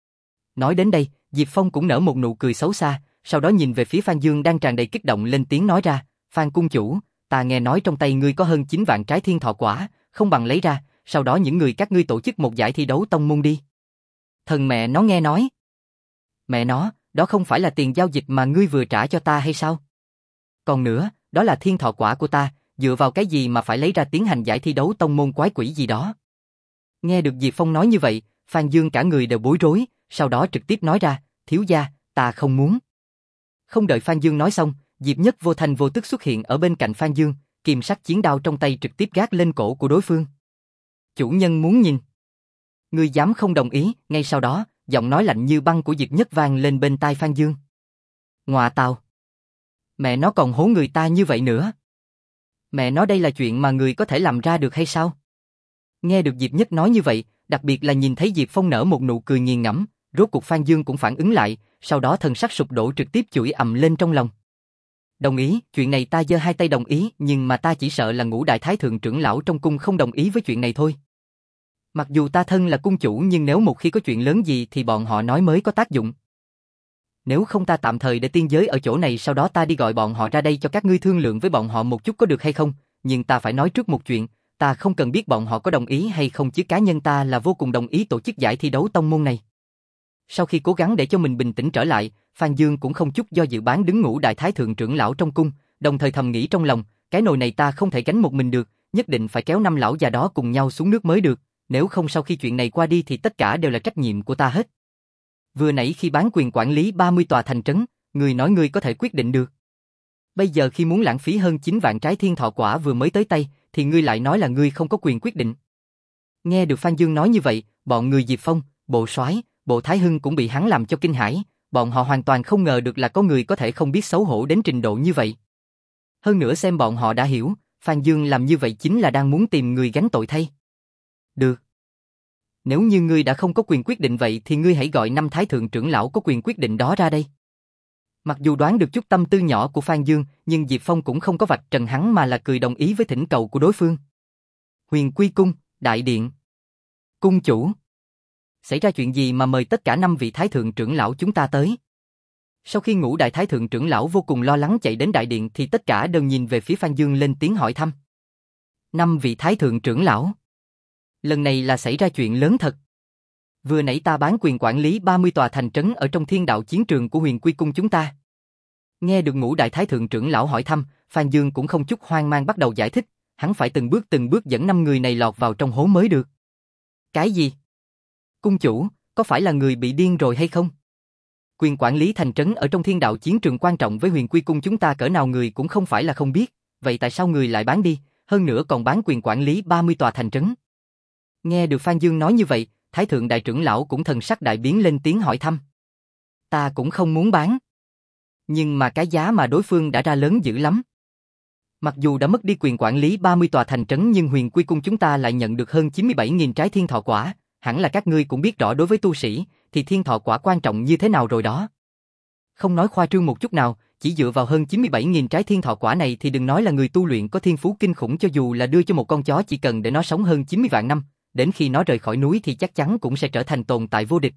Nói đến đây, Diệp Phong cũng nở một nụ cười xấu xa, sau đó nhìn về phía Phan Dương đang tràn đầy kích động lên tiếng nói ra, Phan cung chủ, ta nghe nói trong tay ngươi có hơn chín vạn trái thiên thọ quả, không bằng lấy ra, sau đó những người các ngươi tổ chức một giải thi đấu tông môn đi. Thần mẹ nó nghe nói. Mẹ nó, đó không phải là tiền giao dịch mà ngươi vừa trả cho ta hay sao? Còn nữa, đó là thiên thọ quả của ta, dựa vào cái gì mà phải lấy ra tiến hành giải thi đấu tông môn quái quỷ gì đó? Nghe được Diệp Phong nói như vậy, Phan Dương cả người đều bối rối, sau đó trực tiếp nói ra, thiếu gia, ta không muốn. Không đợi Phan Dương nói xong, Diệp Nhất vô thành vô tức xuất hiện ở bên cạnh Phan Dương, kiềm sắc chiến đao trong tay trực tiếp gác lên cổ của đối phương. Chủ nhân muốn nhìn. Ngươi dám không đồng ý? Ngay sau đó, giọng nói lạnh như băng của Diệp Nhất vang lên bên tai Phan Dương. Ngọa tào. Mẹ nó còn hố người ta như vậy nữa. Mẹ nó đây là chuyện mà người có thể làm ra được hay sao? Nghe được Diệp Nhất nói như vậy, đặc biệt là nhìn thấy Diệp Phong nở một nụ cười nghiền ngẫm, rốt cuộc Phan Dương cũng phản ứng lại, sau đó thần sắc sụp đổ trực tiếp chửi ầm lên trong lòng. Đồng ý, chuyện này ta giơ hai tay đồng ý, nhưng mà ta chỉ sợ là Ngũ Đại Thái Thượng trưởng lão trong cung không đồng ý với chuyện này thôi. Mặc dù ta thân là cung chủ nhưng nếu một khi có chuyện lớn gì thì bọn họ nói mới có tác dụng. Nếu không ta tạm thời để tiên giới ở chỗ này, sau đó ta đi gọi bọn họ ra đây cho các ngươi thương lượng với bọn họ một chút có được hay không, nhưng ta phải nói trước một chuyện, ta không cần biết bọn họ có đồng ý hay không chứ cá nhân ta là vô cùng đồng ý tổ chức giải thi đấu tông môn này. Sau khi cố gắng để cho mình bình tĩnh trở lại, Phan Dương cũng không chút do dự bán đứng Ngũ Đại Thái Thượng trưởng lão trong cung, đồng thời thầm nghĩ trong lòng, cái nồi này ta không thể gánh một mình được, nhất định phải kéo năm lão già đó cùng nhau xuống nước mới được, nếu không sau khi chuyện này qua đi thì tất cả đều là trách nhiệm của ta hết. Vừa nãy khi bán quyền quản lý ba mươi tòa thành trấn, người nói ngươi có thể quyết định được. Bây giờ khi muốn lãng phí hơn chín vạn trái thiên thọ quả vừa mới tới tay, thì ngươi lại nói là ngươi không có quyền quyết định. Nghe được Phan Dương nói như vậy, bọn người Diệp Phong, bộ soái, bộ Thái Hưng cũng bị hắn làm cho kinh hãi, bọn họ hoàn toàn không ngờ được là có người có thể không biết xấu hổ đến trình độ như vậy. Hơn nữa xem bọn họ đã hiểu, Phan Dương làm như vậy chính là đang muốn tìm người gánh tội thay. Được. Nếu như ngươi đã không có quyền quyết định vậy thì ngươi hãy gọi năm Thái Thượng trưởng lão có quyền quyết định đó ra đây. Mặc dù đoán được chút tâm tư nhỏ của Phan Dương, nhưng Diệp Phong cũng không có vạch trần hắn mà là cười đồng ý với thỉnh cầu của đối phương. Huyền Quy Cung, Đại Điện. Cung chủ. Xảy ra chuyện gì mà mời tất cả năm vị Thái Thượng trưởng lão chúng ta tới? Sau khi Ngũ Đại Thái Thượng trưởng lão vô cùng lo lắng chạy đến Đại Điện thì tất cả đều nhìn về phía Phan Dương lên tiếng hỏi thăm. Năm vị Thái Thượng trưởng lão. Lần này là xảy ra chuyện lớn thật. Vừa nãy ta bán quyền quản lý ba mươi tòa thành trấn ở trong thiên đạo chiến trường của Huyền Quy Cung chúng ta. Nghe được Ngũ Đại Thái Thượng trưởng lão hỏi thăm, Phan Dương cũng không chút hoang mang bắt đầu giải thích, hắn phải từng bước từng bước dẫn năm người này lọt vào trong hố mới được. Cái gì? Cung chủ, có phải là người bị điên rồi hay không? Quyền quản lý thành trấn ở trong thiên đạo chiến trường quan trọng với Huyền Quy Cung chúng ta cỡ nào người cũng không phải là không biết, vậy tại sao người lại bán đi, hơn nữa còn bán quyền quản lý ba mươi tòa thành trấn? Nghe được Phan Dương nói như vậy, Thái thượng đại trưởng lão cũng thần sắc đại biến lên tiếng hỏi thăm. Ta cũng không muốn bán. Nhưng mà cái giá mà đối phương đã ra lớn dữ lắm. Mặc dù đã mất đi quyền quản lý ba mươi tòa thành trấn nhưng Huyền Quy Cung chúng ta lại nhận được hơn chín mươi bảy nghìn trái thiên thọ quả, hẳn là các ngươi cũng biết rõ đối với tu sĩ, thì thiên thọ quả quan trọng như thế nào rồi đó. Không nói khoa trương một chút nào, chỉ dựa vào hơn chín mươi bảy nghìn trái thiên thọ quả này thì đừng nói là người tu luyện có thiên phú kinh khủng, cho dù là đưa cho một con chó chỉ cần để nó sống hơn chín mươi vạn năm, đến khi nó rời khỏi núi thì chắc chắn cũng sẽ trở thành tồn tại vô địch.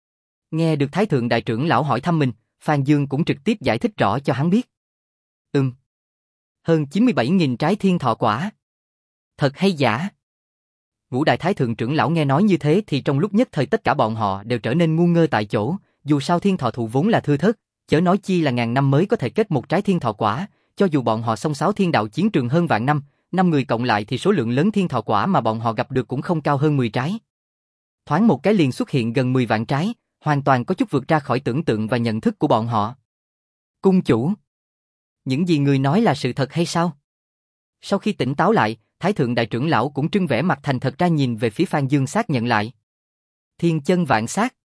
Nghe được Thái thượng đại trưởng lão hỏi thăm mình, Phan Dương cũng trực tiếp giải thích rõ cho hắn biết. Ừm. Hơn chín mươi bảy nghìn trái thiên thọ quả. Thật hay giả? Ngũ đại thái thượng trưởng lão nghe nói như thế thì trong lúc nhất thời tất cả bọn họ đều trở nên ngu ngơ tại chỗ, dù sao thiên thọ thụ vốn là thưa thớt, chớ nói chi là ngàn năm mới có thể kết một trái thiên thọ quả, cho dù bọn họ xông xáo thiên đạo chiến trường hơn vạn năm, năm người cộng lại thì số lượng lớn thiên thọ quả mà bọn họ gặp được cũng không cao hơn mười trái. Thoáng một cái liền xuất hiện gần mười vạn trái, hoàn toàn có chút vượt ra khỏi tưởng tượng và nhận thức của bọn họ. Cung chủ, những gì người nói là sự thật hay sao? Sau khi tỉnh táo lại, Thái thượng đại trưởng lão cũng trưng vẻ mặt thành thật ra nhìn về phía Phan Dương xác nhận lại. Thiên chân vạn sát.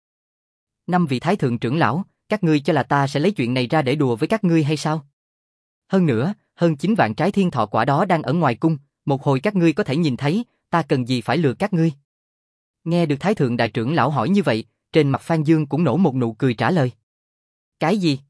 Năm vị thái thượng trưởng lão, các ngươi cho là ta sẽ lấy chuyện này ra để đùa với các ngươi hay sao? Hơn nữa, hơn chín vạn trái thiên thọ quả đó đang ở ngoài cung, một hồi các ngươi có thể nhìn thấy, ta cần gì phải lừa các ngươi? Nghe được Thái thượng đại trưởng lão hỏi như vậy, trên mặt Phan Dương cũng nổ một nụ cười trả lời. Cái gì?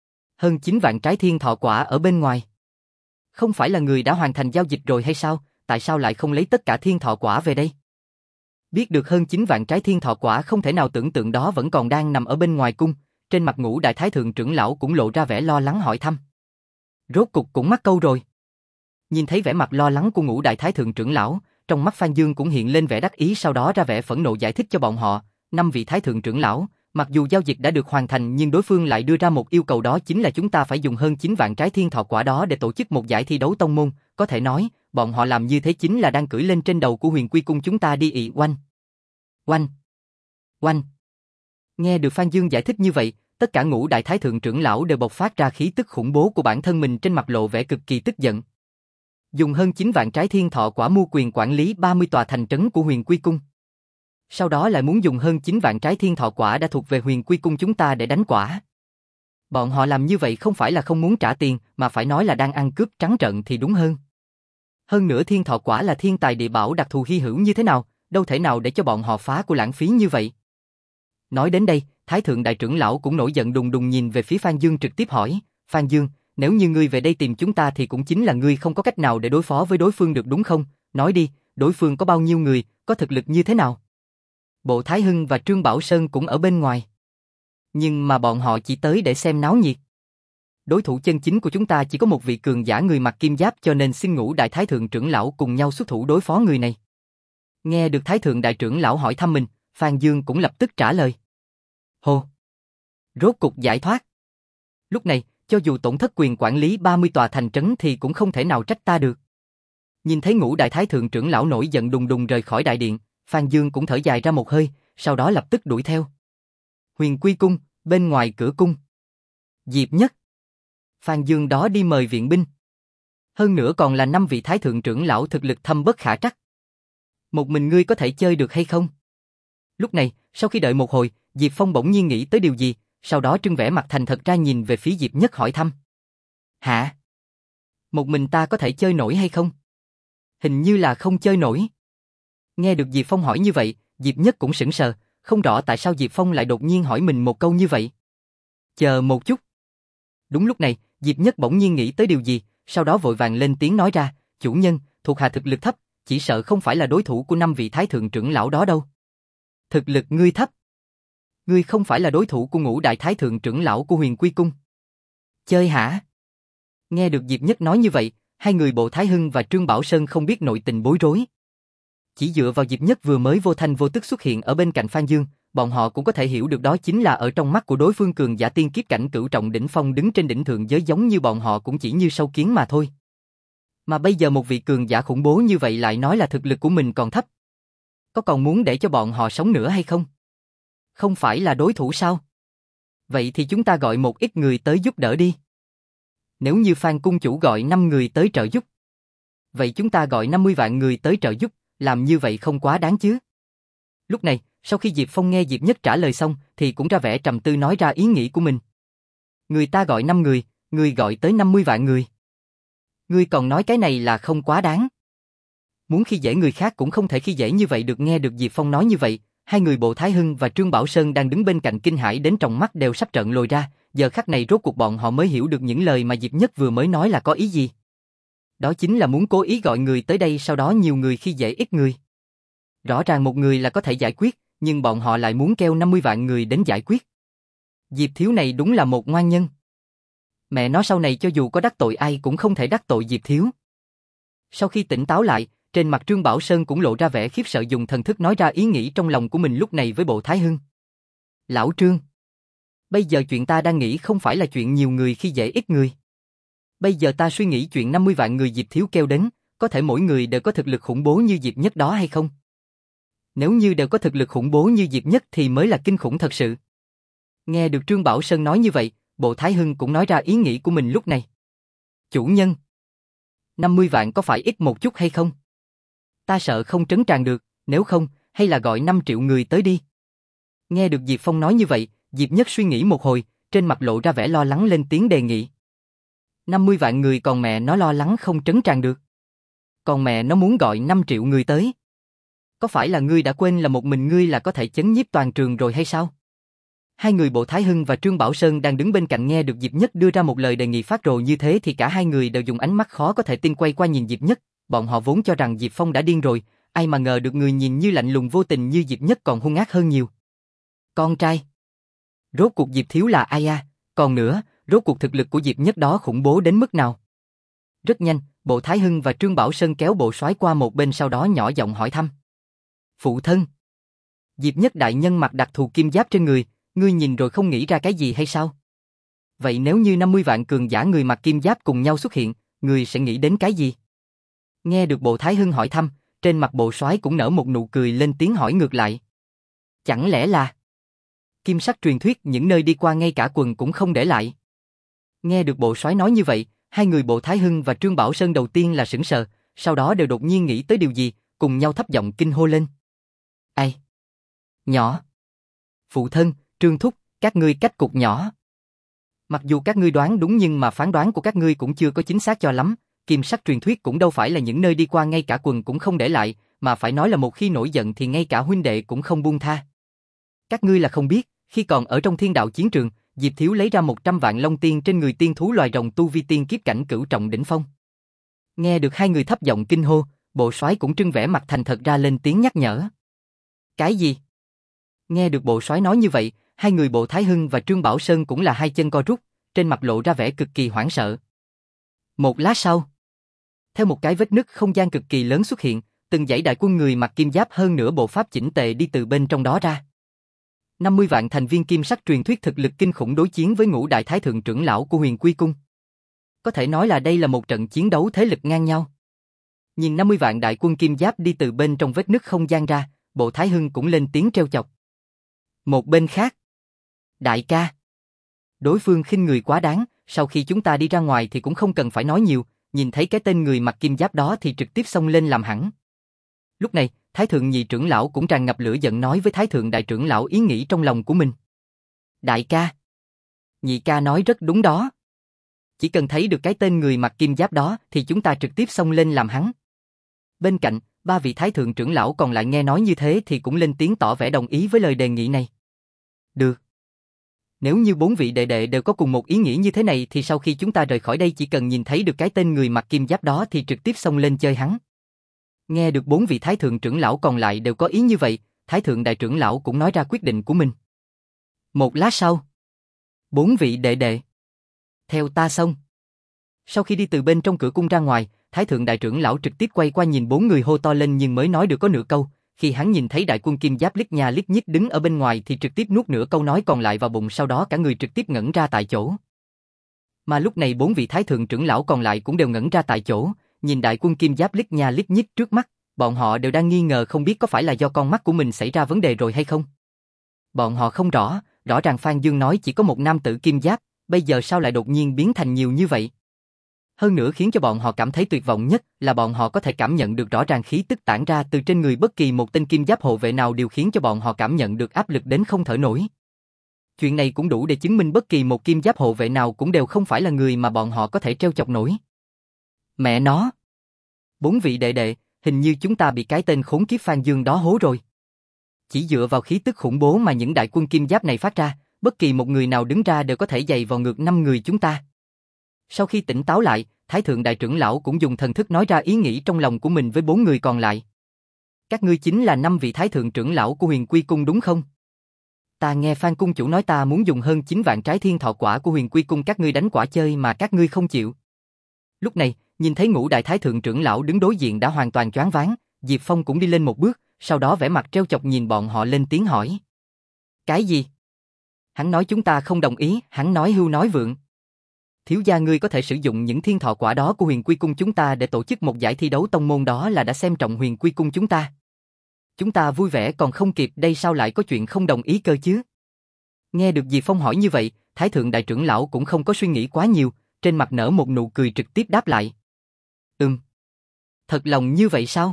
Hơn chín vạn trái thiên thọ quả ở bên ngoài. Không phải là người đã hoàn thành giao dịch rồi hay sao, tại sao lại không lấy tất cả thiên thọ quả về đây? Biết được hơn chín vạn trái thiên thọ quả không thể nào tưởng tượng đó vẫn còn đang nằm ở bên ngoài cung, trên mặt Ngũ đại thái thượng trưởng lão cũng lộ ra vẻ lo lắng hỏi thăm. Rốt cục cũng mắc câu rồi. Nhìn thấy vẻ mặt lo lắng của Ngũ đại thái thượng trưởng lão, trong mắt Phan Dương cũng hiện lên vẻ đắc ý, sau đó ra vẻ phẫn nộ giải thích cho bọn họ, năm vị thái thượng trưởng lão, mặc dù giao dịch đã được hoàn thành nhưng đối phương lại đưa ra một yêu cầu, đó chính là chúng ta phải dùng hơn chín vạn trái thiên thọ quả đó để tổ chức một giải thi đấu tông môn, có thể nói, bọn họ làm như thế chính là đang cưỡi lên trên đầu của Huyền Quy Cung chúng ta đi ị oanh. Oanh. Oanh. Nghe được Phan Dương giải thích như vậy, tất cả Ngũ đại thái thượng trưởng lão đều bộc phát ra khí tức khủng bố của bản thân mình, trên mặt lộ vẻ cực kỳ tức giận. Dùng hơn chín vạn trái thiên thọ quả mua quyền quản lý ba mươi tòa thành trấn của Huyền Quy Cung. Sau đó lại muốn dùng hơn chín vạn trái thiên thọ quả đã thuộc về Huyền Quy Cung chúng ta để đánh quả. Bọn họ làm như vậy không phải là không muốn trả tiền, mà phải nói là đang ăn cướp trắng trợn thì đúng hơn. Hơn nữa thiên thọ quả là thiên tài địa bảo đặc thù hy hữu như thế nào, đâu thể nào để cho bọn họ phá của lãng phí như vậy. Nói đến đây, Thái thượng đại trưởng lão cũng nổi giận đùng đùng nhìn về phía Phan Dương trực tiếp hỏi, Phan Dương, nếu như ngươi về đây tìm chúng ta thì cũng chính là ngươi không có cách nào để đối phó với đối phương được đúng không? Nói đi, đối phương có bao nhiêu người, có thực lực như thế nào? Bộ Thái Hưng và Trương Bảo Sơn cũng ở bên ngoài. Nhưng mà bọn họ chỉ tới để xem náo nhiệt. Đối thủ chân chính của chúng ta chỉ có một vị cường giả người mặc kim giáp, cho nên xin Ngũ đại thái thượng trưởng lão cùng nhau xuất thủ đối phó người này. Nghe được Thái thượng đại trưởng lão hỏi thăm mình, Phan Dương cũng lập tức trả lời. Hồ! Rốt cục giải thoát. Lúc này, cho dù tổn thất quyền quản lý ba mươi tòa thành trấn thì cũng không thể nào trách ta được. Nhìn thấy Ngũ đại thái thượng trưởng lão nổi giận đùng đùng rời khỏi đại điện, Phan Dương cũng thở dài ra một hơi, sau đó lập tức đuổi theo. Huyền Quy Cung, bên ngoài cửa cung. Diệp Nhất. Phan Dương đó đi mời viện binh. Hơn nữa còn là năm vị thái thượng trưởng lão thực lực thâm bất khả trắc. Một mình ngươi có thể chơi được hay không? Lúc này, sau khi đợi một hồi, Diệp Phong bỗng nhiên nghĩ tới điều gì, sau đó trưng vẻ mặt thành thật ra nhìn về phía Diệp Nhất hỏi thăm. Hả? Một mình ta có thể chơi nổi hay không? Hình như là không chơi nổi. Nghe được Diệp Phong hỏi như vậy, Diệp Nhất cũng sững sờ, không rõ tại sao Diệp Phong lại đột nhiên hỏi mình một câu như vậy. Chờ một chút. Đúng lúc này, Diệp Nhất bỗng nhiên nghĩ tới điều gì, sau đó vội vàng lên tiếng nói ra, chủ nhân, thuộc hạ thực lực thấp, chỉ sợ không phải là đối thủ của năm vị thái thượng trưởng lão đó đâu. Thực lực ngươi thấp? Ngươi không phải là đối thủ của Ngũ đại thái thượng trưởng lão của Huyền Quy Cung? Chơi hả? Nghe được Diệp Nhất nói như vậy, hai người Bộ Thái Hưng và Trương Bảo Sơn không biết nội tình bối rối. Chỉ dựa vào Diệp Nhất vừa mới vô thanh vô tức xuất hiện ở bên cạnh Phan Dương, bọn họ cũng có thể hiểu được đó chính là ở trong mắt của đối phương cường giả tiên kiếp cảnh cửu trọng đỉnh phong đứng trên đỉnh thượng giới, giống như bọn họ cũng chỉ như sâu kiến mà thôi. Mà bây giờ một vị cường giả khủng bố như vậy lại nói là thực lực của mình còn thấp. Có còn muốn để cho bọn họ sống nữa hay không? Không phải là đối thủ sao? Vậy thì chúng ta gọi một ít người tới giúp đỡ đi. Nếu như Phan cung chủ gọi năm người tới trợ giúp, vậy chúng ta gọi năm mươi vạn người tới trợ giúp, làm như vậy không quá đáng chứ? Lúc này, sau khi Diệp Phong nghe Diệp Nhất trả lời xong, thì cũng ra vẻ trầm tư nói ra ý nghĩ của mình. Người ta gọi năm người, người gọi tới năm mươi vạn người. Ngươi còn nói cái này là không quá đáng. Muốn khi dễ người khác cũng không thể khi dễ như vậy được. Nghe được Diệp Phong nói như vậy, hai người Bộ Thái Hưng và Trương Bảo Sơn đang đứng bên cạnh kinh hãi đến tròng mắt đều sắp trợn lồi ra, giờ khắc này rốt cuộc bọn họ mới hiểu được những lời mà Diệp Nhất vừa mới nói là có ý gì. Đó chính là muốn cố ý gọi người tới đây sau đó nhiều người khi dễ ít người. Rõ ràng một người là có thể giải quyết, nhưng bọn họ lại muốn kêu năm mươi vạn người đến giải quyết. Diệp Thiếu này đúng là một ngoan nhân. Mẹ nó sau này cho dù có đắc tội ai cũng không thể đắc tội Diệp Thiếu. Sau khi tỉnh táo lại, trên mặt Trương Bảo Sơn cũng lộ ra vẻ khiếp sợ, dùng thần thức nói ra ý nghĩ trong lòng của mình lúc này với Bộ Thái Hưng. Lão Trương, bây giờ chuyện ta đang nghĩ không phải là chuyện nhiều người khi dễ ít người. Bây giờ ta suy nghĩ chuyện năm mươi vạn người Diệp Thiếu kêu đến, có thể mỗi người đều có thực lực khủng bố như Diệp Nhất đó hay không? Nếu như đều có thực lực khủng bố như Diệp Nhất thì mới là kinh khủng thật sự. Nghe được Trương Bảo Sơn nói như vậy, Bộ Thái Hưng cũng nói ra ý nghĩ của mình lúc này. Chủ nhân, năm mươi vạn có phải ít một chút hay không? Ta sợ không trấn tràn được, nếu không, hay là gọi năm triệu người tới đi. Nghe được Diệp Phong nói như vậy, Diệp Nhất suy nghĩ một hồi, trên mặt lộ ra vẻ lo lắng lên tiếng đề nghị. năm mươi vạn người còn mẹ nó lo lắng không trấn tràn được. Còn mẹ nó muốn gọi năm triệu người tới. Có phải là ngươi đã quên là một mình ngươi là có thể chấn nhiếp toàn trường rồi hay sao? Hai người Bộ Thái Hưng và Trương Bảo Sơn đang đứng bên cạnh nghe được Diệp Nhất đưa ra một lời đề nghị phát rồ như thế thì cả hai người đều dùng ánh mắt khó có thể tin quay qua nhìn Diệp Nhất. Bọn họ vốn cho rằng Diệp Phong đã điên rồi, ai mà ngờ được người nhìn như lạnh lùng vô tình như Diệp Nhất còn hung ác hơn nhiều. Con trai, rốt cuộc Diệp Thiếu là ai à? Còn nữa, rốt cuộc thực lực của Diệp Nhất đó khủng bố đến mức nào? Rất nhanh, Bộ Thái Hưng và Trương Bảo Sơn kéo Bộ Soái qua một bên sau đó nhỏ giọng hỏi thăm. Phụ thân, Diệp Nhất đại nhân mặc đặc thù kim giáp trên người, ngươi nhìn rồi không nghĩ ra cái gì hay sao? Vậy nếu như năm mươi vạn cường giả người mặc kim giáp cùng nhau xuất hiện, ngươi sẽ nghĩ đến cái gì? Nghe được Bộ Thái Hưng hỏi thăm, trên mặt Bộ Soái cũng nở một nụ cười lên tiếng hỏi ngược lại. Chẳng lẽ là kim sắc truyền thuyết những nơi đi qua ngay cả quần cũng không để lại? Nghe được Bộ Soái nói như vậy, hai người Bộ Thái Hưng và Trương Bảo Sơn đầu tiên là sững sờ, sau đó đều đột nhiên nghĩ tới điều gì, cùng nhau thấp giọng kinh hô lên. Ai? Nhỏ. Phụ thân, Trương Thúc, các ngươi cách cục nhỏ. Mặc dù các ngươi đoán đúng nhưng mà phán đoán của các ngươi cũng chưa có chính xác cho lắm, kim sắc truyền thuyết cũng đâu phải là những nơi đi qua ngay cả quần cũng không để lại, mà phải nói là một khi nổi giận thì ngay cả huynh đệ cũng không buông tha. Các ngươi là không biết, khi còn ở trong thiên đạo chiến trường, Diệp Thiếu lấy ra một trăm vạn long tiên trên người tiên thú loài rồng tu vi tiên kiếp cảnh cửu trọng đỉnh phong. Nghe được hai người thấp giọng kinh hô, Bộ Soái cũng trưng vẻ mặt thành thật ra lên tiếng nhắc nhở. Cái gì? Nghe được Bộ Soái nói như vậy, hai người Bộ Thái Hưng và Trương Bảo Sơn cũng là hai chân co rút, trên mặt lộ ra vẻ cực kỳ hoảng sợ. Một lát sau, theo một cái vết nứt không gian cực kỳ lớn xuất hiện, từng dãy đại quân người mặc kim giáp hơn nửa bộ pháp chỉnh tề đi từ bên trong đó ra. năm mươi vạn thành viên kim sắc truyền thuyết thực lực kinh khủng đối chiến với ngũ đại thái thượng trưởng lão của Huyền Quy Cung. Có thể nói là đây là một trận chiến đấu thế lực ngang nhau. Nhìn năm mươi vạn đại quân kim giáp đi từ bên trong vết nứt không gian ra, Bộ Thái Hưng cũng lên tiếng trêu chọc. Một bên khác, đại ca, đối phương khinh người quá đáng, sau khi chúng ta đi ra ngoài thì cũng không cần phải nói nhiều, nhìn thấy cái tên người mặc kim giáp đó thì trực tiếp xông lên làm hẳn. Lúc này, Thái thượng nhị trưởng lão cũng tràn ngập lửa giận nói với Thái thượng đại trưởng lão ý nghĩ trong lòng của mình. Đại ca, nhị ca nói rất đúng đó. Chỉ cần thấy được cái tên người mặc kim giáp đó thì chúng ta trực tiếp xông lên làm hắn. Bên cạnh, ba vị Thái thượng trưởng lão còn lại nghe nói như thế thì cũng lên tiếng tỏ vẻ đồng ý với lời đề nghị này. Được. Nếu như bốn vị đệ đệ đều có cùng một ý nghĩ như thế này thì sau khi chúng ta rời khỏi đây chỉ cần nhìn thấy được cái tên người mặc kim giáp đó thì trực tiếp xông lên chơi hắn. Nghe được bốn vị Thái thượng trưởng lão còn lại đều có ý như vậy, Thái thượng đại trưởng lão cũng nói ra quyết định của mình. Một lát sau, bốn vị đệ đệ, theo ta xông. Sau khi đi từ bên trong cửa cung ra ngoài, Thái thượng đại trưởng lão trực tiếp quay qua nhìn bốn người hô to lên nhưng mới nói được có nửa câu, khi hắn nhìn thấy đại quân kim giáp liếc nha liếc nhích đứng ở bên ngoài thì trực tiếp nuốt nửa câu nói còn lại vào bụng, sau đó cả người trực tiếp ngẩn ra tại chỗ. Mà lúc này bốn vị Thái thượng trưởng lão còn lại cũng đều ngẩn ra tại chỗ, nhìn đại quân kim giáp liếc nha liếc nhích trước mắt, bọn họ đều đang nghi ngờ không biết có phải là do con mắt của mình xảy ra vấn đề rồi hay không. Bọn họ không rõ, rõ ràng Phan Dương nói chỉ có một nam tử kim giáp, bây giờ sao lại đột nhiên biến thành nhiều như vậy? Hơn nữa khiến cho bọn họ cảm thấy tuyệt vọng nhất là bọn họ có thể cảm nhận được rõ ràng khí tức tản ra từ trên người bất kỳ một tên kim giáp hộ vệ nào đều khiến cho bọn họ cảm nhận được áp lực đến không thở nổi. Chuyện này cũng đủ để chứng minh bất kỳ một kim giáp hộ vệ nào cũng đều không phải là người mà bọn họ có thể trêu chọc nổi. Mẹ nó! Bốn vị đệ đệ, hình như chúng ta bị cái tên khốn kiếp Phan Dương đó hố rồi. Chỉ dựa vào khí tức khủng bố mà những đại quân kim giáp này phát ra, bất kỳ một người nào đứng ra đều có thể giày vào ngược năm người chúng ta. Sau khi tỉnh táo lại, Thái thượng đại trưởng lão cũng dùng thần thức nói ra ý nghĩ trong lòng của mình với bốn người còn lại. Các ngươi chính là năm vị thái thượng trưởng lão của Huyền Quy Cung đúng không? Ta nghe Phan cung chủ nói ta muốn dùng hơn chín vạn trái thiên thọ quả của Huyền Quy Cung các ngươi đánh quả chơi mà các ngươi không chịu. Lúc này, nhìn thấy ngũ đại thái thượng trưởng lão đứng đối diện đã hoàn toàn choáng váng, Diệp Phong cũng đi lên một bước, sau đó vẻ mặt trêu chọc nhìn bọn họ lên tiếng hỏi. Cái gì? Hắn nói chúng ta không đồng ý, hắn nói hưu nói vượng. Thiếu gia ngươi có thể sử dụng những thiên thọ quả đó của Huyền Quy Cung chúng ta để tổ chức một giải thi đấu tông môn đó là đã xem trọng Huyền Quy Cung chúng ta. Chúng ta vui vẻ còn không kịp đây sao lại có chuyện không đồng ý cơ chứ? Nghe được Diệp Phong hỏi như vậy, Thái thượng đại trưởng lão cũng không có suy nghĩ quá nhiều, trên mặt nở một nụ cười trực tiếp đáp lại. Ừm. Thật lòng như vậy sao?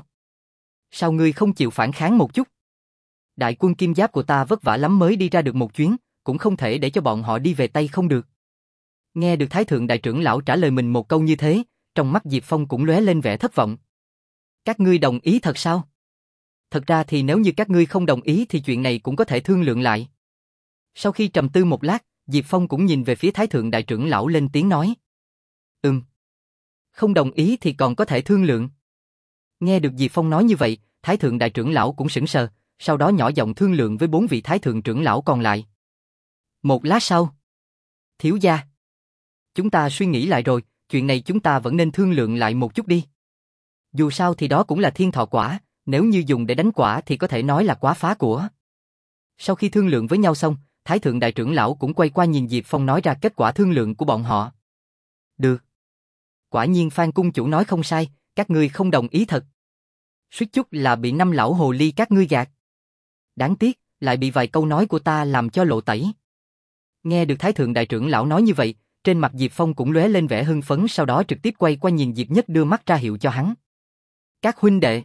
Sao ngươi không chịu phản kháng một chút? Đại quân kim giáp của ta vất vả lắm mới đi ra được một chuyến, cũng không thể để cho bọn họ đi về tay không được. Nghe được Thái thượng đại trưởng lão trả lời mình một câu như thế, trong mắt Diệp Phong cũng lóe lên vẻ thất vọng. Các ngươi đồng ý thật sao? Thật ra thì nếu như các ngươi không đồng ý thì chuyện này cũng có thể thương lượng lại. Sau khi trầm tư một lát, Diệp Phong cũng nhìn về phía Thái thượng đại trưởng lão lên tiếng nói. Ừm. Không đồng ý thì còn có thể thương lượng. Nghe được Diệp Phong nói như vậy, Thái thượng đại trưởng lão cũng sững sờ, sau đó nhỏ giọng thương lượng với bốn vị Thái thượng trưởng lão còn lại. Một lát sau. Thiếu gia. Chúng ta suy nghĩ lại rồi, chuyện này chúng ta vẫn nên thương lượng lại một chút đi. Dù sao thì đó cũng là thiên thọ quả, nếu như dùng để đánh quả thì có thể nói là quá phá của. Sau khi thương lượng với nhau xong, Thái thượng đại trưởng lão cũng quay qua nhìn Diệp Phong nói ra kết quả thương lượng của bọn họ. Được. Quả nhiên Phan cung chủ nói không sai, các ngươi không đồng ý thật. Suýt chút là bị năm lão hồ ly các ngươi gạt. Đáng tiếc, lại bị vài câu nói của ta làm cho lộ tẩy. Nghe được Thái thượng đại trưởng lão nói như vậy, trên mặt Diệp Phong cũng lóe lên vẻ hưng phấn sau đó trực tiếp quay qua nhìn Diệp Nhất đưa mắt ra hiệu cho hắn. Các huynh đệ.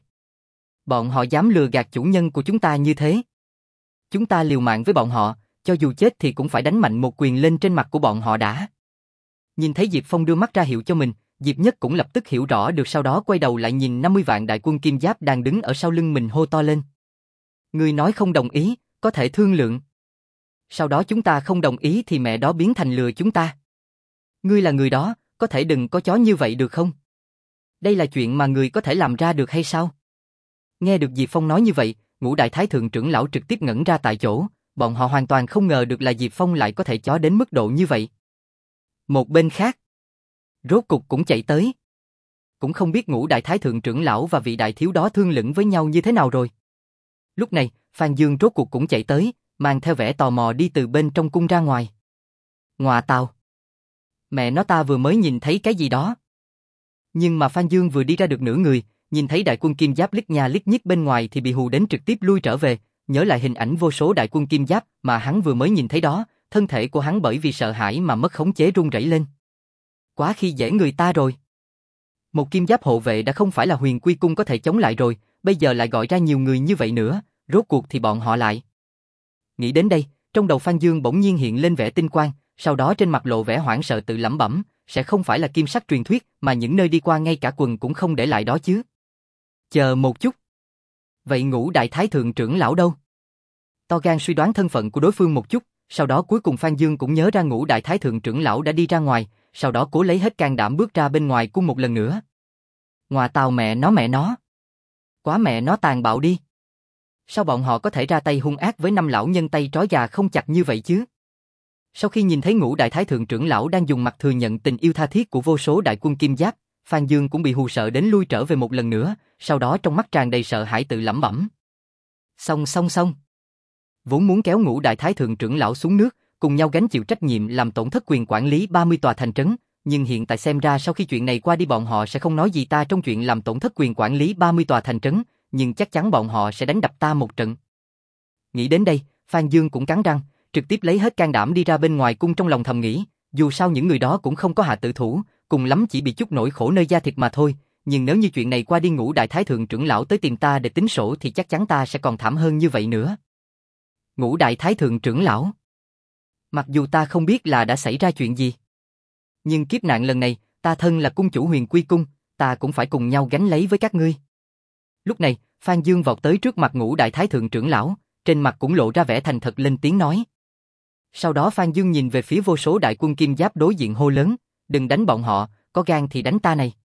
Bọn họ dám lừa gạt chủ nhân của chúng ta như thế. Chúng ta liều mạng với bọn họ, cho dù chết thì cũng phải đánh mạnh một quyền lên trên mặt của bọn họ đã. Nhìn thấy Diệp Phong đưa mắt ra hiệu cho mình, Diệp Nhất cũng lập tức hiểu rõ được sau đó quay đầu lại nhìn năm mươi vạn đại quân kim giáp đang đứng ở sau lưng mình hô to lên. Ngươi nói không đồng ý, có thể thương lượng. Sau đó chúng ta không đồng ý thì mẹ đó biến thành lừa chúng ta. Ngươi là người đó, có thể đừng có chó như vậy được không? Đây là chuyện mà người có thể làm ra được hay sao? Nghe được Diệp Phong nói như vậy, ngũ đại thái thượng trưởng lão trực tiếp ngẩn ra tại chỗ, bọn họ hoàn toàn không ngờ được là Diệp Phong lại có thể chó đến mức độ như vậy. Một bên khác, rốt cục cũng chạy tới. Cũng không biết ngũ đại thái thượng trưởng lão và vị đại thiếu đó thương lượng với nhau như thế nào rồi. Lúc này, Phan Dương rốt cuộc cũng chạy tới, mang theo vẻ tò mò đi từ bên trong cung ra ngoài. Ngọa tào. Mẹ nó ta vừa mới nhìn thấy cái gì đó. Nhưng mà Phan Dương vừa đi ra được nửa người, nhìn thấy đại quân kim giáp lít nha lít nhít bên ngoài thì bị hù đến trực tiếp lui trở về, nhớ lại hình ảnh vô số đại quân kim giáp mà hắn vừa mới nhìn thấy đó, thân thể của hắn bởi vì sợ hãi mà mất khống chế run rẩy lên. Quá khi dễ người ta rồi. Một kim giáp hộ vệ đã không phải là Huyền Quy Cung có thể chống lại rồi, bây giờ lại gọi ra nhiều người như vậy nữa, rốt cuộc thì bọn họ lại. Nghĩ đến đây, trong đầu Phan Dương bỗng nhiên hiện lên vẻ tinh quang, sau đó trên mặt lộ vẻ hoảng sợ tự lẩm bẩm, sẽ không phải là kim sắc truyền thuyết mà những nơi đi qua ngay cả quần cũng không để lại đó chứ. Chờ một chút. Vậy ngũ đại thái thượng trưởng lão đâu? To gan suy đoán thân phận của đối phương một chút, sau đó cuối cùng Phan Dương cũng nhớ ra ngũ đại thái thượng trưởng lão đã đi ra ngoài, sau đó cố lấy hết can đảm bước ra bên ngoài cung một lần nữa. Ngọa tào mẹ nó mẹ nó. Quá mẹ nó tàn bạo đi. Sao bọn họ có thể ra tay hung ác với năm lão nhân tay trói gà không chặt như vậy chứ? Sau khi nhìn thấy ngũ đại thái thượng trưởng lão đang dùng mặt thừa nhận tình yêu tha thiết của vô số đại quân kim giáp, Phan Dương cũng bị hù sợ đến lui trở về một lần nữa, sau đó trong mắt tràn đầy sợ hãi tự lẩm bẩm. Xong xong xong. Vốn muốn kéo ngũ đại thái thượng trưởng lão xuống nước, cùng nhau gánh chịu trách nhiệm làm tổn thất quyền quản lý ba mươi tòa thành trấn, nhưng hiện tại xem ra sau khi chuyện này qua đi bọn họ sẽ không nói gì ta trong chuyện làm tổn thất quyền quản lý ba mươi tòa thành trấn, nhưng chắc chắn bọn họ sẽ đánh đập ta một trận. Nghĩ đến đây, Phan Dương cũng cắn răng, trực tiếp lấy hết can đảm đi ra bên ngoài cung trong lòng thầm nghĩ, dù sao những người đó cũng không có hạ tử thủ, cùng lắm chỉ bị chút nỗi khổ nơi da thịt mà thôi, nhưng nếu như chuyện này qua đi Ngũ Đại Thái Thượng trưởng lão tới tìm ta để tính sổ thì chắc chắn ta sẽ còn thảm hơn như vậy nữa. Ngũ Đại Thái Thượng trưởng lão. Mặc dù ta không biết là đã xảy ra chuyện gì, nhưng kiếp nạn lần này, ta thân là cung chủ Huyền Quy Cung, ta cũng phải cùng nhau gánh lấy với các ngươi. Lúc này, Phan Dương vọt tới trước mặt Ngũ Đại Thái Thượng trưởng lão, trên mặt cũng lộ ra vẻ thành thật lên tiếng nói. Sau đó Phan Dương nhìn về phía vô số đại quân kim giáp đối diện hô lớn, đừng đánh bọn họ, có gan thì đánh ta này.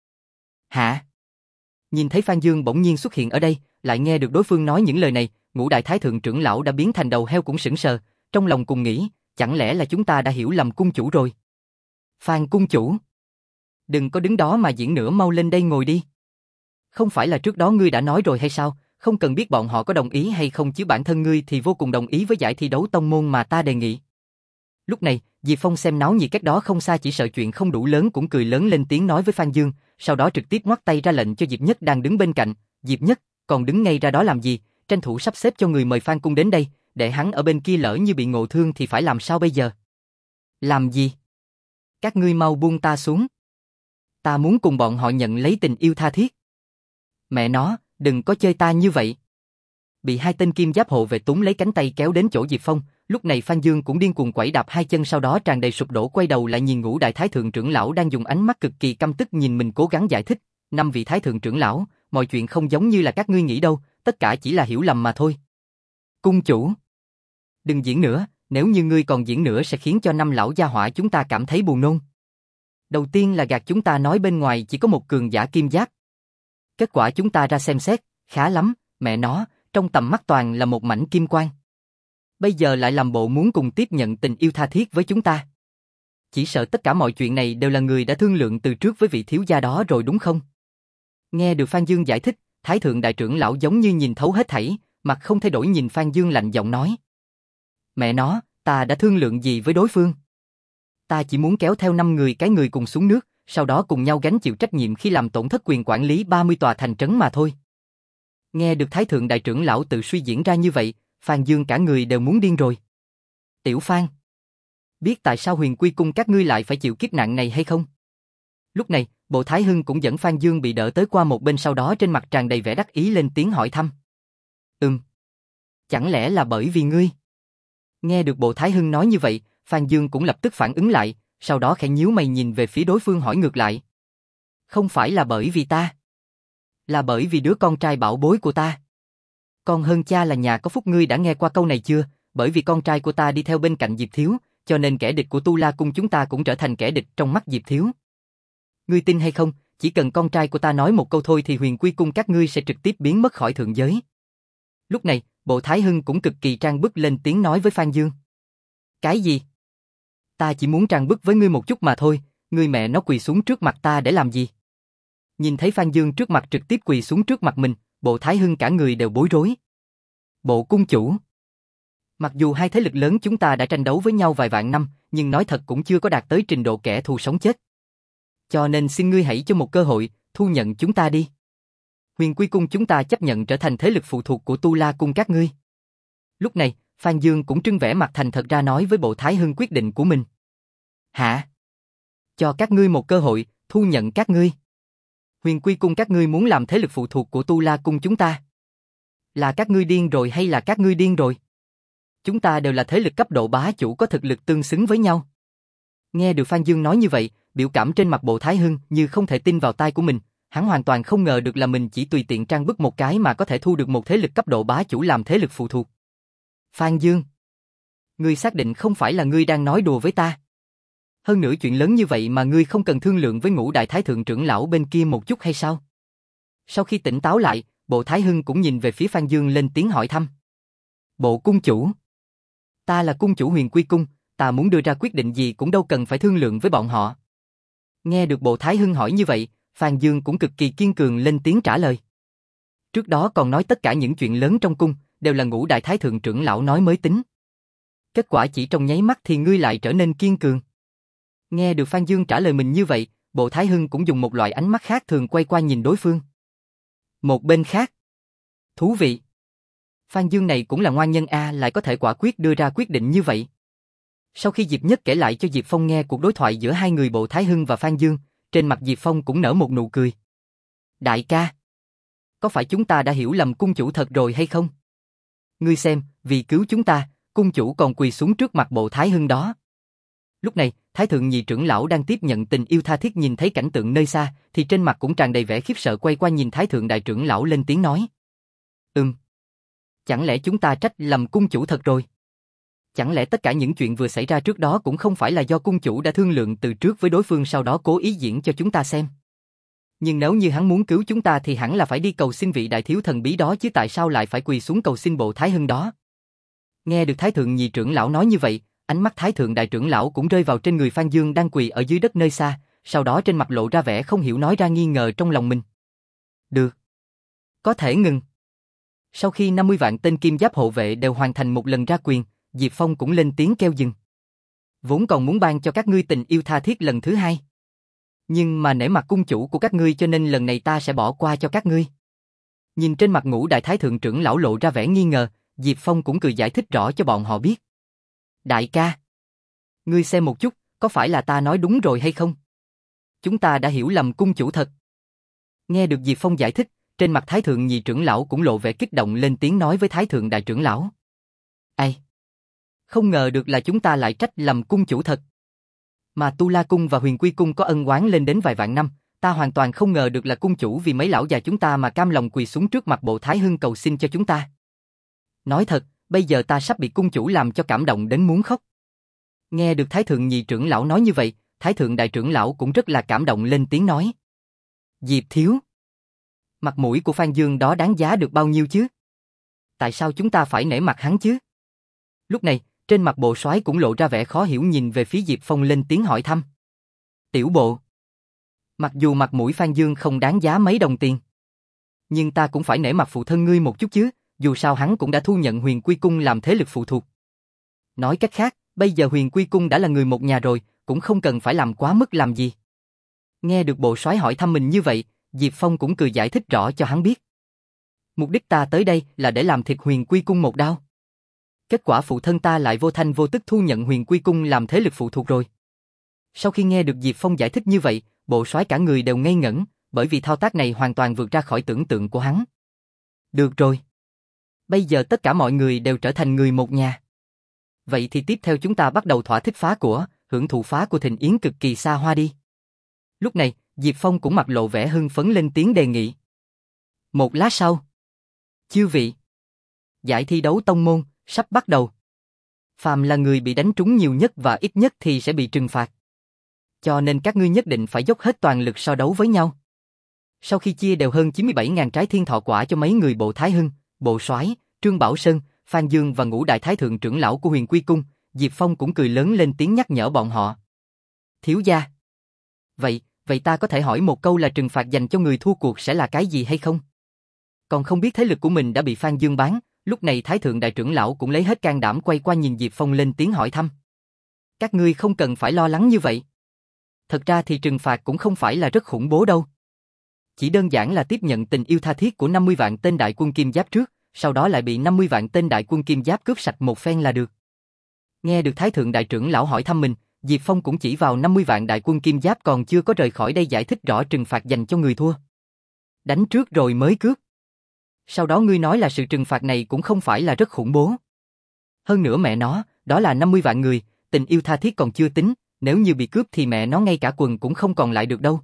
Hả? Nhìn thấy Phan Dương bỗng nhiên xuất hiện ở đây, lại nghe được đối phương nói những lời này, Ngũ Đại Thái Thượng trưởng lão đã biến thành đầu heo cũng sững sờ, trong lòng cùng nghĩ, chẳng lẽ là chúng ta đã hiểu lầm cung chủ rồi? Phan cung chủ, đừng có đứng đó mà diễn nữa, mau lên đây ngồi đi. Không phải là trước đó ngươi đã nói rồi hay sao, không cần biết bọn họ có đồng ý hay không chứ bản thân ngươi thì vô cùng đồng ý với giải thi đấu tông môn mà ta đề nghị. Lúc này, Diệp Phong xem náo nhiệt cách đó không xa chỉ sợ chuyện không đủ lớn cũng cười lớn lên tiếng nói với Phan Dương, sau đó trực tiếp ngoắc tay ra lệnh cho Diệp Nhất đang đứng bên cạnh, Diệp Nhất, còn đứng ngay ra đó làm gì, tranh thủ sắp xếp cho người mời Phan Cung đến đây, để hắn ở bên kia lỡ như bị ngộ thương thì phải làm sao bây giờ? Làm gì? Các ngươi mau buông ta xuống. Ta muốn cùng bọn họ nhận lấy tình yêu tha thiết. Mẹ nó, đừng có chơi ta như vậy. Bị hai tên kim giáp hộ vệ túng lấy cánh tay kéo đến chỗ Diệp Phong, lúc này Phan Dương cũng điên cuồng quẩy đạp hai chân sau đó tràn đầy sụp đổ quay đầu lại nhìn Ngũ Đại Thái Thượng trưởng lão đang dùng ánh mắt cực kỳ căm tức nhìn mình cố gắng giải thích, năm vị Thái Thượng trưởng lão, mọi chuyện không giống như là các ngươi nghĩ đâu, tất cả chỉ là hiểu lầm mà thôi. Cung chủ, đừng diễn nữa, nếu như ngươi còn diễn nữa sẽ khiến cho năm lão gia hỏa chúng ta cảm thấy buồn nôn. Đầu tiên là gạt chúng ta nói bên ngoài chỉ có một cường giả kim giáp. Kết quả chúng ta ra xem xét, khá lắm, mẹ nó, trong tầm mắt toàn là một mảnh kim quang. Bây giờ lại làm bộ muốn cùng tiếp nhận tình yêu tha thiết với chúng ta. Chỉ sợ tất cả mọi chuyện này đều là người đã thương lượng từ trước với vị thiếu gia đó rồi đúng không? Nghe được Phan Dương giải thích, Thái Thượng đại trưởng lão giống như nhìn thấu hết thảy, mặt không thay đổi nhìn Phan Dương lạnh giọng nói. Mẹ nó, ta đã thương lượng gì với đối phương? Ta chỉ muốn kéo theo năm người cái người cùng xuống nước, sau đó cùng nhau gánh chịu trách nhiệm khi làm tổn thất quyền quản lý ba mươi tòa thành trấn mà thôi. Nghe được Thái Thượng đại trưởng lão tự suy diễn ra như vậy, Phan Dương cả người đều muốn điên rồi. Tiểu Phan, biết tại sao Huyền Quy Cung các ngươi lại phải chịu kiếp nạn này hay không? Lúc này, Bộ Thái Hưng cũng dẫn Phan Dương bị đỡ tới qua một bên sau đó trên mặt tràn đầy vẻ đắc ý lên tiếng hỏi thăm. Ừm. Chẳng lẽ là bởi vì ngươi? Nghe được Bộ Thái Hưng nói như vậy, Phan Dương cũng lập tức phản ứng lại, sau đó khẽ nhíu mày nhìn về phía đối phương hỏi ngược lại. Không phải là bởi vì ta. Là bởi vì đứa con trai bảo bối của ta. Con hơn cha là nhà có phúc, ngươi đã nghe qua câu này chưa? Bởi vì con trai của ta đi theo bên cạnh Diệp Thiếu, cho nên kẻ địch của Tu La Cung chúng ta cũng trở thành kẻ địch trong mắt Diệp Thiếu. Ngươi tin hay không, chỉ cần con trai của ta nói một câu thôi thì Huyền Quy Cung các ngươi sẽ trực tiếp biến mất khỏi thượng giới. Lúc này, Bộ Thái Hưng cũng cực kỳ trang bức lên tiếng nói với Phan Dương. Cái gì? Ta chỉ muốn trang bức với ngươi một chút mà thôi, ngươi mẹ nó quỳ xuống trước mặt ta để làm gì? Nhìn thấy Phan Dương trước mặt trực tiếp quỳ xuống trước mặt mình, Bộ Thái Hưng cả người đều bối rối. Bộ cung chủ. Mặc dù hai thế lực lớn chúng ta đã tranh đấu với nhau vài vạn năm, nhưng nói thật cũng chưa có đạt tới trình độ kẻ thù sống chết. Cho nên xin ngươi hãy cho một cơ hội, thu nhận chúng ta đi. Huyền Quy Cung chúng ta chấp nhận trở thành thế lực phụ thuộc của Tu La Cung các ngươi. Lúc này, Phan Dương cũng trưng vẻ mặt thành thật ra nói với Bộ Thái Hưng quyết định của mình. Hả? Cho các ngươi một cơ hội, thu nhận các ngươi. Huyền Quy Cung các ngươi muốn làm thế lực phụ thuộc của Tu La Cung chúng ta. Là các ngươi điên rồi hay là các ngươi điên rồi? Chúng ta đều là thế lực cấp độ bá chủ có thực lực tương xứng với nhau. Nghe được Phan Dương nói như vậy, biểu cảm trên mặt Bộ Thái Hưng như không thể tin vào tai của mình, hắn hoàn toàn không ngờ được là mình chỉ tùy tiện trang bức một cái mà có thể thu được một thế lực cấp độ bá chủ làm thế lực phụ thuộc. Phan Dương, ngươi xác định không phải là ngươi đang nói đùa với ta? Hơn nữa chuyện lớn như vậy mà ngươi không cần thương lượng với Ngũ Đại Thái Thượng trưởng lão bên kia một chút hay sao? Sau khi tỉnh táo lại, Bộ Thái Hưng cũng nhìn về phía Phan Dương lên tiếng hỏi thăm. Bộ cung chủ, ta là cung chủ Huyền Quy Cung, ta muốn đưa ra quyết định gì cũng đâu cần phải thương lượng với bọn họ. Nghe được Bộ Thái Hưng hỏi như vậy, Phan Dương cũng cực kỳ kiên cường lên tiếng trả lời. Trước đó còn nói tất cả những chuyện lớn trong cung đều là Ngũ Đại Thái Thượng trưởng lão nói mới tính. Kết quả chỉ trong nháy mắt thì ngươi lại trở nên kiên cường. Nghe được Phan Dương trả lời mình như vậy, Bộ Thái Hưng cũng dùng một loại ánh mắt khác thường quay qua nhìn đối phương. Một bên khác. Thú vị. Phan Dương này cũng là ngoan nhân a, lại có thể quả quyết đưa ra quyết định như vậy. Sau khi Diệp Nhất kể lại cho Diệp Phong nghe cuộc đối thoại giữa hai người Bộ Thái Hưng và Phan Dương, trên mặt Diệp Phong cũng nở một nụ cười. Đại ca, có phải chúng ta đã hiểu lầm cung chủ thật rồi hay không? Ngươi xem, vì cứu chúng ta, cung chủ còn quỳ xuống trước mặt bộ Thái Hưng đó. Lúc này, Thái thượng nhị trưởng lão đang tiếp nhận tình yêu tha thiết nhìn thấy cảnh tượng nơi xa, thì trên mặt cũng tràn đầy vẻ khiếp sợ quay qua nhìn Thái thượng đại trưởng lão lên tiếng nói. Ừm. Chẳng lẽ chúng ta trách lầm cung chủ thật rồi? Chẳng lẽ tất cả những chuyện vừa xảy ra trước đó cũng không phải là do cung chủ đã thương lượng từ trước với đối phương sau đó cố ý diễn cho chúng ta xem? Nhưng nếu như hắn muốn cứu chúng ta thì hẳn là phải đi cầu xin vị đại thiếu thần bí đó chứ tại sao lại phải quỳ xuống cầu xin bộ Thái Hưng đó? Nghe được Thái thượng nhị trưởng lão nói như vậy, ánh mắt Thái thượng đại trưởng lão cũng rơi vào trên người Phan Dương đang quỳ ở dưới đất nơi xa, sau đó trên mặt lộ ra vẻ không hiểu nói ra nghi ngờ trong lòng mình. Được. Có thể ngừng. Sau khi năm mươi vạn tên kim giáp hộ vệ đều hoàn thành một lần ra quyền, Diệp Phong cũng lên tiếng kêu dừng. Vốn còn muốn ban cho các ngươi tình yêu tha thiết lần thứ hai. Nhưng mà nể mặt cung chủ của các ngươi cho nên lần này ta sẽ bỏ qua cho các ngươi. Nhìn trên mặt Ngũ đại thái thượng trưởng lão lộ ra vẻ nghi ngờ, Diệp Phong cũng cười giải thích rõ cho bọn họ biết. Đại ca, ngươi xem một chút, có phải là ta nói đúng rồi hay không? Chúng ta đã hiểu lầm cung chủ thật. Nghe được Diệp Phong giải thích, trên mặt Thái thượng nhị trưởng lão cũng lộ vẻ kích động lên tiếng nói với Thái thượng đại trưởng lão. Ai? Không ngờ được là chúng ta lại trách lầm cung chủ thật. Mà Tu La Cung và Huyền Quy Cung có ân oán lên đến vài vạn năm, ta hoàn toàn không ngờ được là cung chủ vì mấy lão già chúng ta mà cam lòng quỳ xuống trước mặt bộ Thái Hưng cầu xin cho chúng ta. Nói thật, bây giờ ta sắp bị cung chủ làm cho cảm động đến muốn khóc. Nghe được Thái thượng nhị trưởng lão nói như vậy, Thái thượng đại trưởng lão cũng rất là cảm động lên tiếng nói. Diệp thiếu, mặt mũi của Phan Dương đó đáng giá được bao nhiêu chứ? Tại sao chúng ta phải nể mặt hắn chứ? Lúc này, trên mặt bộ soái cũng lộ ra vẻ khó hiểu nhìn về phía Diệp Phong lên tiếng hỏi thăm. Tiểu bộ, mặc dù mặt mũi Phan Dương không đáng giá mấy đồng tiền, nhưng ta cũng phải nể mặt phụ thân ngươi một chút chứ, dù sao hắn cũng đã thu nhận Huyền Quy Cung làm thế lực phụ thuộc. Nói cách khác, bây giờ Huyền Quy Cung đã là người một nhà rồi, cũng không cần phải làm quá mức làm gì. Nghe được bộ soái hỏi thăm mình như vậy, Diệp Phong cũng cười giải thích rõ cho hắn biết. Mục đích ta tới đây là để làm thịt Huyền Quy Cung một đao. Kết quả phụ thân ta lại vô thanh vô tức thu nhận Huyền Quy Cung làm thế lực phụ thuộc rồi. Sau khi nghe được Diệp Phong giải thích như vậy, bộ soái cả người đều ngây ngẩn, bởi vì thao tác này hoàn toàn vượt ra khỏi tưởng tượng của hắn. Được rồi. Bây giờ tất cả mọi người đều trở thành người một nhà. Vậy thì tiếp theo chúng ta bắt đầu thỏa thích phá của, hưởng thụ phá của thịnh yến cực kỳ xa hoa đi. Lúc này, Diệp Phong cũng mặt lộ vẻ hưng phấn lên tiếng đề nghị. Một lát sau. Chư vị. Giải thi đấu tông môn, sắp bắt đầu. Phàm là người bị đánh trúng nhiều nhất và ít nhất thì sẽ bị trừng phạt. Cho nên các ngươi nhất định phải dốc hết toàn lực so đấu với nhau. Sau khi chia đều hơn chín mươi bảy nghìn trái thiên thọ quả cho mấy người bộ Thái Hưng, bộ soái, Trương Bảo Sơn, Phan Dương và Ngũ đại thái thượng trưởng lão của Huyền Quy Cung, Diệp Phong cũng cười lớn lên tiếng nhắc nhở bọn họ. Thiếu gia. Vậy, vậy ta có thể hỏi một câu là trừng phạt dành cho người thua cuộc sẽ là cái gì hay không? Còn không biết thế lực của mình đã bị Phan Dương bán, lúc này thái thượng đại trưởng lão cũng lấy hết can đảm quay qua nhìn Diệp Phong lên tiếng hỏi thăm. Các ngươi không cần phải lo lắng như vậy. Thật ra thì trừng phạt cũng không phải là rất khủng bố đâu. Chỉ đơn giản là tiếp nhận tình yêu tha thiết của năm mươi vạn tên đại quân kim giáp trước, sau đó lại bị năm mươi vạn tên đại quân kim giáp cướp sạch một phen là được. Nghe được thái thượng đại trưởng lão hỏi thăm mình, Diệp Phong cũng chỉ vào năm mươi vạn đại quân kim giáp còn chưa có rời khỏi đây giải thích rõ trừng phạt dành cho người thua. Đánh trước rồi mới cướp. Sau đó ngươi nói là sự trừng phạt này cũng không phải là rất khủng bố. Hơn nữa mẹ nó, đó là năm mươi vạn người, tình yêu tha thiết còn chưa tính, nếu như bị cướp thì mẹ nó ngay cả quần cũng không còn lại được đâu.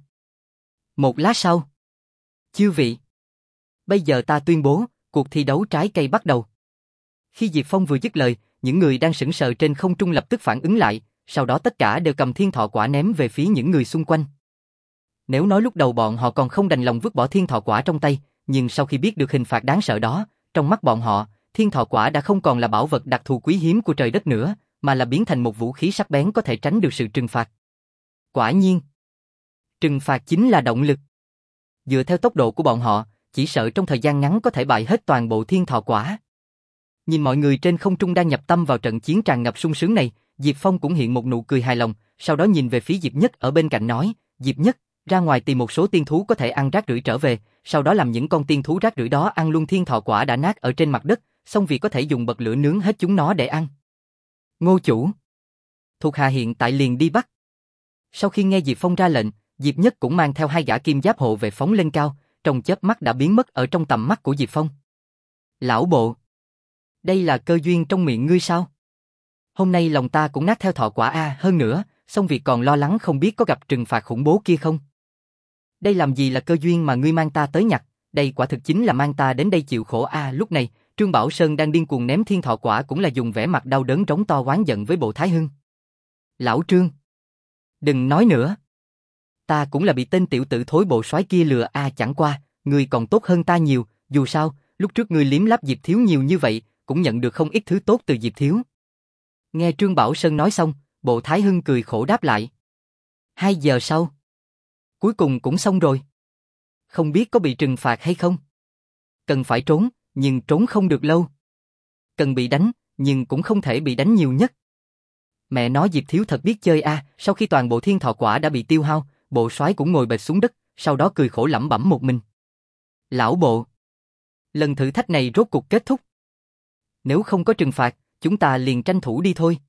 Một lát sau. Chư vị. Bây giờ ta tuyên bố, cuộc thi đấu trái cây bắt đầu. Khi Diệp Phong vừa dứt lời, những người đang sững sờ trên không trung lập tức phản ứng lại, sau đó tất cả đều cầm thiên thọ quả ném về phía những người xung quanh. Nếu nói lúc đầu bọn họ còn không đành lòng vứt bỏ thiên thọ quả trong tay, nhưng sau khi biết được hình phạt đáng sợ đó, trong mắt bọn họ, thiên thọ quả đã không còn là bảo vật đặc thù quý hiếm của trời đất nữa, mà là biến thành một vũ khí sắc bén có thể tránh được sự trừng phạt. Quả nhiên, trừng phạt chính là động lực. Dựa theo tốc độ của bọn họ, chỉ sợ trong thời gian ngắn có thể bại hết toàn bộ thiên thọ quả. Nhìn mọi người trên không trung đang nhập tâm vào trận chiến tràn ngập sung sướng này, Diệp Phong cũng hiện một nụ cười hài lòng, sau đó nhìn về phía Diệp Nhất ở bên cạnh nói, Diệp Nhất, ra ngoài tìm một số tiên thú có thể ăn rác rưởi trở về, sau đó làm những con tiên thú rác rưởi đó ăn luôn thiên thọ quả đã nát ở trên mặt đất, xong việc có thể dùng bật lửa nướng hết chúng nó để ăn. Ngô chủ. Thuộc hạ hiện tại liền đi bắt. Sau khi nghe Diệp Phong ra lệnh, Diệp Nhất cũng mang theo hai gã kim giáp hộ vệ phóng lên cao, trong chớp mắt đã biến mất ở trong tầm mắt của Diệp Phong. Lão bộ, đây là cơ duyên trong miệng ngươi sao? Hôm nay lòng ta cũng nát theo thọ quả a, hơn nữa, xong việc còn lo lắng không biết có gặp trừng phạt khủng bố kia không. Đây làm gì là cơ duyên mà ngươi mang ta tới nhặt, đây quả thực chính là mang ta đến đây chịu khổ a. Lúc này, Trương Bảo Sơn đang điên cuồng ném thiên thọ quả cũng là dùng vẻ mặt đau đớn trống to oán giận với Bộ Thái Hưng. Lão Trương, đừng nói nữa. Ta cũng là bị tên tiểu tử thối bộ soái kia lừa a, chẳng qua, ngươi còn tốt hơn ta nhiều, dù sao, lúc trước ngươi liếm láp Diệp Thiếu nhiều như vậy, cũng nhận được không ít thứ tốt từ Diệp Thiếu. Nghe Trương Bảo Sơn nói xong, Bộ Thái Hưng cười khổ đáp lại. Hai giờ sau, cuối cùng cũng xong rồi. Không biết có bị trừng phạt hay không? Cần phải trốn, nhưng trốn không được lâu. Cần bị đánh, nhưng cũng không thể bị đánh nhiều nhất. Mẹ nói Diệp Thiếu thật biết chơi a. Sau khi toàn bộ thiên thọ quả đã bị tiêu hao, bộ soái cũng ngồi bệt xuống đất, sau đó cười khổ lẩm bẩm một mình. Lão bộ, lần thử thách này rốt cuộc kết thúc. Nếu không có trừng phạt, chúng ta liền tranh thủ đi thôi.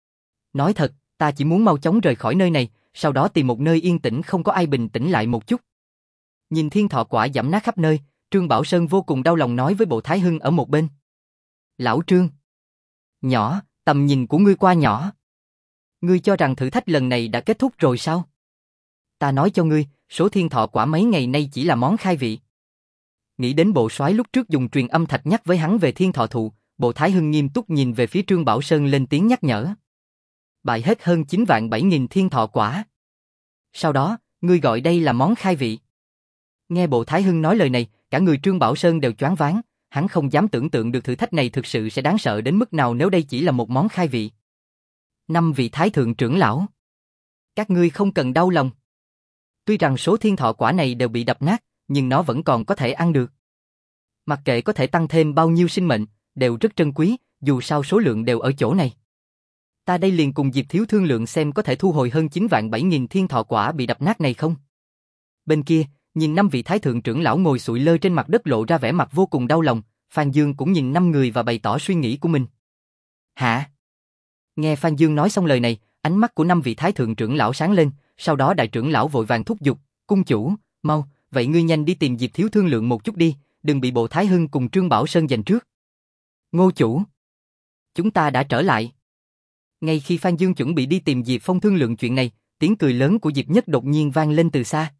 Nói thật, ta chỉ muốn mau chóng rời khỏi nơi này, sau đó tìm một nơi yên tĩnh không có ai, bình tĩnh lại một chút. Nhìn thiên thọ quả giẫm nát khắp nơi, Trương Bảo Sơn vô cùng đau lòng nói với Bộ Thái Hưng ở một bên. Lão Trương, nhỏ, tầm nhìn của ngươi quá nhỏ. Ngươi cho rằng thử thách lần này đã kết thúc rồi sao? Ta nói cho ngươi, số thiên thọ quả mấy ngày nay chỉ là món khai vị. Nghĩ đến bộ soái lúc trước dùng truyền âm thạch nhắc với hắn về thiên thọ thụ, Bộ Thái Hưng nghiêm túc nhìn về phía Trương Bảo Sơn lên tiếng nhắc nhở. Bại hết hơn chín vạn bảy nghìn thiên thọ quả. Sau đó, ngươi gọi đây là món khai vị. Nghe Bộ Thái Hưng nói lời này, cả người Trương Bảo Sơn đều choáng váng, hắn không dám tưởng tượng được thử thách này thực sự sẽ đáng sợ đến mức nào nếu đây chỉ là một món khai vị. Năm vị Thái Thượng trưởng lão. Các ngươi không cần đau lòng. Tuy rằng số thiên thọ quả này đều bị đập nát, nhưng nó vẫn còn có thể ăn được. Mặc kệ có thể tăng thêm bao nhiêu sinh mệnh, đều rất trân quý, dù sao số lượng đều ở chỗ này. Ta đây liền cùng Diệp Thiếu thương lượng xem có thể thu hồi hơn chín vạn bảy nghìn thiên thọ quả bị đập nát này không. Bên kia, nhìn năm vị Thái Thượng trưởng lão ngồi sụi lơ trên mặt đất lộ ra vẻ mặt vô cùng đau lòng, Phan Dương cũng nhìn năm người và bày tỏ suy nghĩ của mình. Hả? Nghe Phan Dương nói xong lời này, ánh mắt của năm vị Thái Thượng trưởng lão sáng lên, sau đó đại trưởng lão vội vàng thúc giục, cung chủ, mau, vậy ngươi nhanh đi tìm Diệp Thiếu thương lượng một chút đi, đừng bị Bộ Thái Hưng cùng Trương Bảo Sơn giành trước. Ngô chủ, chúng ta đã trở lại. Ngay khi Phan Dương chuẩn bị đi tìm Diệp Phong thương lượng chuyện này, tiếng cười lớn của Diệp Nhất đột nhiên vang lên từ xa.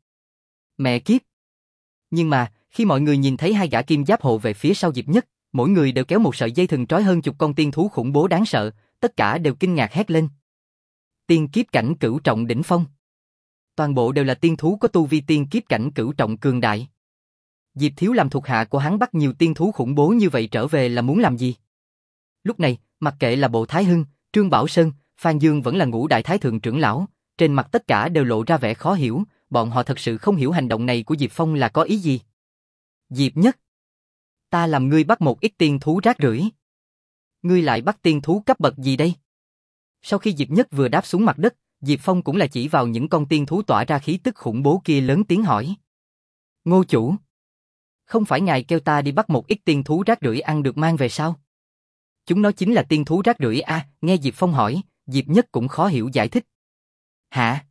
Mẹ kiếp! Nhưng mà, khi mọi người nhìn thấy hai gã kim giáp hộ về phía sau Diệp Nhất, mỗi người đều kéo một sợi dây thừng trói hơn chục con tiên thú khủng bố đáng sợ, tất cả đều kinh ngạc hét lên. Tiên kiếp cảnh cửu trọng đỉnh phong. Toàn bộ đều là tiên thú có tu vi tiên kiếp cảnh cửu trọng cường đại. Diệp Thiếu làm thuộc hạ của hắn bắt nhiều tiên thú khủng bố như vậy trở về là muốn làm gì? Lúc này, mặc kệ là Bộ Thái Hưng, Trương Bảo Sơn, Phan Dương vẫn là ngũ đại thái thượng trưởng lão, trên mặt tất cả đều lộ ra vẻ khó hiểu, bọn họ thật sự không hiểu hành động này của Diệp Phong là có ý gì. Diệp Nhất, ta làm ngươi bắt một ít tiên thú rác rưởi. Ngươi lại bắt tiên thú cấp bậc gì đây? Sau khi Diệp Nhất vừa đáp xuống mặt đất, Diệp Phong cũng là chỉ vào những con tiên thú tỏa ra khí tức khủng bố kia lớn tiếng hỏi. Ngô chủ, không phải ngài kêu ta đi bắt một ít tiên thú rác rưởi ăn được mang về sao? Chúng nó chính là tiên thú rác rưởi a, à, nghe Diệp Phong hỏi, Diệp Nhất cũng khó hiểu giải thích. Hả?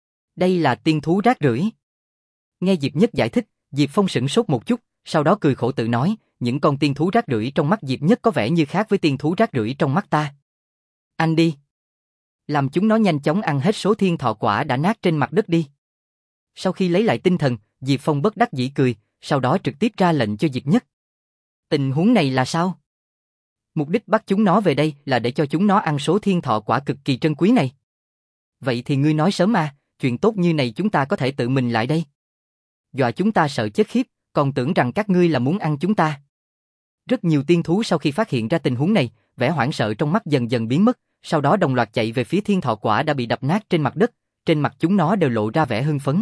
Đây là tiên thú rác rưởi? Nghe Diệp Nhất giải thích, Diệp Phong sửng sốt một chút, sau đó cười khổ tự nói, những con tiên thú rác rưởi trong mắt Diệp Nhất có vẻ như khác với tiên thú rác rưởi trong mắt ta. Anh đi. Làm chúng nó nhanh chóng ăn hết số thiên thọ quả đã nát trên mặt đất đi. Sau khi lấy lại tinh thần, Diệp Phong bất đắc dĩ cười, sau đó trực tiếp ra lệnh cho Diệp Nhất. Tình huống này là sao? Mục đích bắt chúng nó về đây là để cho chúng nó ăn số thiên thọ quả cực kỳ trân quý này. Vậy thì ngươi nói sớm à, chuyện tốt như này chúng ta có thể tự mình lại đây. Dọa chúng ta sợ chết khiếp, còn tưởng rằng các ngươi là muốn ăn chúng ta. Rất nhiều tiên thú sau khi phát hiện ra tình huống này, vẻ hoảng sợ trong mắt dần dần biến mất, sau đó đồng loạt chạy về phía thiên thọ quả đã bị đập nát trên mặt đất, trên mặt chúng nó đều lộ ra vẻ hưng phấn.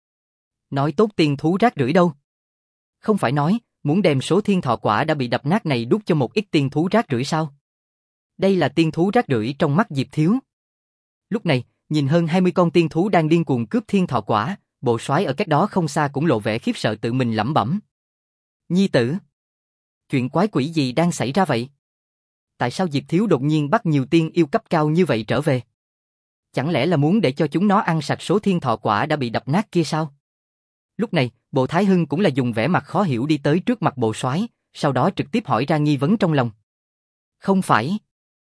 Nói tốt tiên thú rác rưởi đâu? Không phải nói, muốn đem số thiên thọ quả đã bị đập nát này đút cho một ít tiên thú rác rưởi sao? Đây là tiên thú rác rưởi trong mắt Diệp Thiếu. Lúc này, nhìn hơn hai mươi con tiên thú đang điên cuồng cướp thiên thọ quả, bộ soái ở cách đó không xa cũng lộ vẻ khiếp sợ tự mình lẩm bẩm. Nhi tử! Chuyện quái quỷ gì đang xảy ra vậy? Tại sao Diệp Thiếu đột nhiên bắt nhiều tiên yêu cấp cao như vậy trở về? Chẳng lẽ là muốn để cho chúng nó ăn sạch số thiên thọ quả đã bị đập nát kia sao? Lúc này, Bộ Thái Hưng cũng là dùng vẻ mặt khó hiểu đi tới trước mặt Bộ Soái, sau đó trực tiếp hỏi ra nghi vấn trong lòng. Không phải.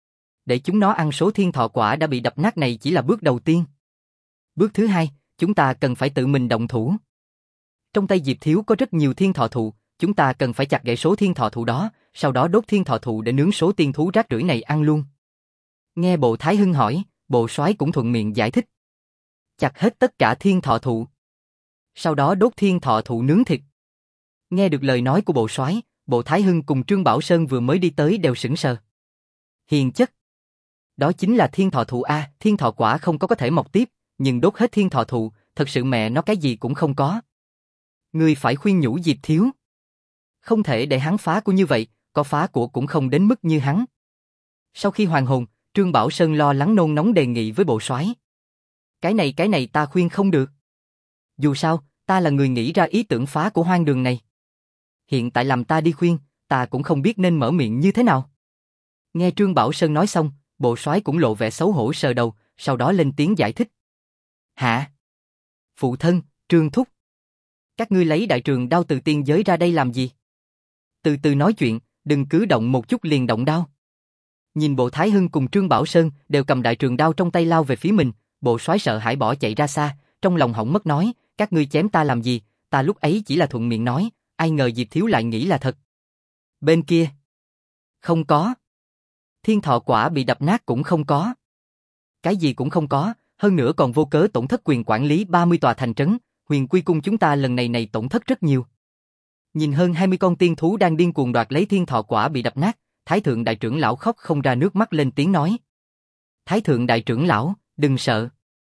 Để chúng nó ăn số thiên thọ quả đã bị đập nát này chỉ là bước đầu tiên. Bước thứ hai, chúng ta cần phải tự mình động thủ. Trong tay Diệp Thiếu có rất nhiều thiên thọ thụ, chúng ta cần phải chặt gãy số thiên thọ thụ đó, sau đó đốt thiên thọ thụ để nướng số tiên thú rác rưởi này ăn luôn. Nghe Bộ Thái Hưng hỏi, Bộ Soái cũng thuận miệng giải thích. Chặt hết tất cả thiên thọ thụ. Sau đó đốt thiên thọ thụ nướng thịt. Nghe được lời nói của Bộ Soái, Bộ Thái Hưng cùng Trương Bảo Sơn vừa mới đi tới đều sững sờ. Hiền chất. Đó chính là thiên thọ thụ a, thiên thọ quả không có có thể mọc tiếp, nhưng đốt hết thiên thọ thụ, thật sự mẹ nó cái gì cũng không có. Ngươi phải khuyên nhủ Diệp Thiếu. Không thể để hắn phá của như vậy, có phá của cũng không đến mức như hắn. Sau khi hoàn hồn, Trương Bảo Sơn lo lắng nôn nóng đề nghị với Bộ Soái. Cái này cái này ta khuyên không được. Dù sao, ta là người nghĩ ra ý tưởng phá của hoang đường này. Hiện tại làm ta đi khuyên, ta cũng không biết nên mở miệng như thế nào. Nghe Trương Bảo Sơn nói xong, Bộ Soái cũng lộ vẻ xấu hổ sờ đầu, sau đó lên tiếng giải thích. Hả? Phụ thân, Trương Thúc. Các ngươi lấy đại trường đao từ tiên giới ra đây làm gì? Từ từ nói chuyện, đừng cứ động một chút liền động đao. Nhìn Bộ Thái Hưng cùng Trương Bảo Sơn đều cầm đại trường đao trong tay lao về phía mình, Bộ Soái sợ hãi bỏ chạy ra xa, trong lòng hỏng mất nói, các ngươi chém ta làm gì, ta lúc ấy chỉ là thuận miệng nói, ai ngờ Diệp Thiếu lại nghĩ là thật. Bên kia. Không có. Thiên thọ quả bị đập nát cũng không có. Cái gì cũng không có, hơn nữa còn vô cớ tổn thất quyền quản lý ba mươi tòa thành trấn, Huyền Quy cung chúng ta lần này này tổn thất rất nhiều. Nhìn hơn hai mươi con tiên thú đang điên cuồng đoạt lấy thiên thọ quả bị đập nát, Thái thượng đại trưởng lão khóc không ra nước mắt lên tiếng nói. Thái thượng đại trưởng lão, đừng sợ.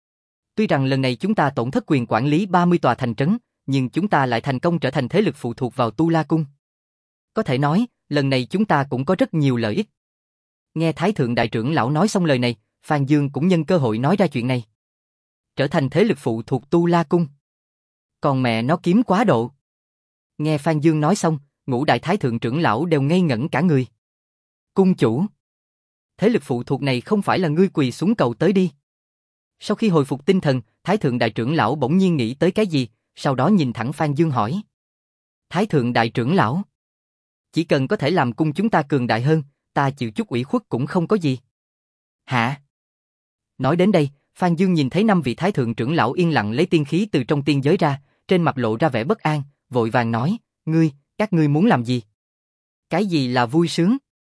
Tuy rằng lần này chúng ta tổn thất quyền quản lý ba mươi tòa thành trấn, nhưng chúng ta lại thành công trở thành thế lực phụ thuộc vào Tu La Cung. Có thể nói, lần này chúng ta cũng có rất nhiều lợi ích. Nghe Thái thượng đại trưởng lão nói xong lời này, Phan Dương cũng nhân cơ hội nói ra chuyện này. Trở thành thế lực phụ thuộc Tu La Cung. Còn mẹ nó kiếm quá độ. Nghe Phan Dương nói xong, ngũ đại thái thượng trưởng lão đều ngây ngẩn cả người. Cung chủ. Thế lực phụ thuộc này không phải là ngươi quỳ xuống cầu tới đi. Sau khi hồi phục tinh thần, Thái thượng đại trưởng lão bỗng nhiên nghĩ tới cái gì, sau đó nhìn thẳng Phan Dương hỏi. Thái thượng đại trưởng lão. Chỉ cần có thể làm cung chúng ta cường đại hơn, ta chịu chút ủy khuất cũng không có gì. Hả? Nói đến đây, Phan Dương nhìn thấy năm vị thái thượng trưởng lão yên lặng lấy tiên khí từ trong tiên giới ra, trên mặt lộ ra vẻ bất an, vội vàng nói, ngươi, các ngươi muốn làm gì? Cái gì là vui sướng?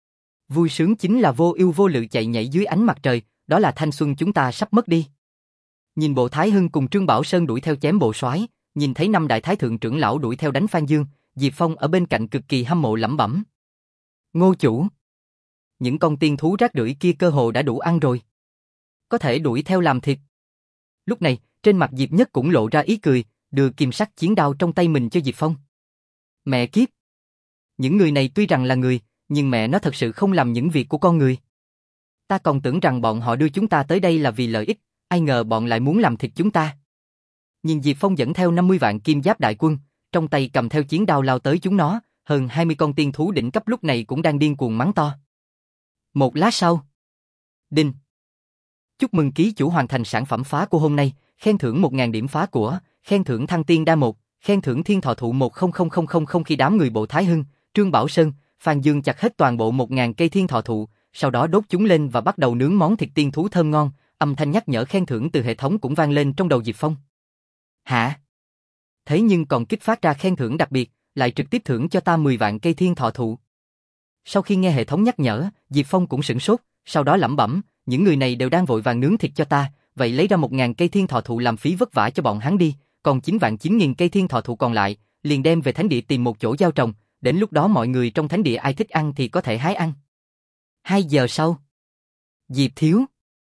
Vui sướng chính là vô ưu vô lự chạy nhảy dưới ánh mặt trời, đó là thanh xuân chúng ta sắp mất đi. Nhìn Bộ Thái Hưng cùng Trương Bảo Sơn đuổi theo chém Bộ Soái, nhìn thấy năm đại thái thượng trưởng lão đuổi theo đánh Phan Dương, Diệp Phong ở bên cạnh cực kỳ hâm mộ lẩm bẩm. Ngô chủ, những con tiên thú rác rưởi kia cơ hồ đã đủ ăn rồi. Có thể đuổi theo làm thịt. Lúc này, trên mặt Diệp Nhất cũng lộ ra ý cười, đưa kim sắc chiến đao trong tay mình cho Diệp Phong. Mẹ kiếp! Những người này tuy rằng là người, nhưng mẹ nó thật sự không làm những việc của con người. Ta còn tưởng rằng bọn họ đưa chúng ta tới đây là vì lợi ích, ai ngờ bọn lại muốn làm thịt chúng ta. Nhìn Diệp Phong dẫn theo năm mươi vạn kim giáp đại quân, trong tay cầm theo chiến đao lao tới chúng nó, hơn hai mươi con tiên thú đỉnh cấp lúc này cũng đang điên cuồng mắng to. Một lát sau. Đinh. Chúc mừng ký chủ hoàn thành sản phẩm phá của hôm nay, khen thưởng một nghìn điểm phá của, khen thưởng thăng tiên đa một, khen thưởng thiên thọ thụ một không không không không không. Khi đám người Bộ Thái Hưng, Trương Bảo Sơn, Phan Dương chặt hết toàn bộ một nghìn cây thiên thọ thụ, sau đó đốt chúng lên và bắt đầu nướng món thịt tiên thú thơm ngon, âm thanh nhắc nhở khen thưởng từ hệ thống cũng vang lên trong đầu Diệp Phong. Hả? Thế nhưng còn kích phát ra khen thưởng đặc biệt, lại trực tiếp thưởng cho ta mười vạn cây thiên thọ thụ. Sau khi nghe hệ thống nhắc nhở, Diệp Phong cũng sửng sốt, sau đó lẩm bẩm, những người này đều đang vội vàng nướng thịt cho ta, vậy lấy ra một nghìn cây thiên thọ thụ làm phí vất vả cho bọn hắn đi, còn chín vạn chín nghìn cây thiên thọ thụ còn lại, liền đem về thánh địa tìm một chỗ gieo trồng, đến lúc đó mọi người trong thánh địa ai thích ăn thì có thể hái ăn. Hai giờ sau. Diệp Thiếu.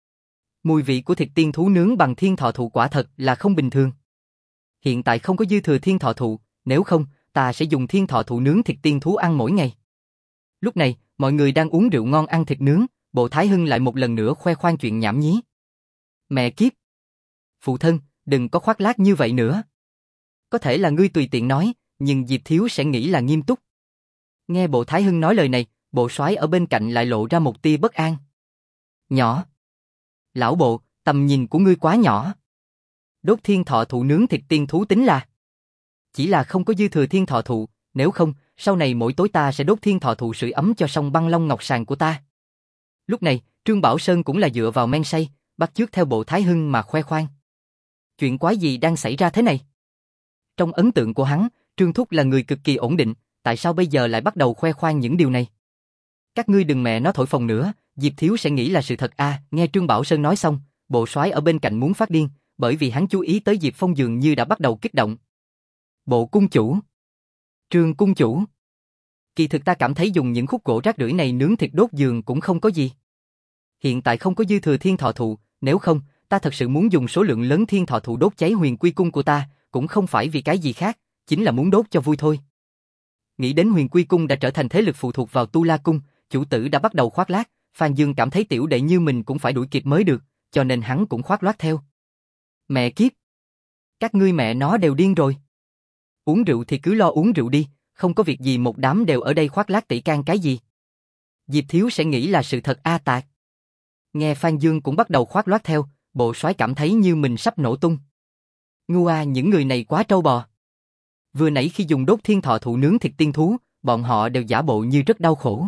Mùi vị của thịt tiên thú nướng bằng thiên thọ thụ quả thật là không bình thường. Hiện tại không có dư thừa thiên thọ thụ, nếu không, ta sẽ dùng thiên thọ thụ nướng thịt tiên thú ăn mỗi ngày. Lúc này, mọi người đang uống rượu ngon ăn thịt nướng, Bộ Thái Hưng lại một lần nữa khoe khoang chuyện nhảm nhí. Mẹ kiếp! Phụ thân, đừng có khoác lác như vậy nữa. Có thể là ngươi tùy tiện nói, nhưng Diệp Thiếu sẽ nghĩ là nghiêm túc. Nghe Bộ Thái Hưng nói lời này, Bộ Soái ở bên cạnh lại lộ ra một tia bất an. Nhỏ! Lão Bộ, Tầm nhìn của ngươi quá nhỏ. Đốt thiên thọ thụ nướng thịt tiên thú tính là. Chỉ là không có dư thừa thiên thọ thụ, nếu không, sau này mỗi tối ta sẽ đốt thiên thọ thụ sưởi ấm cho sông băng long ngọc sàng của ta. Lúc này, Trương Bảo Sơn cũng là dựa vào men say, bắt chước theo bộ Thái Hưng mà khoe khoang. Chuyện quái gì đang xảy ra thế này? Trong ấn tượng của hắn, Trương Thúc là người cực kỳ ổn định, tại sao bây giờ lại bắt đầu khoe khoang những điều này? Các ngươi đừng mẹ nó thổi phồng nữa, Diệp Thiếu sẽ nghĩ là sự thật à, nghe Trương Bảo Sơn nói xong, bộ soái ở bên cạnh muốn phát điên, bởi vì hắn chú ý tới Diệp Phong dường như đã bắt đầu kích động. Bộ cung chủ. Trương cung chủ. Kỳ thực ta cảm thấy dùng những khúc gỗ rác rưởi này nướng thịt đốt giường cũng không có gì. Hiện tại không có dư thừa thiên thọ thụ, nếu không, ta thật sự muốn dùng số lượng lớn thiên thọ thụ đốt cháy huyền quy cung của ta, cũng không phải vì cái gì khác, chính là muốn đốt cho vui thôi. Nghĩ đến huyền quy cung đã trở thành thế lực phụ thuộc vào Tu La cung, chủ tử đã bắt đầu khoác lác, Phan Dương cảm thấy tiểu đệ như mình cũng phải đuổi kịp mới được, cho nên hắn cũng khoác lác theo. Mẹ kiếp! Các ngươi mẹ nó đều điên rồi. Uống rượu thì cứ lo uống rượu đi, không có việc gì một đám đều ở đây khoác lác tỉ can cái gì. Diệp Thiếu sẽ nghĩ là sự thật a tạc. Nghe Phan Dương cũng bắt đầu khoác lác theo, bộ soái cảm thấy như mình sắp nổ tung. Ngu à, những người này quá trâu bò. Vừa nãy khi dùng đốt thiên thọ thụ nướng thịt tiên thú, bọn họ đều giả bộ như rất đau khổ.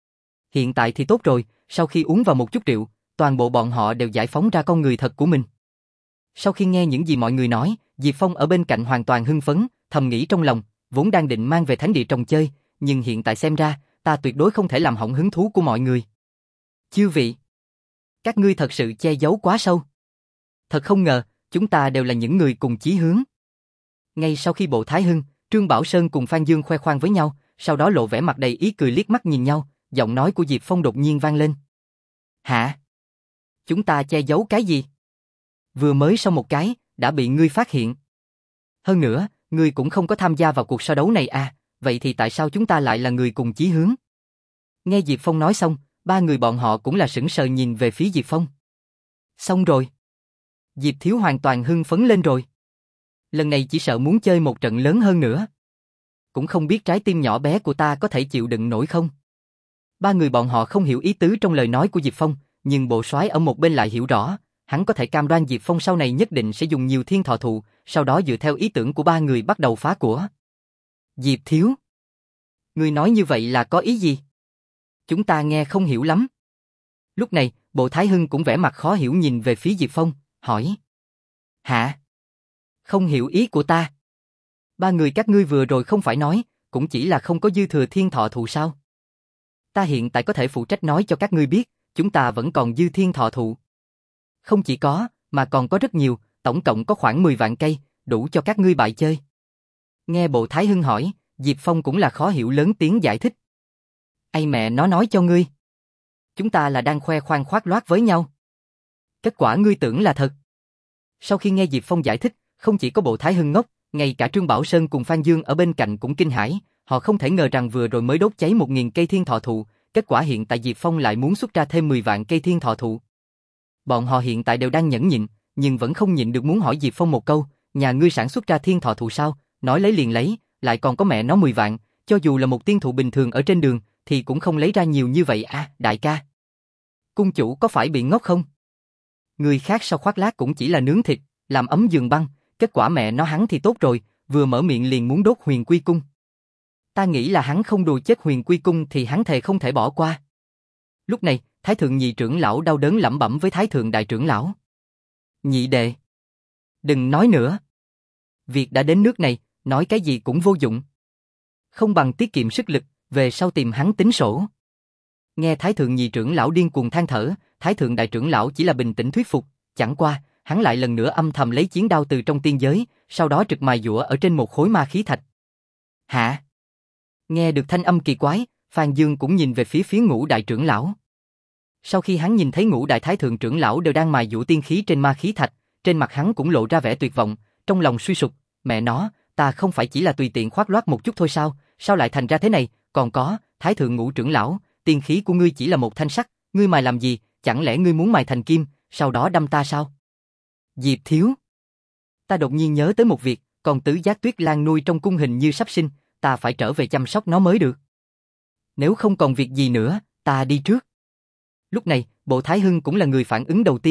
Hiện tại thì tốt rồi, sau khi uống vào một chút rượu, toàn bộ bọn họ đều giải phóng ra con người thật của mình. Sau khi nghe những gì mọi người nói, Diệp Phong ở bên cạnh hoàn toàn hưng phấn, thầm nghĩ trong lòng, vốn đang định mang về thánh địa trồng chơi, nhưng hiện tại xem ra, ta tuyệt đối không thể làm hỏng hứng thú của mọi người. Chư vị, các ngươi thật sự che giấu quá sâu. Thật không ngờ, chúng ta đều là những người cùng chí hướng. Ngay sau khi bộ Thái Hưng, Trương Bảo Sơn cùng Phan Dương khoe khoang với nhau, sau đó lộ vẻ mặt đầy ý cười liếc mắt nhìn nhau, giọng nói của Diệp Phong đột nhiên vang lên. Hả? Chúng ta che giấu cái gì? Vừa mới xong một cái, đã bị ngươi phát hiện. Hơn nữa, ngươi cũng không có tham gia vào cuộc so đấu này à, vậy thì tại sao chúng ta lại là người cùng chí hướng? Nghe Diệp Phong nói xong, ba người bọn họ cũng là sững sờ nhìn về phía Diệp Phong. Xong rồi. Diệp Thiếu hoàn toàn hưng phấn lên rồi. Lần này chỉ sợ muốn chơi một trận lớn hơn nữa. Cũng không biết trái tim nhỏ bé của ta có thể chịu đựng nổi không? Ba người bọn họ không hiểu ý tứ trong lời nói của Diệp Phong, nhưng bộ soái ở một bên lại hiểu rõ, hắn có thể cam đoan Diệp Phong sau này nhất định sẽ dùng nhiều thiên thọ thụ, sau đó dựa theo ý tưởng của ba người bắt đầu phá của. Diệp Thiếu, ngươi nói như vậy là có ý gì? Chúng ta nghe không hiểu lắm. Lúc này, bộ Thái Hưng cũng vẻ mặt khó hiểu nhìn về phía Diệp Phong, hỏi. Hả? Không hiểu ý của ta. Ba người các ngươi vừa rồi không phải nói, cũng chỉ là không có dư thừa thiên thọ thụ sao? Ta hiện tại có thể phụ trách nói cho các ngươi biết, chúng ta vẫn còn dư thiên thọ thụ. Không chỉ có, mà còn có rất nhiều, tổng cộng có khoảng mười vạn cây, đủ cho các ngươi bại chơi. Nghe bộ Thái Hưng hỏi, Diệp Phong cũng là khó hiểu lớn tiếng giải thích. Ai mẹ nó nói cho ngươi. Chúng ta là đang khoe khoang khoác loát với nhau. Kết quả ngươi tưởng là thật. Sau khi nghe Diệp Phong giải thích, không chỉ có bộ Thái Hưng ngốc, ngay cả Trương Bảo Sơn cùng Phan Dương ở bên cạnh cũng kinh hãi, họ không thể ngờ rằng vừa rồi mới đốt cháy một nghìn cây thiên thọ thụ, kết quả hiện tại Diệp Phong lại muốn xuất ra thêm mười vạn cây thiên thọ thụ. Bọn họ hiện tại đều đang nhẫn nhịn, nhưng vẫn không nhịn được muốn hỏi Diệp Phong một câu, nhà ngươi sản xuất ra thiên thọ thụ sao? Nói lấy liền lấy, lại còn có mẹ nó mười vạn, cho dù là một tiên thụ bình thường ở trên đường, thì cũng không lấy ra nhiều như vậy à, đại ca. Cung chủ có phải bị ngốc không? Người khác sau khoác lác cũng chỉ là nướng thịt, làm ấm giường băng, kết quả mẹ nó hắn thì tốt rồi, vừa mở miệng liền muốn đốt huyền quy cung. Ta nghĩ là hắn không đùa chết huyền quy cung thì hắn thề không thể bỏ qua. Lúc này, Thái thượng nhị trưởng lão đau đớn lẩm bẩm với Thái thượng đại trưởng lão. Nhị đệ, đừng nói nữa. Việc đã đến nước này, nói cái gì cũng vô dụng. Không bằng tiết kiệm sức lực, về sau tìm hắn tính sổ. Nghe Thái thượng nhị trưởng lão điên cuồng than thở, Thái thượng đại trưởng lão chỉ là bình tĩnh thuyết phục, chẳng qua, hắn lại lần nữa âm thầm lấy chiến đao từ trong tiên giới, sau đó trực mài dũa ở trên một khối ma khí thạch. Hả? Nghe được thanh âm kỳ quái, Phan Dương cũng nhìn về phía phía Ngũ đại trưởng lão. Sau khi hắn nhìn thấy Ngũ đại thái thượng trưởng lão đều đang mài dũa tiên khí trên ma khí thạch, trên mặt hắn cũng lộ ra vẻ tuyệt vọng, trong lòng suy sụp, mẹ nó, ta không phải chỉ là tùy tiện khoác loác một chút thôi sao, sao lại thành ra thế này, còn có, Thái thượng Ngũ trưởng lão, tiên khí của ngươi chỉ là một thanh sắt, ngươi mài làm gì, chẳng lẽ ngươi muốn mài thành kim, sau đó đâm ta sao? Diệp Thiếu, ta đột nhiên nhớ tới một việc, còn Tứ Giác Tuyết Lan nuôi trong cung hình như sắp sinh, ta phải trở về chăm sóc nó mới được. Nếu không còn việc gì nữa, ta đi trước. Lúc này, bộ Thái Hưng cũng là người phản ứng đầu tiên,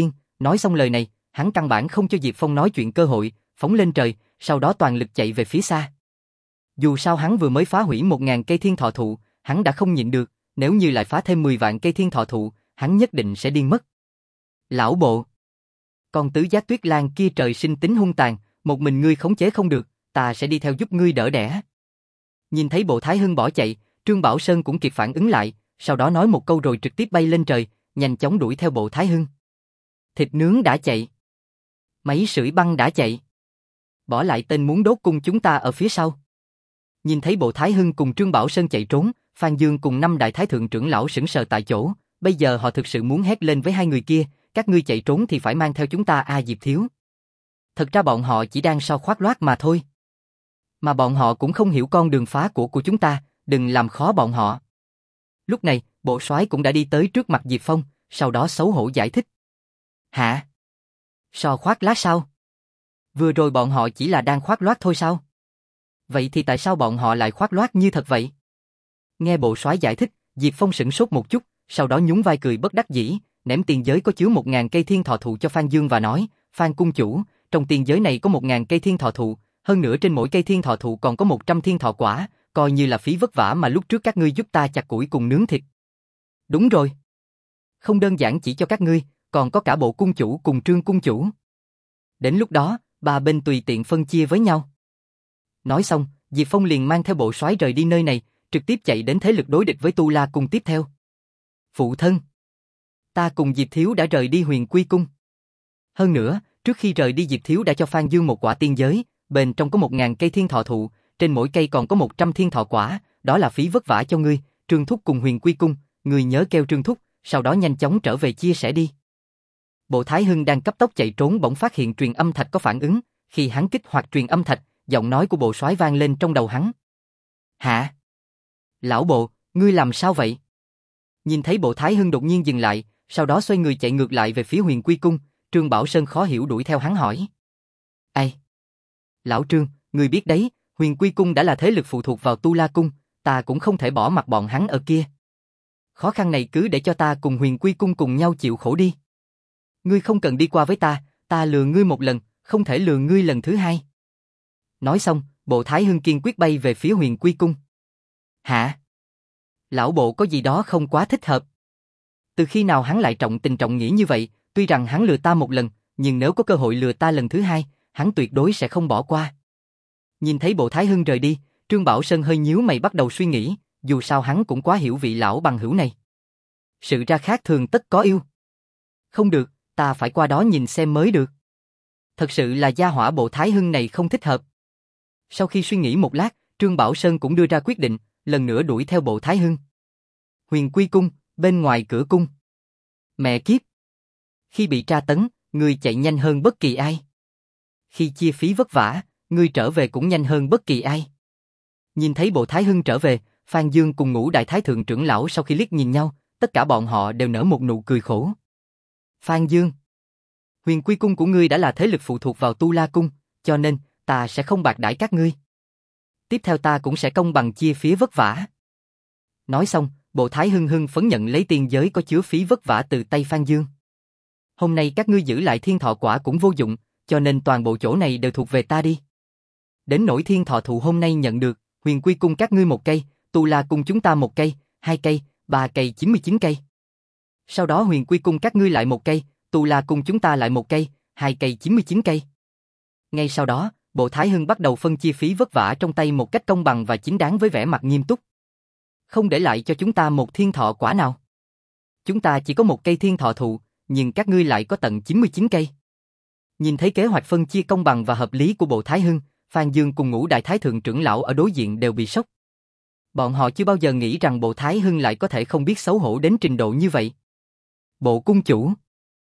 Nói xong lời này, hắn căn bản không cho Diệp Phong nói chuyện cơ hội, phóng lên trời, sau đó toàn lực chạy về phía xa. Dù sao hắn vừa mới phá hủy một ngàn cây thiên thọ thụ, hắn đã không nhịn được, nếu như lại phá thêm mười vạn cây thiên thọ thụ, hắn nhất định sẽ điên mất. Lão bộ! Con tứ giác tuyết lang kia trời sinh tính hung tàn, một mình ngươi khống chế không được, ta sẽ đi theo giúp ngươi đỡ đẻ. Nhìn thấy Bộ Thái Hưng bỏ chạy, Trương Bảo Sơn cũng kịp phản ứng lại, sau đó nói một câu rồi trực tiếp bay lên trời, nhanh chóng đuổi theo Bộ Thái Hưng. Thịt nướng đã chạy. Máy sưởi băng đã chạy. Bỏ lại tên muốn đốt cung chúng ta ở phía sau. Nhìn thấy Bộ Thái Hưng cùng Trương Bảo Sơn chạy trốn, Phan Dương cùng năm đại thái thượng trưởng lão sững sờ tại chỗ, bây giờ họ thực sự muốn hét lên với hai người kia, các ngươi chạy trốn thì phải mang theo chúng ta a Diệp Thiếu. Thật ra bọn họ chỉ đang so khoác loát mà thôi. Mà bọn họ cũng không hiểu con đường phá của của chúng ta, đừng làm khó bọn họ. Lúc này, bộ soái cũng đã đi tới trước mặt Diệp Phong, sau đó xấu hổ giải thích. Hả? So khoác lác sao? Vừa rồi bọn họ chỉ là đang khoác loát thôi sao? Vậy thì tại sao bọn họ lại khoác loát như thật vậy? Nghe bộ soái giải thích, Diệp Phong sửng sốt một chút, sau đó nhún vai cười bất đắc dĩ, ném tiền giới có chứa một ngàn cây thiên thọ thụ cho Phan Dương và nói, Phan cung chủ, trong tiền giới này có một ngàn cây thiên thọ thụ, hơn nữa trên mỗi cây thiên thọ thụ còn có một trăm thiên thọ quả, coi như là phí vất vả mà lúc trước các ngươi giúp ta chặt củi cùng nướng thịt. Đúng rồi. Không đơn giản chỉ cho các ngươi, còn có cả Bộ cung chủ cùng Trương cung chủ. Đến lúc đó, ba bên tùy tiện phân chia với nhau. Nói xong, Diệp Phong liền mang theo bộ soái rời đi nơi này, trực tiếp chạy đến thế lực đối địch với Tu La cung tiếp theo. Phụ thân, ta cùng Diệp Thiếu đã rời đi Huyền Quy cung. Hơn nữa, trước khi rời đi Diệp Thiếu đã cho Phan Dương một quả tiên giới, bên trong có một ngàn cây thiên thọ thụ, trên mỗi cây còn có một trăm thiên thọ quả, đó là phí vất vả cho ngươi, Trương Thúc cùng Huyền Quy cung, ngươi nhớ kêu Trương Thúc, sau đó nhanh chóng trở về chia sẻ đi. Bộ Thái Hưng đang cấp tốc chạy trốn bỗng phát hiện truyền âm thạch có phản ứng, khi hắn kích hoạt truyền âm thạch, giọng nói của bộ soái vang lên trong đầu hắn. Hả? Lão bộ, ngươi làm sao vậy? Nhìn thấy Bộ Thái Hưng đột nhiên dừng lại, sau đó xoay người chạy ngược lại về phía Huyền Quy cung, Trương Bảo Sơn khó hiểu đuổi theo hắn hỏi. Ai? Lão Trương, ngươi biết đấy, Huyền Quy cung đã là thế lực phụ thuộc vào Tu La cung, ta cũng không thể bỏ mặc bọn hắn ở kia. Khó khăn này cứ để cho ta cùng Huyền Quy cung cùng nhau chịu khổ đi. Ngươi không cần đi qua với ta, ta lừa ngươi một lần, không thể lừa ngươi lần thứ hai. Nói xong, Bộ Thái Hưng kiên quyết bay về phía Huyền Quy cung. Hả? Lão bộ có gì đó không quá thích hợp. Từ khi nào hắn lại trọng tình trọng nghĩa như vậy, tuy rằng hắn lừa ta một lần, nhưng nếu có cơ hội lừa ta lần thứ hai, hắn tuyệt đối sẽ không bỏ qua. Nhìn thấy Bộ Thái Hưng rời đi, Trương Bảo Sơn hơi nhíu mày bắt đầu suy nghĩ, dù sao hắn cũng quá hiểu vị lão bằng hữu này. Sự ra khác thường tất có yêu. Không được, ta phải qua đó nhìn xem mới được. Thật sự là gia hỏa Bộ Thái Hưng này không thích hợp. Sau khi suy nghĩ một lát, Trương Bảo Sơn cũng đưa ra quyết định, lần nữa đuổi theo Bộ Thái Hưng. Huyền Quy cung, bên ngoài cửa cung. Mẹ kiếp! Khi bị tra tấn, ngươi chạy nhanh hơn bất kỳ ai. Khi chia phí vất vả, ngươi trở về cũng nhanh hơn bất kỳ ai. Nhìn thấy Bộ Thái Hưng trở về, Phan Dương cùng Ngũ đại thái thượng trưởng lão sau khi liếc nhìn nhau, tất cả bọn họ đều nở một nụ cười khổ. Phan Dương, Huyền Quy cung của ngươi đã là thế lực phụ thuộc vào Tu La cung, cho nên ta sẽ không bạc đãi các ngươi. Tiếp theo ta cũng sẽ công bằng chia phía vất vả. Nói xong, Bộ Thái Hưng hưng phấn nhận lấy tiên giới có chứa phí vất vả từ tay Phan Dương. Hôm nay các ngươi giữ lại thiên thọ quả cũng vô dụng, cho nên toàn bộ chỗ này đều thuộc về ta đi. Đến nỗi thiên thọ thụ hôm nay nhận được, Huyền Quy cung các ngươi một cây, Tu La cung chúng ta một cây, hai cây, ba cây chín mươi chín cây. Sau đó Huyền Quy cung các ngươi lại một cây, Tu La cung chúng ta lại một cây, hai cây chín mươi chín cây. Ngay sau đó, Bộ Thái Hưng bắt đầu phân chia phí vất vả trong tay một cách công bằng và chính đáng với vẻ mặt nghiêm túc. Không để lại cho chúng ta một thiên thọ quả nào. Chúng ta chỉ có một cây thiên thọ thụ, nhưng các ngươi lại có tận chín mươi chín cây. Nhìn thấy kế hoạch phân chia công bằng và hợp lý của Bộ Thái Hưng, Phan Dương cùng Ngũ đại thái thượng trưởng lão ở đối diện đều bị sốc. Bọn họ chưa bao giờ nghĩ rằng Bộ Thái Hưng lại có thể không biết xấu hổ đến trình độ như vậy. Bộ cung chủ,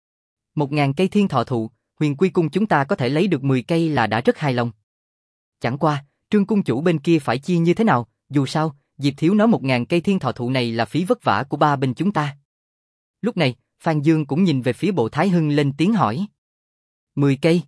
một ngàn cây thiên thọ thụ, Huyền Quy cung chúng ta có thể lấy được mười cây là đã rất hài lòng. Chẳng qua, Trương cung chủ bên kia phải chia như thế nào, dù sao, Diệp Thiếu nói một ngàn cây thiên thọ thụ này là phí vất vả của ba bên chúng ta. Lúc này, Phan Dương cũng nhìn về phía Bộ Thái Hưng lên tiếng hỏi. mười cây?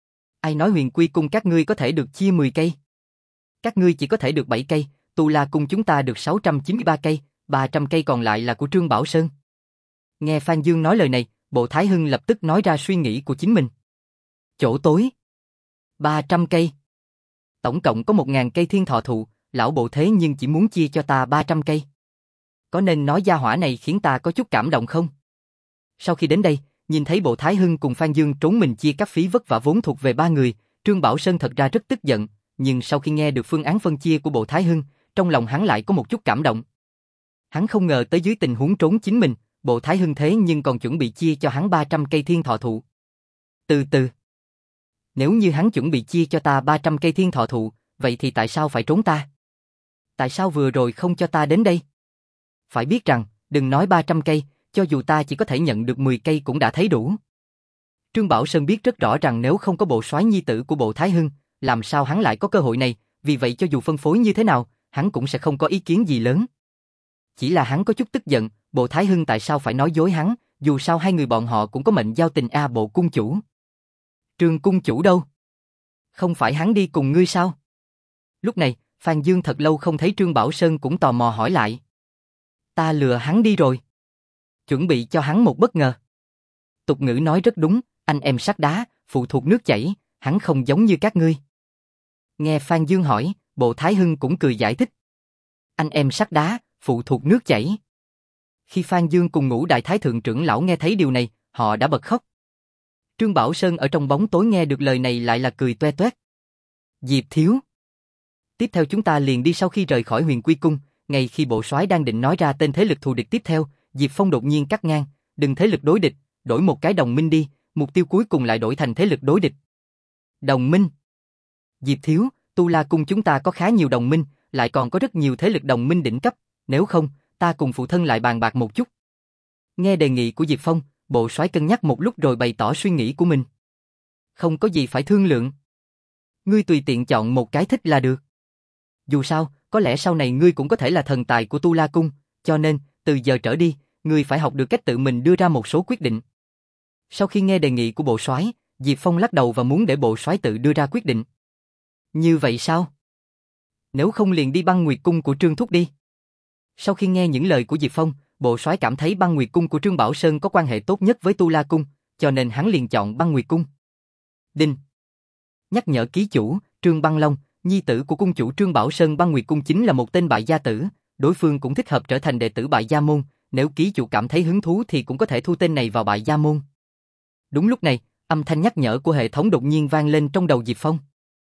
Ai nói Huyền Quy cung các ngươi có thể được chia mười cây? Các ngươi chỉ có thể được bảy cây, Tu La cung chúng ta được sáu trăm chín mươi ba cây, ba trăm cây còn lại là của Trương Bảo Sơn. Nghe Phan Dương nói lời này, Bộ Thái Hưng lập tức nói ra suy nghĩ của chính mình. Chỗ tối. ba trăm cây. Tổng cộng có một ngàn cây thiên thọ thụ, lão Bộ thế nhưng chỉ muốn chia cho ta ba trăm cây. Có nên nói gia hỏa này khiến ta có chút cảm động không? Sau khi đến đây, nhìn thấy Bộ Thái Hưng cùng Phan Dương trốn mình chia các phí vất vả vốn thuộc về ba người, Trương Bảo Sơn thật ra rất tức giận, nhưng sau khi nghe được phương án phân chia của Bộ Thái Hưng, trong lòng hắn lại có một chút cảm động. Hắn không ngờ tới dưới tình huống trốn chính mình, Bộ Thái Hưng thế nhưng còn chuẩn bị chia cho hắn ba trăm cây thiên thọ thụ. Từ từ. Nếu như hắn chuẩn bị chia cho ta ba trăm cây thiên thọ thụ, vậy thì tại sao phải trốn ta? Tại sao vừa rồi không cho ta đến đây? Phải biết rằng, đừng nói ba trăm cây, cho dù ta chỉ có thể nhận được mười cây cũng đã thấy đủ. Trương Bảo Sơn biết rất rõ rằng nếu không có bộ soái nhi tử của Bộ Thái Hưng, làm sao hắn lại có cơ hội này, vì vậy cho dù phân phối như thế nào, hắn cũng sẽ không có ý kiến gì lớn. Chỉ là hắn có chút tức giận, Bộ Thái Hưng tại sao phải nói dối hắn, dù sao hai người bọn họ cũng có mệnh giao tình a Bộ cung chủ. Trương cung chủ đâu? Không phải hắn đi cùng ngươi sao? Lúc này, Phan Dương thật lâu không thấy Trương Bảo Sơn cũng tò mò hỏi lại. Ta lừa hắn đi rồi. Chuẩn bị cho hắn một bất ngờ. Tục ngữ nói rất đúng, anh em sắt đá, phụ thuộc nước chảy, hắn không giống như các ngươi. Nghe Phan Dương hỏi, Bộ Thái Hưng cũng cười giải thích. Anh em sắt đá, phụ thuộc nước chảy. Khi Phan Dương cùng Ngũ Đại Thái Thượng trưởng lão nghe thấy điều này, họ đã bật khóc. Trương Bảo Sơn ở trong bóng tối nghe được lời này lại là cười toe toét. Diệp thiếu. Tiếp theo chúng ta liền đi sau khi rời khỏi Huyền Quy Cung, ngay khi bộ soái đang định nói ra tên thế lực thù địch tiếp theo, Diệp Phong đột nhiên cắt ngang, đừng thế lực đối địch, đổi một cái đồng minh đi, mục tiêu cuối cùng lại đổi thành thế lực đối địch. Đồng minh? Diệp thiếu, Tu La Cung chúng ta có khá nhiều đồng minh, lại còn có rất nhiều thế lực đồng minh đỉnh cấp, nếu không, ta cùng phụ thân lại bàn bạc một chút. Nghe đề nghị của Diệp Phong, bộ soái cân nhắc một lúc rồi bày tỏ suy nghĩ của mình. Không có gì phải thương lượng. Ngươi tùy tiện chọn một cái thích là được. Dù sao, có lẽ sau này ngươi cũng có thể là thần tài của Tu La Cung, cho nên, từ giờ trở đi, ngươi phải học được cách tự mình đưa ra một số quyết định. Sau khi nghe đề nghị của bộ soái, Diệp Phong lắc đầu và muốn để bộ soái tự đưa ra quyết định. Như vậy sao? Nếu không liền đi Băng Nguyệt Cung của Trương Thúc đi. Sau khi nghe những lời của Diệp Phong, bộ soái cảm thấy Băng Nguyệt Cung của Trương Bảo Sơn có quan hệ tốt nhất với Tu La Cung, cho nên hắn liền chọn Băng Nguyệt Cung. Đinh. Nhắc nhở ký chủ, Trương Băng Long, nhi tử của cung chủ Trương Bảo Sơn. Băng Nguyệt Cung chính là một tên bại gia tử, đối phương cũng thích hợp trở thành đệ tử bại gia môn, nếu ký chủ cảm thấy hứng thú thì cũng có thể thu tên này vào bại gia môn. Đúng lúc này, âm thanh nhắc nhở của hệ thống đột nhiên vang lên trong đầu Diệp Phong.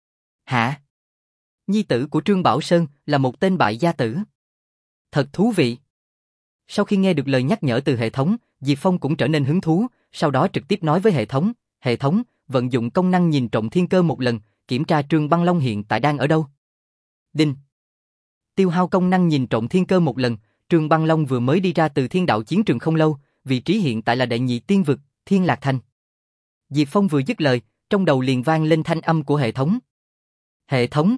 Hả? Nhi tử của Trương Bảo Sơn là một tên bại gia tử. Thật thú vị. Sau khi nghe được lời nhắc nhở từ hệ thống, Diệp Phong cũng trở nên hứng thú, sau đó trực tiếp nói với hệ thống, hệ thống, vận dụng công năng nhìn trộm thiên cơ một lần, kiểm tra Trương Băng Long hiện tại đang ở đâu. Đinh. Tiêu hao công năng nhìn trộm thiên cơ một lần, Trương Băng Long vừa mới đi ra từ thiên đạo chiến trường không lâu, vị trí hiện tại là đệ nhị tiên vực, Thiên Lạc Thành. Diệp Phong vừa dứt lời, trong đầu liền vang lên thanh âm của hệ thống. Hệ thống.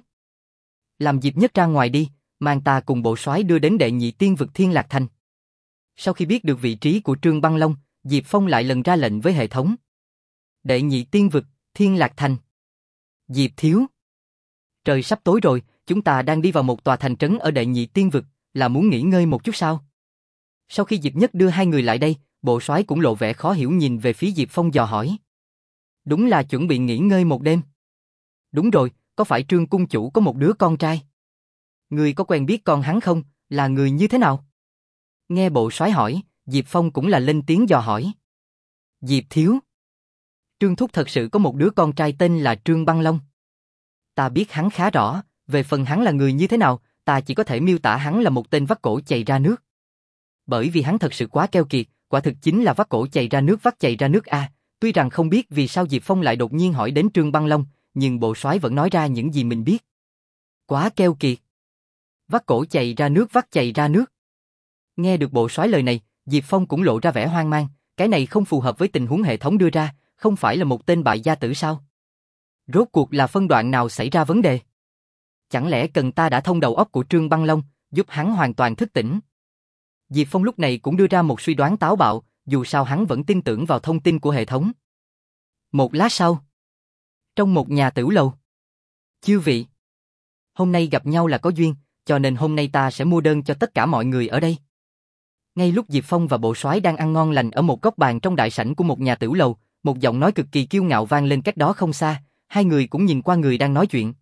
Làm Diệp Nhất ra ngoài đi, mang ta cùng bộ soái đưa đến đệ nhị tiên vực Thiên Lạc Thành. Sau khi biết được vị trí của Trương Băng Long, Diệp Phong lại lần ra lệnh với hệ thống. Đệ nhị tiên vực, Thiên Lạc Thành. Diệp thiếu. Trời sắp tối rồi, chúng ta đang đi vào một tòa thành trấn ở đệ nhị tiên vực, là muốn nghỉ ngơi một chút sao? Sau khi Diệp Nhất đưa hai người lại đây, bộ soái cũng lộ vẻ khó hiểu nhìn về phía Diệp Phong dò hỏi. Đúng là chuẩn bị nghỉ ngơi một đêm. Đúng rồi, có phải Trương cung chủ có một đứa con trai? Người có quen biết con hắn không, là người như thế nào? Nghe bộ soái hỏi, Diệp Phong cũng là lên tiếng dò hỏi. Diệp thiếu. Trương Thúc thật sự có một đứa con trai tên là Trương Băng Long. Ta biết hắn khá rõ, về phần hắn là người như thế nào, ta chỉ có thể miêu tả hắn là một tên vắt cổ chày ra nước. Bởi vì hắn thật sự quá keo kiệt, quả thực chính là vắt cổ chày ra nước vắt chày ra nước a. Tuy rằng không biết vì sao Diệp Phong lại đột nhiên hỏi đến Trương Băng Long, nhưng bộ soái vẫn nói ra những gì mình biết. Quá keo kiệt. Vắt cổ chày ra nước vắt chày ra nước. Nghe được bộ soái lời này, Diệp Phong cũng lộ ra vẻ hoang mang, cái này không phù hợp với tình huống hệ thống đưa ra, không phải là một tên bại gia tử sao? Rốt cuộc là phân đoạn nào xảy ra vấn đề? Chẳng lẽ cần ta đã thông đầu óc của Trương Băng Long, giúp hắn hoàn toàn thức tỉnh? Diệp Phong lúc này cũng đưa ra một suy đoán táo bạo, dù sao hắn vẫn tin tưởng vào thông tin của hệ thống. Một lát sau, trong một nhà tửu lầu. Chư vị, hôm nay gặp nhau là có duyên, cho nên hôm nay ta sẽ mua đơn cho tất cả mọi người ở đây. Ngay lúc Diệp Phong và Bộ Soái đang ăn ngon lành ở một góc bàn trong đại sảnh của một nhà tiểu lầu, một giọng nói cực kỳ kiêu ngạo vang lên cách đó không xa, hai người cũng nhìn qua người đang nói chuyện.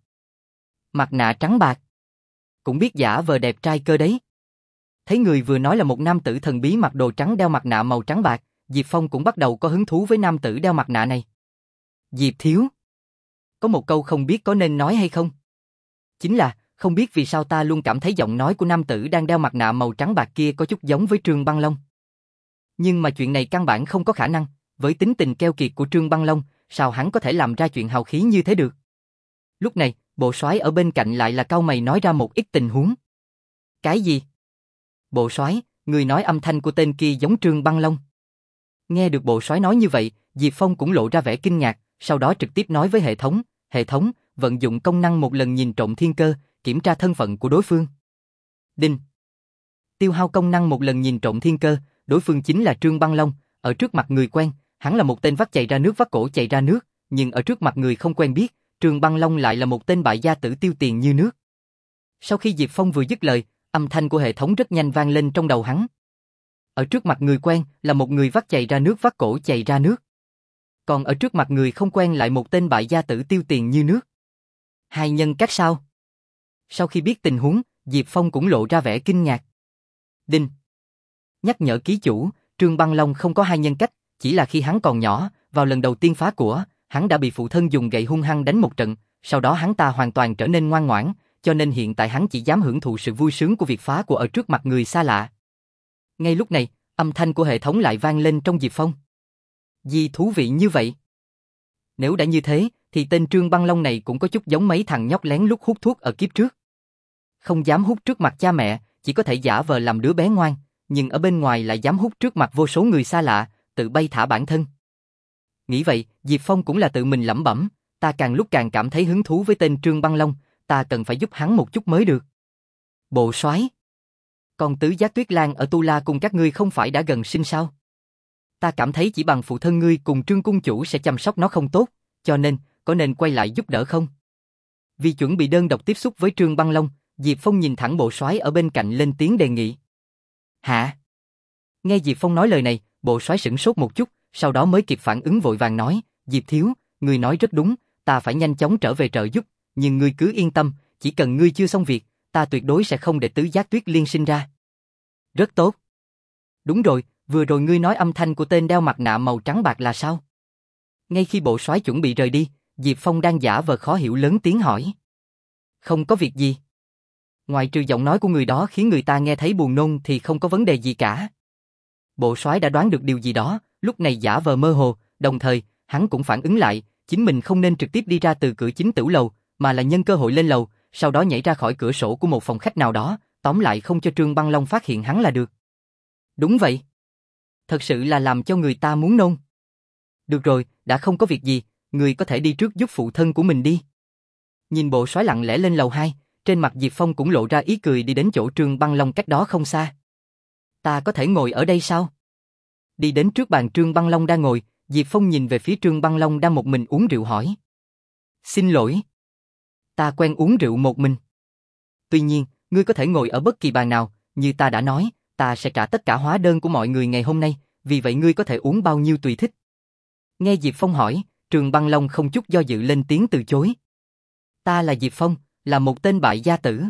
Mặt nạ trắng bạc. Cũng biết giả vờ đẹp trai cơ đấy. Thấy người vừa nói là một nam tử thần bí mặc đồ trắng đeo mặt nạ màu trắng bạc, Diệp Phong cũng bắt đầu có hứng thú với nam tử đeo mặt nạ này. Diệp thiếu. Có một câu không biết có nên nói hay không. Chính là, không biết vì sao ta luôn cảm thấy giọng nói của nam tử đang đeo mặt nạ màu trắng bạc kia có chút giống với Trương Băng Long. Nhưng mà chuyện này căn bản không có khả năng, với tính tình keo kiệt của Trương Băng Long, sao hắn có thể làm ra chuyện hào khí như thế được. Lúc này, Bộ Soái ở bên cạnh lại là cau mày nói ra một ít tình huống. Cái gì? Bộ Soái, người nói âm thanh của tên kia giống Trương Băng Long. Nghe được Bộ Soái nói như vậy, Diệp Phong cũng lộ ra vẻ kinh ngạc, sau đó trực tiếp nói với hệ thống, hệ thống, vận dụng công năng một lần nhìn trộm thiên cơ, kiểm tra thân phận của đối phương. Đinh. Tiêu hao công năng một lần nhìn trộm thiên cơ, đối phương chính là Trương Băng Long, ở trước mặt người quen, hắn là một tên vắt chạy ra nước vắt cổ chạy ra nước, nhưng ở trước mặt người không quen biết, Trương Băng Long lại là một tên bại gia tử tiêu tiền như nước. Sau khi Diệp Phong vừa dứt lời, âm thanh của hệ thống rất nhanh vang lên trong đầu hắn. Ở trước mặt người quen là một người vắt chạy ra nước vắt cổ chạy ra nước. Còn ở trước mặt người không quen lại một tên bại gia tử tiêu tiền như nước. Hai nhân cách sao? Sau khi biết tình huống, Diệp Phong cũng lộ ra vẻ kinh ngạc. Đinh. Nhắc nhở ký chủ, Trương Băng Long không có hai nhân cách, chỉ là khi hắn còn nhỏ, vào lần đầu tiên phá của, hắn đã bị phụ thân dùng gậy hung hăng đánh một trận, sau đó hắn ta hoàn toàn trở nên ngoan ngoãn, cho nên hiện tại hắn chỉ dám hưởng thụ sự vui sướng của việc phá của ở trước mặt người xa lạ. Ngay lúc này, âm thanh của hệ thống lại vang lên trong Diệp Phong. Gì thú vị như vậy? Nếu đã như thế, thì tên Trương Băng Long này cũng có chút giống mấy thằng nhóc lén lút hút thuốc ở kiếp trước. Không dám hút trước mặt cha mẹ, chỉ có thể giả vờ làm đứa bé ngoan, nhưng ở bên ngoài lại dám hút trước mặt vô số người xa lạ, tự bay thả bản thân. Nghĩ vậy, Diệp Phong cũng là tự mình lẩm bẩm, ta càng lúc càng cảm thấy hứng thú với tên Trương Băng Long, ta cần phải giúp hắn một chút mới được. Bộ Soái, còn tứ giá Tuyết Lan ở Tu La cùng các ngươi không phải đã gần sinh sao? Ta cảm thấy chỉ bằng phụ thân ngươi cùng Trương cung chủ sẽ chăm sóc nó không tốt, cho nên, có nên quay lại giúp đỡ không? Vì chuẩn bị đơn độc tiếp xúc với Trương Băng Long, Diệp Phong nhìn thẳng Bộ Soái ở bên cạnh lên tiếng đề nghị. Hả? Nghe Diệp Phong nói lời này, Bộ Soái sửng sốt một chút, sau đó mới kịp phản ứng vội vàng nói, Diệp thiếu, ngươi nói rất đúng, ta phải nhanh chóng trở về trợ giúp, nhưng ngươi cứ yên tâm, chỉ cần ngươi chưa xong việc, ta tuyệt đối sẽ không để tứ giác Tuyết Liên sinh ra. Rất tốt. Đúng rồi, vừa rồi ngươi nói âm thanh của tên đeo mặt nạ màu trắng bạc là sao? Ngay khi Bộ Soái chuẩn bị rời đi, Diệp Phong đang giả vờ khó hiểu lớn tiếng hỏi. Không có việc gì. Ngoài trừ giọng nói của người đó khiến người ta nghe thấy buồn nôn thì không có vấn đề gì cả. Bộ Soái đã đoán được điều gì đó, lúc này giả vờ mơ hồ, đồng thời, hắn cũng phản ứng lại, chính mình không nên trực tiếp đi ra từ cửa chính tiểu lầu, mà là nhân cơ hội lên lầu, sau đó nhảy ra khỏi cửa sổ của một phòng khách nào đó, tóm lại không cho Trương Băng Long phát hiện hắn là được. Đúng vậy. Thật sự là làm cho người ta muốn nôn. Được rồi, đã không có việc gì, người có thể đi trước giúp phụ thân của mình đi. Nhìn Bộ Soái lặng lẽ lên lầu hai, trên mặt Diệp Phong cũng lộ ra ý cười đi đến chỗ Trương Băng Long cách đó không xa. Ta có thể ngồi ở đây sao? Đi đến trước bàn Trương Băng Long đang ngồi, Diệp Phong nhìn về phía Trương Băng Long đang một mình uống rượu hỏi. Xin lỗi. Ta quen uống rượu một mình. Tuy nhiên, ngươi có thể ngồi ở bất kỳ bàn nào, như ta đã nói, ta sẽ trả tất cả hóa đơn của mọi người ngày hôm nay, vì vậy ngươi có thể uống bao nhiêu tùy thích. Nghe Diệp Phong hỏi, Trương Băng Long không chút do dự lên tiếng từ chối. Ta là Diệp Phong, là một tên bại gia tử.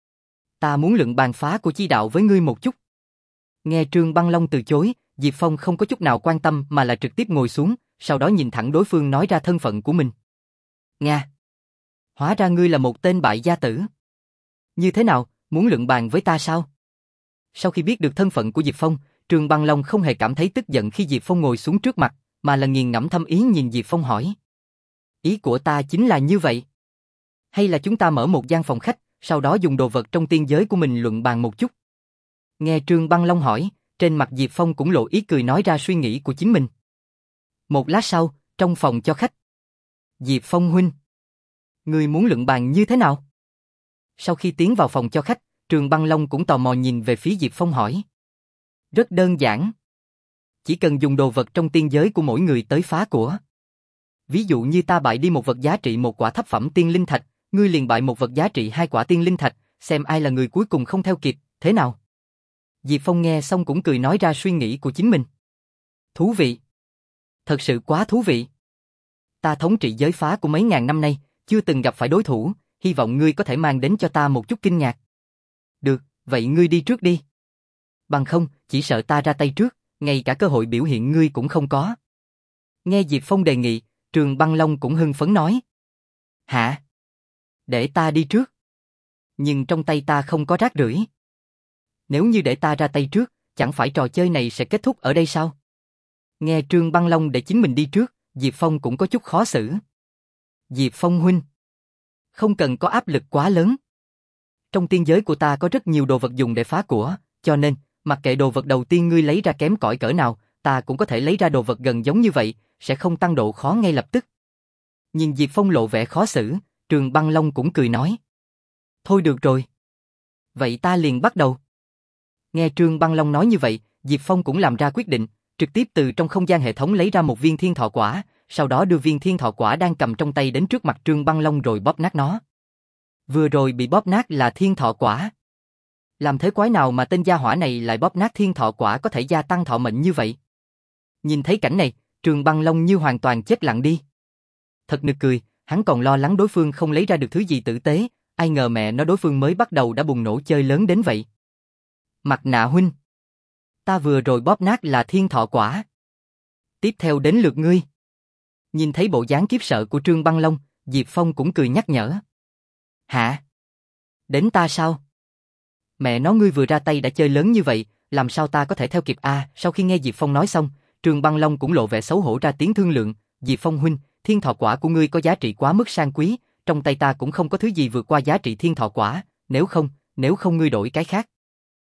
Ta muốn luận bàn phá của chi đạo với ngươi một chút. Nghe Trương Băng Long từ chối, Diệp Phong không có chút nào quan tâm mà là trực tiếp ngồi xuống, sau đó nhìn thẳng đối phương nói ra thân phận của mình. Nga. Hóa ra ngươi là một tên bại gia tử. Như thế nào, muốn luận bàn với ta sao? Sau khi biết được thân phận của Diệp Phong, Trương Băng Long không hề cảm thấy tức giận khi Diệp Phong ngồi xuống trước mặt, mà là nghiền ngẫm thâm ý nhìn Diệp Phong hỏi. Ý của ta chính là như vậy. Hay là chúng ta mở một gian phòng khách, sau đó dùng đồ vật trong tiên giới của mình luận bàn một chút? Nghe Trương Băng Long hỏi, trên mặt Diệp Phong cũng lộ ý cười nói ra suy nghĩ của chính mình. Một lát sau, trong phòng cho khách. Diệp Phong huynh, ngươi muốn luận bàn như thế nào? Sau khi tiến vào phòng cho khách, Trương Băng Long cũng tò mò nhìn về phía Diệp Phong hỏi. Rất đơn giản. Chỉ cần dùng đồ vật trong tiên giới của mỗi người tới phá của. Ví dụ như ta bại đi một vật giá trị một quả thấp phẩm tiên linh thạch, ngươi liền bại một vật giá trị hai quả tiên linh thạch, xem ai là người cuối cùng không theo kịp, thế nào? Diệp Phong nghe xong cũng cười nói ra suy nghĩ của chính mình. Thú vị. Thật sự quá thú vị. Ta thống trị giới phá của mấy ngàn năm nay, chưa từng gặp phải đối thủ, hy vọng ngươi có thể mang đến cho ta một chút kinh ngạc. Được, vậy ngươi đi trước đi. Bằng không, chỉ sợ ta ra tay trước, ngay cả cơ hội biểu hiện ngươi cũng không có. Nghe Diệp Phong đề nghị, Trường Băng Long cũng hưng phấn nói. Hả? Để ta đi trước. Nhưng trong tay ta không có rác rưởi. Nếu như để ta ra tay trước, chẳng phải trò chơi này sẽ kết thúc ở đây sao? Nghe Trương Băng Long để chính mình đi trước, Diệp Phong cũng có chút khó xử. Diệp Phong huynh, không cần có áp lực quá lớn. Trong tiên giới của ta có rất nhiều đồ vật dùng để phá của, cho nên, mặc kệ đồ vật đầu tiên ngươi lấy ra kém cỏi cỡ nào, ta cũng có thể lấy ra đồ vật gần giống như vậy, sẽ không tăng độ khó ngay lập tức. Nhìn Diệp Phong lộ vẻ khó xử, Trường Băng Long cũng cười nói. Thôi được rồi. Vậy ta liền bắt đầu. Nghe Trương Băng Long nói như vậy, Diệp Phong cũng làm ra quyết định, trực tiếp từ trong không gian hệ thống lấy ra một viên thiên thọ quả, sau đó đưa viên thiên thọ quả đang cầm trong tay đến trước mặt Trương Băng Long rồi bóp nát nó. Vừa rồi bị bóp nát là thiên thọ quả. Làm thế quái nào mà tên gia hỏa này lại bóp nát thiên thọ quả có thể gia tăng thọ mệnh như vậy? Nhìn thấy cảnh này, Trương Băng Long như hoàn toàn chết lặng đi. Thật nực cười, hắn còn lo lắng đối phương không lấy ra được thứ gì tử tế, ai ngờ mẹ nó đối phương mới bắt đầu đã bùng nổ chơi lớn đến vậy. Mặt nạ huynh, ta vừa rồi bóp nát là thiên thọ quả. Tiếp theo đến lượt ngươi. Nhìn thấy bộ dáng khiếp sợ của Trương Băng Long, Diệp Phong cũng cười nhắc nhở. Hả? Đến ta sao? Mẹ nó ngươi vừa ra tay đã chơi lớn như vậy, làm sao ta có thể theo kịp a? À, sau khi nghe Diệp Phong nói xong, Trương Băng Long cũng lộ vẻ xấu hổ ra tiếng thương lượng. Diệp Phong huynh, thiên thọ quả của ngươi có giá trị quá mức sang quý, trong tay ta cũng không có thứ gì vượt qua giá trị thiên thọ quả, nếu không, nếu không ngươi đổi cái khác.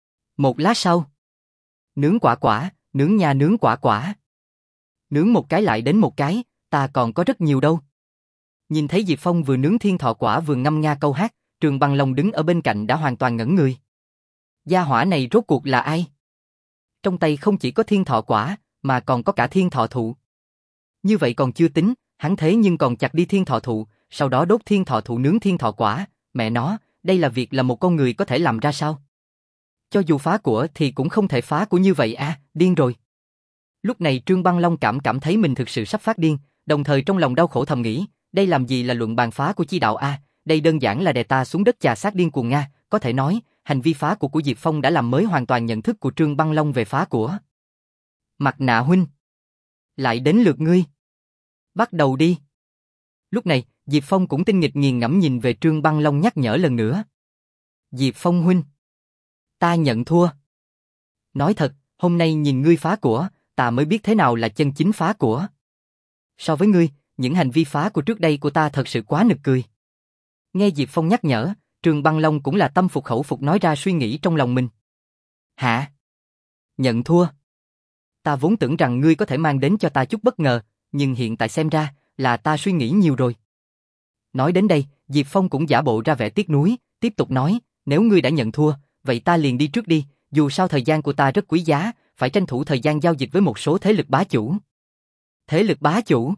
Một lát sau, nướng quả quả, nướng nha nướng quả quả. Nướng một cái lại đến một cái, ta còn có rất nhiều đâu. Nhìn thấy Diệp Phong vừa nướng thiên thọ quả vừa ngâm nga câu hát, Trường Băng Long đứng ở bên cạnh đã hoàn toàn ngẩn người. Gia hỏa này rốt cuộc là ai? Trong tay không chỉ có thiên thọ quả, mà còn có cả thiên thọ thụ. Như vậy còn chưa tính, hắn thế nhưng còn chặt đi thiên thọ thụ, sau đó đốt thiên thọ thụ nướng thiên thọ quả, mẹ nó, đây là việc là một con người có thể làm ra sao? Cho dù phá của thì cũng không thể phá của như vậy à, điên rồi. Lúc này Trương Băng Long cảm cảm thấy mình thực sự sắp phát điên, đồng thời trong lòng đau khổ thầm nghĩ, đây làm gì là luận bàn phá của chi đạo a, đây đơn giản là đè ta xuống đất chà sát điên cuồng nga, có thể nói, hành vi phá của của Diệp Phong đã làm mới hoàn toàn nhận thức của Trương Băng Long về phá của. Mặt nạ huynh, lại đến lượt ngươi. Bắt đầu đi. Lúc này, Diệp Phong cũng tinh nghịch nghiền ngẫm nhìn về Trương Băng Long nhắc nhở lần nữa. Diệp Phong huynh, ta nhận thua. Nói thật, hôm nay nhìn ngươi phá của, ta mới biết thế nào là chân chính phá của. So với ngươi, những hành vi phá của trước đây của ta thật sự quá nực cười. Nghe Diệp Phong nhắc nhở, Trương Băng Long cũng là tâm phục khẩu phục nói ra suy nghĩ trong lòng mình. Hả? Nhận thua? Ta vốn tưởng rằng ngươi có thể mang đến cho ta chút bất ngờ, nhưng hiện tại xem ra là ta suy nghĩ nhiều rồi. Nói đến đây, Diệp Phong cũng giả bộ ra vẻ tiếc nuối, tiếp tục nói, nếu ngươi đã nhận thua, vậy ta liền đi trước đi, dù sao thời gian của ta rất quý giá, phải tranh thủ thời gian giao dịch với một số thế lực bá chủ. Thế lực bá chủ?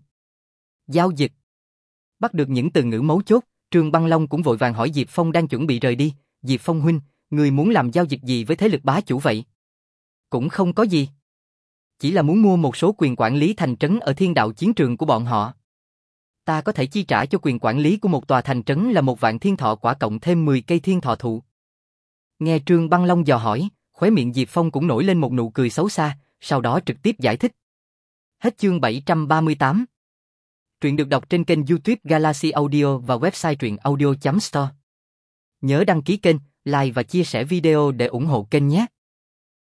Giao dịch? Bắt được những từ ngữ mấu chốt, Trương Băng Long cũng vội vàng hỏi Diệp Phong đang chuẩn bị rời đi, Diệp Phong huynh, ngươi muốn làm giao dịch gì với thế lực bá chủ vậy? Cũng không có gì. Chỉ là muốn mua một số quyền quản lý thành trấn ở thiên đạo chiến trường của bọn họ. Ta có thể chi trả cho quyền quản lý của một tòa thành trấn là một vạn thiên thọ quả cộng thêm mười cây thiên thọ thụ. Nghe Trương Băng Long dò hỏi, khóe miệng Diệp Phong cũng nổi lên một nụ cười xấu xa, sau đó trực tiếp giải thích. Hết chương bảy trăm ba mươi tám. Truyện được đọc trên kênh YouTube Galaxy Audio và website truyện audio chấm store. Nhớ đăng ký kênh, like và chia sẻ video để ủng hộ kênh nhé.